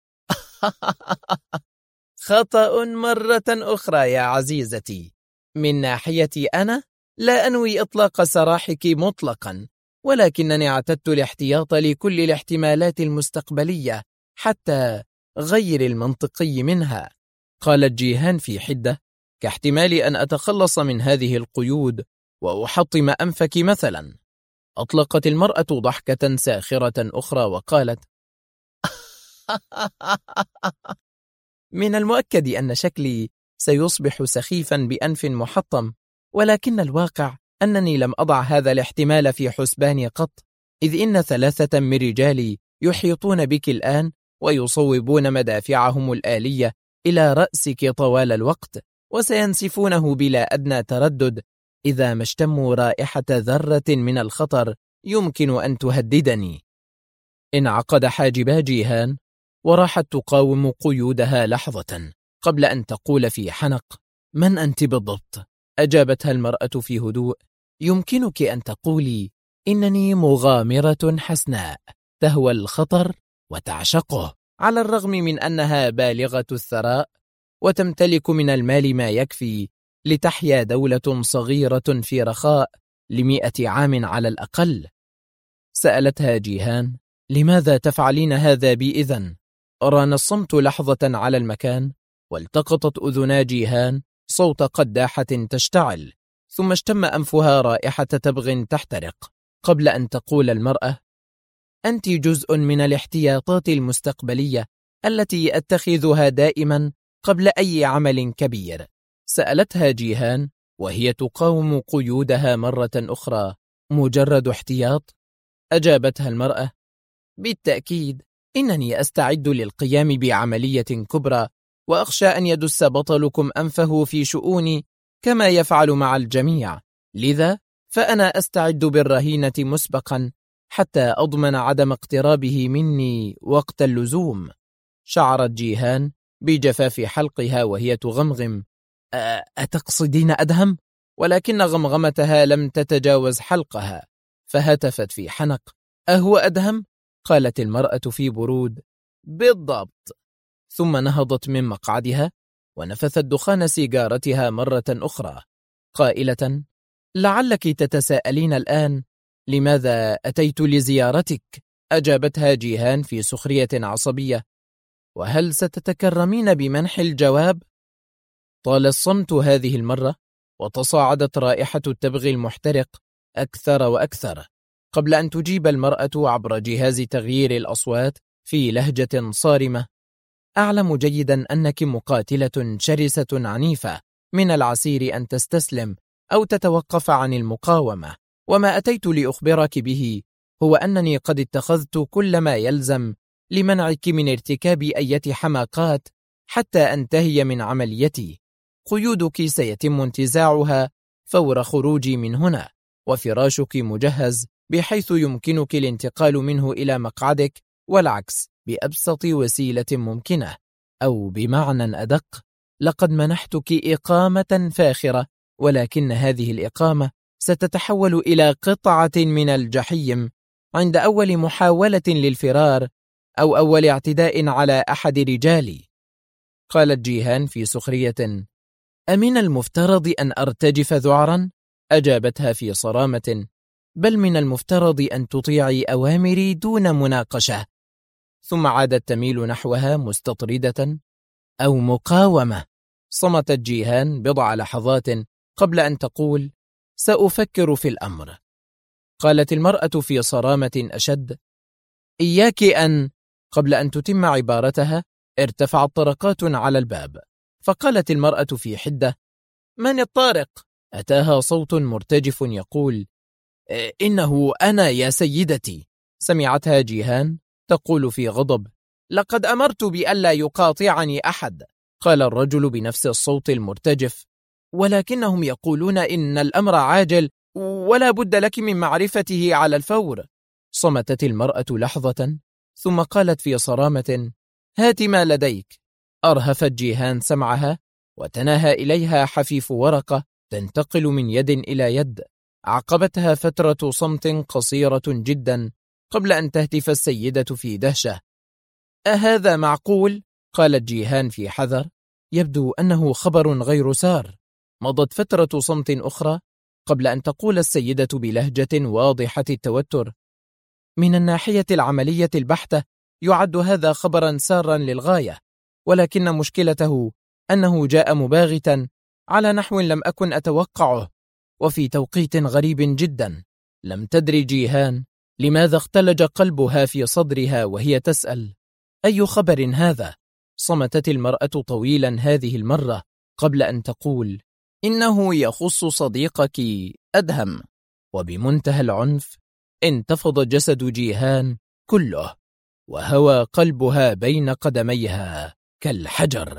خطأ مرة أخرى يا عزيزتي. من ناحيتي أنا لا أنوي إطلاق سراحك مطلقا، ولكنني اعتدت الاحتياط لكل الاحتمالات المستقبلية حتى غير المنطقي منها. قالت جيهان في حدة: كاحتمال أن أتخلص من هذه القيود وأحطم أنفك مثلا. أطلقت المرأة ضحكة ساخرة أخرى وقالت: من المؤكد أن شكلي سيصبح سخيفا بأنف محطم، ولكن الواقع أنني لم أضع هذا الاحتمال في حسباني قط، إذ إن 3 من رجالي يحيطون بك الآن ويصوبون مدافعهم الآلية إلى رأسك طوال الوقت، وسينسفونه بلا أدنى تردد إذا ما اشتموا رائحة ذرة من الخطر يمكن أن تهددني. انعقد حاجبا جيهان وراحت تقاوم قيودها لحظة قبل أن تقول في حنق: من أنت بالضبط؟ أجابتها المرأة في هدوء: يمكنك أن تقولي إنني مغامرة حسناء تهوى الخطر وتعشقه، على الرغم من أنها بالغة الثراء وتمتلك من المال ما يكفي لتحيا دولة صغيرة في رخاء ل100 عام على الأقل. سألتها جيهان: لماذا تفعلين هذا بي إذن؟ ران الصمت لحظة على المكان، والتقطت أذنا جيهان صوت قداحة تشتعل، ثم اشتم أنفها رائحة تبغ تحترق قبل أن تقول المرأة: أنت جزء من الاحتياطات المستقبلية التي أتخذها دائما قبل أي عمل كبير. سألتها جيهان وهي تقاوم قيودها مرة أخرى: مجرد احتياط؟ أجابتها المرأة: بالتأكيد، إنني أستعد للقيام بعملية كبرى، وأخشى أن يدس بطلكم أنفه في شؤوني كما يفعل مع الجميع، لذا فأنا أستعد بالرهينة مسبقا حتى أضمن عدم اقترابه مني وقت اللزوم. شعرت جيهان بجفاف حلقها وهي تغمغم: أتقصدين أدهم؟ ولكن غمغمتها لم تتجاوز حلقها، فهتفت في حنق: أهو أدهم؟ قالت المرأة في برود: بالضبط. ثم نهضت من مقعدها ونفثت دخان سيجارتها مرة أخرى قائلة: لعلك تتساءلين الآن لماذا أتيت لزيارتك؟ أجابتها جيهان في سخرية عصبية: وهل ستتكرمين بمنح الجواب؟ طال الصمت هذه المرة، وتصاعدت رائحة التبغ المحترق أكثر وأكثر قبل أن تجيب المرأة عبر جهاز تغيير الأصوات في لهجة صارمة: أعلم جيدا أنك مقاتلة شرسة عنيفة، من العسير أن تستسلم أو تتوقف عن المقاومة، وما أتيت لأخبرك به هو أنني قد اتخذت كل ما يلزم لمنعك من ارتكاب أي حماقات حتى أنتهي من عمليتي. قيودك سيتم انتزاعها فور خروجي من هنا، وفراشك مجهز بحيث يمكنك الانتقال منه إلى مقعدك، والعكس بأبسط وسيلة ممكنة، أو بمعنى أدق، لقد منحتك إقامة فاخرة، ولكن هذه الإقامة ستتحول إلى قطعة من الجحيم عند أول محاولة للفرار أو أول اعتداء على أحد رجالي. قالت جيهان في سخرية: أمن المفترض أن أرتجف ذعرا؟ أجابتها في صرامة: بل من المفترض أن تطيعي أوامري دون مناقشة. ثم عادت تميل نحوها مستطردة: أو مقاومة. صمتت جيهان بضع لحظات قبل أن تقول: سأفكر في الأمر. قالت المرأة في صرامة أشد: إياك أن... قبل أن تتم عبارتها ارتفعت طرقات على الباب، فقالت المرأة في حدة: من الطارق؟ أتاها صوت مرتجف يقول: إنه أنا يا سيدتي. سمعتها جيهان تقول في غضب: لقد أمرت بألا يقاطعني أحد. قال الرجل بنفس الصوت المرتجف: ولكنهم يقولون إن الأمر عاجل ولا بد لك من معرفته على الفور. صمتت المرأة لحظة ثم قالت في صرامة: هات ما لديك. أرهفت جيهان سمعها وتناهى إليها حفيف ورقة تنتقل من يد إلى يد. عقبتها فترة صمت قصيرة جدا قبل أن تهتف السيدة في دهشة: أهذا معقول؟ قالت جيهان في حذر. يبدو أنه خبر غير سار. مضت فترة صمت أخرى قبل أن تقول السيدة بلهجة واضحة التوتر: من الناحية العملية البحتة يعد هذا خبرا سارا للغاية، ولكن مشكلته أنه جاء مباغتا على نحو لم أكن أتوقعه، وفي توقيت غريب جدا. لم تدري جيهان لماذا اختلج قلبها في صدرها وهي تسأل: أي خبر هذا؟ صمتت المرأة طويلا هذه المرة قبل أن تقول: إنه يخص صديقك أدهم. وبمنتهى العنف انتفض جسد جيهان كله، وهوى قلبها بين قدميها كالحجر.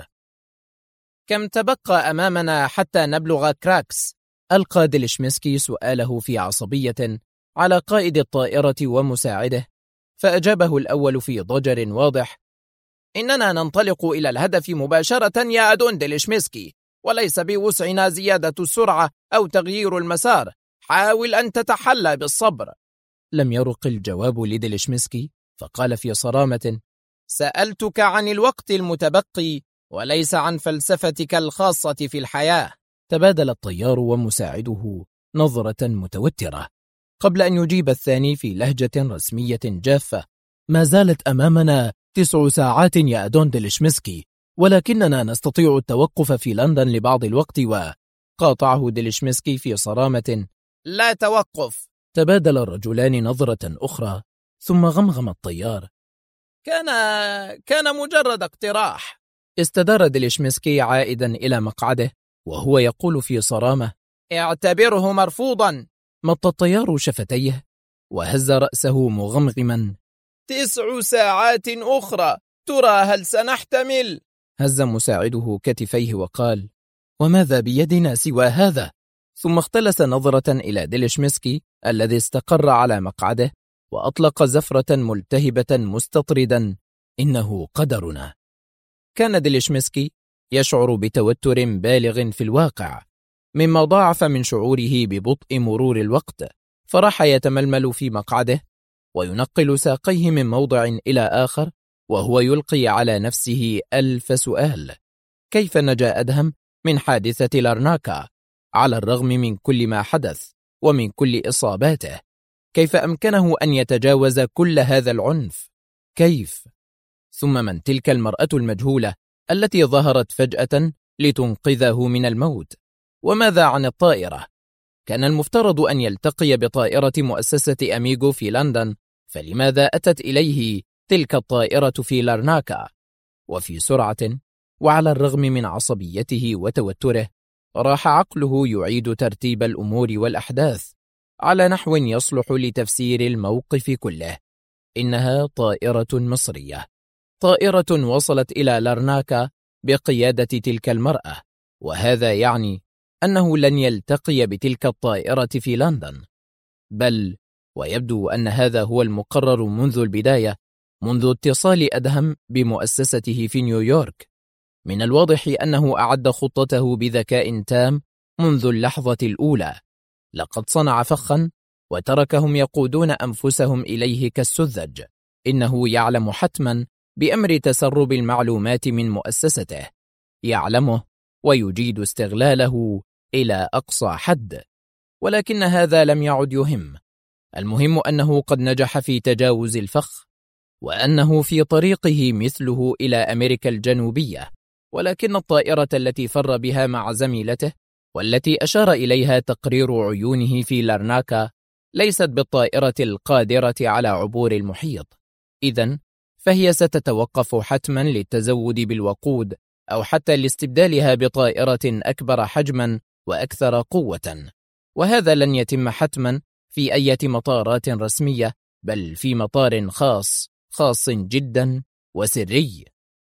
كم تبقى أمامنا حتى نبلغ كراكس؟ ألقى ديلشمسكي سؤاله في عصبية على قائد الطائرة ومساعده، فأجابه الأول في ضجر واضح: إننا ننطلق إلى الهدف مباشرة يا أدون ديلشمسكي، وليس بوسعنا زيادة السرعة أو تغيير المسار. حاول أن تتحلى بالصبر. لم يرق الجواب لديلشمسكي، فقال في صرامة: سألتك عن الوقت المتبقي وليس عن فلسفتك الخاصة في الحياة. تبادل الطيار ومساعده نظرة متوترة قبل أن يجيب الثاني في لهجة رسمية جافة: ما زالت أمامنا 9 ساعات يا أدون ديلشمسكي، ولكننا نستطيع التوقف في لندن لبعض الوقت. وقاطعه ديلشمسكي في صرامة: لا توقف. تبادل الرجلان نظرة أخرى، ثم غمغم الطيار: كان مجرد اقتراح. استدار ديلشمسكي عائدا إلى مقعده وهو يقول في صرامة: اعتبره مرفوضا. مط الطيار شفتيه وهز رأسه مغمغما: 9 ساعات أخرى، ترى هل سنحتمل؟ هز مساعده كتفيه وقال: وماذا بيدنا سوى هذا؟ ثم اختلس نظرة إلى ديلشمسكي الذي استقر على مقعده وأطلق زفرة ملتهبة مستطردا: إنه قدرنا. كان ديلشمسكي يشعر بتوتر بالغ في الواقع، مما ضاعف من شعوره ببطء مرور الوقت، فراح يتململ في مقعده وينقل ساقيه من موضع إلى آخر وهو يلقي على نفسه 1000 سؤال. كيف نجا أدهم من حادثة لارناكا على الرغم من كل ما حدث ومن كل إصاباته؟ كيف أمكنه أن يتجاوز كل هذا العنف؟ كيف؟ ثم من تلك المرأة المجهولة التي ظهرت فجأة لتنقذه من الموت؟ وماذا عن الطائرة؟ كان المفترض أن يلتقي بطائرة مؤسسة أميغو في لندن، فلماذا أتت إليه تلك الطائرة في لارناكا؟ وفي سرعة وعلى الرغم من عصبيته وتوتره راح عقله يعيد ترتيب الأمور والأحداث على نحو يصلح لتفسير الموقف كله. إنها طائرة مصرية، طائرة وصلت إلى لارناكا بقيادة تلك المرأة، وهذا يعني أنه لن يلتقي بتلك الطائرة في لندن، بل ويبدو أن هذا هو المقرر منذ البداية، منذ اتصال أدهم بمؤسسته في نيويورك. من الواضح أنه أعد خطته بذكاء تام منذ اللحظة الأولى. لقد صنع فخا وتركهم يقودون أنفسهم إليه كالسذج. إنه يعلم حتما بأمر تسرب المعلومات من مؤسسته، يعلمه ويجيد استغلاله إلى أقصى حد، ولكن هذا لم يعد يهم. المهم أنه قد نجح في تجاوز الفخ، وأنه في طريقه مثله إلى أمريكا الجنوبية. ولكن الطائرة التي فر بها مع زميلته والتي أشار إليها تقرير عيونه في لارناكا ليست بالطائرة القادرة على عبور المحيط. إذن فهي ستتوقف حتما للتزود بالوقود أو حتى لاستبدالها بطائرة أكبر حجما وأكثر قوة، وهذا لن يتم حتما في أي مطارات رسمية، بل في مطار خاص جدا وسري.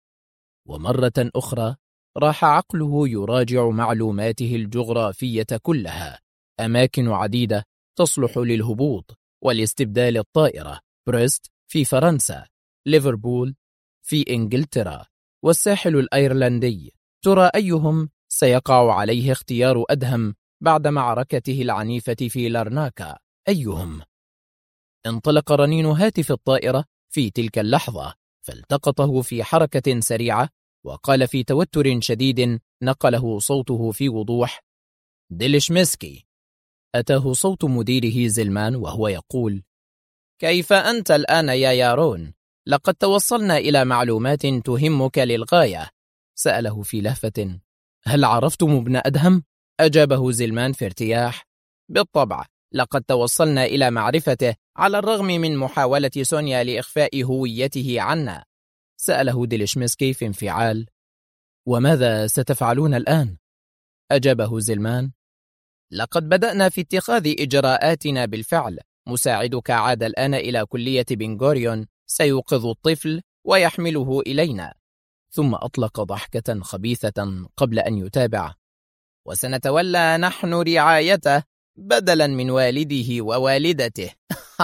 ومرة أخرى راح عقله يراجع معلوماته الجغرافية كلها. أماكن عديدة تصلح للهبوط والاستبدال: الطائرة بريست في فرنسا، ليفربول في إنجلترا والساحل الأيرلندي. ترى أيهم سيقع عليه اختيار أدهم بعد معركته العنيفة في لارناكا؟ أيهم؟ انطلق رنين هاتف الطائرة في تلك اللحظة، فالتقطه في حركة سريعة، وقال في توتر شديد نقله صوته في وضوح: ديلشمسكي. أتاه صوت مديره زلمان وهو يقول: كيف أنت الآن يا يارون؟ لقد توصلنا إلى معلومات تهمك للغاية. سأله في لهفة: هل عرفتم ابن أدهم؟ أجابه زلمان في ارتياح: بالطبع، لقد توصلنا إلى معرفته على الرغم من محاولة سونيا لإخفاء هويته عنا. سأله ديلشمسكي في انفعال: وماذا ستفعلون الآن؟ أجابه زلمان: لقد بدأنا في اتخاذ إجراءاتنا بالفعل. مساعدك عاد الآن إلى كلية بنغوريون، سيوقظ الطفل ويحمله إلينا. ثم أطلق ضحكة خبيثة قبل أن يتابع: وسنتولى نحن رعايته بدلا من والده ووالدته.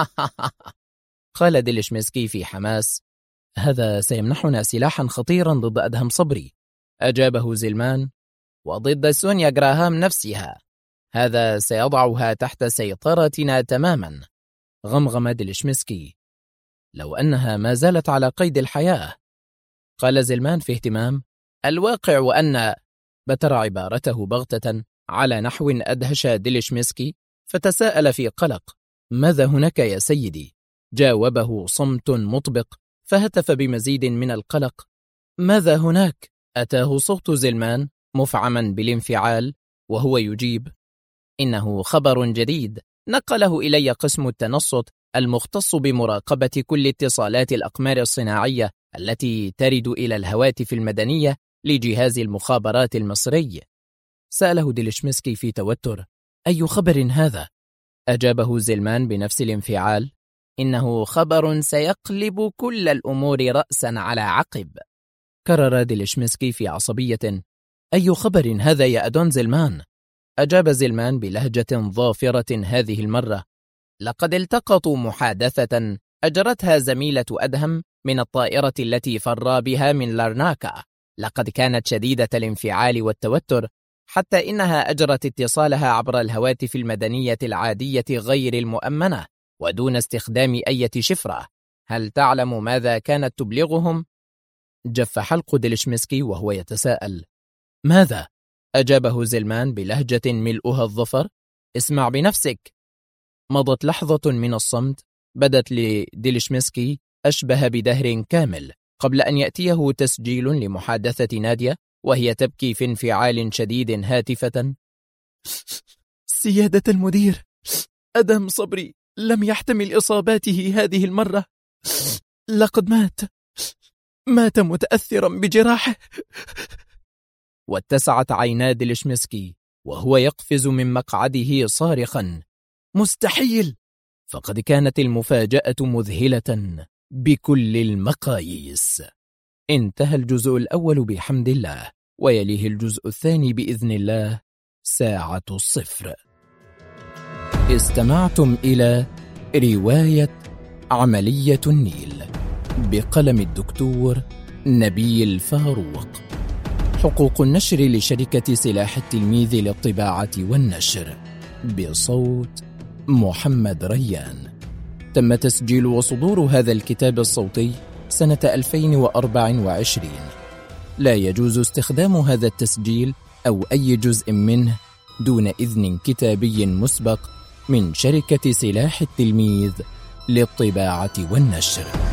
قال ديلشمسكي في حماس: هذا سيمنحنا سلاحا خطيرا ضد أدهم صبري. أجابه زلمان: وضد سونيا غراهام نفسها. هذا سيضعها تحت سيطرتنا تماما. غمغم ديلشمسكي: لو أنها ما زالت على قيد الحياة. قال زلمان في اهتمام: الواقع وأن... بتر عبارته بغتة على نحو أدهش ديلشمسكي، فتساءل في قلق: ماذا هناك يا سيدي؟ جاوبه صمت مطبق، فهتف بمزيد من القلق: ماذا هناك؟ أتاه صوت زلمان مفعما بالانفعال وهو يجيب: إنه خبر جديد نقله إلي قسم التنصت المختص بمراقبة كل اتصالات الأقمار الصناعية التي ترد إلى الهواتف المدنية لجهاز المخابرات المصري. سأله ديلشمسكي في توتر: أي خبر هذا؟ أجابه زلمان بنفس الانفعال: إنه خبر سيقلب كل الأمور رأسا على عقب. كرر ديلشمسكي في عصبية: أي خبر هذا يا أدون زلمان؟ أجاب زلمان بلهجة ظافرة هذه المرة: لقد التقطوا محادثة أجرتها زميلة أدهم من الطائرة التي فر بها من لارناكا. لقد كانت شديدة الانفعال والتوتر، حتى إنها أجرت اتصالها عبر الهواتف المدنية العادية غير المؤمنة ودون استخدام أي شفرة. هل تعلم ماذا كانت تبلغهم؟ جف حلق ديلشمسكي وهو يتساءل: ماذا؟ أجابه زلمان بلهجة ملؤها الظفر: اسمع بنفسك. مضت لحظة من الصمت بدت لديلشمسكي أشبه بدهر كامل قبل أن يأتيه تسجيل لمحادثة نادية وهي تبكي في انفعال شديد هاتفة: سيادة المدير، أدهم صبري لم يحتمل إصاباته هذه المرة. لقد مات متأثرا بجراحه. واتسعت عينا ديلشمسكي وهو يقفز من مقعده صارخا: مستحيل! فقد كانت المفاجأة مذهلة بكل المقاييس. انتهى الجزء الأول بحمد الله، ويليه الجزء الثاني بإذن الله ساعة الصفر. استمعتم إلى رواية عملية النيل بقلم الدكتور نبيل فاروق. حقوق النشر لشركة سلاح التلميذ للطباعة والنشر، بصوت محمد ريان. تم تسجيل وصدور هذا الكتاب الصوتي سنة 2024. لا يجوز استخدام هذا التسجيل أو أي جزء منه دون إذن كتابي مسبق من شركة سلاح التلميذ للطباعة والنشر.